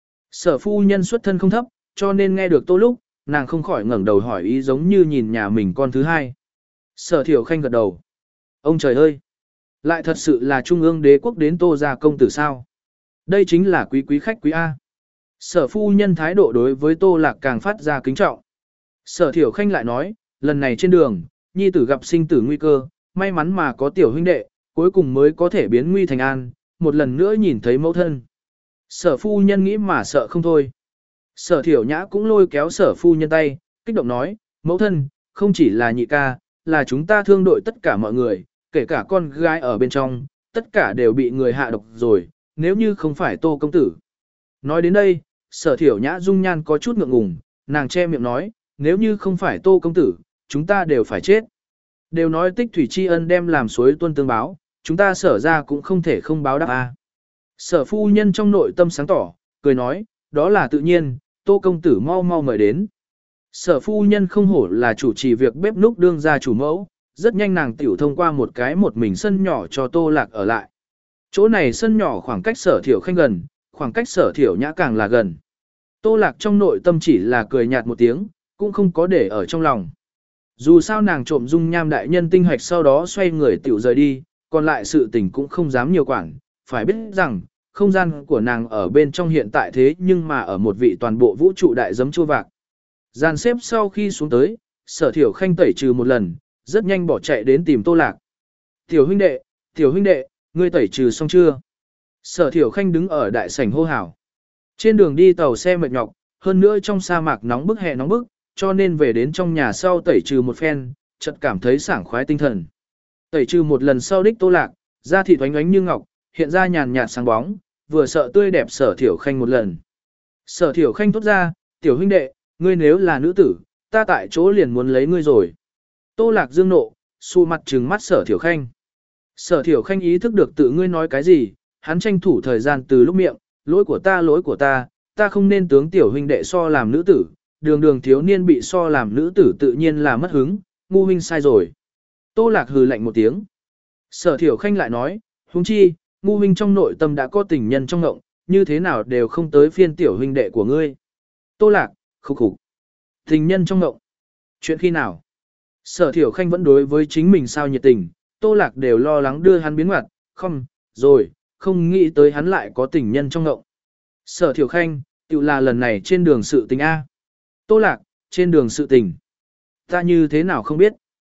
Sở phu nhân xuất thân không thấp, cho nên nghe được Tô lúc, nàng không khỏi ngẩng đầu hỏi ý giống như nhìn nhà mình con thứ hai. Sở Thiểu Khanh gật đầu. Ông trời ơi! Lại thật sự là trung ương đế quốc đến Tô gia công tử sao? Đây chính là quý quý khách quý A. Sở phu nhân thái độ đối với Tô Lạc càng phát ra kính trọng. Sở Thiểu Khanh lại nói, lần này trên đường, nhi tử gặp sinh tử nguy cơ, may mắn mà có tiểu huynh đệ, cuối cùng mới có thể biến nguy thành an, một lần nữa nhìn thấy mẫu thân. Sở phu nhân nghĩ mà sợ không thôi. Sở Thiểu Nhã cũng lôi kéo sở phu nhân tay, kích động nói, mẫu thân, không chỉ là nhị ca, là chúng ta thương đội tất cả mọi người, kể cả con gái ở bên trong, tất cả đều bị người hạ độc rồi, nếu như không phải Tô công tử. Nói đến đây, Sở Thiểu Nhã dung nhan có chút ngượng ngùng, nàng che miệng nói, nếu như không phải Tô công tử, chúng ta đều phải chết. Đều nói tích thủy tri ân đem làm suối tuân tương báo, chúng ta sở ra cũng không thể không báo đáp a. Sở phu nhân trong nội tâm sáng tỏ, cười nói, đó là tự nhiên, Tô công tử mau mau mời đến. Sở phu nhân không hổ là chủ trì việc bếp núc đương gia chủ mẫu, rất nhanh nàng tiểu thông qua một cái một mình sân nhỏ cho Tô Lạc ở lại. Chỗ này sân nhỏ khoảng cách Sở Thiểu Khanh gần, khoảng cách Sở Thiểu Nhã càng là gần. Tô Lạc trong nội tâm chỉ là cười nhạt một tiếng, cũng không có để ở trong lòng. Dù sao nàng trộm dung nham đại nhân tinh hạch sau đó xoay người tiểu rời đi, còn lại sự tình cũng không dám nhiều quản, phải biết rằng, không gian của nàng ở bên trong hiện tại thế nhưng mà ở một vị toàn bộ vũ trụ đại giấm chua vạc. Gian xếp sau khi xuống tới, Sở Thiểu Khanh tẩy trừ một lần, rất nhanh bỏ chạy đến tìm Tô Lạc. Tiểu huynh đệ, tiểu huynh đệ, ngươi tẩy trừ xong chưa? Sở Thiểu Khanh đứng ở đại sảnh hô hào. Trên đường đi tàu xe mệt nhọc, hơn nữa trong sa mạc nóng bức hè nóng bức, cho nên về đến trong nhà sau tẩy trừ một phen, chợt cảm thấy sảng khoái tinh thần. Tẩy trừ một lần sau đích Tô Lạc, da thịt oánh oánh như ngọc, hiện ra nhàn nhạt sáng bóng, vừa sợ tươi đẹp Sở Thiểu Khanh một lần. Sở Thiểu Khanh thốt ra, tiểu huynh đệ, ngươi nếu là nữ tử, ta tại chỗ liền muốn lấy ngươi rồi. Tô Lạc dương nộ, xu mặt trừng mắt Sở Thiểu Khanh. Sở Thiểu Khanh ý thức được tự ngươi nói cái gì, hắn tranh thủ thời gian từ lúc miệng, lỗi của ta lỗi của ta, ta không nên tướng tiểu huynh đệ so làm nữ tử, đường đường thiếu niên bị so làm nữ tử tự nhiên là mất hứng, ngu huynh sai rồi. Tô Lạc hừ lạnh một tiếng. Sở Thiểu Khanh lại nói, huống chi, ngu huynh trong nội tâm đã có tình nhân trong ngộng, như thế nào đều không tới phiên tiểu huynh đệ của ngươi. Tô Lạc, khục khục. Tình nhân trong ngộng. Chuyện khi nào? Sở Thiểu Khanh vẫn đối với chính mình sao nhiệt tình, Tô Lạc đều lo lắng đưa hắn biến ngoặt, không, rồi, không nghĩ tới hắn lại có tình nhân trong ngộng. Sở Thiểu Khanh, tự là lần này trên đường sự tình A. Tô Lạc, trên đường sự tình. Ta như thế nào không biết.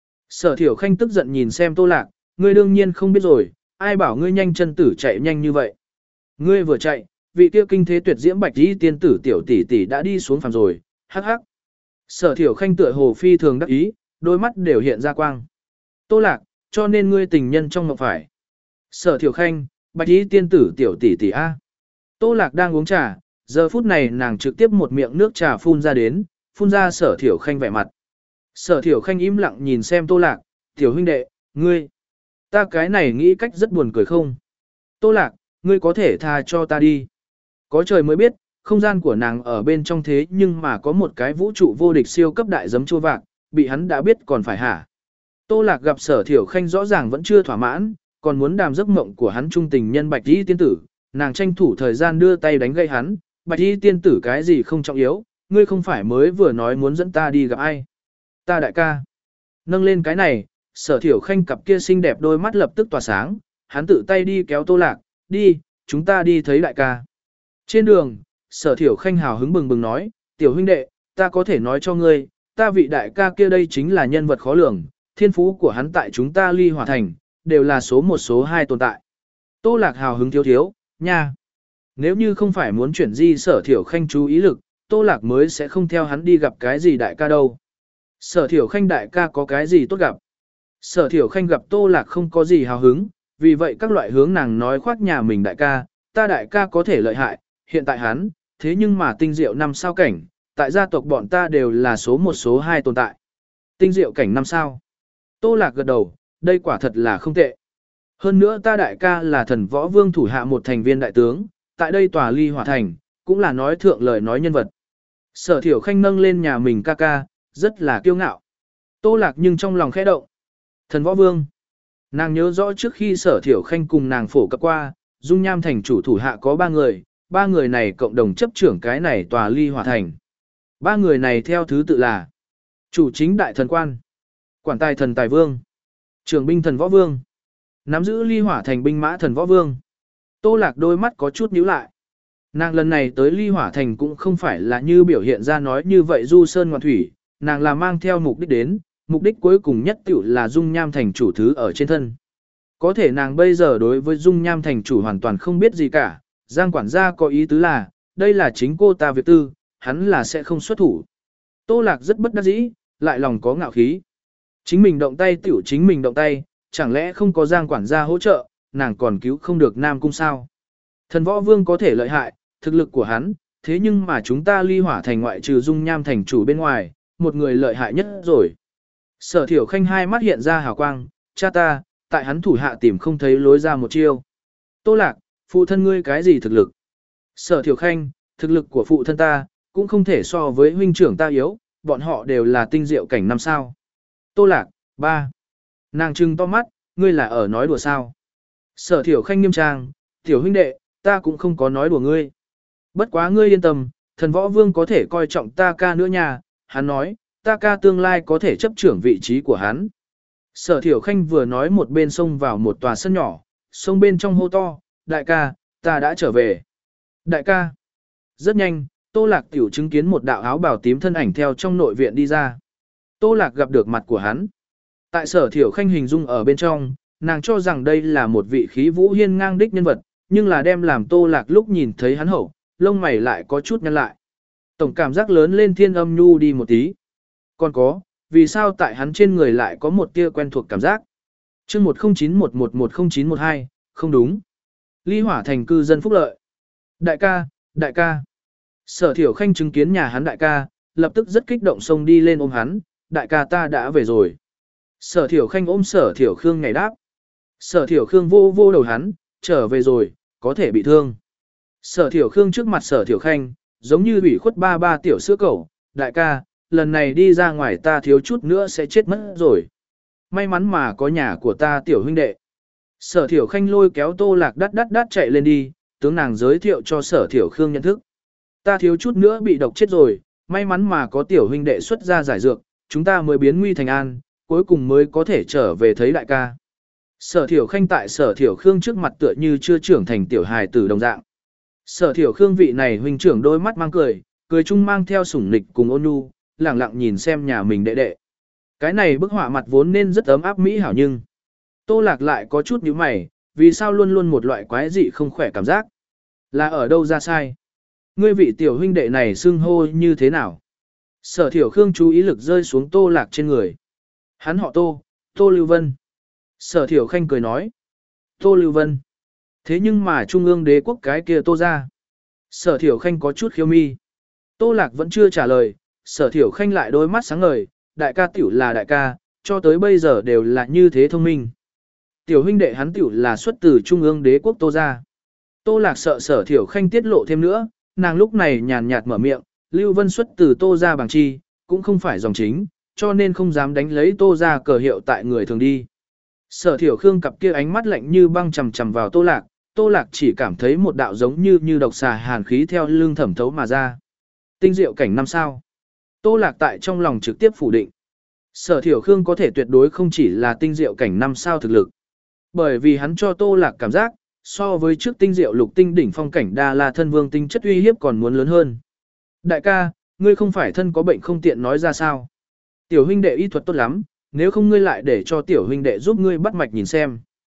Sở Thiểu Khanh tức giận nhìn xem Tô Lạc, ngươi đương nhiên không biết rồi, ai bảo ngươi nhanh chân tử chạy nhanh như vậy. Ngươi vừa chạy, vị kia kinh thế tuyệt diễm bạch y tiên tử tiểu tỷ tỷ đã đi xuống phàm rồi, hắc hắc. Sở Thiểu Khanh tựa hồ phi thường đắc ý, đôi mắt đều hiện ra quang. Tô Lạc, cho nên ngươi tình nhân trong mộng phải. Sở Thiểu Khanh, bạch y tiên tử tiểu tỷ tỷ A. Tô Lạc đang uống trà, giờ phút này nàng trực tiếp một miệng nước trà phun ra đến, phun ra Sở Thiểu Khanh vẻ mặt. Sở Thiểu Khanh im lặng nhìn xem Tô Lạc, tiểu huynh đệ, ngươi. Ta cái này nghĩ cách rất buồn cười không? Tô Lạc, ngươi có thể tha cho ta đi. Có trời mới biết, không gian của nàng ở bên trong thế nhưng mà có một cái vũ trụ vô địch siêu cấp đại giấm chua vạc, bị hắn đã biết còn phải hả. Tô Lạc gặp Sở Thiểu Khanh rõ ràng vẫn chưa thỏa mãn, còn muốn đàm giấc mộng của hắn trung tình nhân Bạch Y tiên tử, nàng tranh thủ thời gian đưa tay đánh gây hắn, Bạch Y tiên tử cái gì không trọng yếu, ngươi không phải mới vừa nói muốn dẫn ta đi gặp ai. Ta đại ca. Nâng lên cái này, Sở Thiểu Khanh cặp kia xinh đẹp đôi mắt lập tức tỏa sáng, hắn tự tay đi kéo Tô Lạc, đi, chúng ta đi thấy đại ca. Trên đường, Sở Thiểu Khanh hào hứng bừng bừng nói, tiểu huynh đệ, ta có thể nói cho ngươi, ta vị đại ca kia đây chính là nhân vật khó lường, thiên phú của hắn tại chúng ta Ly Hỏa Thành, đều là số một số hai tồn tại. Tô Lạc hào hứng thiếu thiếu, nha. Nếu như không phải muốn chuyển di Sở Thiểu Khanh chú ý lực, Tô Lạc mới sẽ không theo hắn đi gặp cái gì đại ca đâu. Sở Thiểu Khanh đại ca có cái gì tốt gặp. Sở Thiểu Khanh gặp Tô Lạc không có gì hào hứng, vì vậy các loại hướng nàng nói khoác nhà mình đại ca, ta đại ca có thể lợi hại, hiện tại hắn, thế nhưng mà tinh diệu năm sao cảnh, tại gia tộc bọn ta đều là số một số hai tồn tại. Tinh diệu cảnh năm sao. Tô Lạc gật đầu, đây quả thật là không tệ. Hơn nữa ta đại ca là thần võ vương thủ hạ một thành viên đại tướng, tại đây tòa Ly Hỏa Thành, cũng là nói thượng lời nói nhân vật. Sở Thiểu Khanh nâng lên nhà mình ca ca, rất là kiêu ngạo. Tô Lạc nhưng trong lòng khẽ động. Thần võ vương. Nàng nhớ rõ trước khi Sở Thiểu Khanh cùng nàng phổ cập qua, Dung Nham Thành chủ thủ hạ có ba người, ba người này cộng đồng chấp trưởng cái này tòa Ly Hỏa Thành. Ba người này theo thứ tự là chủ chính đại thần quan, quản tài thần tài vương, trưởng binh thần võ vương, nắm giữ Ly Hỏa Thành binh mã thần võ vương. Tô Lạc đôi mắt có chút nhíu lại. Nàng lần này tới Ly Hỏa Thành cũng không phải là như biểu hiện ra nói như vậy du sơn ngoạn thủy, nàng là mang theo mục đích đến, mục đích cuối cùng nhất tiểu là Dung Nham Thành chủ thứ ở trên thân. Có thể nàng bây giờ đối với Dung Nham Thành chủ hoàn toàn không biết gì cả, Giang quản gia có ý tứ là, đây là chính cô ta việc tư, hắn là sẽ không xuất thủ. Tô Lạc rất bất đắc dĩ, lại lòng có ngạo khí. Chính mình động tay tiểu chính mình động tay, chẳng lẽ không có Giang quản gia hỗ trợ, nàng còn cứu không được Nam Cung sao? Thần võ vương có thể lợi hại, thực lực của hắn, thế nhưng mà chúng ta Ly Hỏa Thành ngoại trừ Dung Nham Thành chủ bên ngoài, một người lợi hại nhất rồi. Sở Thiểu Khanh hai mắt hiện ra hào quang, cha ta, tại hắn thủ hạ tìm không thấy lối ra một chiêu. Tô Lạc, phụ thân ngươi cái gì thực lực? Sở Thiểu Khanh, thực lực của phụ thân ta, cũng không thể so với huynh trưởng ta yếu, bọn họ đều là tinh diệu cảnh năm sao. Tô Lạc, ba. Nàng trừng to mắt, ngươi là ở nói đùa sao? Sở Thiểu Khanh nghiêm trang, tiểu huynh đệ, ta cũng không có nói đùa ngươi. Bất quá ngươi yên tâm, thần võ vương có thể coi trọng ta ca nữa nha, hắn nói, ta ca tương lai có thể chấp trưởng vị trí của hắn. Sở Thiểu Khanh vừa nói một bên xông vào một tòa sân nhỏ, xông bên trong hô to, đại ca, ta đã trở về. Đại ca. Rất nhanh, Tô Lạc tiểu chứng kiến một đạo áo bào tím thân ảnh theo trong nội viện đi ra. Tô Lạc gặp được mặt của hắn. Tại Sở Thiểu Khanh hình dung ở bên trong, nàng cho rằng đây là một vị khí vũ hiên ngang đích nhân vật, nhưng là đem làm Tô Lạc lúc nhìn thấy hắn hậu, lông mày lại có chút nhăn lại. Tổng cảm giác lớn lên thiên âm nhu đi một tí. Còn có, vì sao tại hắn trên người lại có một tia quen thuộc cảm giác? chương một không chín một một một không chín một hai, không đúng. Ly Hỏa Thành cư dân phúc lợi. Đại ca, đại ca. Sở Thiểu Khanh chứng kiến nhà hắn đại ca, lập tức rất kích động xông đi lên ôm hắn, đại ca ta đã về rồi. Sở Thiểu Khanh ôm Sở Thiểu Khương ngày đáp. Sở Thiểu Khương vô vô đầu hắn, trở về rồi, có thể bị thương. Sở Thiểu Khương trước mặt Sở Thiểu Khanh, giống như ủy khuất ba ba tiểu sữa cẩu, đại ca, lần này đi ra ngoài ta thiếu chút nữa sẽ chết mất rồi. May mắn mà có nhà của ta tiểu huynh đệ. Sở Thiểu Khanh lôi kéo Tô Lạc đắt đắt đắt chạy lên đi, tướng nàng giới thiệu cho Sở Thiểu Khương nhận thức. Ta thiếu chút nữa bị độc chết rồi, may mắn mà có tiểu huynh đệ xuất ra giải dược, chúng ta mới biến nguy thành an, cuối cùng mới có thể trở về thấy đại ca. Sở Thiểu Khanh tại Sở Thiểu Khương trước mặt tựa như chưa trưởng thành tiểu hài tử đồng dạng. Sở Thiểu Khương vị này huynh trưởng đôi mắt mang cười, cười chung mang theo sủng nịch cùng ôn nhu, lẳng lặng nhìn xem nhà mình đệ đệ. Cái này bức họa mặt vốn nên rất ấm áp mỹ hảo nhưng Tô Lạc lại có chút nhíu mày, vì sao luôn luôn một loại quái dị không khỏe cảm giác? Là ở đâu ra sai? Ngươi vị tiểu huynh đệ này xưng hô như thế nào? Sở Thiểu Khương chú ý lực rơi xuống Tô Lạc trên người. Hắn họ Tô, Tô Lưu Vân. Sở Thiểu Khanh cười nói. Tô Lưu Vân. Thế nhưng mà trung ương đế quốc cái kia Tô ra. Sở Thiểu Khanh có chút khiêu mi. Tô Lạc vẫn chưa trả lời, Sở Thiểu Khanh lại đôi mắt sáng ngời, đại ca tiểu là đại ca, cho tới bây giờ đều là như thế thông minh. Tiểu huynh đệ hắn tiểu là xuất từ trung ương đế quốc Tô ra. Tô Lạc sợ Sở Thiểu Khanh tiết lộ thêm nữa, nàng lúc này nhàn nhạt mở miệng, Lưu Vân xuất từ Tô ra bằng chi, cũng không phải dòng chính, cho nên không dám đánh lấy Tô ra cờ hiệu tại người thường đi. Sở Thiểu Khương cặp kia ánh mắt lạnh như băng chằm chằm vào Tô Lạc, Tô Lạc chỉ cảm thấy một đạo giống như như độc xà hàn khí theo lưng thẩm thấu mà ra. Tinh diệu cảnh năm sao. Tô Lạc tại trong lòng trực tiếp phủ định. Sở Thiểu Khương có thể tuyệt đối không chỉ là tinh diệu cảnh năm sao thực lực. Bởi vì hắn cho Tô Lạc cảm giác, so với trước tinh diệu lục tinh đỉnh phong cảnh Đa La thân vương tinh chất uy hiếp còn muốn lớn hơn. Đại ca, ngươi không phải thân có bệnh không tiện nói ra sao? Tiểu huynh đệ y thuật tốt lắm, nếu không ngươi lại để cho tiểu huynh đệ giúp ngươi bắt mạch nhìn xem.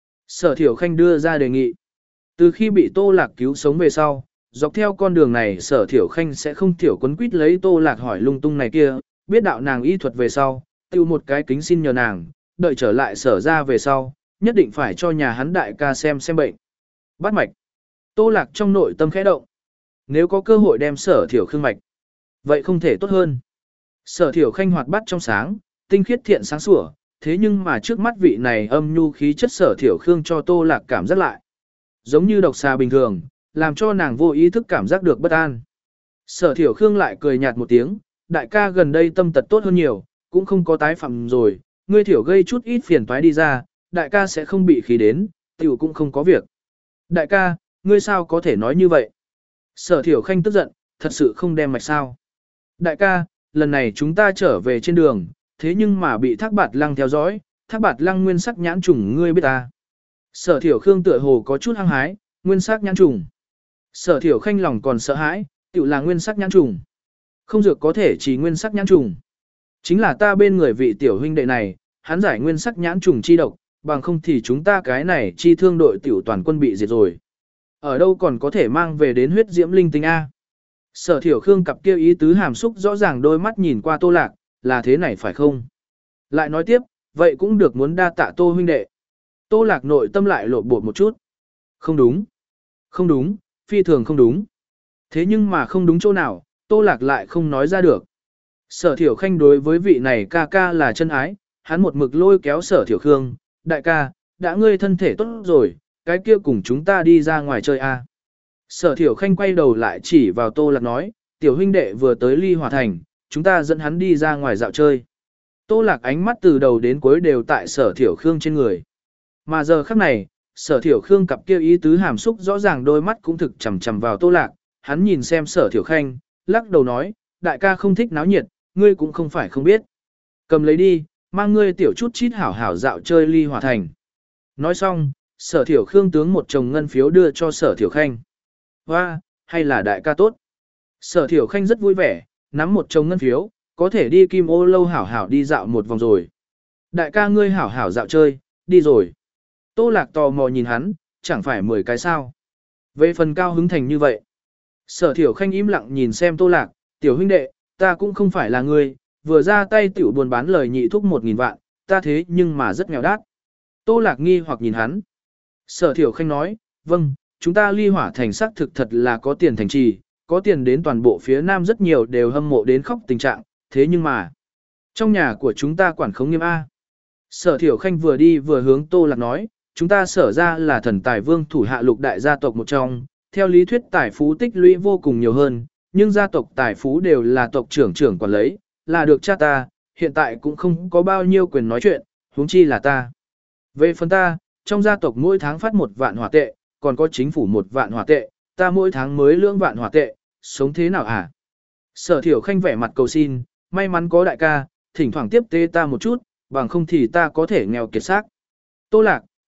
Sở Thiểu Khanh đưa ra đề nghị. Từ khi bị Tô Lạc cứu sống về sau, dọc theo con đường này Sở Thiểu Khanh sẽ không thiểu quấn quýt lấy Tô Lạc hỏi lung tung này kia, biết đạo nàng y thuật về sau, tiêu một cái kính xin nhờ nàng, đợi trở lại sở ra về sau, nhất định phải cho nhà hắn đại ca xem xem bệnh. Bắt mạch. Tô Lạc trong nội tâm khẽ động. Nếu có cơ hội đem Sở Thiểu Khương mạch, vậy không thể tốt hơn. Sở Thiểu Khanh hoạt bát trong sáng, tinh khiết thiện sáng sủa, thế nhưng mà trước mắt vị này âm nhu khí chất Sở Thiểu Khương cho Tô Lạc cảm giác lại giống như độc xà bình thường, làm cho nàng vô ý thức cảm giác được bất an. Sở Thiểu Khương lại cười nhạt một tiếng, đại ca gần đây tâm tật tốt hơn nhiều, cũng không có tái phạm rồi, ngươi thiểu gây chút ít phiền toái đi ra, đại ca sẽ không bị khí đến, tiểu cũng không có việc. Đại ca, ngươi sao có thể nói như vậy? Sở Thiểu Khanh tức giận, thật sự không đem mạch sao. Đại ca, lần này chúng ta trở về trên đường, thế nhưng mà bị Thác Bạt Lăng theo dõi, Thác Bạt Lăng nguyên sắc nhãn trùng ngươi biết ta. Sở Thiểu Khương tựa hồ có chút hăng hái, nguyên sắc nhãn trùng. Sở Thiểu Khanh lòng còn sợ hãi, tiểu là nguyên sắc nhãn trùng. Không dược có thể chỉ nguyên sắc nhãn trùng. Chính là ta bên người vị tiểu huynh đệ này, hắn giải nguyên sắc nhãn trùng chi độc, bằng không thì chúng ta cái này chi thương đội tiểu toàn quân bị diệt rồi. Ở đâu còn có thể mang về đến huyết diễm linh tinh A. Sở Thiểu Khương cặp kia ý tứ hàm xúc rõ ràng đôi mắt nhìn qua Tô Lạc, là thế này phải không? Lại nói tiếp, vậy cũng được muốn đa tạ Tô huynh đệ. Tô Lạc nội tâm lại lộ bột một chút. Không đúng. Không đúng, phi thường không đúng. Thế nhưng mà không đúng chỗ nào, Tô Lạc lại không nói ra được. Sở Thiểu Khanh đối với vị này ca ca là chân ái, hắn một mực lôi kéo Sở Thiểu Khương, đại ca, đã ngươi thân thể tốt rồi, cái kia cùng chúng ta đi ra ngoài chơi a. Sở Thiểu Khanh quay đầu lại chỉ vào Tô Lạc nói, tiểu huynh đệ vừa tới Ly Hòa Thành, chúng ta dẫn hắn đi ra ngoài dạo chơi. Tô Lạc ánh mắt từ đầu đến cuối đều tại Sở Thiểu Khương trên người. Mà giờ khắc này, Sở Thiểu Khương cặp kia ý tứ hàm xúc rõ ràng đôi mắt cũng thực chằm chằm vào Tô Lạc, hắn nhìn xem Sở Thiểu Khanh, lắc đầu nói, đại ca không thích náo nhiệt, ngươi cũng không phải không biết. Cầm lấy đi, mang ngươi tiểu chút chít hảo hảo dạo chơi Ly Hòa Thành. Nói xong, Sở Thiểu Khương tướng một chồng ngân phiếu đưa cho Sở Thiểu Khanh. Hoa, hay là đại ca tốt. Sở Thiểu Khanh rất vui vẻ, nắm một chồng ngân phiếu, có thể đi Kim Ô lâu hảo hảo đi dạo một vòng rồi. Đại ca ngươi hảo hảo dạo chơi, đi rồi. Tô Lạc tò mò nhìn hắn, chẳng phải mười cái sao. Về phần cao hứng thành như vậy. Sở Thiểu Khanh im lặng nhìn xem Tô Lạc, tiểu huynh đệ, ta cũng không phải là ngươi, vừa ra tay tiểu buồn bán lời nhị thúc một nghìn vạn, ta thế nhưng mà rất nghèo đát. Tô Lạc nghi hoặc nhìn hắn. Sở Thiểu Khanh nói, vâng, chúng ta Ly Hỏa Thành xác thực thật là có tiền thành trì, có tiền đến toàn bộ phía Nam rất nhiều đều hâm mộ đến khóc tình trạng, thế nhưng mà, trong nhà của chúng ta quản khống nghiêm A. Sở Thiểu Khanh vừa đi vừa hướng Tô Lạc nói, chúng ta sở ra là thần tài vương thủ hạ lục đại gia tộc một trong, theo lý thuyết tài phú tích lũy vô cùng nhiều hơn, nhưng gia tộc tài phú đều là tộc trưởng trưởng quản lấy, là được cha ta, hiện tại cũng không có bao nhiêu quyền nói chuyện, huống chi là ta. Về phần ta, trong gia tộc mỗi tháng phát một vạn hỏa tệ, còn có chính phủ một vạn hỏa tệ, ta mỗi tháng mới lưỡng vạn hỏa tệ, sống thế nào hả? Sở Thiểu Khanh vẻ mặt cầu xin, may mắn có đại ca, thỉnh thoảng tiếp tế ta một chút, bằng không thì ta có thể nghèo kiệt xác. Tô Lạc,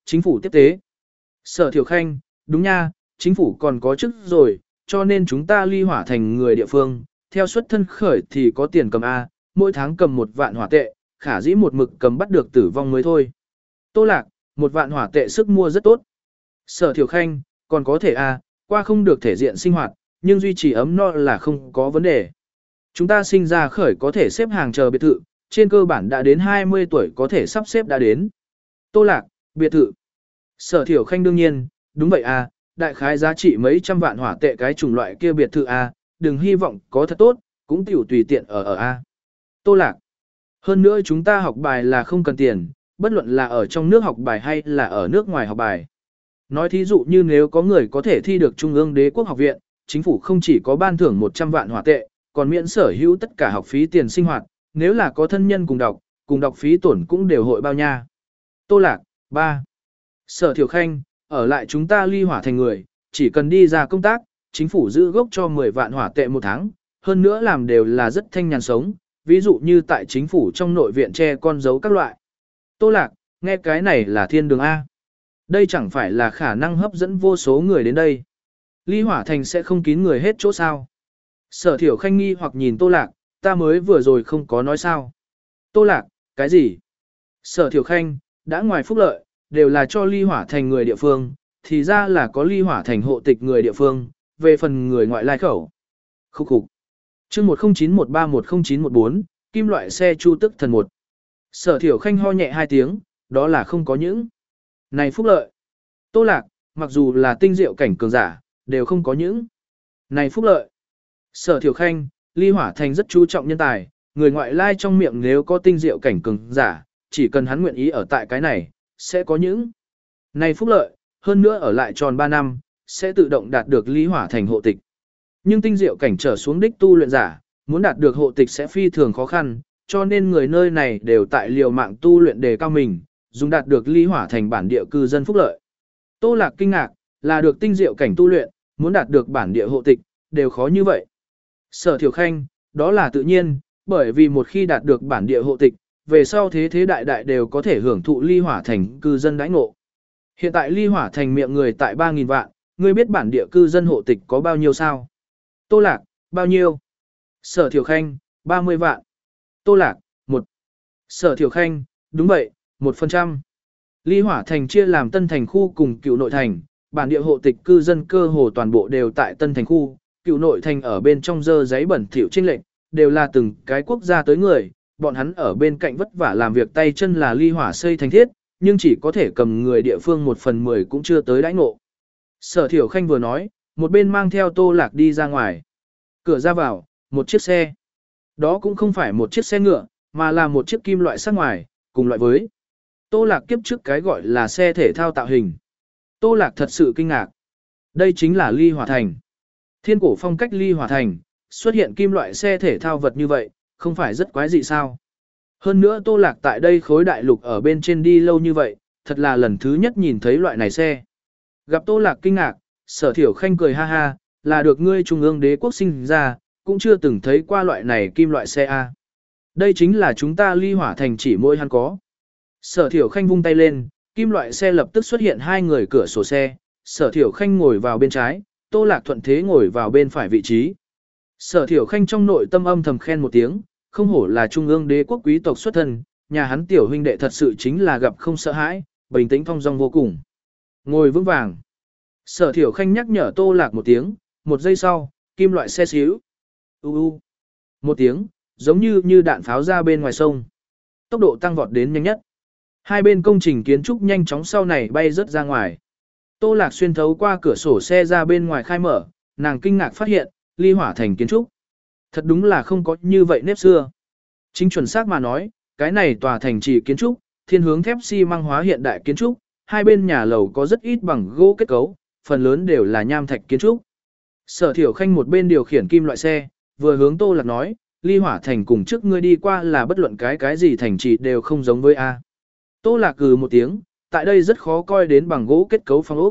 chính phủ tiếp tế. Sở Thiểu Khanh, đúng nha, chính phủ còn có chức rồi, cho nên chúng ta ly hỏa thành người địa phương, theo xuất thân khởi thì có tiền cầm A, mỗi tháng cầm một vạn hỏa tệ, khả dĩ một mực cầm bắt được tử vong mới thôi. Tô Lạc, một vạn hỏa tệ sức mua rất tốt. Sở Thiểu Khanh, còn có thể A, qua không được thể diện sinh hoạt, nhưng duy trì ấm no là không có vấn đề. Chúng ta sinh ra khởi có thể xếp hàng chờ biệt thự, trên cơ bản đã đến hai mươi tuổi có thể sắp xếp đã đến. Tô Lạc, biệt thự. Sở Thiểu Khanh đương nhiên, đúng vậy à, đại khái giá trị mấy trăm vạn hỏa tệ cái chủng loại kia biệt thự à, đừng hy vọng có thật tốt, cũng tiểu tùy tiện ở ở a. Tô Lạc. Hơn nữa chúng ta học bài là không cần tiền, bất luận là ở trong nước học bài hay là ở nước ngoài học bài. Nói thí dụ như nếu có người có thể thi được Trung ương Đế quốc học viện, chính phủ không chỉ có ban thưởng một trăm vạn hỏa tệ, còn miễn sở hữu tất cả học phí tiền sinh hoạt, nếu là có thân nhân cùng đọc, cùng đọc phí tổn cũng đều hội bao nha. Tô Lạc, ba. Sở Thiểu Khanh, ở lại chúng ta ly hỏa thành người, chỉ cần đi ra công tác, chính phủ giữ gốc cho mười vạn hỏa tệ một tháng, hơn nữa làm đều là rất thanh nhàn sống, ví dụ như tại chính phủ trong nội viện che con dấu các loại. Tô Lạc, nghe cái này là thiên đường A. Đây chẳng phải là khả năng hấp dẫn vô số người đến đây. Ly hỏa thành sẽ không kín người hết chỗ sao. Sở Thiểu Khanh nghi hoặc nhìn Tô Lạc, ta mới vừa rồi không có nói sao. Tô Lạc, cái gì? Sở Thiểu Khanh, đã ngoài phúc lợi, đều là cho ly hỏa thành người địa phương, thì ra là có ly hỏa thành hộ tịch người địa phương, về phần người ngoại lai khẩu. Khúc khục. chương một không chín một ba một không chín một bốn, kim loại xe chu tức thần một. Sở Thiểu Khanh ho nhẹ hai tiếng, đó là không có những. Này phúc lợi. Tô Lạc, mặc dù là tinh diệu cảnh cường giả, đều không có những. Này phúc lợi. Sở Thiểu Khanh, ly hỏa thành rất chú trọng nhân tài, người ngoại lai trong miệng nếu có tinh diệu cảnh cường giả, chỉ cần hắn nguyện ý ở tại cái này, sẽ có những. Này phúc lợi, hơn nữa ở lại tròn ba năm, sẽ tự động đạt được ly hỏa thành hộ tịch. Nhưng tinh diệu cảnh trở xuống đích tu luyện giả, muốn đạt được hộ tịch sẽ phi thường khó khăn, cho nên người nơi này đều tại liều mạng tu luyện đề cao mình, dùng đạt được ly hỏa thành bản địa cư dân phúc lợi. Tô Lạc kinh ngạc, là được tinh diệu cảnh tu luyện, muốn đạt được bản địa hộ tịch, đều khó như vậy. Sở Thiểu Khanh, đó là tự nhiên, bởi vì một khi đạt được bản địa hộ tịch, về sau thế thế đại đại đều có thể hưởng thụ ly hỏa thành cư dân đãi ngộ. Hiện tại ly hỏa thành miệng người tại ba nghìn vạn, ngươi biết bản địa cư dân hộ tịch có bao nhiêu sao? Tô Lạc, bao nhiêu? Sở Thiểu Khanh, ba mươi vạn. Tô Lạc, một. Sở Thiểu Khanh, đúng vậy, một phần trăm. Ly hỏa thành chia làm tân thành khu cùng cựu nội thành, bản địa hộ tịch cư dân cơ hồ toàn bộ đều tại tân thành khu, cựu nội thành ở bên trong dơ giấy bẩn thỉu chênh lệch, đều là từng cái quốc gia tới người, bọn hắn ở bên cạnh vất vả làm việc tay chân là ly hỏa xây thành thiết, nhưng chỉ có thể cầm người địa phương một phần mười cũng chưa tới đãi ngộ. Sở Thiểu Khanh vừa nói, một bên mang theo Tô Lạc đi ra ngoài. Cửa ra vào, một chiếc xe. Đó cũng không phải một chiếc xe ngựa, mà là một chiếc kim loại sắc ngoài, cùng loại với. Tô Lạc kiếp trước cái gọi là xe thể thao tạo hình. Tô Lạc thật sự kinh ngạc. Đây chính là ly hỏa thành. Thiên cổ phong cách ly hỏa thành, xuất hiện kim loại xe thể thao vật như vậy, không phải rất quái dị sao. Hơn nữa Tô Lạc tại đây khối đại lục ở bên trên đi lâu như vậy, thật là lần thứ nhất nhìn thấy loại này xe. Gặp Tô Lạc kinh ngạc, Sở Thiểu Khanh cười ha ha, là được ngươi trung ương đế quốc sinh ra, cũng chưa từng thấy qua loại này kim loại xe A. Đây chính là chúng ta ly hỏa thành chỉ mỗi hắn có. Sở Thiểu Khanh vung tay lên, kim loại xe lập tức xuất hiện hai người cửa sổ xe, Sở Thiểu Khanh ngồi vào bên trái, Tô Lạc thuận thế ngồi vào bên phải vị trí. Sở Thiểu Khanh trong nội tâm âm thầm khen một tiếng, không hổ là trung ương đế quốc quý tộc xuất thân, nhà hắn tiểu huynh đệ thật sự chính là gặp không sợ hãi, bình tĩnh thong dong vô cùng. Ngồi vững vàng. Sở Thiểu Khanh nhắc nhở Tô Lạc một tiếng, một giây sau, kim loại xe xíu. U u. Một tiếng, giống như như đạn pháo ra bên ngoài sông. Tốc độ tăng vọt đến nhanh nhất. Hai bên công trình kiến trúc nhanh chóng sau này bay rớt ra ngoài. Tô Lạc xuyên thấu qua cửa sổ xe ra bên ngoài khai mở, nàng kinh ngạc phát hiện, ly hỏa thành kiến trúc. Thật đúng là không có như vậy nếp xưa. Chính chuẩn xác mà nói, cái này tòa thành trì kiến trúc, thiên hướng thép xi măng hóa hiện đại kiến trúc, hai bên nhà lầu có rất ít bằng gỗ kết cấu, phần lớn đều là nham thạch kiến trúc. Sở Thiểu Khanh một bên điều khiển kim loại xe, vừa hướng Tô Lạc nói, ly hỏa thành cùng trước ngươi đi qua là bất luận cái cái gì thành trì đều không giống với A. Tô Lạc cừ một tiếng, tại đây rất khó coi đến bằng gỗ kết cấu phong ốc.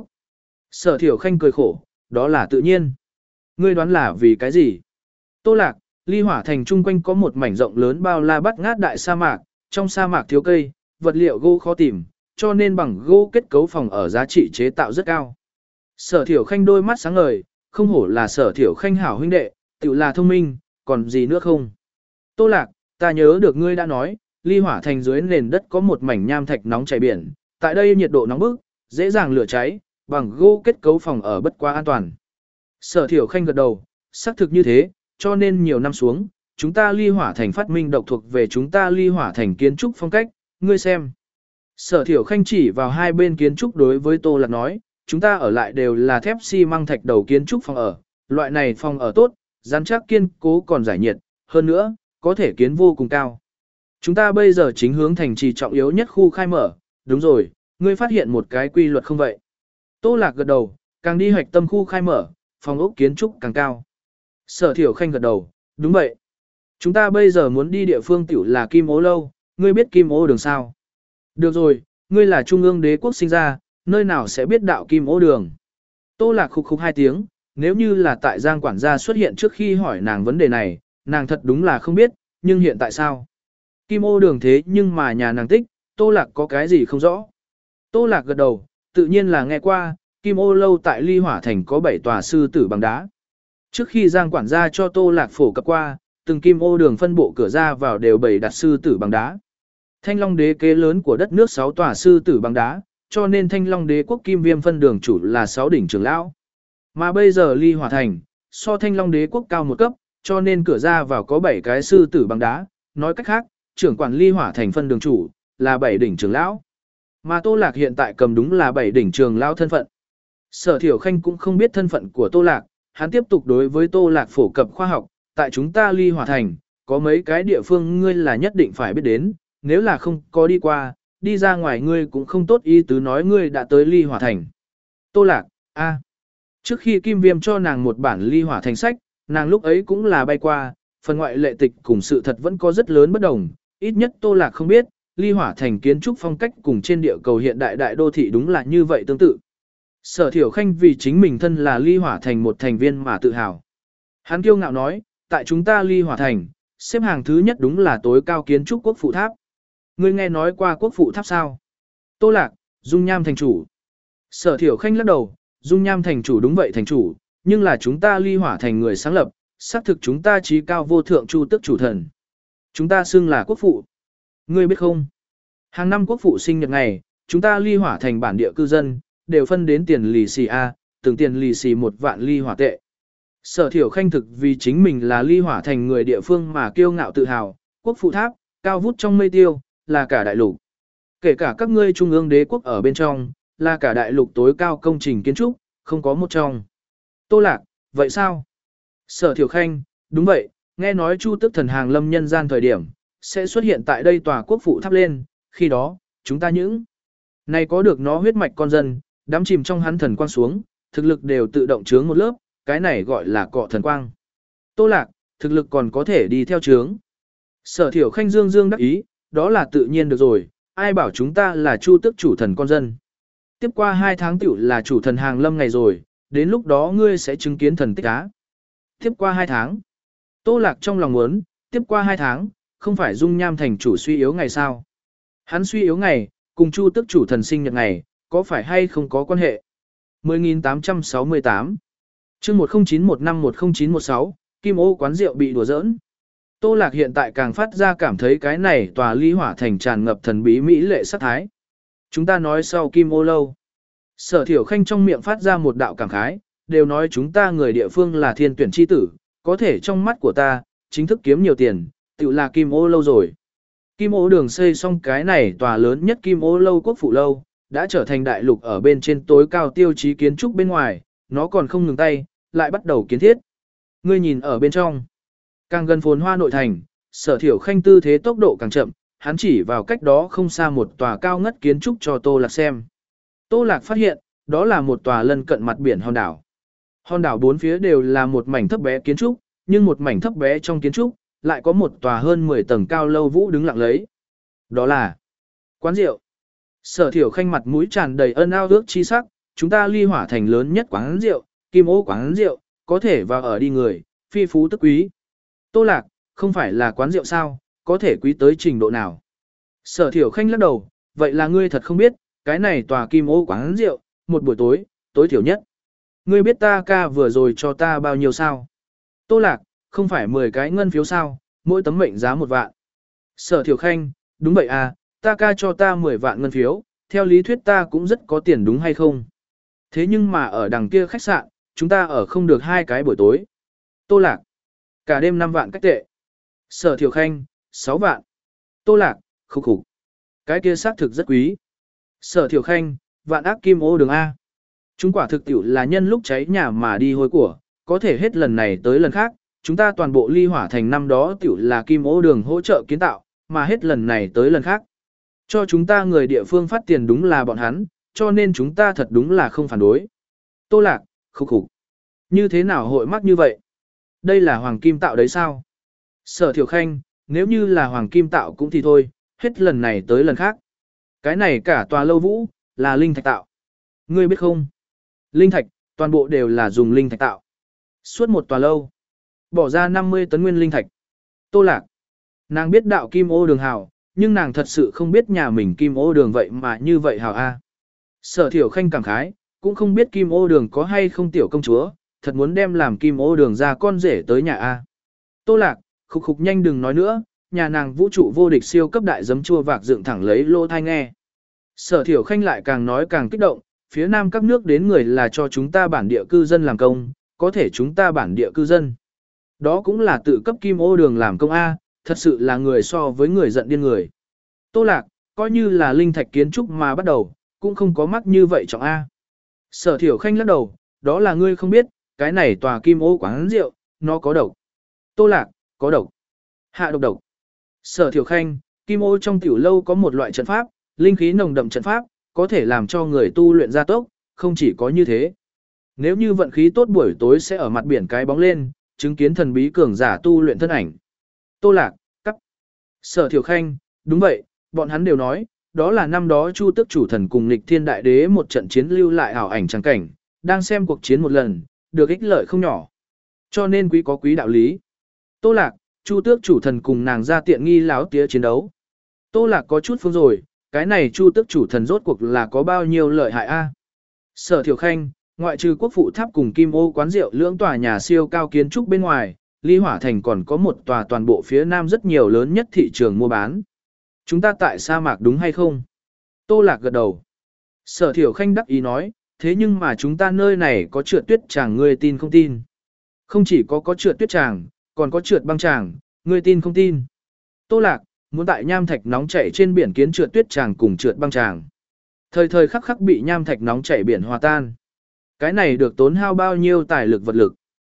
Sở Thiểu Khanh cười khổ, đó là tự nhiên. Ngươi đoán là vì cái gì? Tô Lạc, ly hỏa thành chung quanh có một mảnh rộng lớn bao la bắt ngát đại sa mạc, trong sa mạc thiếu cây, vật liệu gỗ khó tìm, cho nên bằng gỗ kết cấu phòng ở giá trị chế tạo rất cao. Sở Thiểu Khanh đôi mắt sáng ngời, không hổ là Sở Thiểu Khanh hảo huynh đệ, tự là thông minh, còn gì nữa không? Tô Lạc, ta nhớ được ngươi đã nói, Ly Hỏa Thành dưới nền đất có một mảnh nham thạch nóng chảy biển, tại đây nhiệt độ nóng bức, dễ dàng lửa cháy, bằng gỗ kết cấu phòng ở bất quá an toàn. Sở Thiểu Khanh gật đầu, xác thực như thế, cho nên nhiều năm xuống, chúng ta Ly Hỏa Thành phát minh độc thuộc về chúng ta Ly Hỏa Thành kiến trúc phong cách, ngươi xem. Sở Thiểu Khanh chỉ vào hai bên kiến trúc đối với Tô Lạc nói, chúng ta ở lại đều là thép xi măng thạch đầu kiến trúc phòng ở, loại này phòng ở tốt, rắn chắc kiên cố còn giải nhiệt, hơn nữa, có thể kiến vô cùng cao. Chúng ta bây giờ chính hướng thành trì trọng yếu nhất khu khai mở, đúng rồi, ngươi phát hiện một cái quy luật không vậy? Tô Lạc gật đầu, càng đi hoạch tâm khu khai mở, phòng ốc kiến trúc càng cao. Sở Thiểu Khanh gật đầu, đúng vậy. Chúng ta bây giờ muốn đi địa phương tiểu là Kim Ô Lâu, ngươi biết Kim Ô Đường sao? Được rồi, ngươi là trung ương đế quốc sinh ra, nơi nào sẽ biết đạo Kim Ô Đường? Tô Lạc khục khục hai tiếng, nếu như là tại Giang quản gia xuất hiện trước khi hỏi nàng vấn đề này, nàng thật đúng là không biết, nhưng hiện tại sao? Kim Ô Đường thế nhưng mà nhà nàng tích, Tô Lạc có cái gì không rõ? Tô Lạc gật đầu, tự nhiên là nghe qua, Kim Ô Lâu tại Ly Hỏa Thành có bảy tòa sư tử bằng đá. Trước khi Giang quản gia cho Tô Lạc phổ cập qua, từng Kim Ô Đường phân bộ cửa ra vào đều bày đặt sư tử bằng đá. Thanh Long đế kế lớn của đất nước sáu tòa sư tử bằng đá, cho nên Thanh Long đế quốc Kim Viêm phân đường chủ là sáu đỉnh trưởng lão. Mà bây giờ Ly Hỏa Thành, so Thanh Long đế quốc cao một cấp, cho nên cửa ra vào có bảy cái sư tử bằng đá, nói cách khác, trưởng quản Ly Hỏa Thành phân đường chủ là bảy đỉnh trưởng lão. Mà Tô Lạc hiện tại cầm đúng là bảy đỉnh trưởng lão thân phận. Sở Thiểu Khanh cũng không biết thân phận của Tô Lạc, hắn tiếp tục đối với Tô Lạc phổ cập khoa học, tại chúng ta Ly Hỏa Thành, có mấy cái địa phương ngươi là nhất định phải biết đến, nếu là không có đi qua, đi ra ngoài ngươi cũng không tốt ý tứ nói ngươi đã tới Ly Hỏa Thành. Tô Lạc, a, trước khi Kim Viêm cho nàng một bản Ly Hỏa Thành sách, nàng lúc ấy cũng là bay qua, phần ngoại lệ tịch cùng sự thật vẫn có rất lớn bất đồng, ít nhất Tô Lạc không biết, Ly Hỏa Thành kiến trúc phong cách cùng trên địa cầu hiện đại đại đô thị đúng là như vậy tương tự. Sở Thiểu Khanh vì chính mình thân là Ly Hỏa Thành một thành viên mà tự hào. Hắn kiêu ngạo nói, tại chúng ta Ly Hỏa Thành, xếp hàng thứ nhất đúng là tối cao kiến trúc quốc phụ tháp. Ngươi nghe nói qua quốc phụ tháp sao? Tô Lạc, Dung Nham thành chủ. Sở Thiểu Khanh lắc đầu, Dung Nham thành chủ đúng vậy thành chủ, nhưng là chúng ta Ly Hỏa Thành người sáng lập, xác thực chúng ta trí cao vô thượng Chu Tức chủ thần. Chúng ta xưng là quốc phụ. Ngươi biết không? Hàng năm quốc phụ sinh nhật ngày, chúng ta Ly Hỏa Thành bản địa cư dân, đều phân đến tiền lì xì A, từng tiền lì xì một vạn ly hỏa tệ. Sở Thiểu Khanh thực vì chính mình là Ly Hỏa Thành người địa phương mà kiêu ngạo tự hào, quốc phụ tháp, cao vút trong mây tiêu, là cả đại lục. Kể cả các ngươi trung ương đế quốc ở bên trong, là cả đại lục tối cao công trình kiến trúc, không có một trong. Tô Lạc, vậy sao? Sở Thiểu Khanh, đúng vậy, nghe nói Chu Tức thần hàng lâm nhân gian thời điểm, sẽ xuất hiện tại đây tòa quốc phụ tháp lên, khi đó, chúng ta những này có được nó huyết mạch con dân, đắm chìm trong hắn thần quang xuống, thực lực đều tự động chướng một lớp, cái này gọi là cọ thần quang. Tô Lạc, thực lực còn có thể đi theo chướng. Sở Thiểu Khanh dương dương đắc ý, đó là tự nhiên được rồi, ai bảo chúng ta là Chu Tức chủ thần con dân. Tiếp qua hai tháng tiểu là chủ thần hàng lâm ngày rồi, đến lúc đó ngươi sẽ chứng kiến thần tích á. Tiếp qua hai tháng. Tô Lạc trong lòng muốn, tiếp qua hai tháng, không phải Dung Nham thành chủ suy yếu ngày sao. Hắn suy yếu ngày, cùng Chu Tức chủ thần sinh nhật ngày, có phải hay không có quan hệ? mười nghìn tám trăm sáu mươi tám chương một không chín một năm một không chín một sáu, Kim Ô quán rượu bị đùa giỡn. Tô Lạc hiện tại càng phát ra cảm thấy cái này tòa Ly Hỏa Thành tràn ngập thần bí mỹ lệ sắc thái. Chúng ta nói sau Kim Ô lâu. Sở Thiểu Khanh trong miệng phát ra một đạo cảm khái, đều nói chúng ta người địa phương là thiên tuyển chi tử, có thể trong mắt của ta, chính thức kiếm nhiều tiền, tự là Kim Ô lâu rồi. Kim Ô đường xây xong cái này tòa lớn nhất Kim Ô lâu quốc phụ lâu, đã trở thành đại lục ở bên trên tối cao tiêu chí kiến trúc bên ngoài, nó còn không ngừng tay, lại bắt đầu kiến thiết. Ngươi nhìn ở bên trong, càng gần phồn hoa nội thành, Sở Thiểu Khanh tư thế tốc độ càng chậm, hắn chỉ vào cách đó không xa một tòa cao ngất kiến trúc cho Tô Lạc xem. Tô Lạc phát hiện, đó là một tòa lân cận mặt biển hòn đảo. Hòn đảo bốn phía đều là một mảnh thấp bé kiến trúc, nhưng một mảnh thấp bé trong kiến trúc, lại có một tòa hơn mười tầng cao lâu vũ đứng lặng lấy. Đó là quán rượu. Sở Thiểu Khanh mặt mũi tràn đầy ân ao ước chi sắc, chúng ta Ly Hỏa Thành lớn nhất quán rượu, Kim Ô quán rượu, có thể vào ở đi người, phi phú tức quý. Tô Lạc, không phải là quán rượu sao, có thể quý tới trình độ nào? Sở Thiểu Khanh lắc đầu, vậy là ngươi thật không biết, cái này tòa kim ô quán rượu, một buổi tối, tối thiểu nhất. Ngươi biết ta ca vừa rồi cho ta bao nhiêu sao? Tô Lạc, không phải mười cái ngân phiếu sao, mỗi tấm mệnh giá một vạn. Sở Thiểu Khanh, đúng vậy à, ta ca cho ta mười vạn ngân phiếu, theo lý thuyết ta cũng rất có tiền đúng hay không? Thế nhưng mà ở đằng kia khách sạn, chúng ta ở không được hai cái buổi tối. Tô Lạc, cả đêm năm vạn cách tệ. Sở Thiểu Khanh, sáu vạn. Tô Lạc, khục khục. Cái kia xác thực rất quý. Sở Thiểu Khanh, vạn ác kim ô đường A. Chúng quả thực tiểu là nhân lúc cháy nhà mà đi hôi của, có thể hết lần này tới lần khác, chúng ta toàn bộ ly hỏa thành năm đó tiểu là kim ô đường hỗ trợ kiến tạo, mà hết lần này tới lần khác. Cho chúng ta người địa phương phát tiền đúng là bọn hắn, cho nên chúng ta thật đúng là không phản đối. Tô Lạc, khục khục. Như thế nào hội mắc như vậy? Đây là hoàng kim tạo đấy sao? Sở Thiểu Khanh, nếu như là hoàng kim tạo cũng thì thôi, hết lần này tới lần khác. Cái này cả tòa lâu vũ, là linh thạch tạo. Ngươi biết không? Linh thạch, toàn bộ đều là dùng linh thạch tạo. Suốt một tòa lâu, bỏ ra năm mươi tấn nguyên linh thạch. Tô Lạc, nàng biết đạo kim ô đường hào, nhưng nàng thật sự không biết nhà mình kim ô đường vậy mà như vậy hào a. Sở Thiểu Khanh cảm khái, cũng không biết kim ô đường có hay không tiểu công chúa, thật muốn đem làm kim ô đường ra con rể tới nhà a. Tô Lạc, khục khục nhanh đừng nói nữa, nhà nàng vũ trụ vô địch siêu cấp đại giấm chua vạc dựng thẳng lấy lô thai nghe. Sở Thiểu Khanh lại càng nói càng kích động, phía nam các nước đến người là cho chúng ta bản địa cư dân làm công, có thể chúng ta bản địa cư dân. Đó cũng là tự cấp kim ô đường làm công A, thật sự là người so với người giận điên người. Tô Lạc, coi như là linh thạch kiến trúc mà bắt đầu, cũng không có mắc như vậy trọng A. Sở Thiểu Khanh lắc đầu, đó là ngươi không biết, cái này tòa kim ô quán rượu, nó có độc. Tô Lạc, có độc. Hạ độc độc. Sở Thiểu Khanh, kim ô trong tiểu lâu có một loại trận pháp, linh khí nồng đậm trận pháp, có thể làm cho người tu luyện gia tốc, không chỉ có như thế. Nếu như vận khí tốt buổi tối sẽ ở mặt biển cái bóng lên, chứng kiến thần bí cường giả tu luyện thân ảnh. Tô Lạc, cắt. Sở Thiểu Khanh, đúng vậy, bọn hắn đều nói, đó là năm đó Chu Tước chủ thần cùng Nghịch Thiên Đại Đế một trận chiến lưu lại ảo ảnh trắng cảnh, đang xem cuộc chiến một lần, được ích lợi không nhỏ. Cho nên quý có quý đạo lý. Tô Lạc, Chu Tước chủ thần cùng nàng ra tiện nghi láo tía chiến đấu. Tô Lạc có chút phương rồi, cái này Chu Tước chủ thần rốt cuộc là có bao nhiêu lợi hại a? Sở Thiểu Khanh, ngoại trừ Quốc Phụ Tháp cùng Kim Ô quán rượu lưỡng tòa nhà siêu cao kiến trúc bên ngoài, Ly Hỏa Thành còn có một tòa toàn bộ phía nam rất nhiều lớn nhất thị trường mua bán. Chúng ta tại sa mạc đúng hay không? Tô Lạc gật đầu. Sở Thiểu Khanh đắc ý nói, thế nhưng mà chúng ta nơi này có trượt tuyết tràng, ngươi tin không tin? Không chỉ có có trượt tuyết tràng, còn có trượt băng tràng, ngươi tin không tin? Tô Lạc, muốn tại nham thạch nóng chảy trên biển kiến trượt tuyết tràng cùng trượt băng tràng. Thời thời khắc khắc bị nham thạch nóng chảy biển hòa tan. Cái này được tốn hao bao nhiêu tài lực vật lực?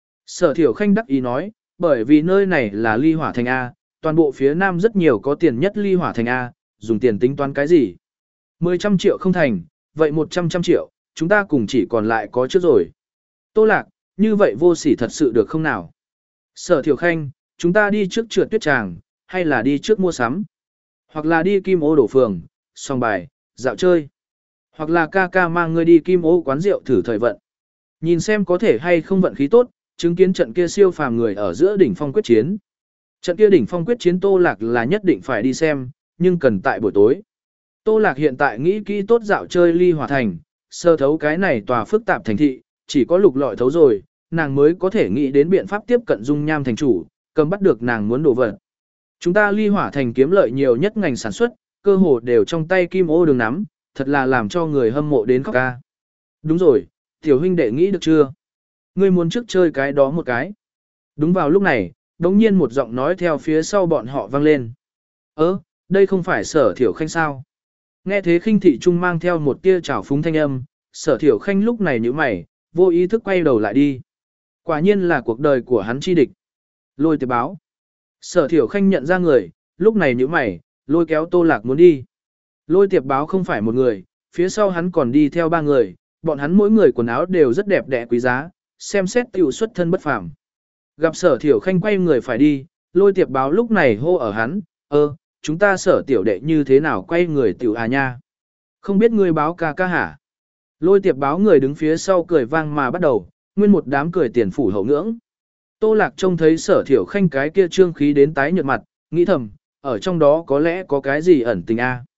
Sở Thiểu Khanh đắc ý nói, bởi vì nơi này là Ly Hỏa Thành A, toàn bộ phía nam rất nhiều có tiền nhất Ly Hỏa Thành A, dùng tiền tính toán cái gì? Mười trăm triệu không thành, vậy một trăm trăm triệu, chúng ta cùng chỉ còn lại có trước rồi. Tô Lạc, như vậy vô sỉ thật sự được không nào? Sở Thiểu Khanh, chúng ta đi trước trượt tuyết tràng, hay là đi trước mua sắm? Hoặc là đi Kim Ô đổ phường, song bài, dạo chơi? Hoặc là ca ca mang ngươi đi Kim Ô quán rượu thử thời vận? Nhìn xem có thể hay không vận khí tốt, chứng kiến trận kia siêu phàm người ở giữa đỉnh phong quyết chiến. Trận kia đỉnh phong quyết chiến Tô Lạc là nhất định phải đi xem, nhưng cần tại buổi tối. Tô Lạc hiện tại nghĩ kỹ tốt dạo chơi Ly Hỏa Thành, sơ thấu cái này tòa phức tạp thành thị, chỉ có lục lọi thấu rồi, nàng mới có thể nghĩ đến biện pháp tiếp cận dung nham thành chủ, cầm bắt được nàng muốn đổ vật. Chúng ta Ly Hỏa Thành kiếm lợi nhiều nhất ngành sản xuất, cơ hồ đều trong tay Kim Ô đường nắm, thật là làm cho người hâm mộ đến khóc ca. Đúng rồi, tiểu huynh đệ nghĩ được chưa? Ngươi muốn trước chơi cái đó một cái. Đúng vào lúc này, đống nhiên một giọng nói theo phía sau bọn họ vang lên. Ơ, đây không phải Sở Thiểu Khanh sao? Nghe thế khinh thị trung mang theo một tia trào phúng thanh âm, Sở Thiểu Khanh lúc này nhíu mày, vô ý thức quay đầu lại đi. Quả nhiên là cuộc đời của hắn chi địch. Lôi Tiệp Báo. Sở Thiểu Khanh nhận ra người, lúc này nhíu mày, lôi kéo Tô Lạc muốn đi. Lôi Tiệp Báo không phải một người, phía sau hắn còn đi theo ba người, bọn hắn mỗi người quần áo đều rất đẹp đẽ quý giá, xem xét tiểu xuất thân bất phàm. Gặp Sở Thiểu Khanh quay người phải đi, Lôi Tiệp Báo lúc này hô ở hắn, ơ, chúng ta Sở tiểu đệ như thế nào quay người tiểu à nha? Không biết ngươi báo ca ca hả? Lôi Tiệp Báo người đứng phía sau cười vang mà bắt đầu, nguyên một đám cười tiền phủ hậu ngưỡng. Tô Lạc trông thấy Sở Thiểu Khanh cái kia trương khí đến tái nhợt mặt, nghĩ thầm, ở trong đó có lẽ có cái gì ẩn tình a.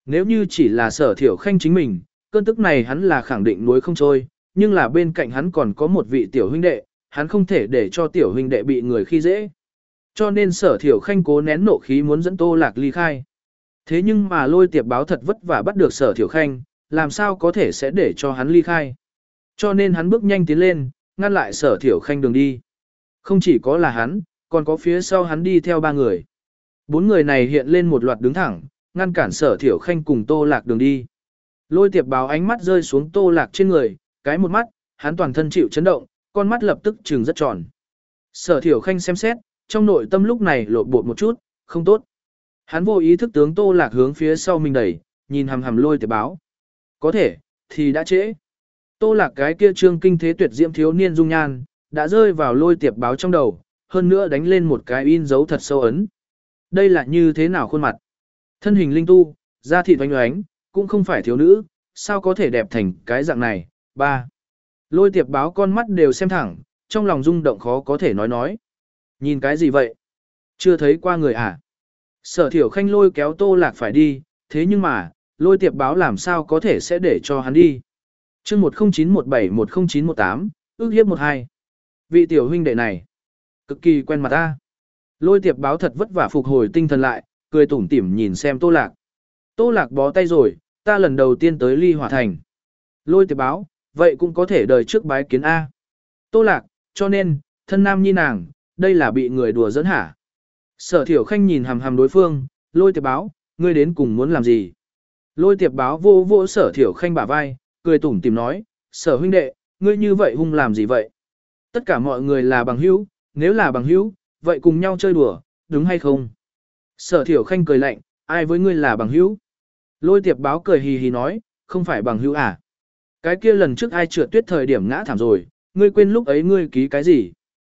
Nếu như chỉ là sở thiểu khanh chính mình, cơn tức này hắn là khẳng định nuối không trôi, nhưng là bên cạnh hắn còn có một vị tiểu huynh đệ, hắn không thể để cho tiểu huynh đệ bị người khi dễ. Cho nên sở thiểu khanh cố nén nộ khí muốn dẫn Tô Lạc ly khai. Thế nhưng mà Lôi Tiệp Báo thật vất vả bắt được sở thiểu khanh, làm sao có thể sẽ để cho hắn ly khai. Cho nên hắn bước nhanh tiến lên, ngăn lại sở thiểu khanh đường đi. Không chỉ có là hắn, còn có phía sau hắn đi theo ba người. Bốn người này hiện lên một loạt đứng thẳng, ngăn cản sở thiểu khanh cùng Tô Lạc đường đi. Lôi Tiệp Báo ánh mắt rơi xuống Tô Lạc trên người, cái một mắt, hắn toàn thân chịu chấn động, con mắt lập tức trừng rất tròn. Sở thiểu khanh xem xét, trong nội tâm lúc này lộn bột một chút, không tốt. Hắn vô ý thức tướng Tô Lạc hướng phía sau mình đẩy, nhìn hằm hằm Lôi Tiệp Báo. Có thể, thì đã trễ. Tô Lạc cái kia trương kinh thế tuyệt diễm thiếu niên dung nhan, đã rơi vào Lôi Tiệp Báo trong đầu, hơn nữa đánh lên một cái in dấu thật sâu ấn. Đây là như thế nào khuôn mặt? Thân hình linh tu, da thịt oánh oánh, cũng không phải thiếu nữ, sao có thể đẹp thành cái dạng này? Ba. Lôi Tiệp Báo con mắt đều xem thẳng, trong lòng rung động khó có thể nói nói. Nhìn cái gì vậy? Chưa thấy qua người à? Sở thiểu khanh lôi kéo Tô Lạc phải đi, thế nhưng mà, Lôi Tiệp Báo làm sao có thể sẽ để cho hắn đi? chương một không chín một bảy một không chín một tám, ước hiếp một hai. Vị tiểu huynh đệ này, cực kỳ quen mặt ta. Lôi Tiệp Báo thật vất vả phục hồi tinh thần lại, cười tủm tỉm nhìn xem Tô Lạc. Tô Lạc bó tay rồi, ta lần đầu tiên tới Ly Hỏa Thành. Lôi Tiệp Báo, vậy cũng có thể đời trước bái kiến A. Tô Lạc, cho nên, thân nam nhi nàng, đây là bị người đùa dẫn hả? Sở thiểu khanh nhìn hằm hằm đối phương, Lôi Tiệp Báo, ngươi đến cùng muốn làm gì? Lôi Tiệp Báo vô vô sở thiểu khanh bả vai, cười tủm tỉm nói, sở huynh đệ, ngươi như vậy hung làm gì vậy? Tất cả mọi người là bằng hữu, nếu là bằng hữu, vậy cùng nhau chơi đùa, đúng hay không? Sở thiểu khanh cười lạnh, ai với ngươi là bằng hữu? Lôi Tiệp Báo cười hì hì nói, không phải bằng hữu à? Cái kia lần trước ai trượt tuyết thời điểm ngã thảm rồi, ngươi quên lúc ấy ngươi ký cái gì?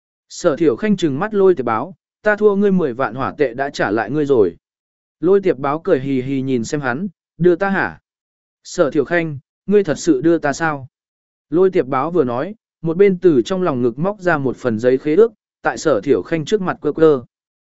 Sở thiểu khanh trừng mắt Lôi Tiệp Báo, ta thua ngươi mười vạn hỏa tệ đã trả lại ngươi rồi. Lôi Tiệp Báo cười hì hì nhìn xem hắn, đưa ta hả? Sở thiểu khanh, ngươi thật sự đưa ta sao? Lôi Tiệp Báo vừa nói, một bên từ trong lòng ngực móc ra một phần giấy khế ước, tại sở thiểu khanh trước mặt quơ quơ.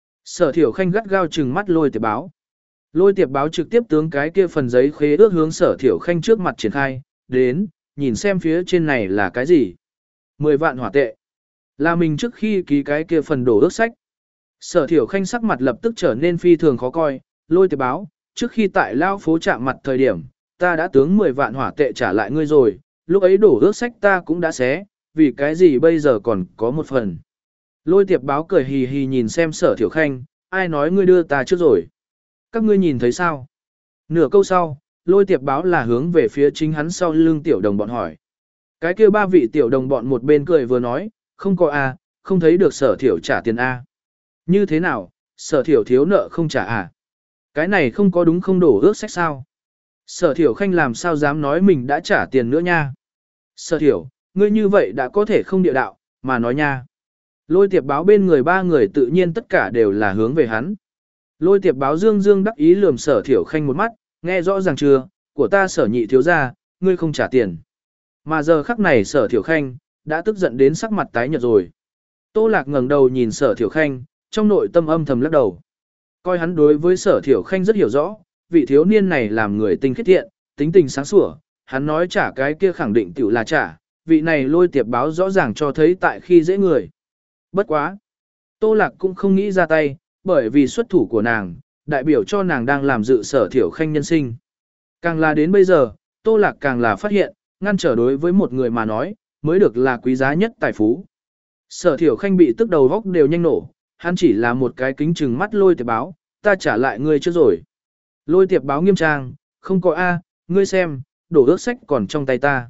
Sở thiểu khanh gắt gao trừng mắt Lôi Tiệp Báo. Lôi Tiệp Báo trực tiếp tướng cái kia phần giấy khế ước hướng sở thiểu khanh trước mặt triển khai, đến, nhìn xem phía trên này là cái gì. Mười vạn hỏa tệ. Là mình trước khi ký cái kia phần đổ ước sách. Sở thiểu khanh sắc mặt lập tức trở nên phi thường khó coi, Lôi Tiệp Báo, trước khi tại lao phố chạm mặt thời điểm, ta đã tướng mười vạn hỏa tệ trả lại ngươi rồi, lúc ấy đổ ước sách ta cũng đã xé, vì cái gì bây giờ còn có một phần. Lôi Tiệp Báo cười hì hì nhìn xem sở thiểu khanh, ai nói ngươi đưa ta trước rồi. Các ngươi nhìn thấy sao? Nửa câu sau, Lôi Tiệp Báo là hướng về phía chính hắn sau lưng tiểu đồng bọn hỏi. Cái kia ba vị tiểu đồng bọn một bên cười vừa nói, không có A, không thấy được sở thiểu trả tiền A. Như thế nào, sở thiểu thiếu nợ không trả à? Cái này không có đúng không đổ ước sách sao? Sở thiểu khanh làm sao dám nói mình đã trả tiền nữa nha? Sở thiểu, ngươi như vậy đã có thể không địa đạo, mà nói nha. Lôi Tiệp Báo bên người ba người tự nhiên tất cả đều là hướng về hắn. Lôi Tiệp Báo dương dương đắc ý lườm sở thiểu khanh một mắt, nghe rõ ràng chưa, của ta sở nhị thiếu gia, ngươi không trả tiền. Mà giờ khắc này sở thiểu khanh, đã tức giận đến sắc mặt tái nhợt rồi. Tô Lạc ngẩng đầu nhìn sở thiểu khanh, trong nội tâm âm thầm lắc đầu. Coi hắn đối với sở thiểu khanh rất hiểu rõ, vị thiếu niên này làm người tinh khiết thiện, tính tình sáng sủa, hắn nói trả cái kia khẳng định tiểu là trả, vị này Lôi Tiệp Báo rõ ràng cho thấy tại khi dễ người. Bất quá. Tô Lạc cũng không nghĩ ra tay, bởi vì xuất thủ của nàng, đại biểu cho nàng đang làm dự sở thiểu khanh nhân sinh. Càng là đến bây giờ, Tô Lạc càng là phát hiện, ngăn trở đối với một người mà nói, mới được là quý giá nhất tài phú. Sở thiểu khanh bị tức đầu góc đều nhanh nổ, hắn chỉ là một cái kính chừng mắt Lôi Tiệp Báo, ta trả lại ngươi trước rồi. Lôi Tiệp Báo nghiêm trang, không có A, ngươi xem, đổ ước sách còn trong tay ta.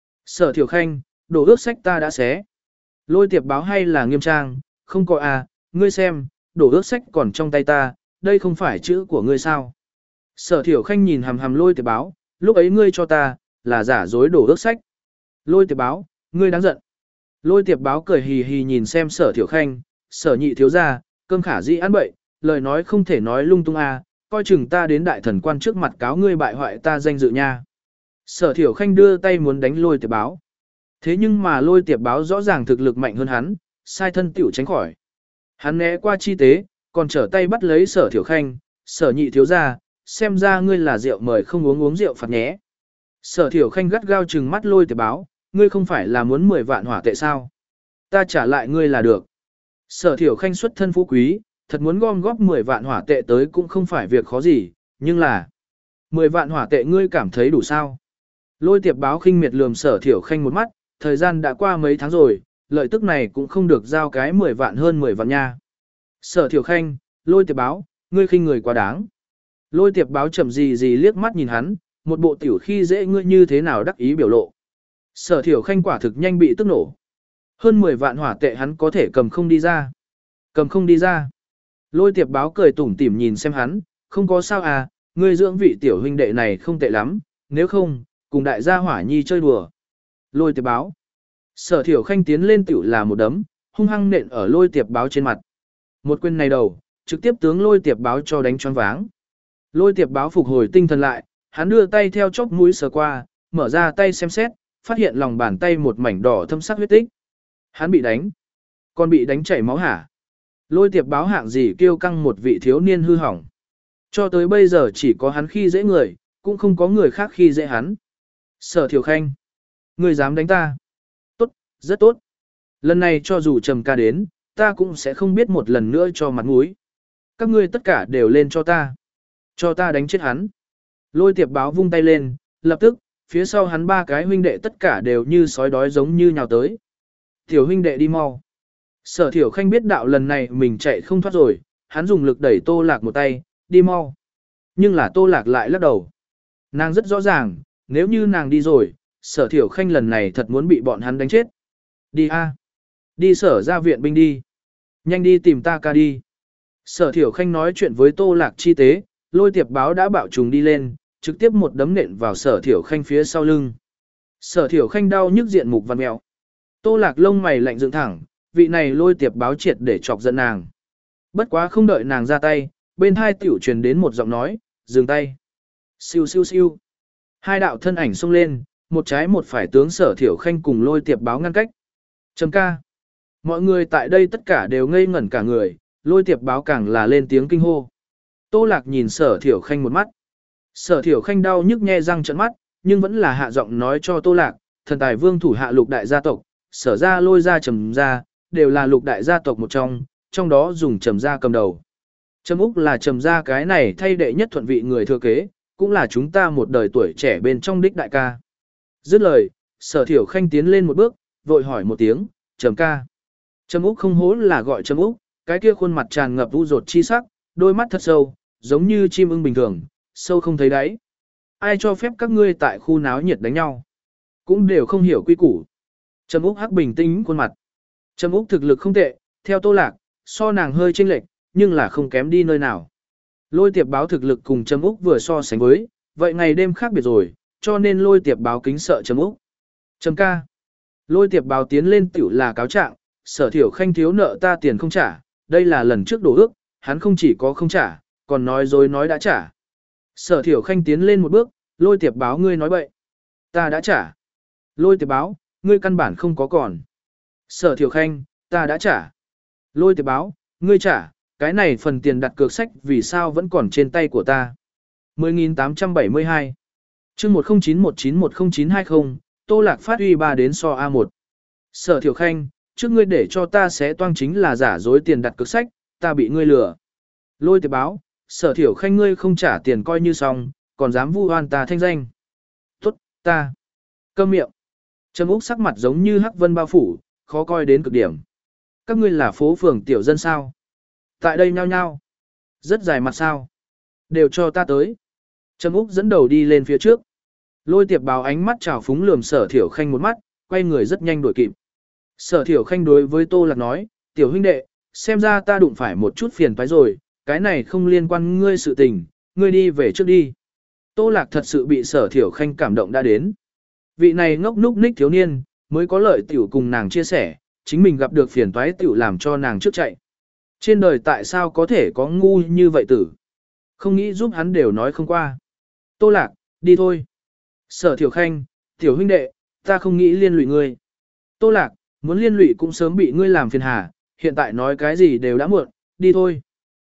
Sở thiểu khanh, đổ ước sách ta đã xé. Lôi Tiệp Báo hay là nghiêm trang, không có A, ngươi xem, đổ ước sách còn trong tay ta, đây không phải chữ của ngươi sao. Sở thiểu khanh nhìn hằm hằm Lôi Tiệp Báo, lúc ấy ngươi cho ta, là giả dối đổ ước sách. Lôi Tiệp Báo, ngươi đáng giận. Lôi Tiệp Báo cười hì hì nhìn xem sở thiểu khanh, sở nhị thiếu gia, cơm khả dĩ ăn bậy, lời nói không thể nói lung tung a, coi chừng ta đến đại thần quan trước mặt cáo ngươi bại hoại ta danh dự nha. Sở thiểu khanh đưa tay muốn đánh Lôi Tiệp Báo. Thế nhưng mà Lôi Tiệp Báo rõ ràng thực lực mạnh hơn hắn, sai thân tiểu tránh khỏi. Hắn né qua chi tế, còn trở tay bắt lấy sở thiểu khanh, sở nhị thiếu gia, xem ra ngươi là rượu mời không uống uống rượu phạt nhé. Sở Thiểu Khanh gắt gao trừng mắt Lôi Tiệp Báo, ngươi không phải là muốn mười vạn hỏa tệ sao? Ta trả lại ngươi là được. Sở Thiểu Khanh xuất thân phú quý, thật muốn gom góp mười vạn hỏa tệ tới cũng không phải việc khó gì, nhưng là mười vạn hỏa tệ ngươi cảm thấy đủ sao? Lôi Tiệp Báo khinh miệt lườm Sở Thiểu Khanh một mắt, thời gian đã qua mấy tháng rồi, lợi tức này cũng không được giao cái mười vạn hơn mười vạn nha. Sở Thiểu Khanh, Lôi Tiệp Báo, ngươi khinh người quá đáng. Lôi Tiệp Báo chậm gì gì liếc mắt nhìn hắn, một bộ tiểu khi dễ ngươi như thế nào đắc ý biểu lộ. Sở Thiểu Khanh quả thực nhanh bị tức nổ. Hơn mười vạn hỏa tệ hắn có thể cầm không đi ra. Cầm không đi ra. Lôi Tiệp Báo cười tủm tỉm nhìn xem hắn, không có sao à, ngươi dưỡng vị tiểu huynh đệ này không tệ lắm, nếu không, cùng đại gia Hỏa Nhi chơi đùa. Lôi Tiệp Báo. Sở Thiểu Khanh tiến lên tiểu là một đấm, hung hăng nện ở Lôi Tiệp Báo trên mặt. Một quyền này đầu, trực tiếp tướng Lôi Tiệp Báo cho đánh choáng váng. Lôi Tiệp Báo phục hồi tinh thần lại, hắn đưa tay theo chóp mũi sờ qua, mở ra tay xem xét, phát hiện lòng bàn tay một mảnh đỏ thâm sắc huyết tích. Hắn bị đánh, còn bị đánh chảy máu hả? Lôi Tiệp Báo hạng gì kêu căng một vị thiếu niên hư hỏng. Cho tới bây giờ chỉ có hắn khi dễ người, cũng không có người khác khi dễ hắn. Sở Thiểu Khanh, ngươi dám đánh ta? Tốt, rất tốt. Lần này cho dù Trầm ca đến, ta cũng sẽ không biết một lần nữa cho mặt mũi. Các ngươi tất cả đều lên cho ta. Cho ta đánh chết hắn. Lôi Tiệp Báo vung tay lên, lập tức, phía sau hắn ba cái huynh đệ tất cả đều như sói đói giống như nhào tới. Tiểu huynh đệ đi mau. Sở Thiểu Khanh biết đạo lần này mình chạy không thoát rồi, hắn dùng lực đẩy Tô Lạc một tay, đi mau. Nhưng là Tô Lạc lại lắc đầu. Nàng rất rõ ràng, nếu như nàng đi rồi, Sở Thiểu Khanh lần này thật muốn bị bọn hắn đánh chết. Đi a, đi sở ra viện binh đi. Nhanh đi tìm ta ca đi. Sở Thiểu Khanh nói chuyện với Tô Lạc chi tế, Lôi Tiệp Báo đã bạo trùng đi lên, trực tiếp một đấm nện vào Sở Thiểu Khanh phía sau lưng. Sở Thiểu Khanh đau nhức diện mục vằn mẹo. Tô Lạc lông mày lạnh dựng thẳng, vị này Lôi Tiệp Báo triệt để chọc giận nàng. Bất quá không đợi nàng ra tay, bên hai tiểu truyền đến một giọng nói, dừng tay. Siêu siêu siêu. Hai đạo thân ảnh xông lên, một trái một phải tướng Sở Thiểu Khanh cùng Lôi Tiệp Báo ngăn cách. Trầm ca. Mọi người tại đây tất cả đều ngây ngẩn cả người, Lôi Tiệp Báo càng là lên tiếng kinh hô. Tô Lạc nhìn Sở Thiểu Khanh một mắt. Sở Thiểu Khanh đau nhức nhe răng trợn mắt, nhưng vẫn là hạ giọng nói cho Tô Lạc, thần tài vương thủ hạ lục đại gia tộc, Sở ra Lôi ra Trầm ra, đều là lục đại gia tộc một trong, trong đó dùng Trầm ra cầm đầu. Trầm Úc là Trầm ra cái này thay đệ nhất thuận vị người thừa kế, cũng là chúng ta một đời tuổi trẻ bên trong đích đại ca. Dứt lời, Sở Thiểu Khanh tiến lên một bước, vội hỏi một tiếng, Trầm ca. Trầm Úc không hố là gọi Trầm Úc, cái kia khuôn mặt tràn ngập u rột chi sắc, đôi mắt thật sâu, giống như chim ưng bình thường, sâu không thấy đáy. Ai cho phép các ngươi tại khu náo nhiệt đánh nhau? Cũng đều không hiểu quy củ. Trầm Úc hắc bình tĩnh khuôn mặt. Trầm Úc thực lực không tệ, theo Tô Lạc, so nàng hơi chênh lệch, nhưng là không kém đi nơi nào. Lôi Tiệp Báo thực lực cùng Trầm Úc vừa so sánh với, vậy ngày đêm khác biệt rồi, cho nên Lôi Tiệp Báo kính sợ Trầm Úc. Trầm ca. Lôi Tiệp Báo tiến lên tiểu là cáo trạng, Sở Thiểu Khanh thiếu nợ ta tiền không trả, đây là lần trước đổ ước, hắn không chỉ có không trả, còn nói dối nói đã trả. Sở Thiểu Khanh tiến lên một bước, Lôi Tiệp Báo ngươi nói bậy. Ta đã trả. Lôi Tiệp Báo, ngươi căn bản không có còn. Sở Thiểu Khanh, ta đã trả. Lôi Tiệp Báo, ngươi trả, cái này phần tiền đặt cược sách vì sao vẫn còn trên tay của ta. mười nghìn tám trăm bảy mươi hai chương một không chín một chín một không chín hai không, Tô Lạc phát uy ba đến so a một. Sở Thiểu Khanh, trước ngươi để cho ta xé toang chính là giả dối tiền đặt cược sách, ta bị ngươi lừa. Lôi Tiệp Báo, Sở Thiểu Khanh ngươi không trả tiền coi như xong, còn dám vu oan ta thanh danh. Tốt, ta. Câm miệng. Trầm Úc sắc mặt giống như hắc vân bao phủ, khó coi đến cực điểm. Các ngươi là phố phường tiểu dân sao? Tại đây nhao nhao. Rất dài mặt sao? Đều cho ta tới. Trầm Úc dẫn đầu đi lên phía trước. Lôi Tiệp Báo ánh mắt trào phúng lườm Sở Thiểu Khanh một mắt, quay người rất nhanh đuổi kịp. Sở Thiểu Khanh đối với Tô Lạc nói, tiểu huynh đệ, xem ra ta đụng phải một chút phiền toái rồi, cái này không liên quan ngươi sự tình, ngươi đi về trước đi. Tô Lạc thật sự bị Sở Thiểu Khanh cảm động đã đến. Vị này ngốc núc ních thiếu niên, mới có lợi tiểu cùng nàng chia sẻ, chính mình gặp được phiền toái tiểu làm cho nàng trước chạy. Trên đời tại sao có thể có ngu như vậy tử? Không nghĩ giúp hắn đều nói không qua. Tô Lạc, đi thôi. Sở Thiểu Khanh, tiểu huynh đệ, ta không nghĩ liên lụy ngươi. Tô Lạc, muốn liên lụy cũng sớm bị ngươi làm phiền hà, hiện tại nói cái gì đều đã muộn, đi thôi.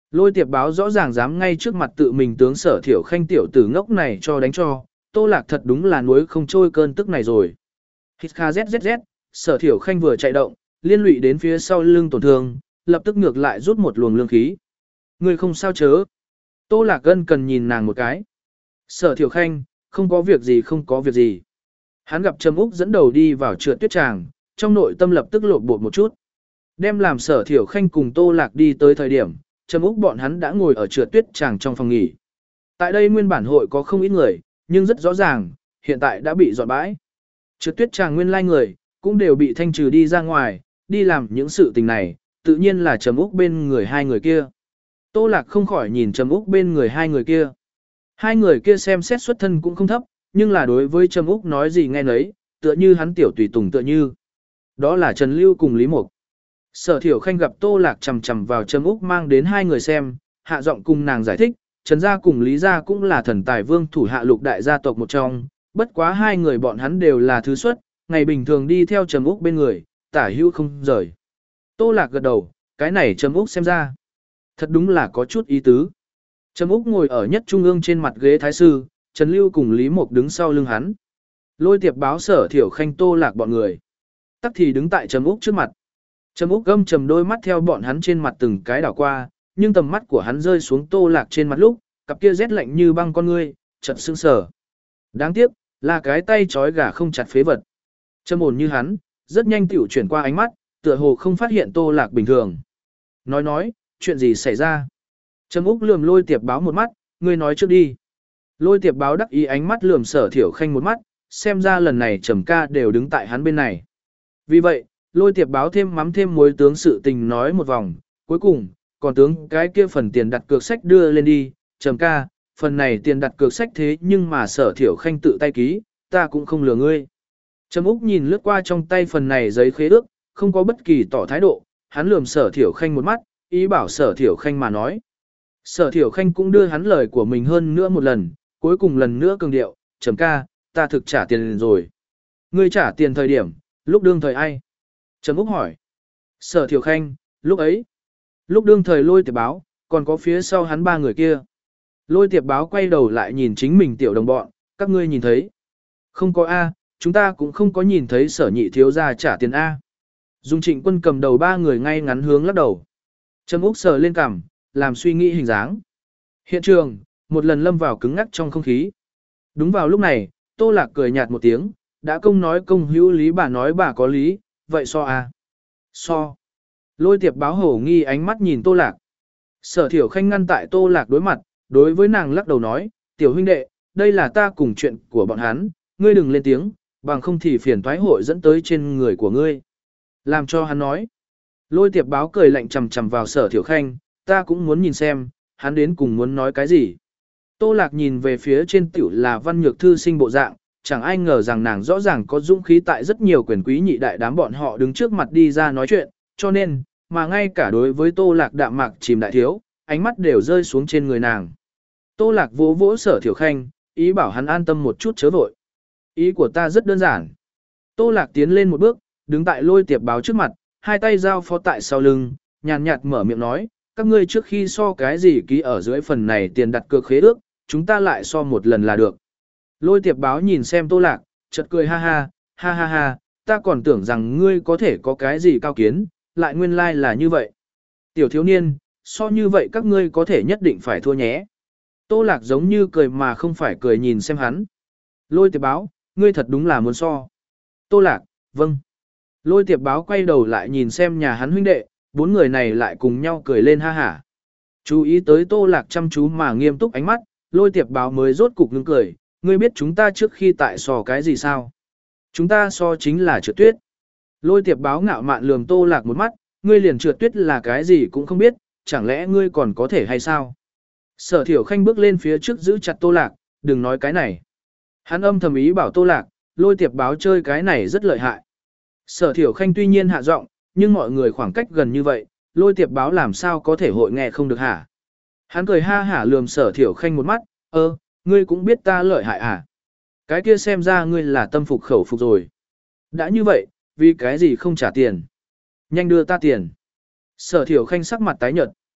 Lôi tiệp báo rõ ràng dám ngay trước mặt tự mình tướng Sở Thiểu Khanh tiểu tử ngốc này cho đánh cho, Tô Lạc thật đúng là nuối không trôi cơn tức này rồi. Hít kha zzz, Sở Thiểu Khanh vừa chạy động, liên lụy đến phía sau lưng tổn thương, lập tức ngược lại rút một luồng lương khí. Người không sao chớ. Tô Lạc Gân cần nhìn nàng một cái. Sở Thiểu Khanh, không có việc gì không có việc gì. Hắn gặp Trầm Úc dẫn đầu đi vào trượt tuyết tràng, trong nội tâm lập tức lột bột một chút. Đem làm Sở Thiểu Khanh cùng Tô Lạc đi tới thời điểm, Trầm Úc bọn hắn đã ngồi ở trượt tuyết tràng trong phòng nghỉ. Tại đây nguyên bản hội có không ít người, nhưng rất rõ ràng, hiện tại đã bị dọn bãi. Trượt tuyết tràng nguyên lai người, cũng đều bị thanh trừ đi ra ngoài, đi làm những sự tình này, tự nhiên là Trầm Úc bên người hai người kia. Tô Lạc không khỏi nhìn Trầm Úc bên người hai người kia. Hai người kia xem xét xuất thân cũng không thấp, nhưng là đối với Trầm Úc nói gì nghe nấy, tựa như hắn tiểu tùy tùng tựa như. Đó là Trần Lưu cùng Lý Mục. Sở Thiểu Khanh gặp Tô Lạc chầm chầm vào Trầm Úc mang đến hai người xem, hạ giọng cùng nàng giải thích, Trần gia cùng Lý gia cũng là thần tài vương thủ hạ lục đại gia tộc một trong, bất quá hai người bọn hắn đều là thứ xuất, ngày bình thường đi theo Trầm Úc bên người, tả hữu không rời. Tô Lạc gật đầu, cái này Trầm Úc xem ra, thật đúng là có chút ý tứ. Trầm Úc ngồi ở nhất trung ương trên mặt ghế thái sư, Trần Lưu cùng Lý Mục đứng sau lưng hắn. Lôi tiệp báo Sở Thiểu Khanh Tô Lạc bọn người. Tắc thì đứng tại Trầm Úc trước mặt. Trầm Úc gâm trầm đôi mắt theo bọn hắn trên mặt từng cái đảo qua, nhưng tầm mắt của hắn rơi xuống Tô Lạc trên mặt lúc, cặp kia rét lạnh như băng con ngươi, chợt sững sờ. Đáng tiếc, là cái tay trói gà không chặt phế vật. Trầm ổn như hắn, rất nhanh tiểu chuyển qua ánh mắt, tựa hồ không phát hiện Tô Lạc bình thường. Nói nói, chuyện gì xảy ra? Trầm Úc lườm Lôi tiệp báo một mắt, ngươi nói trước đi. Lôi tiệp báo đắc ý ánh mắt lườm Sở Thiểu Khanh một mắt, xem ra lần này Trầm ca đều đứng tại hắn bên này. Vì vậy, Lôi tiệp báo thêm mắm thêm muối tướng sự tình nói một vòng, cuối cùng, còn tướng cái kia phần tiền đặt cược sách đưa lên đi, Trầm ca, phần này tiền đặt cược sách thế nhưng mà Sở Thiểu Khanh tự tay ký, ta cũng không lừa ngươi. Trầm Úc nhìn lướt qua trong tay phần này giấy khế ước, không có bất kỳ tỏ thái độ, hắn lườm Sở Thiểu Khanh một mắt, ý bảo Sở Thiểu Khanh mà nói. Sở Thiểu Khanh cũng đưa hắn lời của mình hơn nữa một lần, cuối cùng lần nữa cường điệu, Trầm ca, ta thực trả tiền rồi. Ngươi trả tiền thời điểm, lúc đương thời ai? Trầm Úc hỏi. Sở Thiểu Khanh, lúc ấy. Lúc đương thời Lôi tiệp báo, còn có phía sau hắn ba người kia. Lôi tiệp báo quay đầu lại nhìn chính mình tiểu đồng bọn, các ngươi nhìn thấy. Không có A, chúng ta cũng không có nhìn thấy Sở nhị thiếu gia trả tiền A. Dung Trịnh Quân cầm đầu ba người ngay ngắn hướng lắc đầu. Trầm Úc sờ lên cằm, làm suy nghĩ hình dáng. Hiện trường, một lần lâm vào cứng ngắc trong không khí. Đúng vào lúc này, Tô Lạc cười nhạt một tiếng, đã công nói công hữu lý bà nói bà có lý, vậy so A. So. Lôi tiệp báo hổ nghi ánh mắt nhìn Tô Lạc. Sở Thiểu Khanh ngăn tại Tô Lạc đối mặt, đối với nàng lắc đầu nói, tiểu huynh đệ, đây là ta cùng chuyện của bọn hắn, ngươi đừng lên tiếng, bằng không thì phiền toái hội dẫn tới trên người của ngươi. Làm cho hắn nói. Lôi tiệp báo cười lạnh chầm chầm vào Sở Thiểu Khanh, ta cũng muốn nhìn xem, hắn đến cùng muốn nói cái gì. Tô Lạc nhìn về phía trên tiểu là văn nhược thư sinh bộ dạng, chẳng ai ngờ rằng nàng rõ ràng có dũng khí tại rất nhiều quyền quý nhị đại đám bọn họ đứng trước mặt đi ra nói chuyện, cho nên, mà ngay cả đối với Tô Lạc đạm mạc chìm đại thiếu, ánh mắt đều rơi xuống trên người nàng. Tô Lạc vỗ vỗ Sở Thiểu Khanh, ý bảo hắn an tâm một chút chớ vội. Ý của ta rất đơn giản. Tô Lạc tiến lên một bước, đứng tại Lôi tiệp báo trước mặt, hai tay giao phó tại sau lưng, nhàn nhạt mở miệng nói, các ngươi trước khi so cái gì ký ở dưới phần này tiền đặt cược khế ước, chúng ta lại so một lần là được. Lôi tiệp báo nhìn xem Tô Lạc, chợt cười ha ha, ha ha ha, ta còn tưởng rằng ngươi có thể có cái gì cao kiến, lại nguyên lai like là như vậy. Tiểu thiếu niên, so như vậy các ngươi có thể nhất định phải thua nhé. Tô Lạc giống như cười mà không phải cười nhìn xem hắn. Lôi tiệp báo, ngươi thật đúng là muốn so. Tô Lạc, vâng. Lôi tiệp báo quay đầu lại nhìn xem nhà hắn huynh đệ, bốn người này lại cùng nhau cười lên ha hả. Chú ý tới Tô Lạc chăm chú mà nghiêm túc ánh mắt, Lôi tiệp báo mới rốt cục ngưng cười, ngươi biết chúng ta trước khi tại so cái gì sao? Chúng ta so chính là trượt tuyết. Lôi tiệp báo ngạo mạn lườm Tô Lạc một mắt, ngươi liền trượt tuyết là cái gì cũng không biết, chẳng lẽ ngươi còn có thể hay sao? Sở Thiểu Khanh bước lên phía trước giữ chặt Tô Lạc, đừng nói cái này. Hắn âm thầm ý bảo Tô Lạc, Lôi tiệp báo chơi cái này rất lợi hại. Sở Thiểu Khanh tuy nhiên hạ giọng, nhưng mọi người khoảng cách gần như vậy, Lôi tiệp báo làm sao có thể hội nghe không được hả? Hắn cười ha hả lườm Sở Thiểu Khanh một mắt, ơ, ngươi cũng biết ta lợi hại à? Cái kia xem ra ngươi là tâm phục khẩu phục rồi. Đã như vậy, vì cái gì không trả tiền? Nhanh đưa ta tiền. Sở Thiểu Khanh sắc mặt tái nhợt.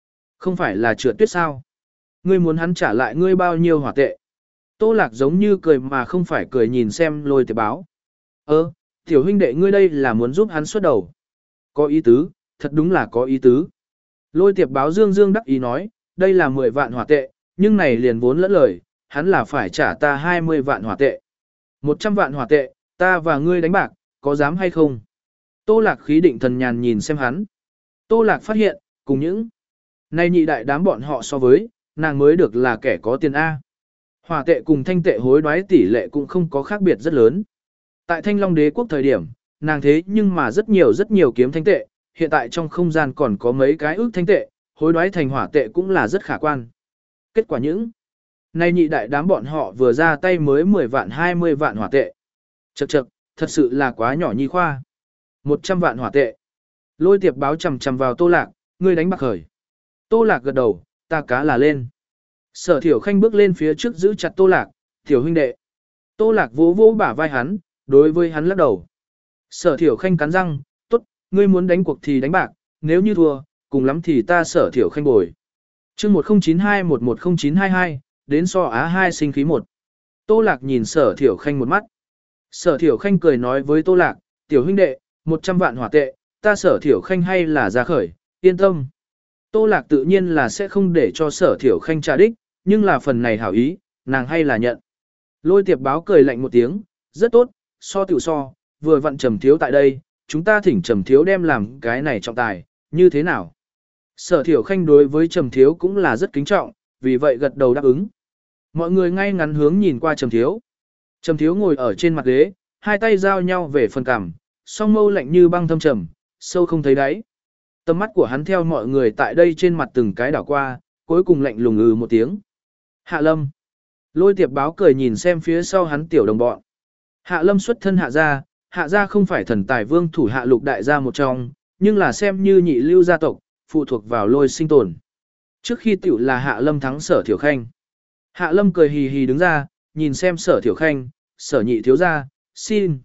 Không phải là trượt tuyết sao? Ngươi muốn hắn trả lại ngươi bao nhiêu hỏa tệ? Tô Lạc giống như cười mà không phải cười nhìn xem Lôi Tiệp Báo. Ơ, tiểu huynh đệ ngươi đây là muốn giúp hắn xuất đầu. Có ý tứ, thật đúng là có ý tứ. Lôi Tiệp Báo dương dương đắc ý nói, đây là mười vạn hỏa tệ, nhưng này liền vốn lẫn lời, hắn là phải trả ta hai mươi vạn hỏa tệ. một trăm vạn hỏa tệ, ta và ngươi đánh bạc, có dám hay không? Tô Lạc khí định thần nhàn nhìn xem hắn. Tô Lạc phát hiện, cùng những nay nhị đại đám bọn họ so với, nàng mới được là kẻ có tiền A. Hỏa tệ cùng thanh tệ hối đoái tỷ lệ cũng không có khác biệt rất lớn. Tại Thanh Long Đế quốc thời điểm, nàng thế nhưng mà rất nhiều rất nhiều kiếm thanh tệ, hiện tại trong không gian còn có mấy cái ước thanh tệ, hối đoái thành hỏa tệ cũng là rất khả quan. Kết quả những nay nhị đại đám bọn họ vừa ra tay mới mười vạn hai mươi vạn hỏa tệ. Chậc chậc, thật sự là quá nhỏ nhi khoa. một trăm vạn hỏa tệ. Lôi Tiệp Báo chầm chầm vào Tô Lạc, ngươi đánh bạc khởi. Tô Lạc gật đầu, ta cá là lên. Sở Thiểu Khanh bước lên phía trước giữ chặt Tô Lạc, tiểu huynh đệ. Tô Lạc vỗ vỗ bả vai hắn, đối với hắn lắc đầu. Sở Thiểu Khanh cắn răng, tốt, ngươi muốn đánh cuộc thì đánh bạc, nếu như thua, cùng lắm thì ta Sở Thiểu Khanh bồi. chương một không chín hai một một không chín hai hai, đến so Á hai sinh khí một. Tô Lạc nhìn Sở Thiểu Khanh một mắt. Sở Thiểu Khanh cười nói với Tô Lạc, tiểu huynh đệ, một trăm vạn hỏa tệ, ta Sở Thiểu Khanh hay là ra khởi, yên tâm. Tô Lạc tự nhiên là sẽ không để cho Sở Thiểu Khanh trả đích, nhưng là phần này hảo ý, nàng hay là nhận. Lôi Tiệp Báo cười lạnh một tiếng, rất tốt, so tiểu so, vừa vặn Trầm Thiếu tại đây, chúng ta thỉnh Trầm Thiếu đem làm cái này trọng tài, như thế nào? Sở Thiểu Khanh đối với Trầm Thiếu cũng là rất kính trọng, vì vậy gật đầu đáp ứng. Mọi người ngay ngắn hướng nhìn qua Trầm Thiếu. Trầm Thiếu ngồi ở trên mặt ghế, hai tay giao nhau về phần cằm, song mâu lạnh như băng thâm trầm, sâu không thấy đáy. Tầm mắt của hắn theo mọi người tại đây trên mặt từng cái đảo qua, cuối cùng lạnh lùng ừ một tiếng. Hạ Lâm. Lôi Tiệp Báo cười nhìn xem phía sau hắn tiểu đồng bọn. Hạ Lâm xuất thân Hạ gia, Hạ gia không phải thần tài vương thủ hạ lục đại gia một trong, nhưng là xem như nhị lưu gia tộc, phụ thuộc vào Lôi sinh tồn. Trước khi tiểu là Hạ Lâm thắng Sở Thiểu Khanh. Hạ Lâm cười hì hì đứng ra, nhìn xem Sở Thiểu Khanh, Sở nhị thiếu gia, xin.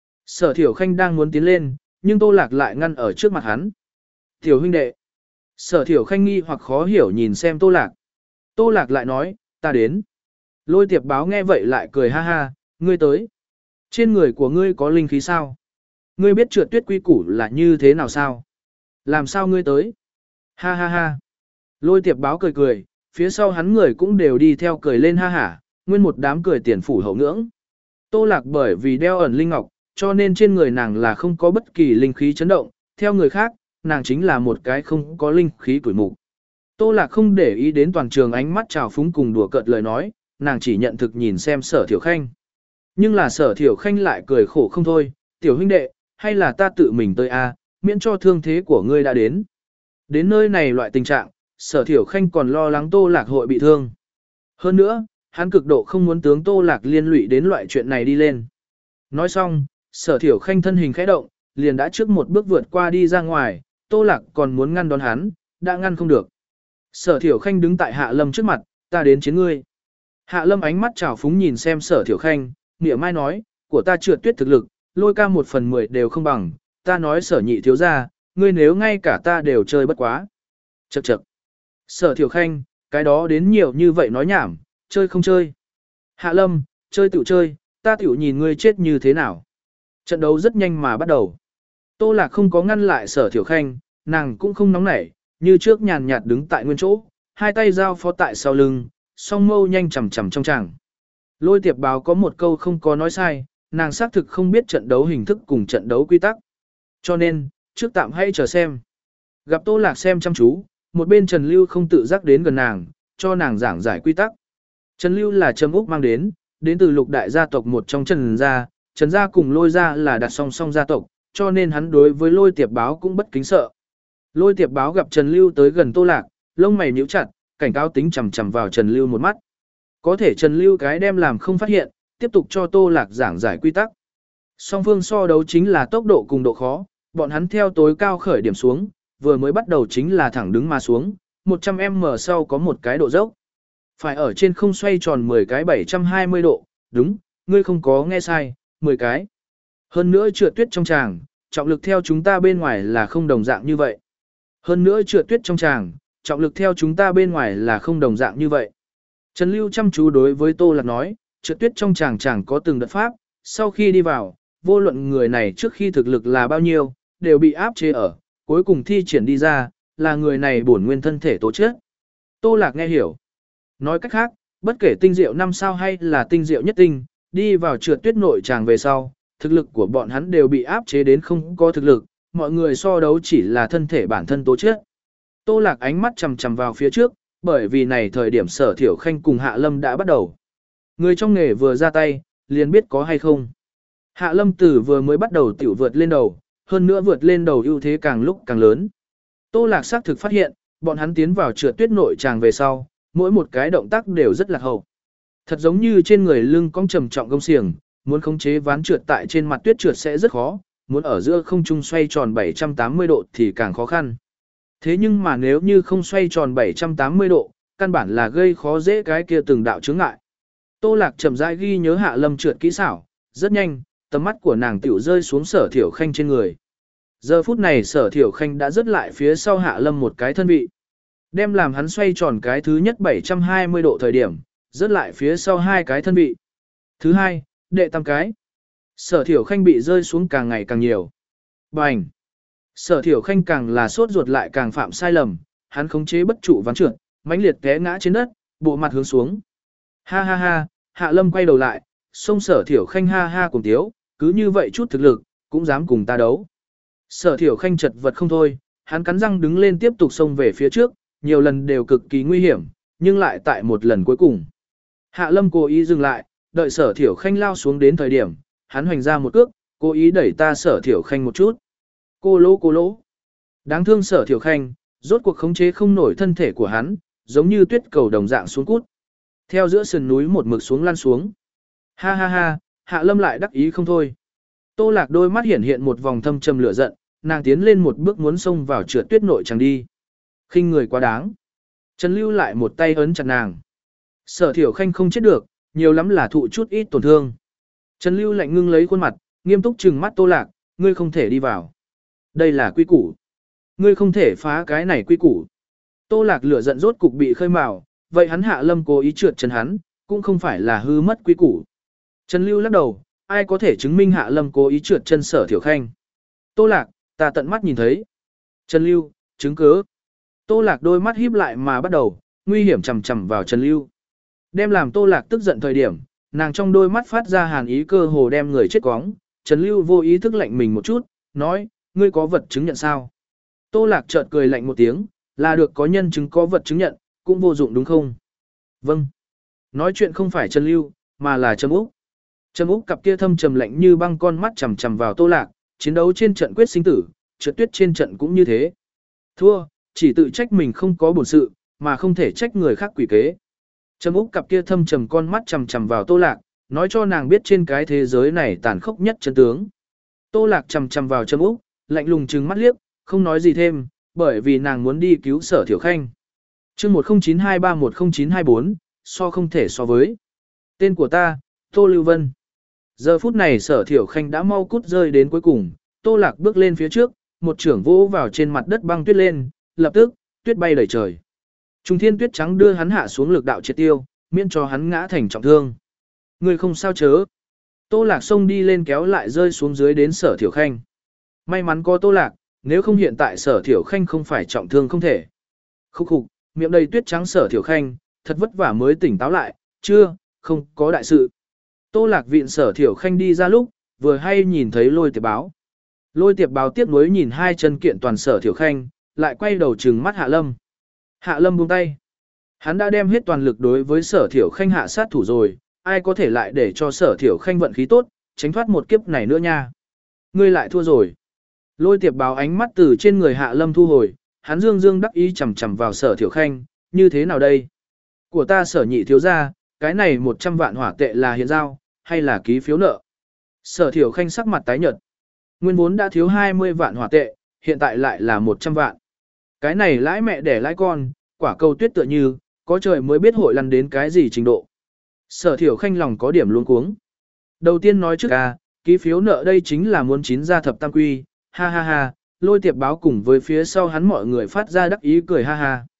Sở Thiểu Khanh đang muốn tiến lên, nhưng Tô Lạc lại ngăn ở trước mặt hắn. Tiểu huynh đệ. Sở Thiểu Khanh nghi hoặc khó hiểu nhìn xem Tô Lạc. Tô Lạc lại nói, ta đến. Lôi Tiệp Báo nghe vậy lại cười ha ha, ngươi tới. Trên người của ngươi có linh khí sao? Ngươi biết trượt tuyết quy củ là như thế nào sao? Làm sao ngươi tới? Ha ha ha. Lôi Tiệp Báo cười cười, phía sau hắn người cũng đều đi theo cười lên ha hả, nguyên một đám cười tiền phủ hậu ngưỡng. Tô Lạc bởi vì đeo ẩn linh ngọc, cho nên trên người nàng là không có bất kỳ linh khí chấn động, theo người khác, nàng chính là một cái không có linh khí tuổi mục. Tô Lạc không để ý đến toàn trường ánh mắt trào phúng cùng đùa cợt lời nói, nàng chỉ nhận thực nhìn xem Sở Thiểu Khanh. Nhưng là Sở Thiểu Khanh lại cười khổ không thôi, tiểu huynh đệ, hay là ta tự mình tới a, miễn cho thương thế của ngươi đã đến. Đến nơi này loại tình trạng, Sở Thiểu Khanh còn lo lắng Tô Lạc hội bị thương. Hơn nữa, hắn cực độ không muốn tướng Tô Lạc liên lụy đến loại chuyện này đi lên. Nói xong, Sở Thiểu Khanh thân hình khẽ động, liền đã trước một bước vượt qua đi ra ngoài, Tô Lạc còn muốn ngăn đón hắn, đã ngăn không được. Sở Thiểu Khanh đứng tại Hạ Lâm trước mặt, ta đến chiến ngươi. Hạ Lâm ánh mắt trào phúng nhìn xem Sở Thiểu Khanh, nghĩa mai nói, của ta trượt tuyết thực lực, Lôi ca một phần mười đều không bằng, ta nói Sở nhị thiếu gia, ngươi nếu ngay cả ta đều chơi bất quá. Chậc chậc. Sở Thiểu Khanh, cái đó đến nhiều như vậy nói nhảm, chơi không chơi. Hạ Lâm, chơi tiểu chơi, ta tiểu nhìn ngươi chết như thế nào. Trận đấu rất nhanh mà bắt đầu. Tô Lạc không có ngăn lại Sở Thiểu Khanh, nàng cũng không nóng nảy, như trước nhàn nhạt đứng tại nguyên chỗ, hai tay giao phó tại sau lưng, song mâu nhanh chầm chầm trong tràng. Lôi Tiệp Báo có một câu không có nói sai, nàng xác thực không biết trận đấu hình thức cùng trận đấu quy tắc. Cho nên, trước tạm hãy chờ xem. Gặp Tô Lạc xem chăm chú, một bên Trần Lưu không tự giác đến gần nàng, cho nàng giảng giải quy tắc. Trần Lưu là Trầm Úc mang đến, đến từ lục đại gia tộc một trong Trần gia, Trần gia cùng Lôi gia là đặt song song gia tộc, cho nên hắn đối với Lôi Tiệp Báo cũng bất kính sợ. Lôi Tiệp Báo gặp Trần Lưu tới gần Tô Lạc, lông mày nhíu chặt, cảnh cáo tính chằm chằm vào Trần Lưu một mắt. Có thể Trần Lưu cái đem làm không phát hiện, tiếp tục cho Tô Lạc giảng giải quy tắc. Song phương so đấu chính là tốc độ cùng độ khó, bọn hắn theo tối cao khởi điểm xuống, vừa mới bắt đầu chính là thẳng đứng mà xuống, một trăm mét sau có một cái độ dốc. Phải ở trên không xoay tròn mười cái bảy trăm hai mươi độ, đúng, ngươi không có nghe sai, mười cái. Hơn nữa trượt tuyết trong tràng, trọng lực theo chúng ta bên ngoài là không đồng dạng như vậy. Hơn nữa trượt tuyết trong tràng, trọng lực theo chúng ta bên ngoài là không đồng dạng như vậy. Trần Lưu chăm chú đối với Tô Lạc nói, trượt tuyết trong chàng chàng có từng đợt pháp, sau khi đi vào, vô luận người này trước khi thực lực là bao nhiêu, đều bị áp chế ở, cuối cùng thi triển đi ra, là người này bổn nguyên thân thể tố chất. Tô Lạc nghe hiểu. Nói cách khác, bất kể tinh diệu năm sao hay là tinh diệu nhất tinh, đi vào trượt tuyết nội tràng về sau, thực lực của bọn hắn đều bị áp chế đến không có thực lực, mọi người so đấu chỉ là thân thể bản thân tố chất. Tô Lạc ánh mắt chằm chằm vào phía trước, bởi vì này thời điểm Sở Thiểu Khanh cùng Hạ Lâm đã bắt đầu. Người trong nghề vừa ra tay, liền biết có hay không. Hạ Lâm Tử vừa mới bắt đầu tiểu vượt lên đầu, hơn nữa vượt lên đầu ưu thế càng lúc càng lớn. Tô Lạc xác thực phát hiện, bọn hắn tiến vào trượt tuyết nội tràng về sau, mỗi một cái động tác đều rất là hậu. Thật giống như trên người lưng cong trầm trọng gông xiềng, muốn khống chế ván trượt tại trên mặt tuyết trượt sẽ rất khó, muốn ở giữa không trung xoay tròn bảy trăm tám mươi độ thì càng khó khăn. Thế nhưng mà nếu như không xoay tròn bảy trăm tám mươi độ, căn bản là gây khó dễ cái kia từng đạo chướng ngại. Tô Lạc chậm rãi ghi nhớ Hạ Lâm trượt kỹ xảo, rất nhanh, tầm mắt của nàng tiểu rơi xuống Sở Thiểu Khanh trên người. Giờ phút này Sở Thiểu Khanh đã rớt lại phía sau Hạ Lâm một cái thân vị. Đem làm hắn xoay tròn cái thứ nhất bảy trăm hai mươi độ thời điểm, rớt lại phía sau hai cái thân vị. Thứ hai, đệ tam cái. Sở Thiểu Khanh bị rơi xuống càng ngày càng nhiều. Bành! Sở Thiểu Khanh càng là sốt ruột lại càng phạm sai lầm, hắn khống chế bất trụ ván trượt, mãnh liệt té ngã trên đất, bộ mặt hướng xuống. Ha ha ha, Hạ Lâm quay đầu lại, xông Sở Thiểu Khanh ha ha cùng tiếu, cứ như vậy chút thực lực, cũng dám cùng ta đấu. Sở Thiểu Khanh chật vật không thôi, hắn cắn răng đứng lên tiếp tục xông về phía trước, nhiều lần đều cực kỳ nguy hiểm, nhưng lại tại một lần cuối cùng. Hạ Lâm cố ý dừng lại, đợi Sở Thiểu Khanh lao xuống đến thời điểm, hắn hoành ra một cước, cố ý đẩy ta Sở Thiểu Khanh một chút. Cô lỗ cô lỗ. Đáng thương Sở Thiểu Khanh, rốt cuộc khống chế không nổi thân thể của hắn, giống như tuyết cầu đồng dạng xuống cút. Theo giữa sườn núi một mực xuống lăn xuống. Ha ha ha, Hạ Lâm lại đắc ý không thôi. Tô Lạc đôi mắt hiển hiện một vòng thâm trầm lửa giận, nàng tiến lên một bước muốn xông vào trượt tuyết nội chẳng đi. Khinh người quá đáng. Trần Lưu lại một tay ấn chặt nàng. Sở Thiểu Khanh không chết được, nhiều lắm là thụ chút ít tổn thương. Trần Lưu lạnh ngưng lấy khuôn mặt, nghiêm túc trừng mắt Tô Lạc, ngươi không thể đi vào. Đây là quy củ. Ngươi không thể phá cái này quy củ. Tô Lạc lửa giận rốt cục bị khơi mào, vậy hắn Hạ Lâm cố ý trượt chân hắn, cũng không phải là hư mất quy củ. Trần Lưu lắc đầu, ai có thể chứng minh Hạ Lâm cố ý trượt chân Sở Thiểu Khanh. Tô Lạc, ta tận mắt nhìn thấy. Trần Lưu, chứng cứ. Tô Lạc đôi mắt híp lại mà bắt đầu, nguy hiểm chầm chầm vào Trần Lưu. Đem làm Tô Lạc tức giận thời điểm, nàng trong đôi mắt phát ra hàn ý cơ hồ đem người chết quóng. Trần Lưu vô ý thức lạnh mình một chút, nói, ngươi có vật chứng nhận sao? Tô Lạc chợt cười lạnh một tiếng, là được có nhân chứng có vật chứng nhận, cũng vô dụng đúng không? Vâng. Nói chuyện không phải Trần Lưu, mà là Trầm Úc. Trầm Úc cặp kia thâm trầm lạnh như băng con mắt chằm chằm vào Tô Lạc, chiến đấu trên trận quyết sinh tử, trượt tuyết trên trận cũng như thế. Thua, chỉ tự trách mình không có bổn sự, mà không thể trách người khác quỷ kế. Trầm Úc cặp kia thâm trầm con mắt chằm chằm vào Tô Lạc, nói cho nàng biết trên cái thế giới này tàn khốc nhất chân tướng. Tô Lạc chằm chằm vào Trầm Úc, lạnh lùng trừng mắt liếc, không nói gì thêm, bởi vì nàng muốn đi cứu Sở Thiểu Khanh. Chương một không chín hai ba một không chín hai bốn, so không thể so với. Tên của ta, Tô Lưu Vân. Giờ phút này Sở Thiểu Khanh đã mau cút rơi đến cuối cùng, Tô Lạc bước lên phía trước, một trưởng vỗ vào trên mặt đất băng tuyết lên, lập tức, tuyết bay đầy trời. Trung thiên tuyết trắng đưa hắn hạ xuống lực đạo triệt tiêu, miễn cho hắn ngã thành trọng thương. Người không sao chớ. Tô Lạc xông đi lên kéo lại rơi xuống dưới đến Sở Thiểu Khanh. May mắn có Tô Lạc, nếu không hiện tại Sở Thiểu Khanh không phải trọng thương không thể. Khúc khục, miệng đầy tuyết trắng Sở Thiểu Khanh, thật vất vả mới tỉnh táo lại, chưa, không có đại sự. Tô Lạc viện Sở Thiểu Khanh đi ra lúc, vừa hay nhìn thấy Lôi Tiệp Báo. Lôi Tiệp Báo tiếp nối nhìn hai chân kiện toàn Sở Thiểu Khanh, lại quay đầu trừng mắt Hạ Lâm. Hạ Lâm buông tay. Hắn đã đem hết toàn lực đối với Sở Thiểu Khanh hạ sát thủ rồi, ai có thể lại để cho Sở Thiểu Khanh vận khí tốt, tránh thoát một kiếp này nữa nha. Ngươi lại thua rồi. Lôi Tiệp Báo ánh mắt từ trên người Hạ Lâm thu hồi, hắn dương dương đắc ý chằm chằm vào Sở Thiểu Khanh, như thế nào đây? Của ta Sở nhị thiếu gia, cái này một trăm vạn hỏa tệ là hiện giao, hay là ký phiếu nợ? Sở Thiểu Khanh sắc mặt tái nhợt. Nguyên vốn đã thiếu hai mươi vạn hỏa tệ, hiện tại lại là một trăm vạn. Cái này lãi mẹ đẻ lãi con, quả cầu tuyết tựa như, có trời mới biết hội lăn đến cái gì trình độ. Sở Thiểu Khanh lòng có điểm luống cuống. Đầu tiên nói trước à, ký phiếu nợ đây chính là muốn chín ra thập tam quy, ha ha ha, Lôi Tiệp Báo cùng với phía sau hắn mọi người phát ra đắc ý cười ha ha.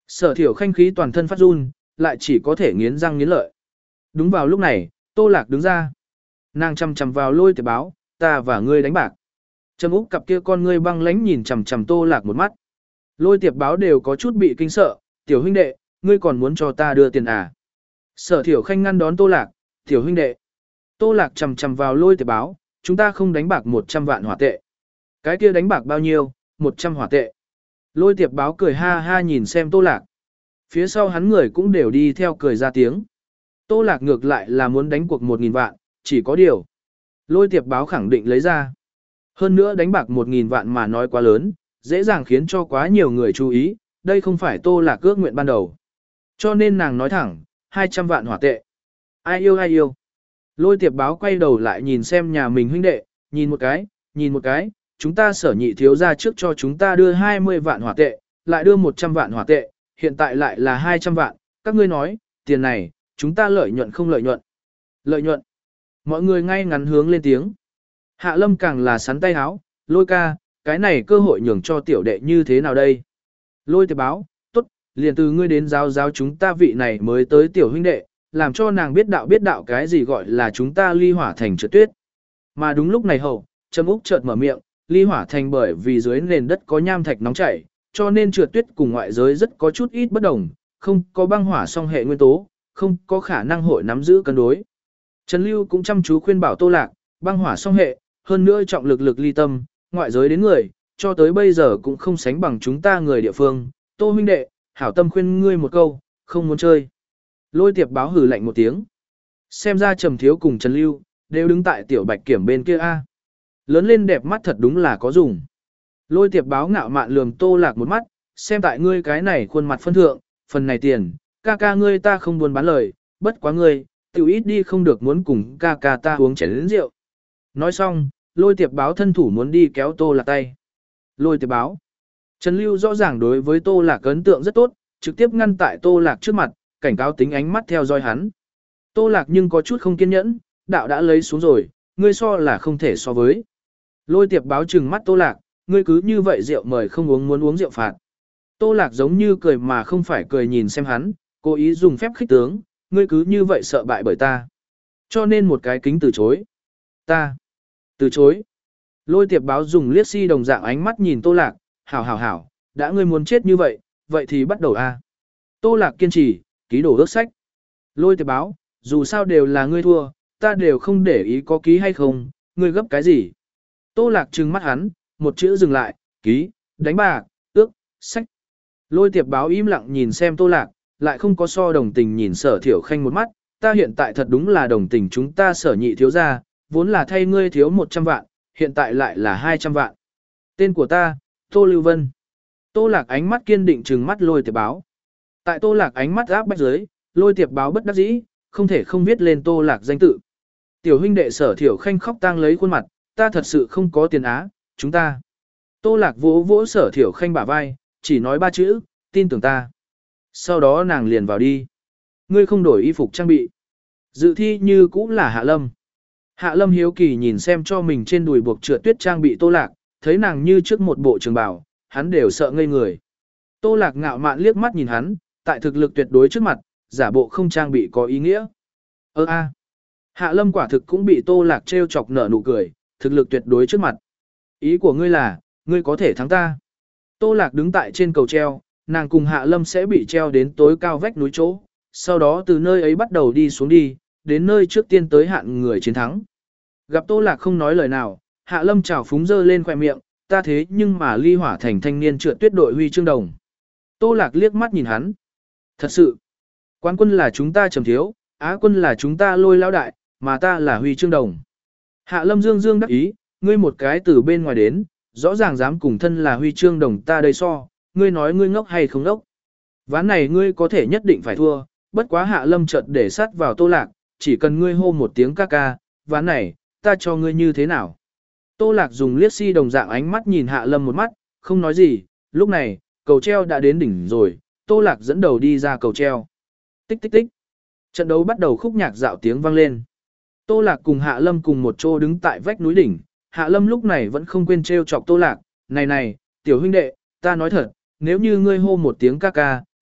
Sở Thiểu Khanh khí toàn thân phát run, lại chỉ có thể nghiến răng nghiến lợi. Đúng vào lúc này, Tô Lạc đứng ra. Nàng chằm chằm vào Lôi Tiệp Báo, ta và ngươi đánh bạc. Trầm Úc cặp kia con ngươi băng lãnh nhìn chằm chằm Tô Lạc một mắt. Lôi Tiệp Báo đều có chút bị kinh sợ, tiểu huynh đệ, ngươi còn muốn cho ta đưa tiền à? Sở Thiểu Khanh ngăn đón Tô Lạc, tiểu huynh đệ. Tô Lạc chằm chằm vào Lôi Tiệp Báo, chúng ta không đánh bạc một trăm vạn hỏa tệ. Cái kia đánh bạc bao nhiêu? một trăm hỏa tệ. Lôi Tiệp Báo cười ha ha nhìn xem Tô Lạc. Phía sau hắn người cũng đều đi theo cười ra tiếng. Tô Lạc ngược lại là muốn đánh cuộc một nghìn vạn, chỉ có điều. Lôi Tiệp Báo khẳng định lấy ra. Hơn nữa đánh bạc một nghìn vạn mà nói quá lớn, dễ dàng khiến cho quá nhiều người chú ý, đây không phải Tô Lạc ước nguyện ban đầu. Cho nên nàng nói thẳng, hai trăm vạn hỏa tệ. Ai yêu ai yêu. Lôi Tiệp Báo quay đầu lại nhìn xem nhà mình huynh đệ, nhìn một cái, nhìn một cái, chúng ta Sở Nhị thiếu gia trước cho chúng ta đưa hai mươi vạn hỏa tệ, lại đưa một trăm vạn hỏa tệ, hiện tại lại là hai trăm vạn, các ngươi nói, tiền này, chúng ta lợi nhuận không lợi nhuận. Lợi nhuận. Mọi người ngay ngắn hướng lên tiếng. Hạ Lâm càng là sắn tay háo, Lôi ca, cái này cơ hội nhường cho tiểu đệ như thế nào đây? Lôi Tiệp Báo, tốt, liền từ ngươi đến giáo giáo chúng ta vị này mới tới tiểu huynh đệ, làm cho nàng biết đạo biết đạo cái gì gọi là chúng ta ly hỏa thành trượt tuyết. Mà đúng lúc này hậu, Trầm Úc chợt mở miệng, ly hỏa thành bởi vì dưới nền đất có nham thạch nóng chảy, cho nên trượt tuyết cùng ngoại giới rất có chút ít bất đồng, không có băng hỏa song hệ nguyên tố, không có khả năng hội nắm giữ cân đối. Trần Lưu cũng chăm chú khuyên bảo Tô Lạc, băng hỏa song hệ, hơn nữa trọng lực lực ly tâm, ngoại giới đến người, cho tới bây giờ cũng không sánh bằng chúng ta người địa phương. Tô huynh đệ, hảo tâm khuyên ngươi một câu, không muốn chơi. Lôi Tiệp Báo hừ lạnh một tiếng. Xem ra Trầm Thiếu cùng Trần Lưu, đều đứng tại tiểu bạch kiểm bên kia a. Lớn lên đẹp mắt thật đúng là có dùng. Lôi Tiệp Báo ngạo mạn lườm Tô Lạc một mắt, xem tại ngươi cái này khuôn mặt phân thượng, phần này tiền, ca ca ngươi ta không buồn bán lời, bất quá ngươi, tiểu ít đi không được muốn cùng ca ca ta uống chén lớn rượu. Nói xong, Lôi Tiệp Báo thân thủ muốn đi kéo Tô Lạc tay. Lôi Tiệp Báo. Trần Lưu rõ ràng đối với Tô Lạc ấn tượng rất tốt, trực tiếp ngăn tại Tô Lạc trước mặt, cảnh cáo tính ánh mắt theo dõi hắn. Tô Lạc nhưng có chút không kiên nhẫn, đạo đã lấy xuống rồi, ngươi so là không thể so với. Lôi Tiệp Báo trừng mắt Tô Lạc, ngươi cứ như vậy rượu mời không uống muốn uống rượu phạt. Tô Lạc giống như cười mà không phải cười nhìn xem hắn, cố ý dùng phép khích tướng, ngươi cứ như vậy sợ bại bởi ta. Cho nên một cái kính từ chối. Ta. Từ chối. Lôi Tiệp Báo dùng liếc si đồng dạng ánh mắt nhìn Tô Lạc, hảo hảo hảo, đã ngươi muốn chết như vậy, vậy thì bắt đầu a. Tô Lạc kiên trì, ký đổ ước sách. Lôi Tiệp Báo, dù sao đều là ngươi thua, ta đều không để ý có ký hay không, ngươi gấp cái gì. Tô Lạc trừng mắt hắn, một chữ dừng lại, ký, đánh bạc, ước, sách. Lôi Tiệp Báo im lặng nhìn xem Tô Lạc, lại không có so đồng tình nhìn Sở Thiểu Khanh một mắt, ta hiện tại thật đúng là đồng tình chúng ta Sở Nhị thiếu gia, vốn là thay ngươi thiếu một trăm vạn, hiện tại lại là hai trăm vạn. Tên của ta, Tô Lưu Vân. Tô Lạc ánh mắt kiên định trừng mắt Lôi Tiệp Báo. Tại Tô Lạc ánh mắt áp bách dưới, Lôi Tiệp Báo bất đắc dĩ, không thể không viết lên Tô Lạc danh tự. Tiểu huynh đệ Sở Thiểu Khanh khóc tang lấy khuôn mặt, ta thật sự không có tiền á, chúng ta. Tô Lạc vỗ vỗ Sở Thiểu Khanh bả vai, chỉ nói ba chữ, tin tưởng ta. Sau đó nàng liền vào đi. Ngươi không đổi y phục trang bị. Dự thi như cũng là Hạ Lâm. Hạ Lâm hiếu kỳ nhìn xem cho mình trên đùi buộc trượt tuyết trang bị Tô Lạc, thấy nàng như trước một bộ trường bào, hắn đều sợ ngây người. Tô Lạc ngạo mạn liếc mắt nhìn hắn, tại thực lực tuyệt đối trước mặt, giả bộ không trang bị có ý nghĩa. Ơ a. Hạ Lâm quả thực cũng bị Tô Lạc trêu chọc nở nụ cười, thực lực tuyệt đối trước mặt. Ý của ngươi là, ngươi có thể thắng ta. Tô Lạc đứng tại trên cầu treo, nàng cùng Hạ Lâm sẽ bị treo đến tối cao vách núi chỗ, sau đó từ nơi ấy bắt đầu đi xuống đi, đến nơi trước tiên tới hạn người chiến thắng. Gặp Tô Lạc không nói lời nào, Hạ Lâm trào phúng dơ lên khỏe miệng, ta thế nhưng mà ly hỏa thành thanh niên trượt tuyết đội huy chương đồng. Tô Lạc liếc mắt nhìn hắn. Thật sự, quán quân là chúng ta Trầm Thiếu, á quân là chúng ta Lôi lão đại, mà ta là huy chương đồng. Hạ Lâm dương dương đắc ý, ngươi một cái từ bên ngoài đến, rõ ràng dám cùng thân là huy chương đồng ta đây so, ngươi nói ngươi ngốc hay không ngốc. Ván này ngươi có thể nhất định phải thua, bất quá Hạ Lâm chợt để sát vào Tô Lạc, chỉ cần ngươi hô một tiếng ca ca, ván này, ta cho ngươi như thế nào. Tô Lạc dùng liếc si đồng dạng ánh mắt nhìn Hạ Lâm một mắt, không nói gì, lúc này, cầu treo đã đến đỉnh rồi, Tô Lạc dẫn đầu đi ra cầu treo. Tích tích tích. Trận đấu bắt đầu khúc nhạc dạo tiếng vang lên. Tô Lạc cùng Hạ Lâm cùng một chỗ đứng tại vách núi đỉnh, Hạ Lâm lúc này vẫn không quên trêu chọc Tô Lạc, này này, tiểu huynh đệ, ta nói thật, nếu như ngươi hô một tiếng ca ca,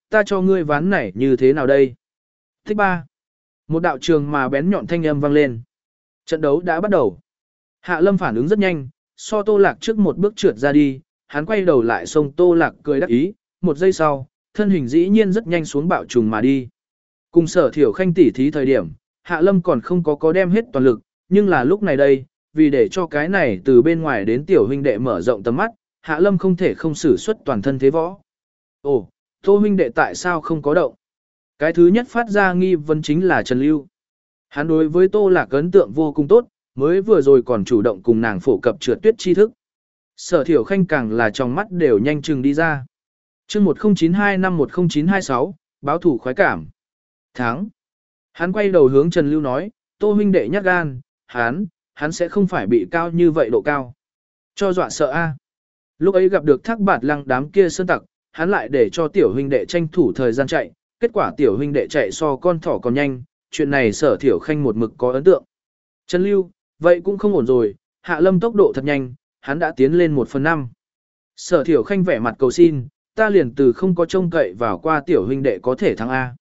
ta cho ngươi ván này như thế nào đây? Thích ba. Một đạo trường mà bén nhọn thanh âm vang lên. Trận đấu đã bắt đầu. Hạ Lâm phản ứng rất nhanh, so Tô Lạc trước một bước trượt ra đi, hắn quay đầu lại xông Tô Lạc cười đắc ý, một giây sau, thân hình dĩ nhiên rất nhanh xuống bạo trùng mà đi. Cùng Sở Thiểu Khanh tỉ thí thời điểm, Hạ Lâm còn không có có đem hết toàn lực, nhưng là lúc này đây, vì để cho cái này từ bên ngoài đến tiểu huynh đệ mở rộng tầm mắt, Hạ Lâm không thể không sử xuất toàn thân thế võ. Ồ, Tô huynh đệ tại sao không có động? Cái thứ nhất phát ra nghi vấn chính là Trần Lưu. Hắn đối với Tô Lạc ấn tượng vô cùng tốt, mới vừa rồi còn chủ động cùng nàng phổ cập trượt tuyết tri thức. Sở Thiểu Khanh càng là trong mắt đều nhanh chừng đi ra. chương một không chín hai năm một không chín hai sáu, báo thủ khoái cảm. Thắng. Hắn quay đầu hướng Trần Lưu nói, Tô huynh đệ nhát gan, hắn, hắn sẽ không phải bị cao như vậy độ cao. Cho dọa sợ a. Lúc ấy gặp được Thác Bạt Lăng đám kia sơn tặc, hắn lại để cho tiểu huynh đệ tranh thủ thời gian chạy, kết quả tiểu huynh đệ chạy so con thỏ còn nhanh, chuyện này Sở Thiểu Khanh một mực có ấn tượng. Trần Lưu, vậy cũng không ổn rồi, Hạ Lâm tốc độ thật nhanh, hắn đã tiến lên một phần năm. Sở Thiểu Khanh vẻ mặt cầu xin, ta liền từ không có trông cậy vào qua tiểu huynh đệ có thể thắng A.